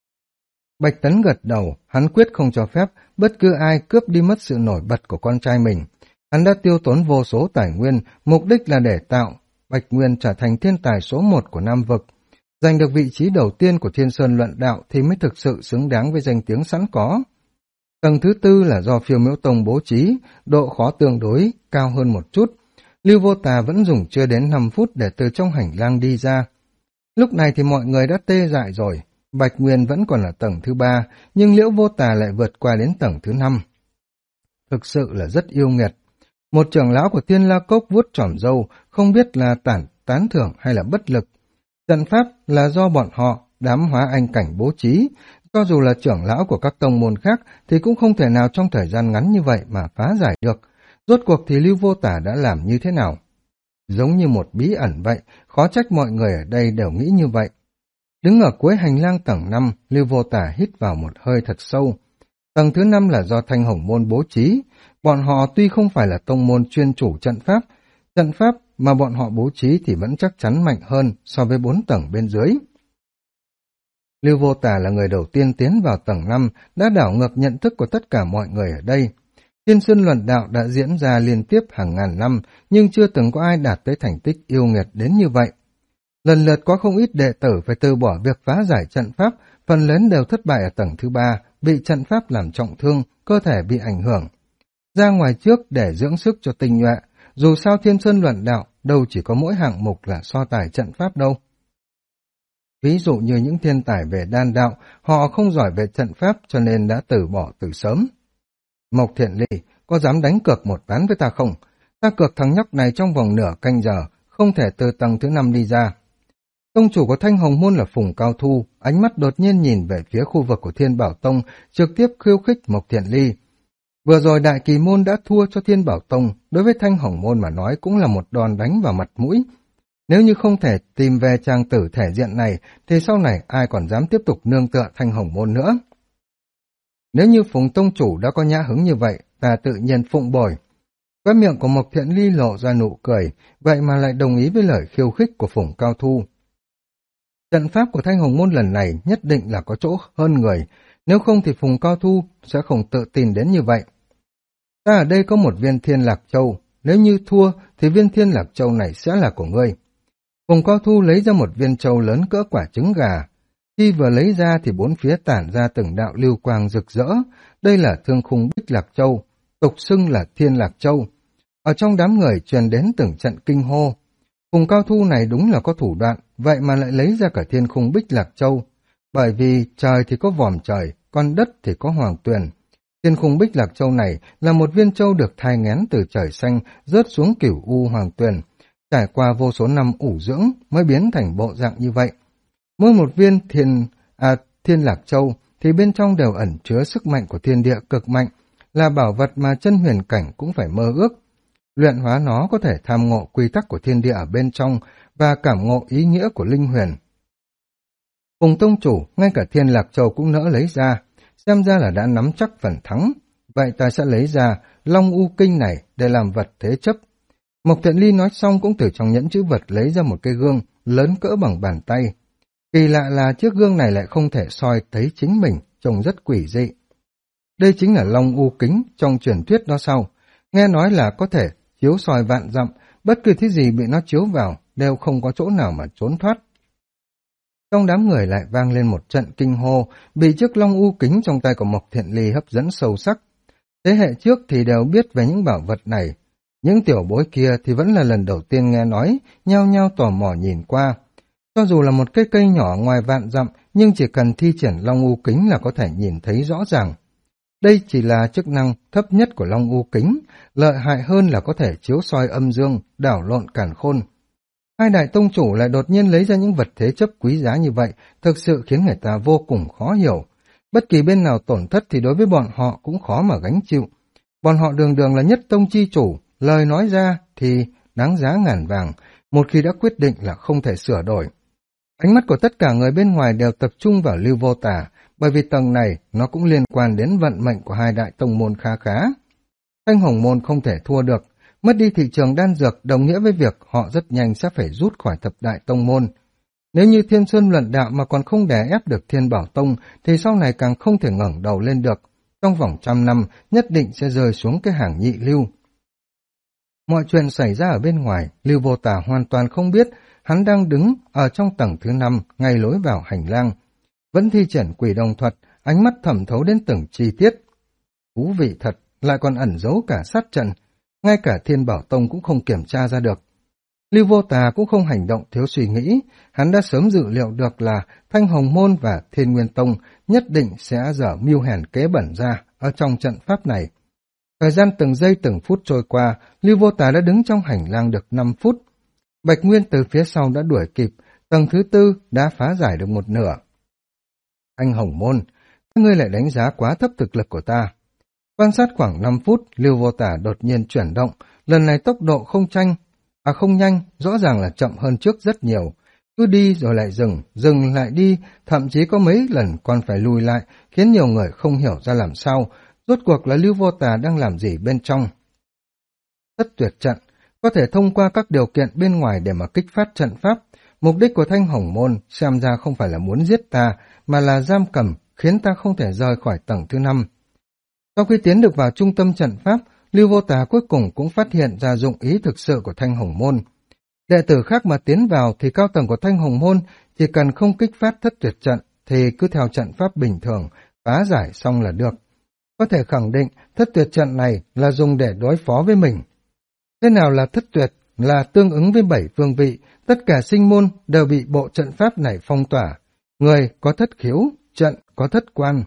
Bạch Tấn gật đầu, hắn quyết không cho phép bất cứ ai cướp đi mất sự nổi bật của con trai mình. Hắn đã tiêu tốn vô số tài nguyên, mục đích là để tạo Bạch Nguyên trở thành thiên tài số 1 của Nam Vực. Giành được vị trí đầu tiên của Thiên Sơn Luận Đạo thì mới thực sự xứng đáng với danh tiếng sẵn có. Tầng thứ 4 là do Phiêu Miễu Tông bố trí, độ khó tương đối cao hơn một chút. Lưu Vô Tà vẫn dùng chưa đến 5 phút để từ trong hành lang đi ra. Lúc này thì mọi người đã tê dại rồi. Bạch Nguyên vẫn còn ở tầng thứ 3, nhưng Liễu Vô Tà lại vượt qua đến tầng thứ 5. Thực sự là rất yêu nghiệt. Một trưởng lão của Thiên La Cốc vuốt tròm râu, không biết là tán thưởng hay là bất lực. Trận pháp là do bọn họ, đám hóa anh cảnh bố trí. Cho dù là trưởng lão của các tông môn khác thì cũng không thể nào trong thời gian ngắn như vậy mà phá giải được. Rốt cuộc thì Lưu Vô Tà đã làm như thế nào? Giống như một bí ẩn vậy, khó trách mọi người ở đây đều nghĩ như vậy. Đứng ở cuối hành lang tầng 5, Lưu Vô Tà hít vào một hơi thật sâu. Tầng thứ 5 là do Thanh Hồng Môn bố trí. Bọn họ tuy không phải là tông môn chuyên chủ trận pháp mà bọn họ bố trí thì vẫn chắc chắn mạnh hơn so với 4 tầng bên dưới. Lưu Vô Tà là người đầu tiên tiến vào tầng 5, đã đảo ngược nhận thức của tất cả mọi người ở đây. Thiên Sơn Luận Đạo đã diễn ra liên tiếp hàng ngàn năm, nhưng chưa từng có ai đạt tới thành tích yêu nghiệt đến như vậy. Lần lượt có không ít đệ tử phải từ bỏ việc phá giải trận pháp, phần lớn đều thất bại ở tầng thứ 3, bị trận pháp làm trọng thương, cơ thể bị ảnh hưởng. Ra ngoài trước để dưỡng sức cho tinh nhuệ, dù sao Thiên Sơn Luận Đạo đâu chỉ có mỗi hạng mục là so tài trận pháp đâu. Ví dụ như những thiên tài về đan đạo, họ không giỏi về trận pháp cho nên đã từ bỏ từ sớm. Mộc Thiện Ly, có dám đánh cược một ván với ta không? Ta cược thằng nhóc này trong vòng nửa canh giờ, không thể từ tầng thứ 5 đi ra. Tông chủ của Thanh Hồng Môn là Phùng Cao Thu, ánh mắt đột nhiên nhìn về phía khu vực của Thiên Bảo Tông, trực tiếp khiêu khích Mộc Thiện Ly. Vừa rồi Đại Kỳ Môn đã thua cho Thiên Bảo Tông, đối với Thanh Hồng Môn mà nói cũng là một đòn đánh vào mặt mũi. Nếu như không thể tìm về trang tử thể diện này, thì sau này ai còn dám tiếp tục nương tựa Thanh Hồng Môn nữa. Nếu như Phùng Tông chủ đã có nhã hứng như vậy, ta tự nhiên phụng bồi. Cái miệng của Mộc Thiện Ly lộ ra nụ cười, vậy mà lại đồng ý với lời khiêu khích của Phùng Cao Thu. Trận pháp của Thanh Hồng Môn lần này nhất định là có chỗ hơn người, nếu không thì Phùng Cao Thu sẽ không tự tin đến như vậy. Ta ở đây có một viên Thiên Lạc Châu, nếu như thua thì viên Thiên Lạc Châu này sẽ là của ngươi. Phùng Cao Thu lấy ra một viên châu lớn cỡ quả trứng gà. Khi vừa lấy ra thì bốn phía tản ra từng đạo lưu quang rực rỡ. Đây là Thương Khung Bích Lạc Châu, tục xưng là Thiên Lạc Châu. Ở trong đám người truyền đến từng trận kinh hô. Phùng Cao Thu này đúng là có thủ đoạn, vậy mà lại lấy ra cả Thiên Khung Bích Lạc Châu. Bởi vì trời thì có vòm trời, còn đất thì có hoàng tuyền. Thiên Khung Bích Lạc Châu này là một viên châu được thai nghén từ trời xanh rớt xuống Cửu U hoàng tuyền. Trải qua vô số năm ủ dưỡng mới biến thành bộ dạng như vậy. Mỗi một viên Thiên Lạc Châu thì bên trong đều ẩn chứa sức mạnh của thiên địa cực mạnh, là bảo vật mà chân huyền cảnh cũng phải mơ ước. Luyện hóa nó có thể tham ngộ quy tắc của thiên địa ở bên trong và cảm ngộ ý nghĩa của linh huyền. Cùng tông chủ, ngay cả Thiên Lạc Châu cũng nỡ lấy ra, xem ra là đã nắm chắc phần thắng. Vậy ta sẽ lấy ra Long U Kinh này để làm vật thế chấp. Mộc Thiện Ly nói xong cũng từ trong nhẫn chữ vật lấy ra một cái gương lớn cỡ bằng bàn tay. Kỳ lạ là chiếc gương này lại không thể soi thấy chính mình, trông rất quỷ dị. Đây chính là Long U Kính trong truyền thuyết đó sau. Nghe nói là có thể chiếu soi vạn dặm, bất cứ thứ gì bị nó chiếu vào đều không có chỗ nào mà trốn thoát. Trong đám người lại vang lên một trận kinh hô, bị chiếc Long U Kính trong tay của Mộc Thiện Ly hấp dẫn sâu sắc. Thế hệ trước thì đều biết về những bảo vật này, những tiểu bối kia thì vẫn là lần đầu tiên nghe nói, nhao nhao tò mò nhìn qua. Cho dù là một cái cây nhỏ ngoài vạn dặm, nhưng chỉ cần thi triển Long U Kính là có thể nhìn thấy rõ ràng. Đây chỉ là chức năng thấp nhất của Long U Kính, lợi hại hơn là có thể chiếu soi âm dương, đảo lộn càn khôn. Hai đại tông chủ lại đột nhiên lấy ra những vật thế chấp quý giá như vậy, thực sự khiến người ta vô cùng khó hiểu. Bất kỳ bên nào tổn thất thì đối với bọn họ cũng khó mà gánh chịu. Bọn họ đường đường là nhất tông chi chủ, lời nói ra thì đáng giá ngàn vàng, một khi đã quyết định là không thể sửa đổi. Ánh mắt của tất cả người bên ngoài đều tập trung vào Lưu Vô Tả, bởi vì tầng này nó cũng liên quan đến vận mệnh của hai đại tông môn khá khá. Thanh Hồng Môn không thể thua được, mất đi thị trường đan dược đồng nghĩa với việc họ rất nhanh sẽ phải rút khỏi thập đại tông môn. Nếu như Thiên Sơn luận đạo mà còn không đè ép được Thiên Bảo Tông thì sau này càng không thể ngẩng đầu lên được. Trong vòng 100 năm nhất định sẽ rơi xuống cái hàng nhị lưu. Mọi chuyện xảy ra ở bên ngoài, Lưu Vô Tả hoàn toàn không biết, hắn đang đứng ở trong tầng thứ 5 ngay lối vào hành lang. Vẫn thi triển quỷ đồng thuật, ánh mắt thẩm thấu đến từng chi tiết. Thú vị thật, lại còn ẩn giấu cả sát trận, ngay cả Thiên Bảo Tông cũng không kiểm tra ra được. Lưu Vô Tà cũng không hành động thiếu suy nghĩ, hắn đã sớm dự liệu được là Thanh Hồng Môn và Thiên Nguyên Tông nhất định sẽ dở mưu hèn kế bẩn ra ở trong trận pháp này. Thời gian từng giây từng phút trôi qua, Lưu Vô Tà đã đứng trong hành lang được 5 phút. Bạch Nguyên từ phía sau đã đuổi kịp, tầng thứ 4 đã phá giải được một nửa. Thanh Hồng Môn, các ngươi lại đánh giá quá thấp thực lực của ta. Quan sát khoảng 5 phút, Lưu Vô Tả đột nhiên chuyển động, lần này tốc độ không nhanh, rõ ràng là chậm hơn trước rất nhiều. Cứ đi rồi lại dừng lại đi, thậm chí có mấy lần còn phải lùi lại, khiến nhiều người không hiểu ra làm sao, rốt cuộc là Lưu Vô Tả đang làm gì bên trong. Thất tuyệt trận, có thể thông qua các điều kiện bên ngoài để mà kích phát trận pháp. Mục đích của Thanh Hồng Môn xem ra không phải là muốn giết ta, mà là giam cầm, khiến ta không thể rời khỏi tầng thứ 5. Sau khi tiến được vào trung tâm trận pháp, Lưu Vô Tà cuối cùng cũng phát hiện ra dụng ý thực sự của Thanh Hồng Môn. Đệ tử khác mà tiến vào thì cao tầng của Thanh Hồng Môn chỉ cần không kích phát thất tuyệt trận thì cứ theo trận pháp bình thường, phá giải xong là được. Có thể khẳng định thất tuyệt trận này là dùng để đối phó với mình. Thế nào là thất tuyệt? Là tương ứng với 7 phương vị, tất cả sinh môn đều bị bộ trận pháp này phong tỏa. Người có thất khiếu, trận có thất quan.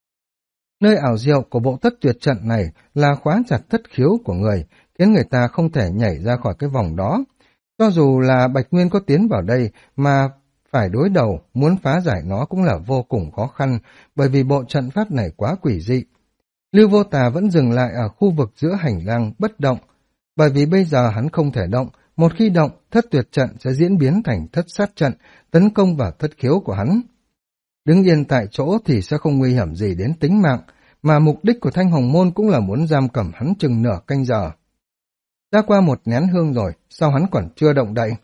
Nơi ảo diệu của bộ thất tuyệt trận này là khóa chặt thất khiếu của người, khiến người ta không thể nhảy ra khỏi cái vòng đó. Cho dù là Bạch Nguyên có tiến vào đây mà phải đối đầu, muốn phá giải nó cũng là vô cùng khó khăn, bởi vì bộ trận pháp này quá quỷ dị. Lưu Vô Tà vẫn dừng lại ở khu vực giữa hành lang bất động, bởi vì bây giờ hắn không thể động, một khi động, thất tuyệt trận sẽ diễn biến thành thất sát trận, tấn công vào thất khiếu của hắn. Đứng yên tại chỗ thì sẽ không nguy hiểm gì đến tính mạng, mà mục đích của Thanh Hồng Môn cũng là muốn giam cầm hắn chừng nửa canh giờ. Đã qua một nén hương rồi, sao hắn còn chưa động đậy?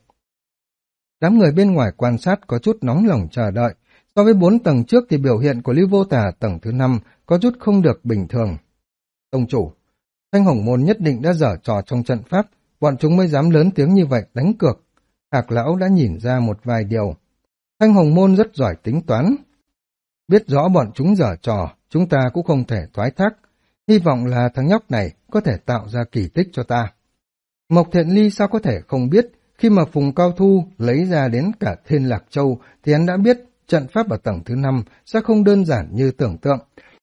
Đám người bên ngoài quan sát có chút nóng lòng chờ đợi, so với 4 tầng trước thì biểu hiện của Lưu Vô Tà tầng thứ 5 có chút không được bình thường. Tông chủ, Thanh Hồng Môn nhất định đã dở trò trong trận pháp, bọn chúng mới dám lớn tiếng như vậy đánh cược. Hạc Lão đã nhìn ra một vài điều. Thanh Hồng Môn rất giỏi tính toán. Biết rõ bọn chúng dở trò, chúng ta cũng không thể thoái thác. Hy vọng là thằng nhóc này có thể tạo ra kỳ tích cho ta. Mộc Thiện Ly sao có thể không biết, khi mà Phùng Cao Thu lấy ra đến cả Thiên Lạc Châu thì hắn đã biết trận pháp ở tầng thứ 5 sẽ không đơn giản như tưởng tượng.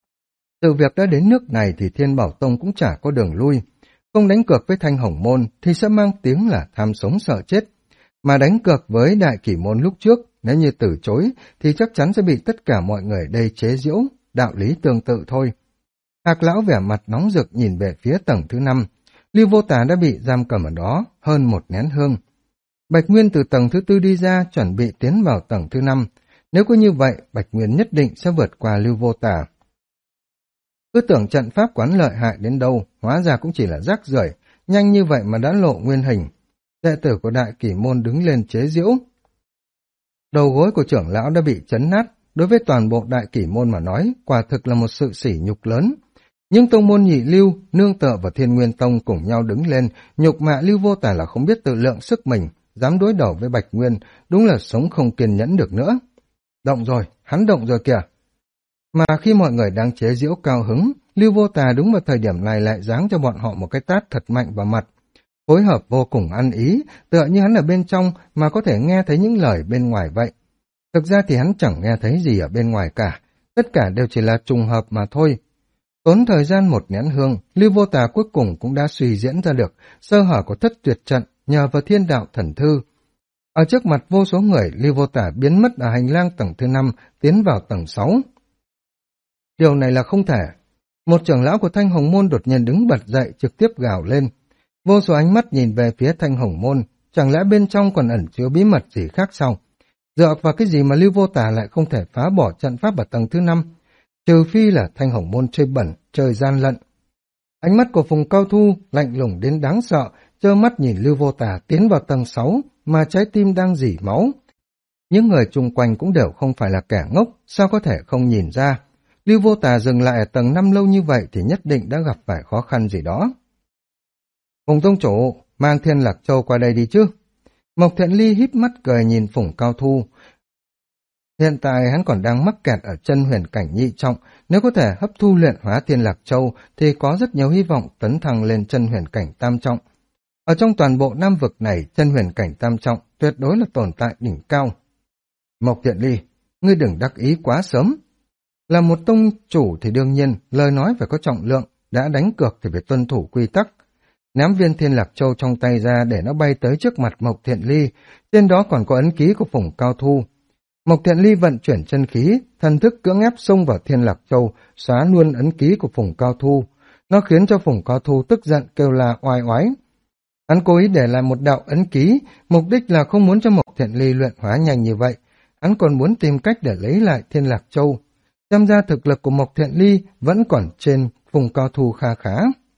Từ việc đã đến nước này thì Thiên Bảo Tông cũng chả có đường lui. Không đánh cược với Thanh Hồng Môn thì sẽ mang tiếng là tham sống sợ chết. Mà đánh cược với Đại Kỷ Môn lúc trước, nếu như từ chối thì chắc chắn sẽ bị tất cả mọi người đây chế giễu, đạo lý tương tự thôi. Hạc Lão vẻ mặt nóng rực nhìn về phía tầng thứ 5. Lưu Vô Tà đã bị giam cầm ở đó hơn một nén hương. Bạch Nguyên từ tầng thứ 4 đi ra, chuẩn bị tiến vào tầng thứ 5. Nếu cứ như vậy, Bạch Nguyên nhất định sẽ vượt qua Lưu Vô Tà. Cứ tưởng trận pháp quán lợi hại đến đâu, hóa ra cũng chỉ là rác rưởi, nhanh như vậy mà đã lộ nguyên hình. Đệ tử của Đại Kỷ Môn đứng lên chế giễu. Đầu gối của trưởng lão đã bị chấn nát, đối với toàn bộ Đại Kỷ Môn mà nói, quả thực là một sự sỉ nhục lớn. Nhưng tông môn nhị lưu, nương tựa và Thiên Nguyên Tông cùng nhau đứng lên, nhục mạ Lưu Vô Tà là không biết tự lượng sức mình, dám đối đầu với Bạch Nguyên, đúng là sống không kiên nhẫn được nữa. Động rồi, hắn động rồi kìa. Mà khi mọi người đang chế giễu cao hứng, Lưu Vô Tà đúng vào thời điểm này lại giáng cho bọn họ một cái tát thật mạnh vào mặt. Phối hợp vô cùng ăn ý, tựa như hắn ở bên trong mà có thể nghe thấy những lời bên ngoài vậy. Thực ra thì hắn chẳng nghe thấy gì ở bên ngoài cả, tất cả đều chỉ là trùng hợp mà thôi. Tốn thời gian một nén hương, Lưu Vô Tà cuối cùng cũng đã suy diễn ra được sơ hở của thất tuyệt trận nhờ vào Thiên Đạo Thần Thư. Ở trước mặt vô số người, Lưu Vô Tà biến mất ở hành lang tầng thứ 5, tiến vào tầng 6. Điều này là không thể. Một trưởng lão của Thanh Hồng Môn đột nhiên đứng bật dậy trực tiếp gào lên. Vô số ánh mắt nhìn về phía Thanh Hồng Môn, chẳng lẽ bên trong còn ẩn chứa bí mật gì khác sao? Dựa vào cái gì mà Lưu Vô Tà lại không thể phá bỏ trận pháp ở tầng thứ 5? Trừ phi là Thanh Hồng Môn chơi bẩn, chơi gian lận. Ánh mắt của Phùng Cao Thu lạnh lùng đến đáng sợ, trơ mắt nhìn Lưu Vô Tà tiến vào tầng 6 mà trái tim đang rỉ máu. Những người chung quanh cũng đều không phải là kẻ ngốc, sao có thể không nhìn ra. Lưu Vô Tà dừng lại ở tầng 5 lâu như vậy thì nhất định đã gặp phải khó khăn gì đó. Phùng Tông Chủ, mang Thiên Lạc Châu qua đây đi chứ. Mộc Thiện Ly híp mắt cười nhìn Phùng Cao Thu. Hiện tại hắn còn đang mắc kẹt ở chân huyền cảnh nhị trọng, nếu có thể hấp thu luyện hóa Thiên Lạc Châu thì có rất nhiều hy vọng tấn thăng lên chân huyền cảnh tam trọng. Ở trong toàn bộ Nam vực này, chân huyền cảnh tam trọng tuyệt đối là tồn tại đỉnh cao. Mộc Thiện Ly, ngươi đừng đắc ý quá sớm. Là một tông chủ thì đương nhiên, lời nói phải có trọng lượng, đã đánh cược thì phải tuân thủ quy tắc. Ném viên Thiên Lạc Châu trong tay ra để nó bay tới trước mặt Mộc Thiện Ly, trên đó còn có ấn ký của Phùng Cao Thu. Mộc Thiện Ly vận chuyển chân khí, thần thức cưỡng ép xông vào Thiên Lạc Châu, xóa luôn ấn ký của Phùng Cao Thu. Nó khiến cho Phùng Cao Thu tức giận kêu là oai oái. Hắn cố ý để lại một đạo ấn ký, mục đích là không muốn cho Mộc Thiện Ly luyện hóa nhanh như vậy. Hắn còn muốn tìm cách để lấy lại Thiên Lạc Châu. Xem ra thực lực của Mộc Thiện Ly vẫn còn trên Phùng Cao Thu kha khá.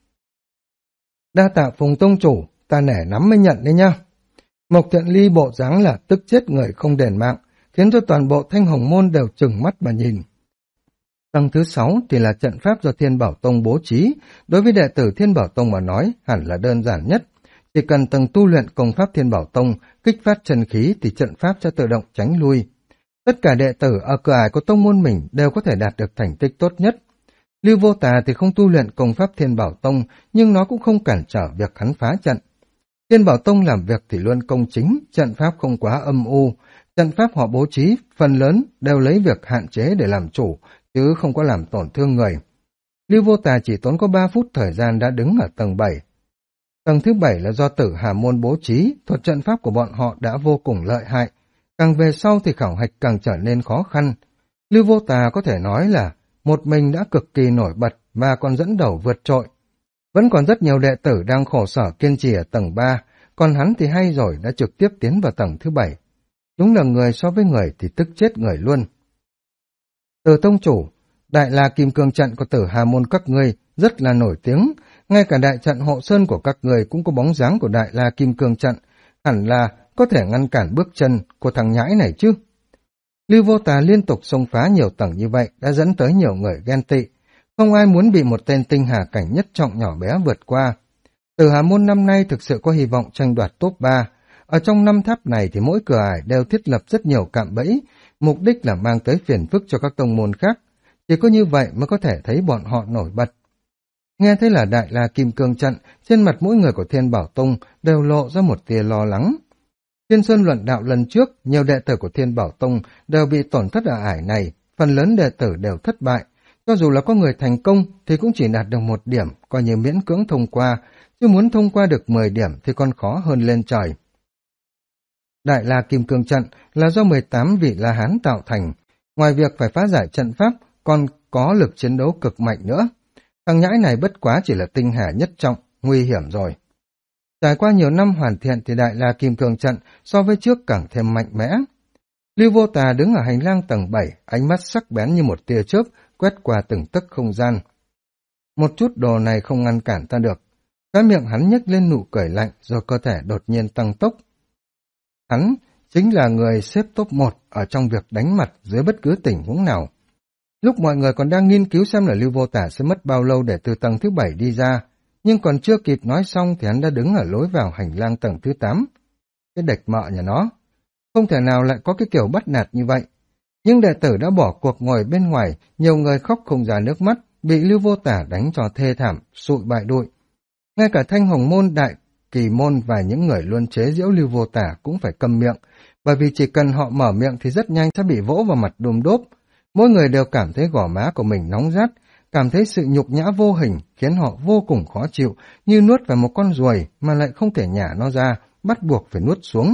Đa tạ Phùng Tông Chủ, ta nể nắm mới nhận đấy nha. Mộc Thiện Ly bộ dáng là tức chết người không đền mạng, khiến cho toàn bộ Thanh Hồng Môn đều trừng mắt mà nhìn. Tầng thứ 6 thì là trận pháp do Thiên Bảo Tông bố trí, đối với đệ tử Thiên Bảo Tông mà nói hẳn là đơn giản nhất. Chỉ cần tầng tu luyện công pháp Thiên Bảo Tông, kích phát chân khí thì trận pháp sẽ tự động tránh lui. Tất cả đệ tử ở cửa ải của tông môn mình đều có thể đạt được thành tích tốt nhất. Lưu Vô Tà thì không tu luyện công pháp Thiên Bảo Tông, nhưng nó cũng không cản trở việc hắn phá trận. Thiên Bảo Tông làm việc thì luôn công chính, trận pháp không quá âm u. Trận pháp họ bố trí, phần lớn đều lấy việc hạn chế để làm chủ, chứ không có làm tổn thương người. Lưu Vô Tà chỉ tốn có 3 phút thời gian đã đứng ở tầng 7. Tầng thứ 7 là do Tử Hà Môn bố trí, thuật trận pháp của bọn họ đã vô cùng lợi hại. Càng về sau thì khảo hạch càng trở nên khó khăn. Lưu Vô Tà có thể nói là một mình đã cực kỳ nổi bật và còn dẫn đầu vượt trội. Vẫn còn rất nhiều đệ tử đang khổ sở kiên trì ở tầng 3, còn hắn thì hay rồi đã trực tiếp tiến vào tầng thứ 7. Đúng là người so với người thì tức chết người luôn. Từ Tông Chủ, Đại La Kim Cương Trận của Tử Hà Môn các ngươi rất là nổi tiếng, ngay cả đại trận hộ sơn của các người cũng có bóng dáng của Đại La Kim Cương Trận, hẳn là có thể ngăn cản bước chân của thằng nhãi này chứ. Lưu Vô Tà liên tục xông phá nhiều tầng như vậy đã dẫn tới nhiều người ghen tị. Không ai muốn bị một tên tinh hà cảnh nhất trọng nhỏ bé vượt qua. Tử Hà Môn năm nay thực sự có hy vọng tranh đoạt top 3. Ở trong 5 tháp này thì mỗi cửa ải đều thiết lập rất nhiều cạm bẫy, mục đích là mang tới phiền phức cho các tông môn khác. Chỉ có như vậy mới có thể thấy bọn họ nổi bật. Nghe thấy là Đại La Kim Cương Trận, trên mặt mỗi người của Thiên Bảo Tông đều lộ ra một tia lo lắng. Thiên Sơn luận đạo lần trước, nhiều đệ tử của Thiên Bảo Tông đều bị tổn thất ở ải này, phần lớn đệ tử đều thất bại. Cho dù là có người thành công thì cũng chỉ đạt được 1 điểm, coi như miễn cưỡng thông qua, chứ muốn thông qua được 10 điểm thì còn khó hơn lên trời. Đại La Kim Cương Trận là do 18 vị La Hán tạo thành, ngoài việc phải phá giải trận pháp, còn có lực chiến đấu cực mạnh nữa. Thằng nhãi này bất quá chỉ là tinh hà nhất trọng, nguy hiểm rồi. Trải qua nhiều năm hoàn thiện thì Đại La Kim Cương Trận so với trước càng thêm mạnh mẽ. Lưu Vô Tà đứng ở hành lang tầng 7, ánh mắt sắc bén như một tia chớp, quét qua từng tấc không gian. Một chút đồ này không ngăn cản ta được. Cái miệng hắn nhếch lên nụ cười lạnh, rồi cơ thể đột nhiên tăng tốc. Hắn chính là người xếp top 1 ở trong việc đánh mặt dưới bất cứ tình huống nào. Lúc mọi người còn đang nghiên cứu xem là Lưu Vô Tà sẽ mất bao lâu để từ tầng thứ 7 đi ra, nhưng còn chưa kịp nói xong thì hắn đã đứng ở lối vào hành lang tầng thứ 8. Cái địch mợ nhà nó, không thể nào lại có cái kiểu bắt nạt như vậy. Nhưng đệ tử đã bỏ cuộc ngồi bên ngoài, nhiều người khóc không ra nước mắt, bị Lưu Vô Tà đánh cho thê thảm, sụi bại đụi. Ngay cả Thanh Hồng Môn, Đại Kỳ Môn và những người luôn chế giễu Lưu Vô Tà cũng phải câm miệng, bởi vì chỉ cần họ mở miệng thì rất nhanh sẽ bị vỗ vào mặt đùm đốp. Mỗi người đều cảm thấy gò má của mình nóng rát, cảm thấy sự nhục nhã vô hình khiến họ vô cùng khó chịu, như nuốt vào một con ruồi mà lại không thể nhả nó ra, bắt buộc phải nuốt xuống.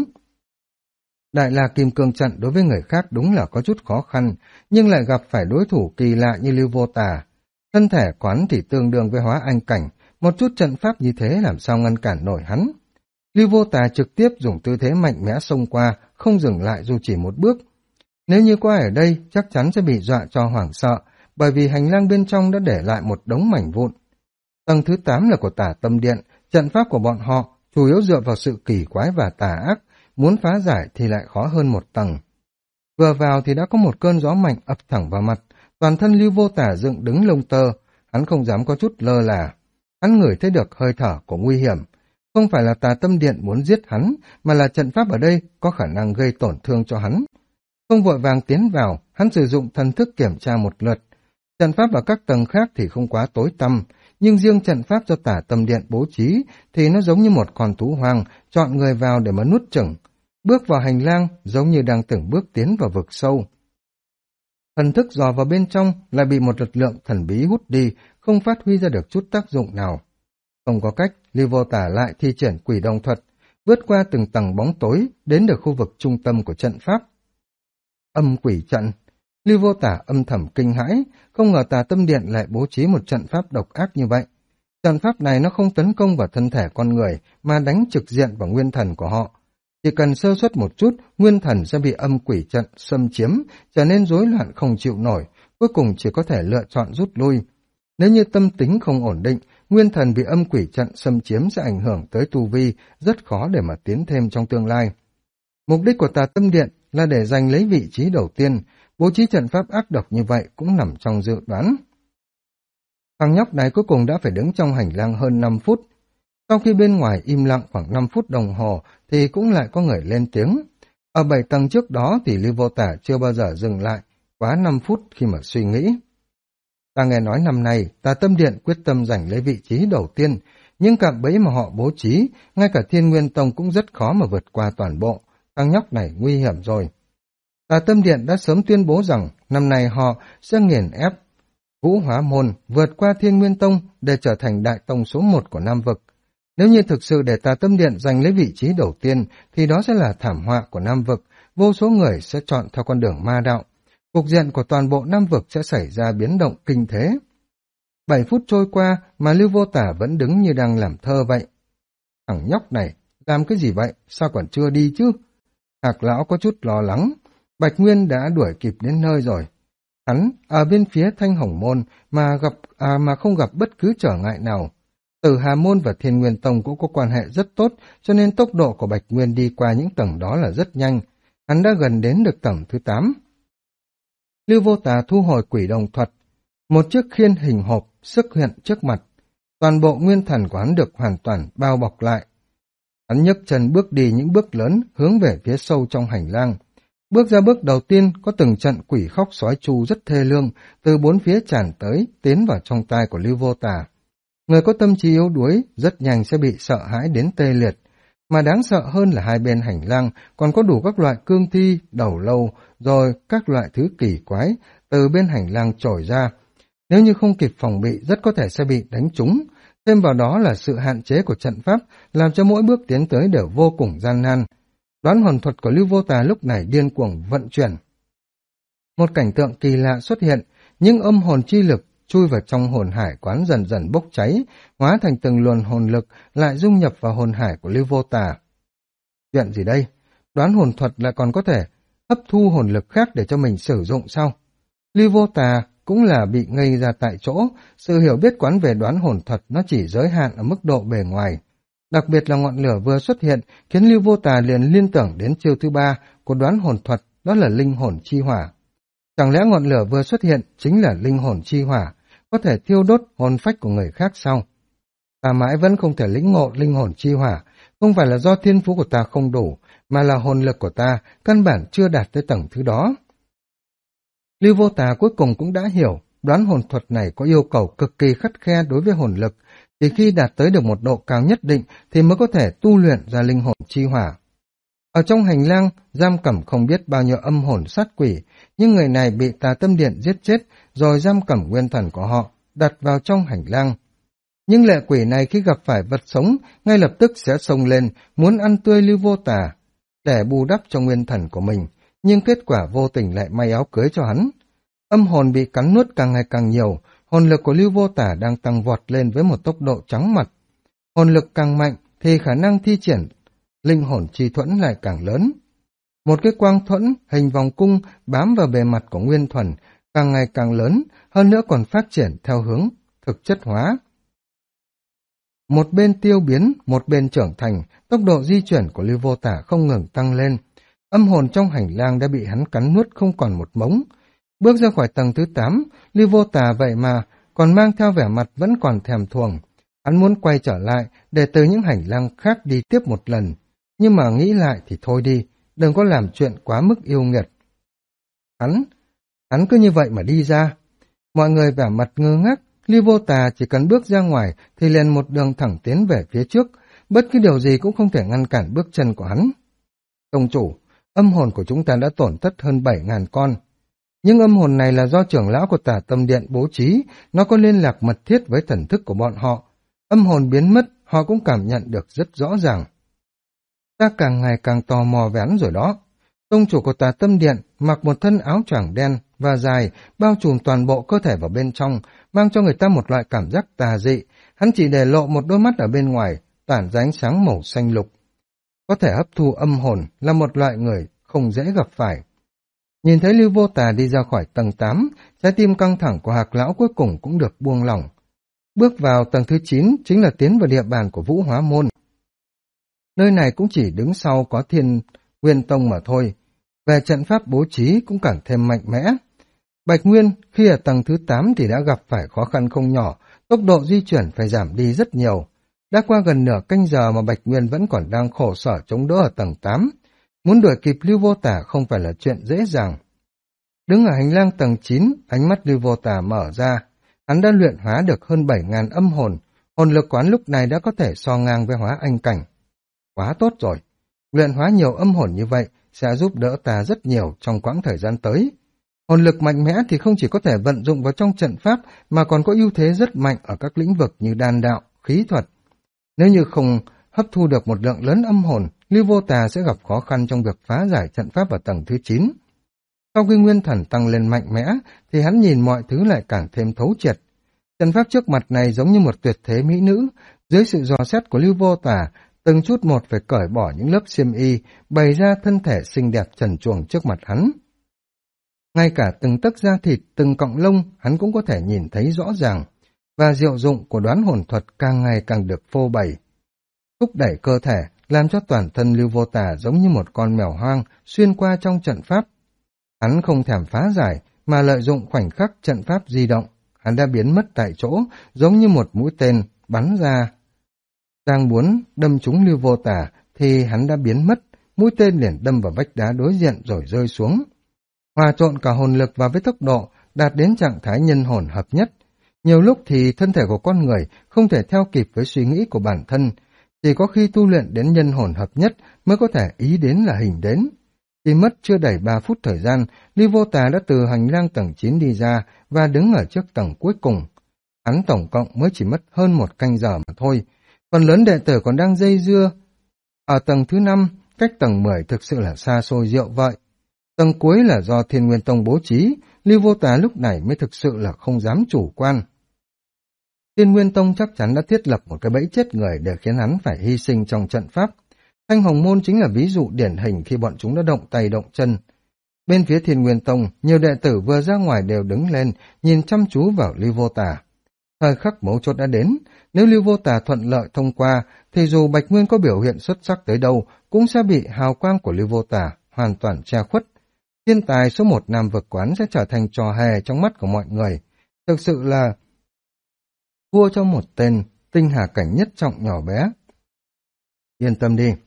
Đại La Kim Cương Trận đối với người khác đúng là có chút khó khăn, nhưng lại gặp phải đối thủ kỳ lạ như Lưu Vô Tà. Thân thể quán thì tương đương với hóa anh cảnh, một chút trận pháp như thế làm sao ngăn cản nổi hắn. Lưu Vô Tà trực tiếp dùng tư thế mạnh mẽ xông qua, không dừng lại dù chỉ một bước. Nếu như có ai ở đây, chắc chắn sẽ bị dọa cho hoảng sợ, bởi vì hành lang bên trong đã để lại một đống mảnh vụn. Tầng thứ 8 là của Tả Tâm Điện, trận pháp của bọn họ chủ yếu dựa vào sự kỳ quái và tà ác, muốn phá giải thì lại khó hơn một tầng. Vừa vào thì đã có một cơn gió mạnh ập thẳng vào mặt, toàn thân Lưu Vô Tà dựng đứng lông tơ, hắn không dám có chút lơ là. Hắn ngửi thấy được hơi thở của nguy hiểm. Không phải là Tà Tâm Điện muốn giết hắn, mà là trận pháp ở đây có khả năng gây tổn thương cho hắn. Không vội vàng tiến vào, hắn sử dụng thần thức kiểm tra một lượt. Trận pháp ở các tầng khác thì không quá tối tăm, nhưng riêng trận pháp do Tả Tâm Điện bố trí thì nó giống như một con thú hoang, chọn người vào để mà nuốt chửng. Bước vào hành lang giống như đang từng bước tiến vào vực sâu. Thần thức dò vào bên trong lại bị một lực lượng thần bí hút đi, không phát huy ra được chút tác dụng nào. Không có cách, Lưu Vô Tà lại thi triển quỷ đồng thuật, vượt qua từng tầng bóng tối, đến được khu vực trung tâm của trận pháp. Âm quỷ trận. Lưu Vô Tà âm thầm kinh hãi, không ngờ Tà Tâm Điện lại bố trí một trận pháp độc ác như vậy. Trận pháp này nó không tấn công vào thân thể con người, mà đánh trực diện vào nguyên thần của họ. Chỉ cần sơ suất một chút, nguyên thần sẽ bị âm quỷ trận xâm chiếm, trở nên rối loạn không chịu nổi, cuối cùng chỉ có thể lựa chọn rút lui. Nếu như tâm tính không ổn định, nguyên thần bị âm quỷ trận xâm chiếm sẽ ảnh hưởng tới tu vi, rất khó để mà tiến thêm trong tương lai. Mục đích của Tà Tâm Điện là để giành lấy vị trí đầu tiên, bố trí trận pháp ác độc như vậy cũng nằm trong dự đoán. Thằng nhóc này cuối cùng đã phải đứng trong hành lang hơn 5 phút. Sau khi bên ngoài im lặng khoảng 5 phút đồng hồ thì cũng lại có người lên tiếng. Ở 7 tầng trước đó thì Lưu Vô Tà chưa bao giờ dừng lại, quá 5 phút khi mà suy nghĩ. Ta nghe nói năm nay Tà Tâm Điện quyết tâm giành lấy vị trí đầu tiên, nhưng cạm bẫy mà họ bố trí, ngay cả Thiên Nguyên Tông cũng rất khó mà vượt qua toàn bộ. Thằng nhóc này nguy hiểm rồi. Tà Tâm Điện đã sớm tuyên bố rằng năm nay họ sẽ nghiền ép Vũ Hóa Môn vượt qua Thiên Nguyên Tông để trở thành đại tông số 1 của Nam Vực. Nếu như thực sự để Tà Tâm Điện giành lấy vị trí đầu tiên thì đó sẽ là thảm họa của Nam Vực, vô số người sẽ chọn theo con đường ma đạo. Cục diện của toàn bộ Nam Vực sẽ xảy ra biến động kinh thế. 7 phút trôi qua mà Lưu Vô Tà vẫn đứng như đang làm thơ vậy. Thằng nhóc này, làm cái gì vậy? Sao còn chưa đi chứ? Hạc lão có chút lo lắng. Bạch Nguyên đã đuổi kịp đến nơi rồi. Hắn ở bên phía Thanh Hồng Môn mà không gặp bất cứ trở ngại nào. Tử Hà Môn và Thiên Nguyên Tông cũng có quan hệ rất tốt, cho nên tốc độ của Bạch Nguyên đi qua những tầng đó là rất nhanh. Hắn đã gần đến được tầng thứ 8. Lưu Vô Tà thu hồi quỷ đồng thuật. Một chiếc khiên hình hộp xuất hiện trước mặt. Toàn bộ nguyên thần của hắn được hoàn toàn bao bọc lại. Hắn nhấc chân bước đi những bước lớn hướng về phía sâu trong hành lang. Bước ra bước đầu tiên có từng trận quỷ khóc sói tru rất thê lương từ bốn phía tràn tới, tiến vào trong tai của Lưu Vô Tà. Người có tâm trí yếu đuối rất nhanh sẽ bị sợ hãi đến tê liệt. Mà đáng sợ hơn là hai bên hành lang còn có đủ các loại cương thi, đầu lâu, rồi các loại thứ kỳ quái từ bên hành lang trồi ra. Nếu như không kịp phòng bị rất có thể sẽ bị đánh trúng. Thêm vào đó là sự hạn chế của trận pháp làm cho mỗi bước tiến tới đều vô cùng gian nan. Đoán hồn thuật của Lưu Vô Tà lúc này điên cuồng vận chuyển. Một cảnh tượng kỳ lạ xuất hiện, những âm hồn chi lực chui vào trong hồn hải quán dần dần bốc cháy, hóa thành từng luồng hồn lực lại dung nhập vào hồn hải của Lưu Vô Tà. Chuyện gì đây? Đoán hồn thuật lại còn có thể hấp thu hồn lực khác để cho mình sử dụng sao? Lưu Vô Tà cũng là bị ngây ra tại chỗ, sự hiểu biết quán về đoán hồn thuật nó chỉ giới hạn ở mức độ bề ngoài. Đặc biệt là ngọn lửa vừa xuất hiện khiến Lưu Vô Tà liền liên tưởng đến chiêu thứ ba của đoán hồn thuật, đó là linh hồn chi hỏa. Chẳng lẽ ngọn lửa vừa xuất hiện chính là linh hồn chi hỏa, có thể thiêu đốt hồn phách của người khác sao? Ta mãi vẫn không thể lĩnh ngộ linh hồn chi hỏa, không phải là do thiên phú của ta không đủ, mà là hồn lực của ta căn bản chưa đạt tới tầng thứ đó. Lưu Vô Tà cuối cùng cũng đã hiểu, đoán hồn thuật này có yêu cầu cực kỳ khắt khe đối với hồn lực, chỉ khi đạt tới được một độ cao nhất định thì mới có thể tu luyện ra linh hồn chi hỏa. Ở trong hành lang, giam cầm không biết bao nhiêu âm hồn sát quỷ, nhưng người này bị Tà Tâm Điện giết chết, rồi giam cầm nguyên thần của họ, đặt vào trong hành lang. Nhưng lệ quỷ này khi gặp phải vật sống, ngay lập tức sẽ xông lên, muốn ăn tươi Lưu Vô Tà, để bù đắp cho nguyên thần của mình, nhưng kết quả vô tình lại may áo cưới cho hắn. Âm hồn bị cắn nuốt càng ngày càng nhiều, hồn lực của Lưu Vô Tà đang tăng vọt lên với một tốc độ chóng mặt. Hồn lực càng mạnh thì khả năng thi triển linh hồn chi thuẫn lại càng lớn. Một cái quang thuẫn hình vòng cung bám vào bề mặt của nguyên thuần càng ngày càng lớn, hơn nữa còn phát triển theo hướng thực chất hóa. Một bên tiêu biến, một bên trưởng thành, tốc độ di chuyển của Lưu Vô Tà không ngừng tăng lên. Âm hồn trong hành lang đã bị hắn cắn nuốt không còn một mống. Bước ra khỏi tầng thứ 8, Lưu Vô Tà vậy mà còn mang theo vẻ mặt vẫn còn thèm thuồng. Hắn muốn quay trở lại để từ những hành lang khác đi tiếp một lần. Nhưng mà nghĩ lại thì thôi đi, đừng có làm chuyện quá mức yêu nghiệt. Hắn cứ như vậy mà đi ra. Mọi người vẻ mặt ngơ ngác, Lưu Vô Tà chỉ cần bước ra ngoài thì liền một đường thẳng tiến về phía trước, bất cứ điều gì cũng không thể ngăn cản bước chân của hắn. Tông chủ, âm hồn của chúng ta đã tổn thất hơn 7.000 con. Nhưng âm hồn này là do trưởng lão của Tà Tâm Điện bố trí, nó có liên lạc mật thiết với thần thức của bọn họ. Âm hồn biến mất, họ cũng cảm nhận được rất rõ ràng. Ta càng ngày càng tò mò về hắn rồi đó. Tông chủ của Tà Tâm Điện mặc một thân áo choàng đen và dài, bao trùm toàn bộ cơ thể vào bên trong, mang cho người ta một loại cảm giác tà dị. Hắn chỉ để lộ một đôi mắt ở bên ngoài, tản ra ánh sáng màu xanh lục. Có thể hấp thu âm hồn là một loại người không dễ gặp phải. Nhìn thấy Lưu Vô Tà đi ra khỏi tầng 8, trái tim căng thẳng của Hạc Lão cuối cùng cũng được buông lỏng. Bước vào tầng thứ 9 chính là tiến vào địa bàn của Vũ Hóa Môn. Nơi này cũng chỉ đứng sau có Thiên Nguyên Tông mà thôi. Về trận pháp bố trí cũng càng thêm mạnh mẽ. Bạch Nguyên khi ở tầng thứ 8 thì đã gặp phải khó khăn không nhỏ, tốc độ di chuyển phải giảm đi rất nhiều. Đã qua gần nửa canh giờ mà Bạch Nguyên vẫn còn đang khổ sở chống đỡ ở tầng 8. Muốn đuổi kịp Lưu Vô Tà không phải là chuyện dễ dàng. Đứng ở hành lang tầng 9, ánh mắt Lưu Vô Tà mở ra. Hắn đã luyện hóa được hơn 7.000 âm hồn, hồn lực quán lúc này đã có thể so ngang với hóa anh cảnh. Quá tốt rồi, luyện hóa nhiều âm hồn như vậy sẽ giúp đỡ ta rất nhiều trong quãng thời gian tới. Hồn lực mạnh mẽ thì không chỉ có thể vận dụng vào trong trận pháp mà còn có ưu thế rất mạnh ở các lĩnh vực như đan đạo, khí thuật. Nếu như không hấp thu được một lượng lớn âm hồn, Lưu Vô Tà sẽ gặp khó khăn trong việc phá giải trận pháp ở tầng thứ 9. Sau khi nguyên thần tăng lên mạnh mẽ, thì hắn nhìn mọi thứ lại càng thêm thấu triệt. Trận pháp trước mặt này giống như một tuyệt thế mỹ nữ, dưới sự dò xét của Lưu Vô Tà, từng chút một phải cởi bỏ những lớp xiêm y, bày ra thân thể xinh đẹp trần truồng trước mặt hắn. Ngay cả từng tấc da thịt, từng cọng lông, hắn cũng có thể nhìn thấy rõ ràng, và diệu dụng của đoán hồn thuật càng ngày càng được phô bày. Thúc đẩy cơ thể, làm cho toàn thân Lưu Vô Tà giống như một con mèo hoang xuyên qua trong trận pháp. Hắn không thèm phá giải, mà lợi dụng khoảnh khắc trận pháp di động, hắn đã biến mất tại chỗ, giống như một mũi tên bắn ra. Đang muốn đâm trúng Lưu Vô Tà thì hắn đã biến mất, mũi tên liền đâm vào vách đá đối diện rồi rơi xuống. Hòa trộn cả hồn lực vào với tốc độ, đạt đến trạng thái nhân hồn hợp nhất. Nhiều lúc thì thân thể của con người không thể theo kịp với suy nghĩ của bản thân, chỉ có khi tu luyện đến nhân hồn hợp nhất mới có thể ý đến là hình đến. Chỉ mất chưa đầy 3 phút thời gian, Lưu Vô Tà đã từ hành lang tầng 9 đi ra và đứng ở trước tầng cuối cùng. Hắn tổng cộng mới chỉ mất hơn 1 canh giờ mà thôi. Phần lớn đệ tử còn đang dây dưa. Ở tầng thứ 5, cách tầng 10 thực sự là xa xôi diệu vợi. Tầng cuối là do Thiên Nguyên Tông bố trí, Lưu Vô Tà lúc này mới thực sự là không dám chủ quan. Thiên Nguyên Tông chắc chắn đã thiết lập một cái bẫy chết người để khiến hắn phải hy sinh trong trận pháp. Thanh Hồng Môn chính là ví dụ điển hình khi bọn chúng đã động tay động chân. Bên phía Thiên Nguyên Tông, nhiều đệ tử vừa ra ngoài đều đứng lên, nhìn chăm chú vào Lưu Vô Tà. Thời khắc mấu chốt đã đến, nếu Lưu Vô Tà thuận lợi thông qua, thì dù Bạch Nguyên có biểu hiện xuất sắc tới đâu, cũng sẽ bị hào quang của Lưu Vô Tà hoàn toàn che khuất. Thiên tài số 1 Nam Vực Quán sẽ trở thành trò hề trong mắt của mọi người. Thực sự là vua cho một tên tinh hà cảnh nhất trọng nhỏ bé. Yên tâm đi,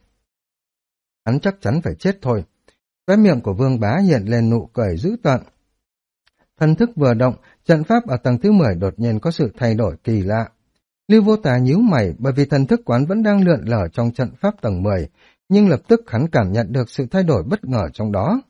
hắn chắc chắn phải chết thôi. Cái miệng của Vương Bá hiện lên nụ cười dữ tợn. Thần thức vừa động, trận pháp ở tầng thứ 10 đột nhiên có sự thay đổi kỳ lạ. Lưu Vô Tà nhíu mày bởi vì thần thức quán vẫn đang lượn lờ trong trận pháp tầng 10, nhưng lập tức hắn cảm nhận được sự thay đổi bất ngờ trong đó.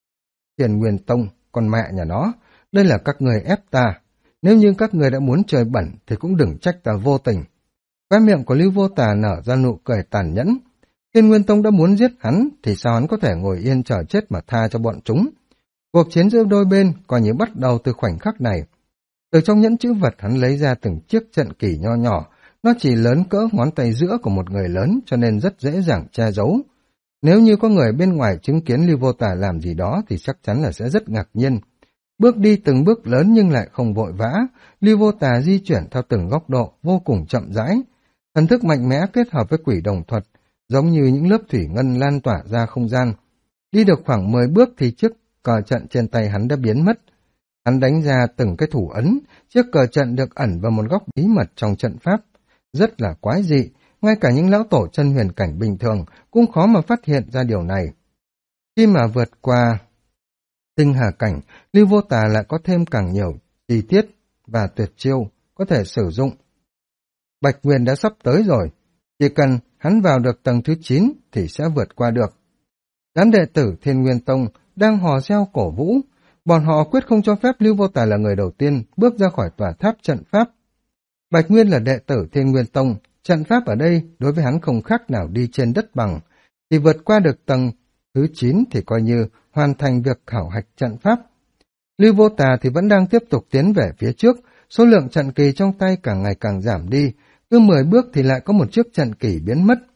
Thiên Nguyên Tông, con mẹ nhà nó, đây là các người ép ta. Nếu như các người đã muốn chơi bẩn thì cũng đừng trách ta vô tình. Cái miệng của Lưu Vô Tà nở ra nụ cười tàn nhẫn. Thiên Nguyên Tông đã muốn giết hắn thì sao hắn có thể ngồi yên chờ chết mà tha cho bọn chúng. Cuộc chiến giữa đôi bên coi như bắt đầu từ khoảnh khắc này. Từ trong nhẫn chữ vật hắn lấy ra từng chiếc trận kỳ nho nhỏ, nó chỉ lớn cỡ ngón tay giữa của một người lớn cho nên rất dễ dàng che giấu. Nếu như có người bên ngoài chứng kiến Lưu Vô Tà làm gì đó thì chắc chắn là sẽ rất ngạc nhiên. Bước đi từng bước lớn nhưng lại không vội vã, Lưu Vô Tà di chuyển theo từng góc độ vô cùng chậm rãi. Thần thức mạnh mẽ kết hợp với quỷ đồng thuật, giống như những lớp thủy ngân lan tỏa ra không gian. Đi được khoảng 10 bước thì chiếc cờ trận trên tay hắn đã biến mất. Hắn đánh ra từng cái thủ ấn, chiếc cờ trận được ẩn vào một góc bí mật trong trận pháp. Rất là quái dị, ngay cả những lão tổ chân huyền cảnh bình thường cũng khó mà phát hiện ra điều này. Khi mà vượt qua tinh hà cảnh, Lưu Vô Tà lại có thêm càng nhiều chi tiết và tuyệt chiêu có thể sử dụng. Bạch Nguyên đã sắp tới rồi, chỉ cần hắn vào được tầng thứ 9 thì sẽ vượt qua được. Đám đệ tử Thiên Nguyên Tông đang hò reo cổ vũ, bọn họ quyết không cho phép Lưu Vô Tà là người đầu tiên bước ra khỏi tòa tháp trận pháp. Bạch Nguyên là đệ tử Thiên Nguyên Tông, trận pháp ở đây đối với hắn không khác nào đi trên đất bằng, thì vượt qua được tầng thứ 9 thì coi như hoàn thành việc khảo hạch trận pháp. Lưu Vô Tà thì vẫn đang tiếp tục tiến về phía trước, số lượng trận kỳ trong tay càng ngày càng giảm đi, cứ 10 bước thì lại có một chiếc trận kỳ biến mất.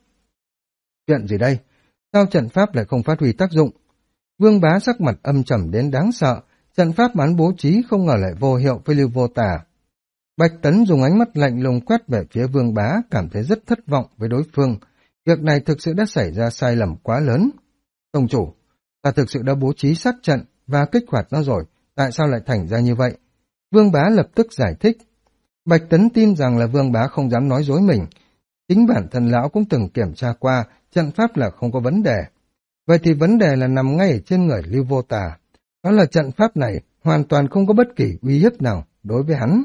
Chuyện gì đây? Sao trận pháp lại không phát huy tác dụng? Vương Bá sắc mặt âm trầm đến đáng sợ, trận pháp bán bố trí không ngờ lại vô hiệu với Lưu Vô Tà. Bạch Tấn dùng ánh mắt lạnh lùng quét về phía Vương Bá, cảm thấy rất thất vọng với đối phương. Việc này thực sự đã xảy ra sai lầm quá lớn. Tông chủ, ta thực sự đã bố trí sát trận và kích hoạt nó rồi, tại sao lại thành ra như vậy? Vương Bá lập tức giải thích. Bạch Tấn tin rằng là Vương Bá không dám nói dối mình. Chính bản thân lão cũng từng kiểm tra qua, trận pháp là không có vấn đề. Vậy thì vấn đề là nằm ngay ở trên người Lưu Vô Tà. Đó là trận pháp này hoàn toàn không có bất kỳ uy hiếp nào đối với hắn.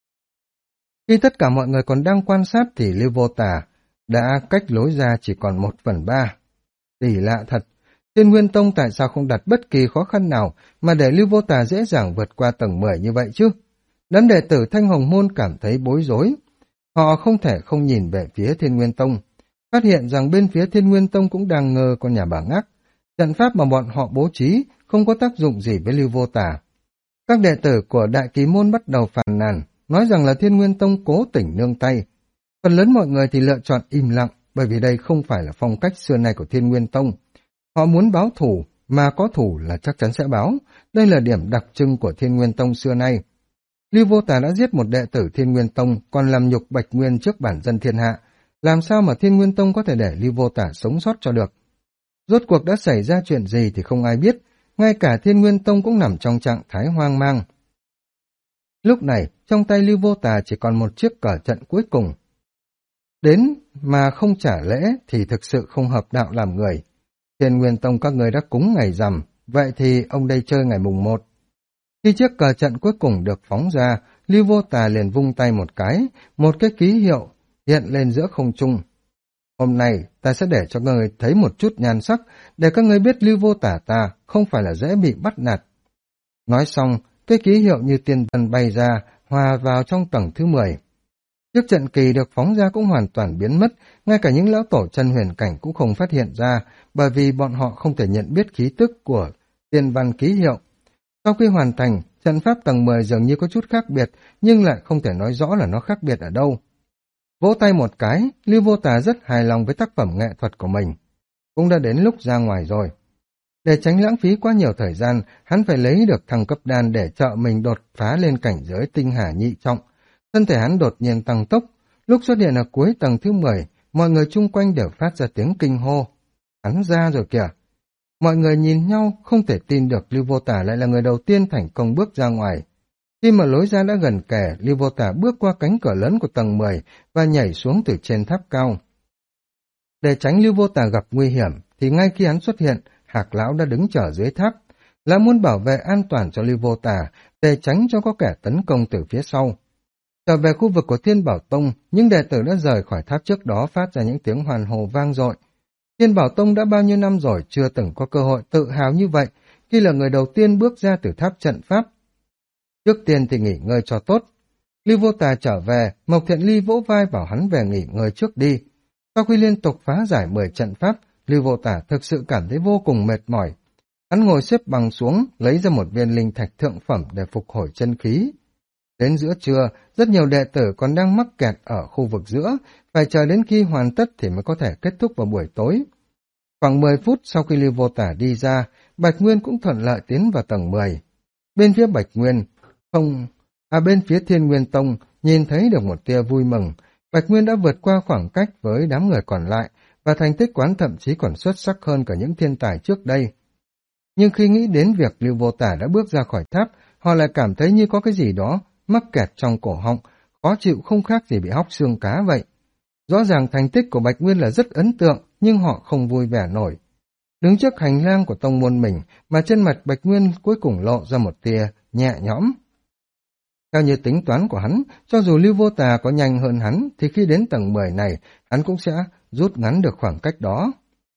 Khi tất cả mọi người còn đang quan sát thì Lưu Vô Tà đã cách lối ra chỉ còn 1/3. Tỷ lạ thật, Thiên Nguyên Tông tại sao không đặt bất kỳ khó khăn nào mà để Lưu Vô Tà dễ dàng vượt qua tầng 10 như vậy chứ? Đám đệ tử Thanh Hồng Môn cảm thấy bối rối. Họ không thể không nhìn về phía Thiên Nguyên Tông, phát hiện rằng bên phía Thiên Nguyên Tông cũng đang ngờ con nhà bà ngắc. Trận pháp mà bọn họ bố trí không có tác dụng gì với Lưu Vô Tà. Các đệ tử của Đại Kỳ Môn bắt đầu phàn nàn, nói rằng là Thiên Nguyên Tông cố tình nương tay. Phần lớn mọi người thì lựa chọn im lặng, bởi vì đây không phải là phong cách xưa nay của Thiên Nguyên Tông. Họ muốn báo thù, mà có thù là chắc chắn sẽ báo. Đây là điểm đặc trưng của Thiên Nguyên Tông xưa nay. Lưu Vô Tà đã giết một đệ tử Thiên Nguyên Tông, còn làm nhục Bạch Nguyên trước bản dân thiên hạ. Làm sao mà Thiên Nguyên Tông có thể để Lưu Vô Tà sống sót cho được? Rốt cuộc đã xảy ra chuyện gì thì không ai biết, ngay cả Thiên Nguyên Tông cũng nằm trong trạng thái hoang mang. Lúc này, trong tay Lưu Vô Tà chỉ còn một chiếc cờ trận cuối cùng. Đến mà không trả lễ thì thực sự không hợp đạo làm người. Thiên Nguyên Tông các người đã cúng ngày rằm, vậy thì ông đây chơi ngày mùng 1. Khi chiếc cờ trận cuối cùng được phóng ra, Lưu Vô Tà liền vung tay một cái ký hiệu hiện lên giữa không trung. Hôm nay ta sẽ để cho người thấy một chút nhan sắc, để các người biết Lưu Vô Tà ta không phải là dễ bị bắt nạt. Nói xong, cái ký hiệu như tiên vân bay ra, hòa vào trong tầng thứ 10. Chiếc trận kỳ được phóng ra cũng hoàn toàn biến mất, ngay cả những lão tổ chân huyền cảnh cũng không phát hiện ra, bởi vì bọn họ không thể nhận biết khí tức của tiên văn ký hiệu. Sau khi hoàn thành, trận pháp tầng 10 dường như có chút khác biệt, nhưng lại không thể nói rõ là nó khác biệt ở đâu. Vỗ tay một cái, Lưu Vô Tà rất hài lòng với tác phẩm nghệ thuật của mình. Cũng đã đến lúc ra ngoài rồi. Để tránh lãng phí quá nhiều thời gian, hắn phải lấy được thăng cấp đan để trợ mình đột phá lên cảnh giới tinh hà nhị trọng. Thân thể hắn đột nhiên tăng tốc, lúc xuất hiện ở cuối tầng thứ 10, mọi người chung quanh đều phát ra tiếng kinh hô. Hắn ra rồi kìa! Mọi người nhìn nhau, không thể tin được Lưu Vô Tả lại là người đầu tiên thành công bước ra ngoài. Khi mà lối ra đã gần kề, Lưu Vô Tả bước qua cánh cửa lớn của tầng 10 và nhảy xuống từ trên tháp cao. Để tránh Lưu Vô Tả gặp nguy hiểm, thì ngay khi hắn xuất hiện, Hạc Lão đã đứng chờ dưới tháp. Lão muốn bảo vệ an toàn cho Lưu Vô Tả, để tránh cho có kẻ tấn công từ phía sau. Trở về khu vực của Thiên Bảo Tông, những đệ tử đã rời khỏi tháp trước đó phát ra những tiếng hoàn hồ vang dội. Thiên Bảo Tông đã bao nhiêu năm rồi chưa từng có cơ hội tự hào như vậy, khi là người đầu tiên bước ra từ tháp trận pháp. Trước tiên thì nghỉ ngơi cho tốt. Lưu Vô Tà trở về, Mộc Thiện Ly vỗ vai bảo hắn về nghỉ ngơi trước đi. Sau khi liên tục phá giải 10 trận pháp, Lưu Vô Tà thực sự cảm thấy vô cùng mệt mỏi. Hắn ngồi xếp bằng xuống, lấy ra một viên linh thạch thượng phẩm để phục hồi chân khí. Đến giữa trưa, rất nhiều đệ tử còn đang mắc kẹt ở khu vực giữa, phải chờ đến khi hoàn tất thì mới có thể kết thúc vào buổi tối. Khoảng 10 phút sau khi Lưu Vô Tả đi ra, Bạch Nguyên cũng thuận lợi tiến vào tầng 10. Bên phía Bạch Nguyên, bên phía Thiên Nguyên Tông, nhìn thấy được một tia vui mừng. Bạch Nguyên đã vượt qua khoảng cách với đám người còn lại, và thành tích quán thậm chí còn xuất sắc hơn cả những thiên tài trước đây. Nhưng khi nghĩ đến việc Lưu Vô Tả đã bước ra khỏi tháp, họ lại cảm thấy như có cái gì đó mắc kẹt trong cổ họng, khó chịu không khác gì bị hóc xương cá vậy. Rõ ràng thành tích của Bạch Nguyên là rất ấn tượng, nhưng họ không vui vẻ nổi. Đứng trước hành lang của tông môn mình, mà trên mặt Bạch Nguyên cuối cùng lộ ra một tia nhẹ nhõm. Theo như tính toán của hắn, cho dù Lưu Vô Tà có nhanh hơn hắn, thì khi đến tầng 10 này, hắn cũng sẽ rút ngắn được khoảng cách đó.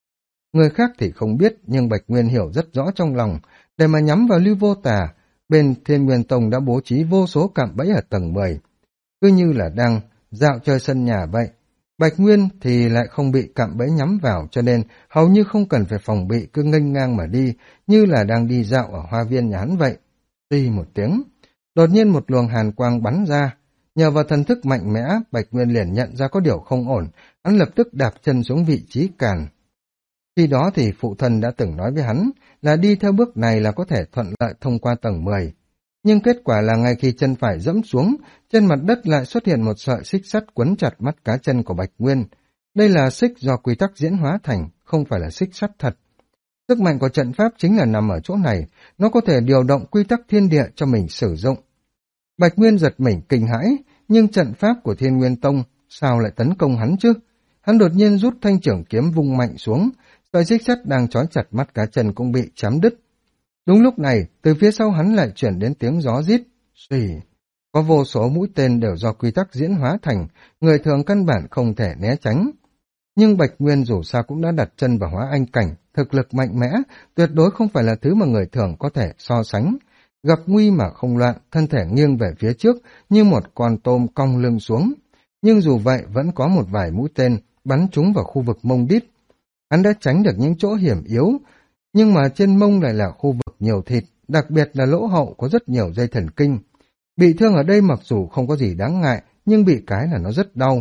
Người khác thì không biết, nhưng Bạch Nguyên hiểu rất rõ trong lòng, để mà nhắm vào Lưu Vô Tà, bên Thiên Nguyên Tông đã bố trí vô số cạm bẫy ở tầng 10. Cứ như là đang dạo chơi sân nhà vậy. Bạch Nguyên thì lại không bị cạm bẫy nhắm vào, cho nên hầu như không cần phải phòng bị, cứ nghênh ngang mà đi, như là đang đi dạo ở hoa viên nhà hắn vậy. Tuy một tiếng, đột nhiên một luồng hàn quang bắn ra. Nhờ vào thần thức mạnh mẽ, Bạch Nguyên liền nhận ra có điều không ổn, hắn lập tức đạp chân xuống vị trí càn. Khi đó thì phụ thân đã từng nói với hắn là đi theo bước này là có thể thuận lợi thông qua tầng 10. Nhưng kết quả là ngay khi chân phải dẫm xuống, trên mặt đất lại xuất hiện một sợi xích sắt quấn chặt mắt cá chân của Bạch Nguyên. Đây là xích do quy tắc diễn hóa thành, không phải là xích sắt thật. Sức mạnh của trận pháp chính là nằm ở chỗ này, nó có thể điều động quy tắc thiên địa cho mình sử dụng. Bạch Nguyên giật mình kinh hãi, nhưng trận pháp của Thiên Nguyên Tông sao lại tấn công hắn chứ? Hắn đột nhiên rút thanh trưởng kiếm vung mạnh xuống, sợi xích sắt đang trói chặt mắt cá chân cũng bị chém đứt. Đúng lúc này, từ phía sau hắn lại chuyển đến tiếng gió rít. Xùy, có vô số mũi tên đều do quy tắc diễn hóa thành, người thường căn bản không thể né tránh. Nhưng Bạch Nguyên dù sao cũng đã đặt chân vào hóa anh cảnh, thực lực mạnh mẽ, tuyệt đối không phải là thứ mà người thường có thể so sánh. Gặp nguy mà không loạn, thân thể nghiêng về phía trước như một con tôm cong lưng xuống. Nhưng dù vậy vẫn có một vài mũi tên bắn trúng vào khu vực mông đít. Hắn đã tránh được những chỗ hiểm yếu, nhưng mà trên mông lại là khu vực nhiều thịt, đặc biệt là lỗ hậu có rất nhiều dây thần kinh. Bị thương ở đây mặc dù không có gì đáng ngại, nhưng bị cái là nó rất đau.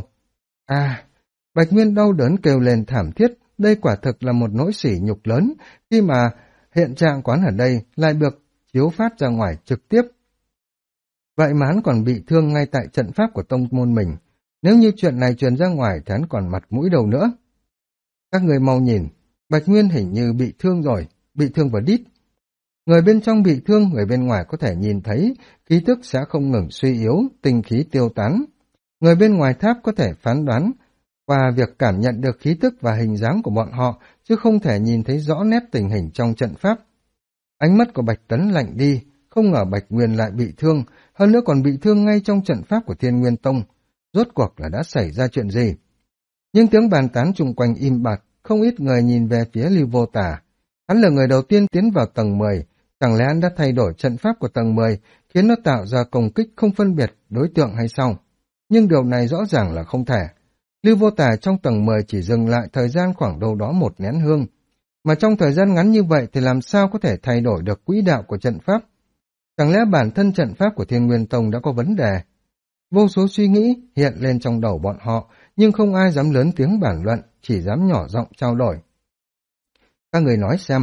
Bạch Nguyên đau đớn kêu lên thảm thiết, đây quả thực là một nỗi sỉ nhục lớn, khi mà hiện trạng quán ở đây lại được chiếu phát ra ngoài trực tiếp. Vậy mà hắn còn bị thương ngay tại trận pháp của tông môn mình. Nếu như chuyện này truyền ra ngoài thì hắn còn mặt mũi đâu nữa. Các người mau nhìn, Bạch Nguyên hình như bị thương rồi, bị thương vào đít. Người bên trong bị thương, người bên ngoài có thể nhìn thấy, khí tức sẽ không ngừng suy yếu, tinh khí tiêu tán. Người bên ngoài tháp có thể phán đoán qua việc cảm nhận được khí tức và hình dáng của bọn họ, chứ không thể nhìn thấy rõ nét tình hình trong trận pháp. Ánh mắt của Bạch Tấn lạnh đi, không ngờ Bạch Nguyên lại bị thương, hơn nữa còn bị thương ngay trong trận pháp của Thiên Nguyên Tông. Rốt cuộc là đã xảy ra chuyện gì? Những tiếng bàn tán chung quanh im bặt, không ít người nhìn về phía Lưu Vô Tả. Hắn là người đầu tiên tiến vào tầng 10, chẳng lẽ hắn đã thay đổi trận pháp của tầng 10, khiến nó tạo ra công kích không phân biệt đối tượng hay sao? Nhưng điều này rõ ràng là không thể. Lưu Vô Tả trong tầng 10 chỉ dừng lại thời gian khoảng đâu đó 1 nén hương. Mà trong thời gian ngắn như vậy thì làm sao có thể thay đổi được quỹ đạo của trận pháp? Chẳng lẽ bản thân trận pháp của Thiên Nguyên Tông đã có vấn đề? Vô số suy nghĩ hiện lên trong đầu bọn họ, nhưng không ai dám lớn tiếng bàn luận, chỉ dám nhỏ giọng trao đổi. Các người nói xem,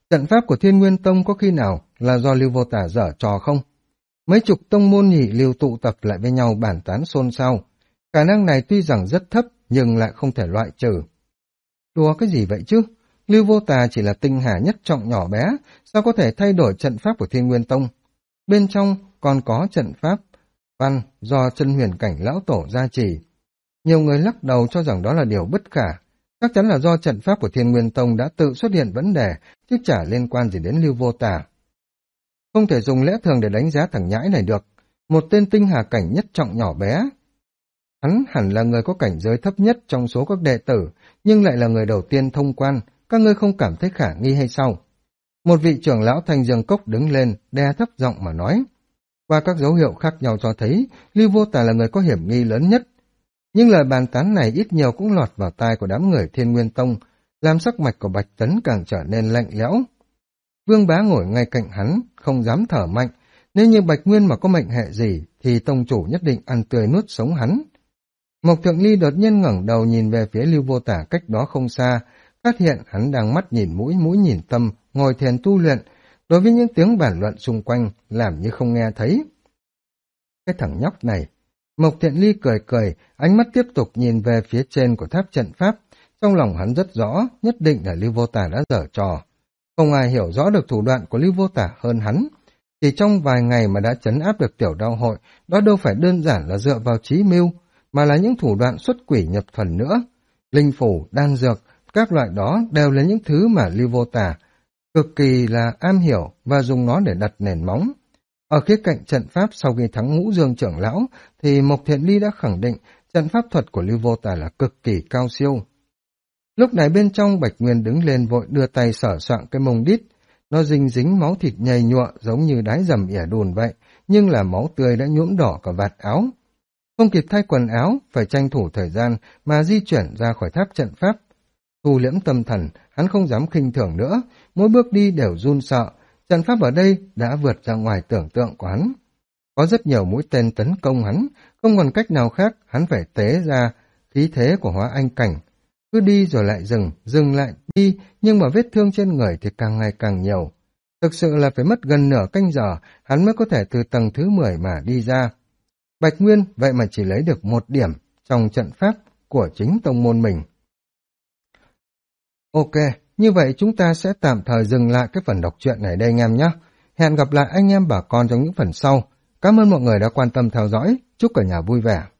Trận pháp của Thiên Nguyên Tông có khi nào là do Lưu Vô Tả dở trò không? Mấy chục tông môn nhị lưu tụ tập lại với nhau bàn tán xôn xao. Khả năng này tuy rằng rất thấp nhưng lại không thể loại trừ. Đùa cái gì vậy chứ? Lưu Vô Tà chỉ là tinh hà nhất trọng nhỏ bé, sao có thể thay đổi trận pháp của Thiên Nguyên Tông? Bên trong còn có trận pháp văn do chân huyền cảnh lão tổ gia trì. Nhiều người lắc đầu cho rằng đó là điều bất khả. Chắc chắn là do trận pháp của Thiên Nguyên Tông đã tự xuất hiện vấn đề, chứ chả liên quan gì đến Lưu Vô Tà. Không thể dùng lẽ thường để đánh giá thằng nhãi này được. Một tên tinh hà cảnh nhất trọng nhỏ bé. Hắn hẳn là người có cảnh giới thấp nhất trong số các đệ tử, nhưng lại là người đầu tiên thông quan. Các ngươi không cảm thấy khả nghi hay sao? Một vị trưởng lão Thanh Dương Cốc đứng lên, đe thấp giọng mà nói. Qua các dấu hiệu khác nhau cho thấy, Lưu Vô Tà là người có hiểm nghi lớn nhất. Nhưng lời bàn tán này ít nhiều cũng lọt vào tai của đám người Thiên Nguyên Tông, làm sắc mạch của Bạch Tấn càng trở nên lạnh lẽo. Vương Bá ngồi ngay cạnh hắn, không dám thở mạnh. Nếu như Bạch Nguyên mà có mệnh hệ gì, thì tông chủ nhất định ăn tươi nuốt sống hắn. Mộc Thượng Ly đột nhiên ngẩng đầu nhìn về phía Lưu Vô Tả cách đó không xa, phát hiện hắn đang mắt nhìn mũi, mũi nhìn tâm, ngồi thiền tu luyện, đối với những tiếng bàn luận xung quanh, làm như không nghe thấy. Cái thằng nhóc này, Mộc Thiện Ly cười cười, ánh mắt tiếp tục nhìn về phía trên của tháp trận pháp, trong lòng hắn rất rõ, nhất định là Lưu Vô Tả đã giở trò. Không ai hiểu rõ được thủ đoạn của Lưu Vô Tả hơn hắn. Chỉ trong vài ngày mà đã trấn áp được tiểu đao hội, đó đâu phải đơn giản là dựa vào trí mưu, mà là những thủ đoạn xuất quỷ nhập thần nữa. Linh phủ, đan dược, các loại đó đều là những thứ mà Lưu Vô Tả cực kỳ là am hiểu và dùng nó để đặt nền móng. Ở khía cạnh trận pháp sau khi thắng Ngũ Dương trưởng lão, thì Mộc Thiện Ly đã khẳng định trận pháp thuật của Lưu Vô Tả là cực kỳ cao siêu. Lúc này bên trong Bạch Nguyên đứng lên vội đưa tay sờ soạng cái mông đít, nó dính dính máu thịt nhầy nhụa giống như đái dầm ỉa đùn vậy, nhưng là máu tươi đã nhuộm đỏ cả vạt áo. Không kịp thay quần áo, phải tranh thủ thời gian mà di chuyển ra khỏi tháp trận pháp. Thu liễm tâm thần, hắn không dám khinh thường nữa, mỗi bước đi đều run sợ, trận pháp ở đây đã vượt ra ngoài tưởng tượng của hắn. Có rất nhiều mũi tên tấn công hắn, không còn cách nào khác, hắn phải tế ra khí thế của hóa anh cảnh. Cứ đi rồi lại dừng, dừng lại đi, nhưng mà vết thương trên người thì càng ngày càng nhiều. Thực sự là phải mất gần nửa canh giờ, hắn mới có thể từ tầng thứ 10 mà đi ra. Bạch Nguyên vậy mà chỉ lấy được 1 điểm trong trận pháp của chính tông môn mình. Ok, như vậy chúng ta sẽ tạm thời dừng lại cái phần đọc truyện này đây anh em nhé. Hẹn gặp lại anh em bà con trong những phần sau. Cảm ơn mọi người đã quan tâm theo dõi, chúc cả nhà vui vẻ.